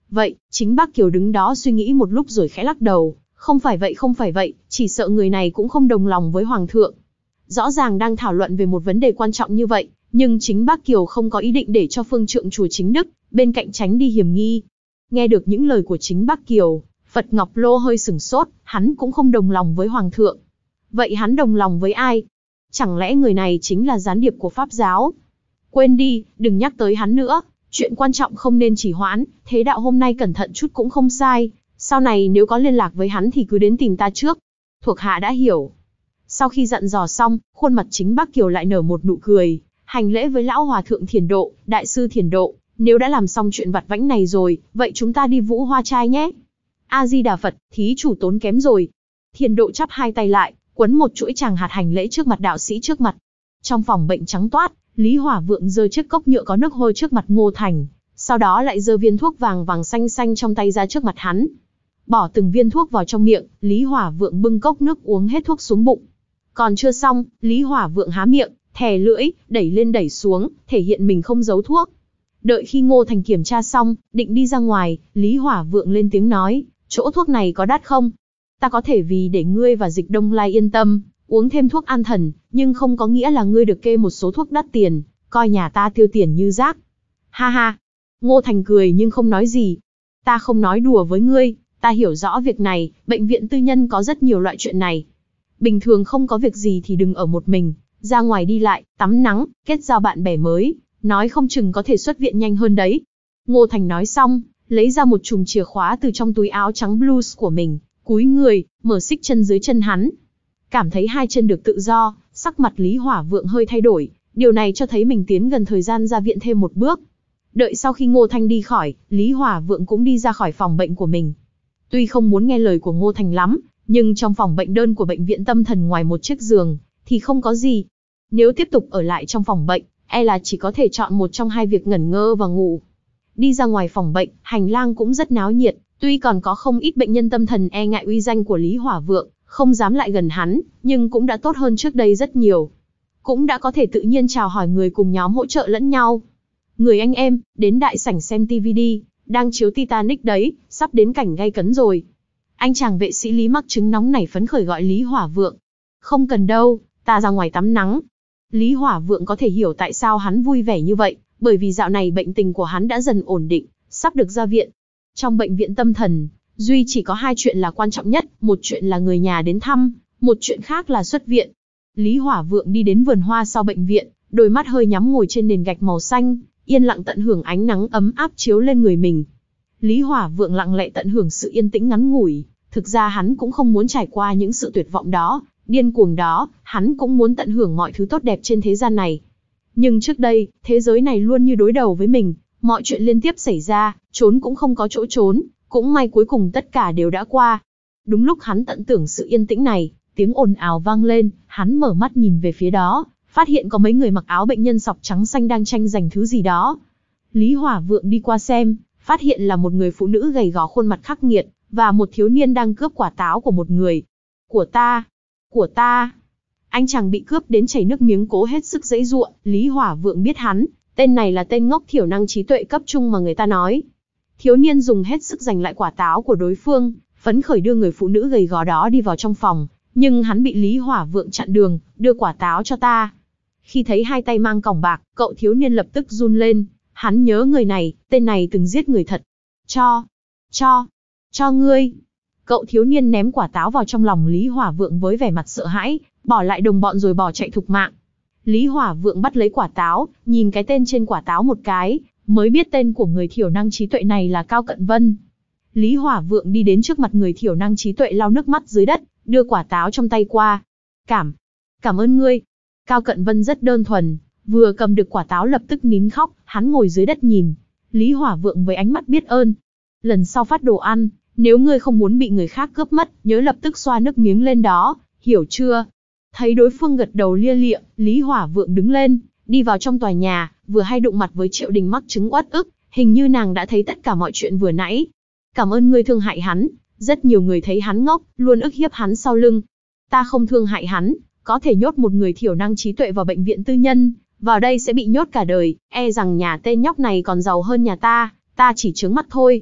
Vậy, chính bác Kiều đứng đó suy nghĩ một lúc rồi khẽ lắc đầu, không phải vậy không phải vậy, chỉ sợ người này cũng không đồng lòng với Hoàng thượng. Rõ ràng đang thảo luận về một vấn đề quan trọng như vậy, nhưng chính bác Kiều không có ý định để cho phương trượng chùa Chính Đức, bên cạnh tránh đi hiểm nghi. Nghe được những lời của chính bác Kiều, Phật Ngọc Lô hơi sửng sốt, hắn cũng không đồng lòng với Hoàng thượng. Vậy hắn đồng lòng với ai? Chẳng lẽ người này chính là gián điệp của Pháp giáo? Quên đi, đừng nhắc tới hắn nữa, chuyện quan trọng không nên trì hoãn, thế đạo hôm nay cẩn thận chút cũng không sai, sau này nếu có liên lạc với hắn thì cứ đến tìm ta trước. Thuộc hạ đã hiểu. Sau khi dặn dò xong, khuôn mặt chính bác Kiều lại nở một nụ cười, hành lễ với lão hòa thượng Thiền Độ, đại sư Thiền Độ, nếu đã làm xong chuyện vặt vãnh này rồi, vậy chúng ta đi Vũ Hoa Trai nhé. A Di Đà Phật, thí chủ tốn kém rồi. Thiền Độ chắp hai tay lại, quấn một chuỗi tràng hạt hành lễ trước mặt đạo sĩ trước mặt. Trong phòng bệnh trắng toát, Lý Hỏa Vượng giơ chiếc cốc nhựa có nước hôi trước mặt Ngô Thành, sau đó lại giơ viên thuốc vàng vàng xanh xanh trong tay ra trước mặt hắn. Bỏ từng viên thuốc vào trong miệng, Lý Hỏa Vượng bưng cốc nước uống hết thuốc xuống bụng. Còn chưa xong, Lý Hỏa Vượng há miệng, thè lưỡi, đẩy lên đẩy xuống, thể hiện mình không giấu thuốc. Đợi khi Ngô Thành kiểm tra xong, định đi ra ngoài, Lý Hỏa Vượng lên tiếng nói, chỗ thuốc này có đắt không? Ta có thể vì để ngươi và Dịch Đông Lai yên tâm, uống thêm thuốc an thần, nhưng không có nghĩa là ngươi được kê một số thuốc đắt tiền, coi nhà ta tiêu tiền như rác. Ha ha. Ngô Thành cười nhưng không nói gì. Ta không nói đùa với ngươi, ta hiểu rõ việc này, bệnh viện tư nhân có rất nhiều loại chuyện này. Bình thường không có việc gì thì đừng ở một mình, ra ngoài đi lại, tắm nắng, kết giao bạn bè mới, nói không chừng có thể xuất viện nhanh hơn đấy. Ngô Thành nói xong, lấy ra một chùm chìa khóa từ trong túi áo trắng blues của mình, cúi người, mở xích chân dưới chân hắn. Cảm thấy hai chân được tự do, sắc mặt Lý Hỏa Vượng hơi thay đổi, điều này cho thấy mình tiến gần thời gian ra viện thêm một bước. Đợi sau khi Ngô Thành đi khỏi, Lý Hỏa Vượng cũng đi ra khỏi phòng bệnh của mình. Tuy không muốn nghe lời của Ngô Thành lắm, nhưng trong phòng bệnh đơn của bệnh viện tâm thần ngoài một chiếc giường, thì không có gì. Nếu tiếp tục ở lại trong phòng bệnh, e là chỉ có thể chọn một trong hai việc ngẩn ngơ và ngủ. Đi ra ngoài phòng bệnh, hành lang cũng rất náo nhiệt, tuy còn có không ít bệnh nhân tâm thần e ngại uy danh của Lý Hỏa Vượng, không dám lại gần hắn, nhưng cũng đã tốt hơn trước đây rất nhiều. Cũng đã có thể tự nhiên chào hỏi người cùng nhóm hỗ trợ lẫn nhau. Người anh em, đến đại sảnh xem ti vi đi, đang chiếu Titanic đấy, sắp đến cảnh gay cấn rồi. Anh chàng vệ sĩ Lý mắc chứng nóng nảy phấn khởi gọi Lý Hỏa Vượng. Không cần đâu, ta ra ngoài tắm nắng. Lý Hỏa Vượng có thể hiểu tại sao hắn vui vẻ như vậy, bởi vì dạo này bệnh tình của hắn đã dần ổn định, sắp được ra viện. Trong bệnh viện tâm thần, duy chỉ có hai chuyện là quan trọng nhất, một chuyện là người nhà đến thăm, một chuyện khác là xuất viện. Lý Hỏa Vượng đi đến vườn hoa sau bệnh viện, đôi mắt hơi nhắm ngồi trên nền gạch màu xanh, yên lặng tận hưởng ánh nắng ấm áp chiếu lên người mình. Lý Hỏa Vượng lặng lẽ tận hưởng sự yên tĩnh ngắn ngủi, thực ra hắn cũng không muốn trải qua những sự tuyệt vọng đó, điên cuồng đó, hắn cũng muốn tận hưởng mọi thứ tốt đẹp trên thế gian này. Nhưng trước đây, thế giới này luôn như đối đầu với mình, mọi chuyện liên tiếp xảy ra, trốn cũng không có chỗ trốn, cũng may cuối cùng tất cả đều đã qua. Đúng lúc hắn tận tưởng sự yên tĩnh này, tiếng ồn ào vang lên, hắn mở mắt nhìn về phía đó, phát hiện có mấy người mặc áo bệnh nhân sọc trắng xanh đang tranh giành thứ gì đó. Lý Hỏa Vượng đi qua xem, phát hiện là một người phụ nữ gầy gò khuôn mặt khắc nghiệt, và một thiếu niên đang cướp quả táo của một người. Của ta! Của ta! Anh chàng bị cướp đến chảy nước miếng cố hết sức giãy giụa. Lý Hỏa Vượng biết hắn, tên này là tên ngốc thiểu năng trí tuệ cấp trung mà người ta nói. Thiếu niên dùng hết sức giành lại quả táo của đối phương, phấn khởi đưa người phụ nữ gầy gò đó đi vào trong phòng, nhưng hắn bị Lý Hỏa Vượng chặn đường, đưa quả táo cho ta. Khi thấy hai tay mang còng bạc, cậu thiếu niên lập tức run lên, hắn nhớ người này, tên này từng giết người thật. Cho, cho, cho ngươi. Cậu thiếu niên ném quả táo vào trong lòng Lý Hỏa Vượng với vẻ mặt sợ hãi, bỏ lại đồng bọn rồi bỏ chạy thục mạng. Lý Hỏa Vượng bắt lấy quả táo, nhìn cái tên trên quả táo một cái, mới biết tên của người thiểu năng trí tuệ này là Cao Cận Vân. Lý Hỏa Vượng đi đến trước mặt người thiểu năng trí tuệ lau nước mắt dưới đất, đưa quả táo trong tay qua. Cảm, cảm ơn ngươi. Cao Cận Vân rất đơn thuần, vừa cầm được quả táo lập tức nín khóc, hắn ngồi dưới đất nhìn Lý Hỏa Vượng với ánh mắt biết ơn. Lần sau phát đồ ăn, nếu ngươi không muốn bị người khác cướp mất, nhớ lập tức xoa nước miếng lên đó, hiểu chưa? Thấy đối phương gật đầu lia lịa, Lý Hỏa Vượng đứng lên, đi vào trong tòa nhà, vừa hay đụng mặt với Triệu Đình mắc chứng uất ức, hình như nàng đã thấy tất cả mọi chuyện vừa nãy. Cảm ơn ngươi thương hại hắn, rất nhiều người thấy hắn ngốc, luôn ức hiếp hắn sau lưng. Ta không thương hại hắn, có thể nhốt một người thiểu năng trí tuệ vào bệnh viện tư nhân, vào đây sẽ bị nhốt cả đời, e rằng nhà tên nhóc này còn giàu hơn nhà ta, ta chỉ chướng mắt thôi.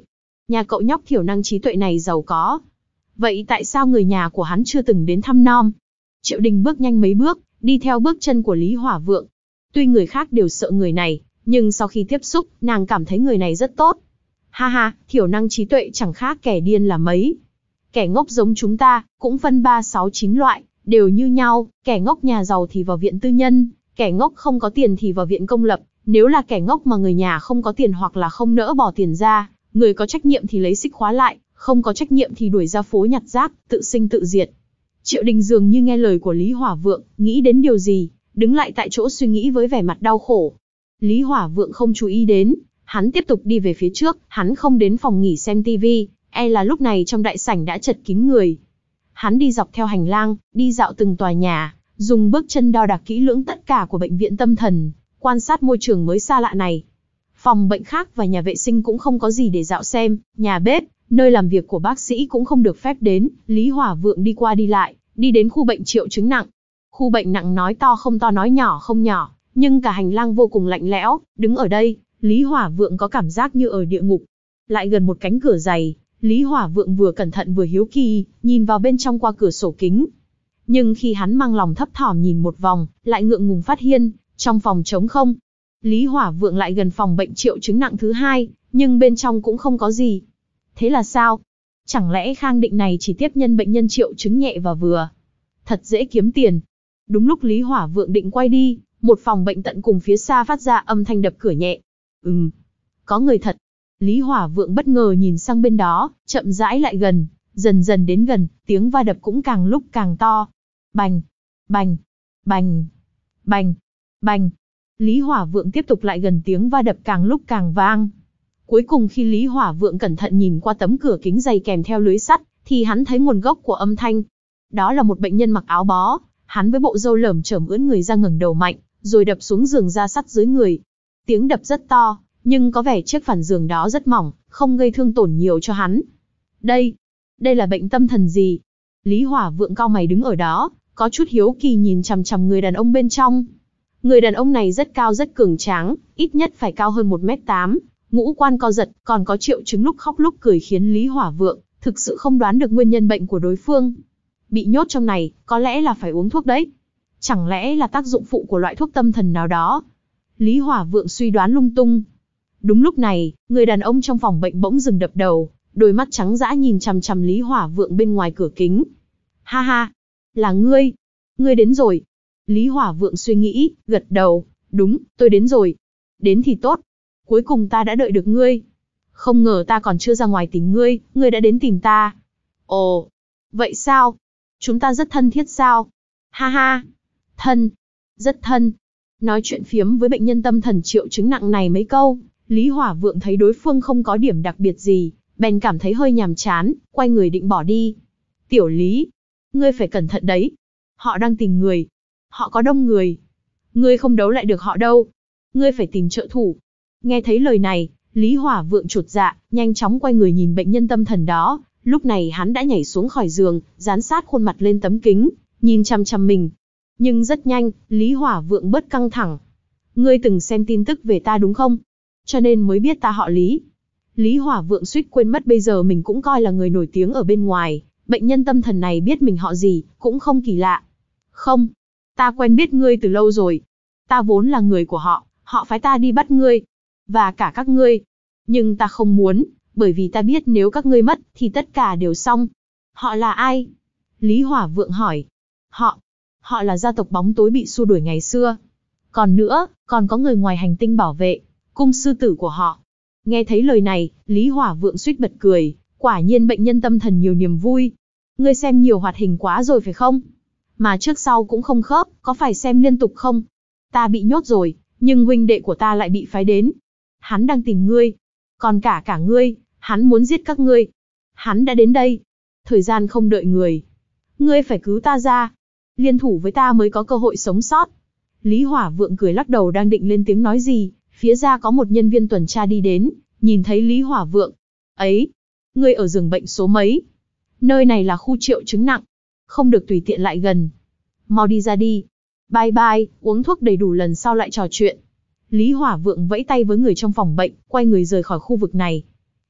Nhà cậu nhóc thiểu năng trí tuệ này giàu có. Vậy tại sao người nhà của hắn chưa từng đến thăm nom? Triệu Đình bước nhanh mấy bước, đi theo bước chân của Lý Hỏa Vượng. Tuy người khác đều sợ người này, nhưng sau khi tiếp xúc, nàng cảm thấy người này rất tốt. Ha ha, thiểu năng trí tuệ chẳng khác kẻ điên là mấy. Kẻ ngốc giống chúng ta, cũng phân ba sáu chín loại, đều như nhau, kẻ ngốc nhà giàu thì vào viện tư nhân, kẻ ngốc không có tiền thì vào viện công lập. Nếu là kẻ ngốc mà người nhà không có tiền hoặc là không nỡ bỏ tiền ra, người có trách nhiệm thì lấy xích khóa lại, không có trách nhiệm thì đuổi ra phố nhặt rác, tự sinh tự diệt. Triệu Đình dường như nghe lời của Lý Hỏa Vượng, nghĩ đến điều gì, đứng lại tại chỗ suy nghĩ với vẻ mặt đau khổ. Lý Hỏa Vượng không chú ý đến, hắn tiếp tục đi về phía trước, hắn không đến phòng nghỉ xem tivi, e là lúc này trong đại sảnh đã chật kín người. Hắn đi dọc theo hành lang, đi dạo từng tòa nhà, dùng bước chân đo đạc kỹ lưỡng tất cả của bệnh viện tâm thần, quan sát môi trường mới xa lạ này. Phòng bệnh khác và nhà vệ sinh cũng không có gì để dạo xem, nhà bếp, nơi làm việc của bác sĩ cũng không được phép đến. Lý Hỏa Vượng đi qua đi lại, đi đến khu bệnh triệu chứng nặng. Khu bệnh nặng nói to không to, nói nhỏ không nhỏ, nhưng cả hành lang vô cùng lạnh lẽo. Đứng ở đây, Lý Hỏa Vượng có cảm giác như ở địa ngục. Lại gần một cánh cửa dày, Lý Hỏa Vượng vừa cẩn thận vừa hiếu kỳ, nhìn vào bên trong qua cửa sổ kính. Nhưng khi hắn mang lòng thấp thỏm nhìn một vòng, lại ngượng ngùng phát hiện, trong phòng trống không. Lý Hỏa Vượng lại gần phòng bệnh triệu chứng nặng thứ hai, nhưng bên trong cũng không có gì. Thế là sao? Chẳng lẽ Khang Định này chỉ tiếp nhân bệnh nhân triệu chứng nhẹ và vừa? Thật dễ kiếm tiền. Đúng lúc Lý Hỏa Vượng định quay đi, một phòng bệnh tận cùng phía xa phát ra âm thanh đập cửa nhẹ. Ừm, có người thật. Lý Hỏa Vượng bất ngờ nhìn sang bên đó, chậm rãi lại gần, dần dần đến gần, tiếng va đập cũng càng lúc càng to. Bành, bành, bành, bành, bành. Lý Hỏa Vượng tiếp tục lại gần, tiếng va đập càng lúc càng vang. Cuối cùng khi Lý Hỏa Vượng cẩn thận nhìn qua tấm cửa kính dày kèm theo lưới sắt, thì hắn thấy nguồn gốc của âm thanh. Đó là một bệnh nhân mặc áo bó, hắn với bộ râu lởm chởm ưỡn người ra ngẩng đầu mạnh, rồi đập xuống giường da sắt dưới người. Tiếng đập rất to, nhưng có vẻ chiếc phản giường đó rất mỏng, không gây thương tổn nhiều cho hắn. Đây, đây là bệnh tâm thần gì? Lý Hỏa Vượng cau mày đứng ở đó, có chút hiếu kỳ nhìn chằm chằm người đàn ông bên trong. Người đàn ông này rất cao rất cường tráng, ít nhất phải cao hơn một mét tám, ngũ quan co giật, còn có triệu chứng lúc khóc lúc cười khiến Lý Hỏa Vượng thực sự không đoán được nguyên nhân bệnh của đối phương. Bị nhốt trong này, có lẽ là phải uống thuốc đấy. Chẳng lẽ là tác dụng phụ của loại thuốc tâm thần nào đó? Lý Hỏa Vượng suy đoán lung tung. Đúng lúc này, người đàn ông trong phòng bệnh bỗng dừng đập đầu, đôi mắt trắng dã nhìn chằm chằm Lý Hỏa Vượng bên ngoài cửa kính. Ha ha, là ngươi, ngươi đến rồi. Lý Hỏa Vượng suy nghĩ, gật đầu, đúng, tôi đến rồi. Đến thì tốt, cuối cùng ta đã đợi được ngươi. Không ngờ ta còn chưa ra ngoài tìm ngươi, ngươi đã đến tìm ta. Ồ, vậy sao? Chúng ta rất thân thiết sao? Ha ha, thân, rất thân. Nói chuyện phiếm với bệnh nhân tâm thần triệu chứng nặng này mấy câu, Lý Hỏa Vượng thấy đối phương không có điểm đặc biệt gì, bèn cảm thấy hơi nhàm chán, quay người định bỏ đi. Tiểu Lý, ngươi phải cẩn thận đấy. Họ đang tìm người. Họ có đông người. Ngươi không đấu lại được họ đâu. Ngươi phải tìm trợ thủ. Nghe thấy lời này, Lý Hỏa Vượng chột dạ, nhanh chóng quay người nhìn bệnh nhân tâm thần đó. Lúc này hắn đã nhảy xuống khỏi giường, dán sát khuôn mặt lên tấm kính, nhìn chăm chăm mình. Nhưng rất nhanh, Lý Hỏa Vượng bớt căng thẳng. Ngươi từng xem tin tức về ta đúng không? Cho nên mới biết ta họ Lý. Lý Hỏa Vượng suýt quên mất bây giờ mình cũng coi là người nổi tiếng ở bên ngoài. Bệnh nhân tâm thần này biết mình họ gì, cũng không kỳ lạ. Không, ta quen biết ngươi từ lâu rồi. Ta vốn là người của họ, họ phái ta đi bắt ngươi. Và cả các ngươi. Nhưng ta không muốn, bởi vì ta biết nếu các ngươi mất, thì tất cả đều xong. Họ là ai? Lý Hỏa Vượng hỏi. Họ, họ là gia tộc bóng tối bị xua đuổi ngày xưa. Còn nữa, còn có người ngoài hành tinh bảo vệ, cung sư tử của họ. Nghe thấy lời này, Lý Hỏa Vượng suýt bật cười, quả nhiên bệnh nhân tâm thần nhiều niềm vui. Ngươi xem nhiều hoạt hình quá rồi phải không? Mà trước sau cũng không khớp, có phải xem liên tục không? Ta bị nhốt rồi, nhưng huynh đệ của ta lại bị phái đến. Hắn đang tìm ngươi. Còn cả cả ngươi, hắn muốn giết các ngươi. Hắn đã đến đây. Thời gian không đợi người. Ngươi phải cứu ta ra. Liên thủ với ta mới có cơ hội sống sót. Lý Hỏa Vượng cười lắc đầu đang định lên tiếng nói gì, phía ra có một nhân viên tuần tra đi đến, nhìn thấy Lý Hỏa Vượng. Ấy, ngươi ở giường bệnh số mấy? Nơi này là khu triệu chứng nặng, không được tùy tiện lại gần. Mau đi ra đi. Bye bye, uống thuốc đầy đủ lần sau lại trò chuyện. Lý Hỏa Vượng vẫy tay với người trong phòng bệnh, quay người rời khỏi khu vực này.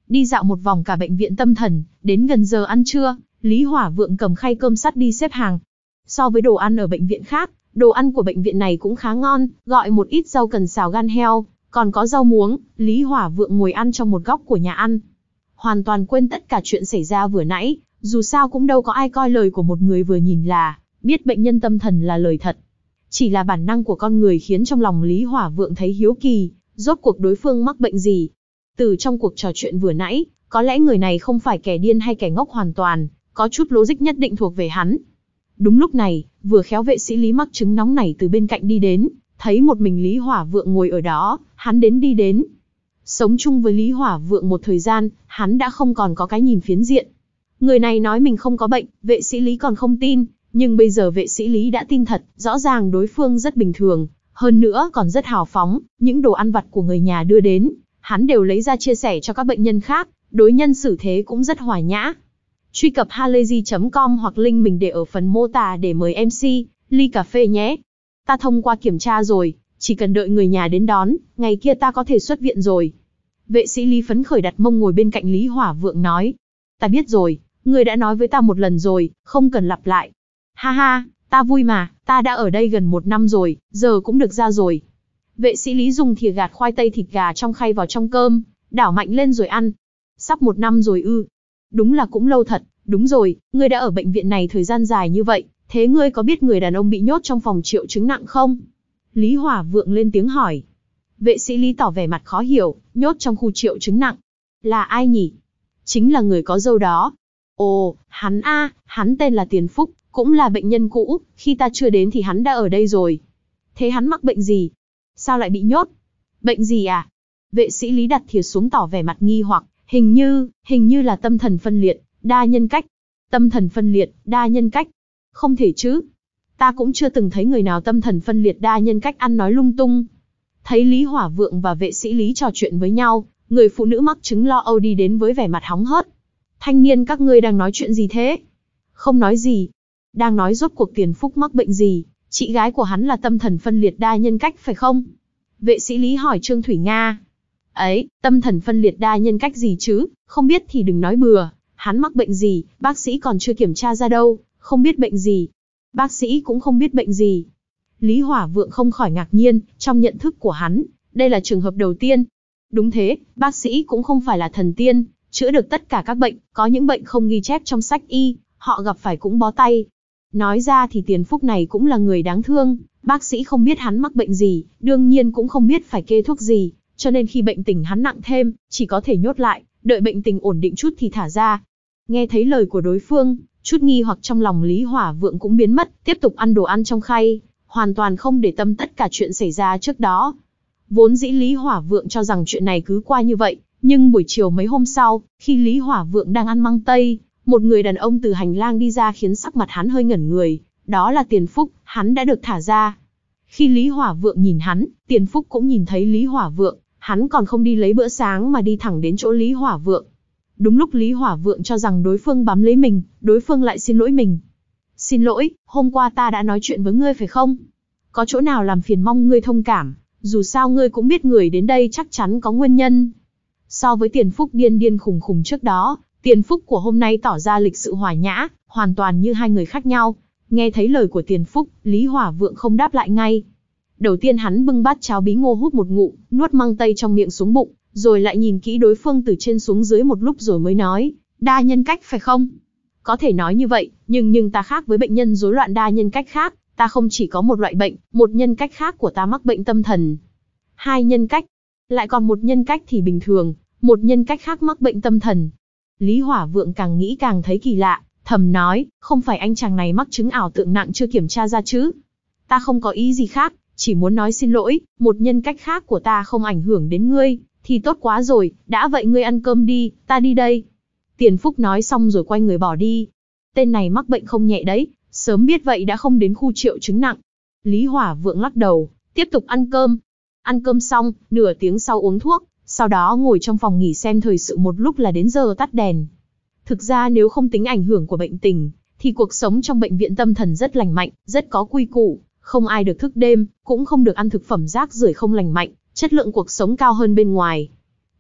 đi dạo một vòng cả bệnh viện tâm thần, đến gần giờ ăn trưa, Lý Hỏa Vượng cầm khay cơm sắt đi xếp hàng. So với đồ ăn ở bệnh viện khác, đồ ăn của bệnh viện này cũng khá ngon, gọi một ít rau cần xào gan heo, còn có rau muống. Lý Hỏa Vượng ngồi ăn trong một góc của nhà ăn, hoàn toàn quên tất cả chuyện xảy ra vừa nãy, dù sao cũng đâu có ai coi lời của một người vừa nhìn là biết bệnh nhân tâm thần là lời thật. Chỉ là bản năng của con người khiến trong lòng Lý Hỏa Vượng thấy hiếu kỳ, rốt cuộc đối phương mắc bệnh gì. Từ trong cuộc trò chuyện vừa nãy, có lẽ người này không phải kẻ điên hay kẻ ngốc hoàn toàn, có chút logic nhất định thuộc về hắn. Đúng lúc này, vừa khéo vệ sĩ Lý mắc chứng nóng nảy từ bên cạnh đi đến, thấy một mình Lý Hỏa Vượng ngồi ở đó, hắn đến đi đến. Sống chung với Lý Hỏa Vượng một thời gian, hắn đã không còn có cái nhìn phiến diện. Người này nói mình không có bệnh, vệ sĩ Lý còn không tin, nhưng bây giờ vệ sĩ Lý đã tin thật, rõ ràng đối phương rất bình thường, hơn nữa còn rất hào phóng, những đồ ăn vặt của người nhà đưa đến, hắn đều lấy ra chia sẻ cho các bệnh nhân khác, đối nhân xử thế cũng rất hòa nhã. Truy cập halayzi chấm com hoặc link mình để ở phần mô tả để mời em xê, ly cà phê nhé. Ta thông qua kiểm tra rồi, chỉ cần đợi người nhà đến đón, ngày kia ta có thể xuất viện rồi. Vệ sĩ Lý phấn khởi đặt mông ngồi bên cạnh Lý Hỏa Vượng nói. Ta biết rồi, người đã nói với ta một lần rồi, không cần lặp lại. Ha ha, ta vui mà, ta đã ở đây gần một năm rồi, giờ cũng được ra rồi. Vệ sĩ Lý dùng thìa gạt khoai tây thịt gà trong khay vào trong cơm, đảo mạnh lên rồi ăn. Sắp một năm rồi ư. Đúng là cũng lâu thật, đúng rồi, ngươi đã ở bệnh viện này thời gian dài như vậy, thế ngươi có biết người đàn ông bị nhốt trong phòng triệu chứng nặng không? Lý Hỏa Vượng lên tiếng hỏi. Vệ sĩ Lý tỏ vẻ mặt khó hiểu, nhốt trong khu triệu chứng nặng. Là ai nhỉ? Chính là người có râu đó. Ồ, hắn a, hắn tên là Tiền Phúc, cũng là bệnh nhân cũ, khi ta chưa đến thì hắn đã ở đây rồi. Thế hắn mắc bệnh gì? Sao lại bị nhốt? Bệnh gì à? Vệ sĩ Lý đặt thìa xuống tỏ vẻ mặt nghi hoặc, hình như, hình như là tâm thần phân liệt, đa nhân cách. Tâm thần phân liệt, đa nhân cách. Không thể chứ. Ta cũng chưa từng thấy người nào tâm thần phân liệt đa nhân cách ăn nói lung tung. Thấy Lý Hỏa Vượng và vệ sĩ Lý trò chuyện với nhau, người phụ nữ mắc chứng lo âu đi đến với vẻ mặt hóng hớt. Thanh niên các ngươi đang nói chuyện gì thế? Không nói gì. Đang nói rốt cuộc Tiền Phúc mắc bệnh gì, chị gái của hắn là tâm thần phân liệt đa nhân cách phải không? Vệ sĩ Lý hỏi Trương Thủy Nga. Ấy, tâm thần phân liệt đa nhân cách gì chứ, không biết thì đừng nói bừa, hắn mắc bệnh gì, bác sĩ còn chưa kiểm tra ra đâu, không biết bệnh gì. Bác sĩ cũng không biết bệnh gì. Lý Hỏa Vượng không khỏi ngạc nhiên, trong nhận thức của hắn, đây là trường hợp đầu tiên. Đúng thế, bác sĩ cũng không phải là thần tiên, chữa được tất cả các bệnh, có những bệnh không ghi chép trong sách y, họ gặp phải cũng bó tay. Nói ra thì Tiền Phúc này cũng là người đáng thương, bác sĩ không biết hắn mắc bệnh gì, đương nhiên cũng không biết phải kê thuốc gì, cho nên khi bệnh tình hắn nặng thêm, chỉ có thể nhốt lại, đợi bệnh tình ổn định chút thì thả ra. Nghe thấy lời của đối phương, chút nghi hoặc trong lòng Lý Hỏa Vượng cũng biến mất, tiếp tục ăn đồ ăn trong khay, hoàn toàn không để tâm tất cả chuyện xảy ra trước đó. Vốn dĩ Lý Hỏa Vượng cho rằng chuyện này cứ qua như vậy, nhưng buổi chiều mấy hôm sau, khi Lý Hỏa Vượng đang ăn măng tây, một người đàn ông từ hành lang đi ra khiến sắc mặt hắn hơi ngẩn người, đó là Tiền Phúc, hắn đã được thả ra. Khi Lý Hỏa Vượng nhìn hắn, Tiền Phúc cũng nhìn thấy Lý Hỏa Vượng, hắn còn không đi lấy bữa sáng mà đi thẳng đến chỗ Lý Hỏa Vượng. Đúng lúc Lý Hỏa Vượng cho rằng đối phương bám lấy mình, đối phương lại xin lỗi mình. Xin lỗi, hôm qua ta đã nói chuyện với ngươi phải không? Có chỗ nào làm phiền mong ngươi thông cảm, dù sao ngươi cũng biết người đến đây chắc chắn có nguyên nhân. So với Tiền Phúc điên điên khùng khùng trước đó, Tiền Phúc của hôm nay tỏ ra lịch sự hòa nhã, hoàn toàn như hai người khác nhau. Nghe thấy lời của Tiền Phúc, Lý Hỏa Vượng không đáp lại ngay. Đầu tiên hắn bưng bát cháo bí ngô hút một ngụm, nuốt măng tây trong miệng xuống bụng, rồi lại nhìn kỹ đối phương từ trên xuống dưới một lúc rồi mới nói, đa nhân cách phải không? Có thể nói như vậy, nhưng nhưng ta khác với bệnh nhân rối loạn đa nhân cách khác, ta không chỉ có một loại bệnh, một nhân cách khác của ta mắc bệnh tâm thần. Hai nhân cách, lại còn một nhân cách thì bình thường, một nhân cách khác mắc bệnh tâm thần. Lý Hỏa Vượng càng nghĩ càng thấy kỳ lạ, thầm nói, không phải anh chàng này mắc chứng ảo tượng nặng chưa kiểm tra ra chứ? Ta không có ý gì khác, chỉ muốn nói xin lỗi, một nhân cách khác của ta không ảnh hưởng đến ngươi, thì tốt quá rồi, đã vậy ngươi ăn cơm đi, ta đi đây. Tiền Phúc nói xong rồi quay người bỏ đi. Tên này mắc bệnh không nhẹ đấy, sớm biết vậy đã không đến khu triệu chứng nặng. Lý Hỏa Vượng lắc đầu, tiếp tục ăn cơm. Ăn cơm xong, nửa tiếng sau uống thuốc, sau đó ngồi trong phòng nghỉ xem thời sự một lúc là đến giờ tắt đèn. Thực ra nếu không tính ảnh hưởng của bệnh tình, thì cuộc sống trong bệnh viện tâm thần rất lành mạnh, rất có quy củ, không ai được thức đêm, cũng không được ăn thực phẩm rác rưởi không lành mạnh, chất lượng cuộc sống cao hơn bên ngoài.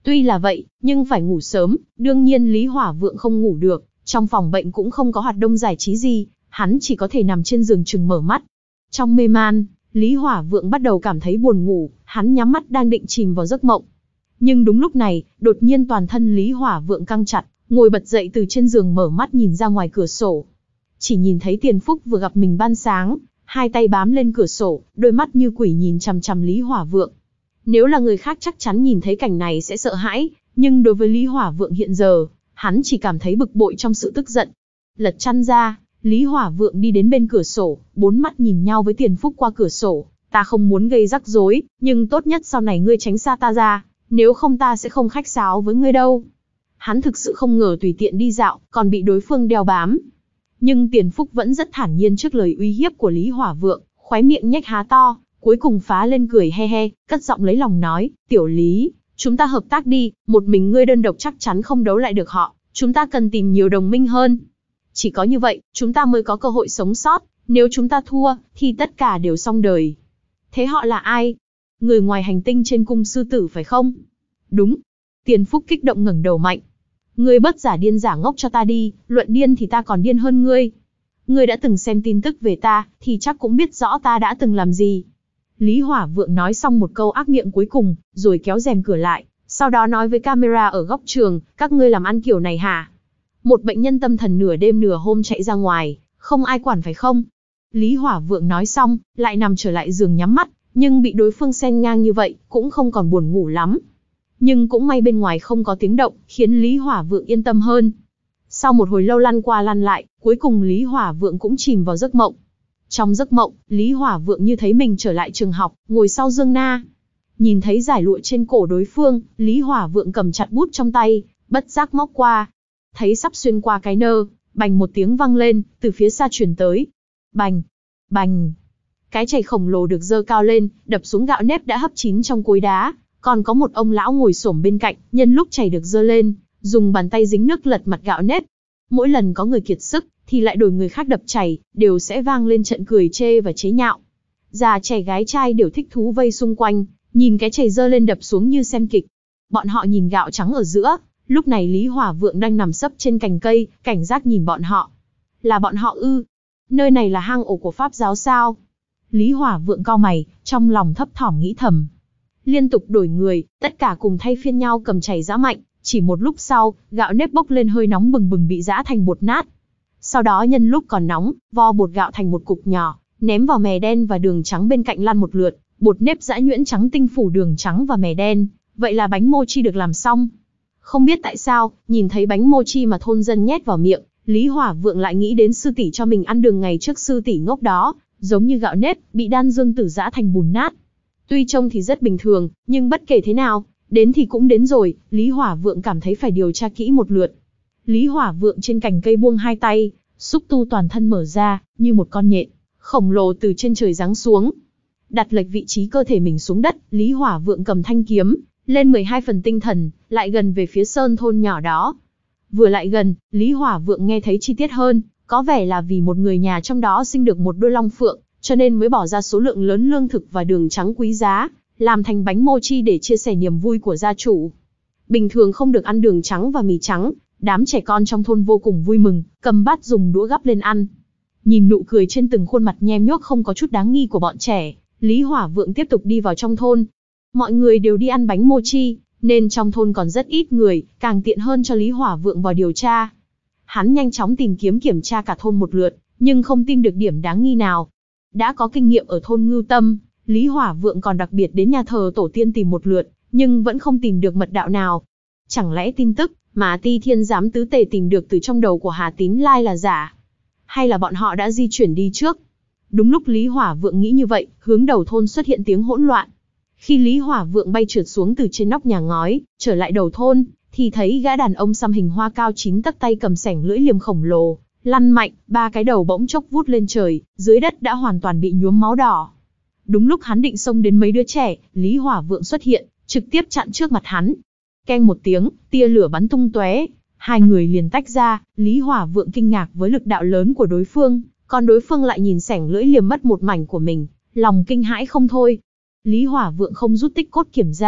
Tuy là vậy, nhưng phải ngủ sớm, đương nhiên Lý Hỏa Vượng không ngủ được, trong phòng bệnh cũng không có hoạt động giải trí gì, hắn chỉ có thể nằm trên giường chừng mở mắt. Trong mê man, Lý Hỏa Vượng bắt đầu cảm thấy buồn ngủ, hắn nhắm mắt đang định chìm vào giấc mộng. Nhưng đúng lúc này, đột nhiên toàn thân Lý Hỏa Vượng căng chặt, ngồi bật dậy từ trên giường mở mắt nhìn ra ngoài cửa sổ. Chỉ nhìn thấy Tiền Phúc vừa gặp mình ban sáng, hai tay bám lên cửa sổ, đôi mắt như quỷ nhìn chằm chằm Lý Hỏa Vượng. Nếu là người khác chắc chắn nhìn thấy cảnh này sẽ sợ hãi, nhưng đối với Lý Hỏa Vượng hiện giờ, hắn chỉ cảm thấy bực bội trong sự tức giận. Lật chăn ra, Lý Hỏa Vượng đi đến bên cửa sổ, bốn mắt nhìn nhau với Tiền Phúc qua cửa sổ. Ta không muốn gây rắc rối, nhưng tốt nhất sau này ngươi tránh xa ta ra, nếu không ta sẽ không khách sáo với ngươi đâu. Hắn thực sự không ngờ tùy tiện đi dạo, còn bị đối phương đeo bám. Nhưng Tiền Phúc vẫn rất thản nhiên trước lời uy hiếp của Lý Hỏa Vượng, khóe miệng nhếch há to, cuối cùng phá lên cười he he, cất giọng lấy lòng nói, tiểu Lý, chúng ta hợp tác đi, một mình ngươi đơn độc chắc chắn không đấu lại được họ, chúng ta cần tìm nhiều đồng minh hơn. Chỉ có như vậy, chúng ta mới có cơ hội sống sót, nếu chúng ta thua, thì tất cả đều xong đời. Thế họ là ai? Người ngoài hành tinh trên cung sư tử phải không? Đúng. Tiền Phúc kích động ngẩng đầu mạnh. Ngươi bớt giả điên giả ngốc cho ta đi, luận điên thì ta còn điên hơn ngươi. Ngươi đã từng xem tin tức về ta, thì chắc cũng biết rõ ta đã từng làm gì. Lý Hỏa Vượng nói xong một câu ác miệng cuối cùng, rồi kéo rèm cửa lại, sau đó nói với camera ở góc trường, các ngươi làm ăn kiểu này hả? Một bệnh nhân tâm thần nửa đêm nửa hôm chạy ra ngoài, không ai quản phải không? Lý Hỏa Vượng nói xong, lại nằm trở lại giường nhắm mắt, nhưng bị đối phương xen ngang như vậy, cũng không còn buồn ngủ lắm. Nhưng cũng may bên ngoài không có tiếng động, khiến Lý Hỏa Vượng yên tâm hơn. Sau một hồi lâu lăn qua lăn lại, cuối cùng Lý Hỏa Vượng cũng chìm vào giấc mộng. Trong giấc mộng, Lý Hỏa Vượng như thấy mình trở lại trường học, ngồi sau Dương Na. Nhìn thấy giải lụa trên cổ đối phương, Lý Hỏa Vượng cầm chặt bút trong tay, bất giác móc qua. Thấy sắp xuyên qua cái nơ, bành một tiếng vang lên, từ phía xa truyền tới. Bành, bành. Cái chày khổng lồ được giơ cao lên, đập xuống gạo nếp đã hấp chín trong cối đá. Còn có một ông lão ngồi xổm bên cạnh, nhân lúc chày được giơ lên, dùng bàn tay dính nước lật mặt gạo nếp. Mỗi lần có người kiệt sức, thì lại đổi người khác đập chày, đều sẽ vang lên trận cười chê và chế nhạo. Già trẻ gái trai đều thích thú vây xung quanh, nhìn cái chày giơ lên đập xuống như xem kịch. Bọn họ nhìn gạo trắng ở giữa, lúc này Lý Hỏa Vượng đang nằm sấp trên cành cây, cảnh giác nhìn bọn họ. Là bọn họ ư? Nơi này là hang ổ của Pháp giáo sao? Lý Hỏa Vượng cau mày, trong lòng thấp thỏm nghĩ thầm. Liên tục đổi người, tất cả cùng thay phiên nhau cầm chày giã mạnh, chỉ một lúc sau, gạo nếp bốc lên hơi nóng bừng bừng bị giã thành bột nát. Sau đó nhân lúc còn nóng, vo bột gạo thành một cục nhỏ, ném vào mè đen và đường trắng bên cạnh lăn một lượt, bột nếp giã nhuyễn trắng tinh phủ đường trắng và mè đen, vậy là bánh mochi được làm xong. Không biết tại sao, nhìn thấy bánh mochi mà thôn dân nhét vào miệng, Lý Hỏa Vượng lại nghĩ đến sư tỷ cho mình ăn đường ngày trước sư tỷ ngốc đó, giống như gạo nếp, bị đan dương tử giã thành bùn nát. Tuy trông thì rất bình thường, nhưng bất kể thế nào, đến thì cũng đến rồi, Lý Hỏa Vượng cảm thấy phải điều tra kỹ một lượt. Lý Hỏa Vượng trên cành cây buông hai tay, xúc tu toàn thân mở ra, như một con nhện khổng lồ từ trên trời giáng xuống. Đặt lệch vị trí cơ thể mình xuống đất, Lý Hỏa Vượng cầm thanh kiếm, lên mười hai phần tinh thần, lại gần về phía sơn thôn nhỏ đó. Vừa lại gần, Lý Hỏa Vượng nghe thấy chi tiết hơn, có vẻ là vì một người nhà trong đó sinh được một đôi long phượng, cho nên mới bỏ ra số lượng lớn lương thực và đường trắng quý giá, làm thành bánh mochi để chia sẻ niềm vui của gia chủ. Bình thường không được ăn đường trắng và mì trắng, đám trẻ con trong thôn vô cùng vui mừng, cầm bát dùng đũa gắp lên ăn. Nhìn nụ cười trên từng khuôn mặt nhem nhuốc không có chút đáng nghi của bọn trẻ, Lý Hỏa Vượng tiếp tục đi vào trong thôn. Mọi người đều đi ăn bánh mochi, nên trong thôn còn rất ít người, càng tiện hơn cho Lý Hỏa Vượng vào điều tra. Hắn nhanh chóng tìm kiếm kiểm tra cả thôn một lượt, nhưng không tìm được điểm đáng nghi nào. Đã có kinh nghiệm ở thôn Ngưu Tâm, Lý Hỏa Vượng còn đặc biệt đến nhà thờ tổ tiên tìm một lượt, nhưng vẫn không tìm được mật đạo nào. Chẳng lẽ tin tức mà Ti Thiên Giám Tứ Tề tìm được từ trong đầu của Hà Tín Lai là giả? Hay là bọn họ đã di chuyển đi trước? Đúng lúc Lý Hỏa Vượng nghĩ như vậy, hướng đầu thôn xuất hiện tiếng hỗn loạn. Khi Lý Hỏa Vượng bay trượt xuống từ trên nóc nhà ngói, trở lại đầu thôn, thì thấy gã đàn ông xăm hình hoa cao chín tấc tay cầm sẻng lưỡi liềm khổng lồ, lăn mạnh, ba cái đầu bỗng chốc vút lên trời, dưới đất đã hoàn toàn bị nhuốm máu đỏ. Đúng lúc hắn định xông đến mấy đứa trẻ, Lý Hỏa Vượng xuất hiện, trực tiếp chặn trước mặt hắn. Keng một tiếng, tia lửa bắn tung tóe, hai người liền tách ra. Lý Hỏa Vượng kinh ngạc với lực đạo lớn của đối phương, còn đối phương lại nhìn sẻng lưỡi liềm mất một mảnh của mình, lòng kinh hãi không thôi. Lý Hỏa Vượng không rút tích cốt kiểm ra,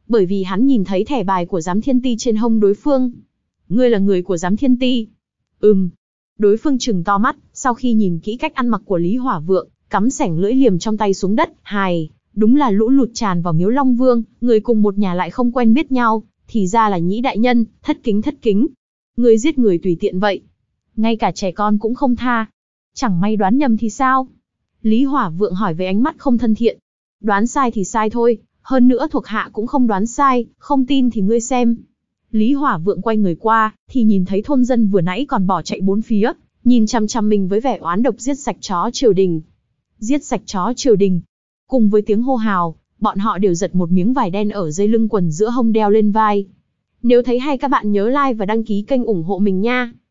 bởi vì hắn nhìn thấy thẻ bài của giám thiên ti trên hông đối phương. Ngươi là người của giám thiên ti? Ừm. Đối phương trừng to mắt, sau khi nhìn kỹ cách ăn mặc của Lý Hỏa Vượng, cắm sẻng lưỡi liềm trong tay xuống đất, hài, đúng là lũ lụt tràn vào Miếu Long Vương, người cùng một nhà lại không quen biết nhau, thì ra là Nhĩ đại nhân, thất kính thất kính. Ngươi giết người tùy tiện vậy, ngay cả trẻ con cũng không tha. Chẳng may đoán nhầm thì sao? Lý Hỏa Vượng hỏi với ánh mắt không thân thiện. Đoán sai thì sai thôi, hơn nữa thuộc hạ cũng không đoán sai, không tin thì ngươi xem. Lý Hỏa Vượng quay người qua, thì nhìn thấy thôn dân vừa nãy còn bỏ chạy bốn phía, nhìn chăm chăm mình với vẻ oán độc giết sạch chó triều đình. Giết sạch chó triều đình. Cùng với tiếng hô hào, bọn họ đều giật một miếng vải đen ở dây lưng quần giữa hông đeo lên vai. Nếu thấy hay các bạn nhớ like và đăng ký kênh ủng hộ mình nha.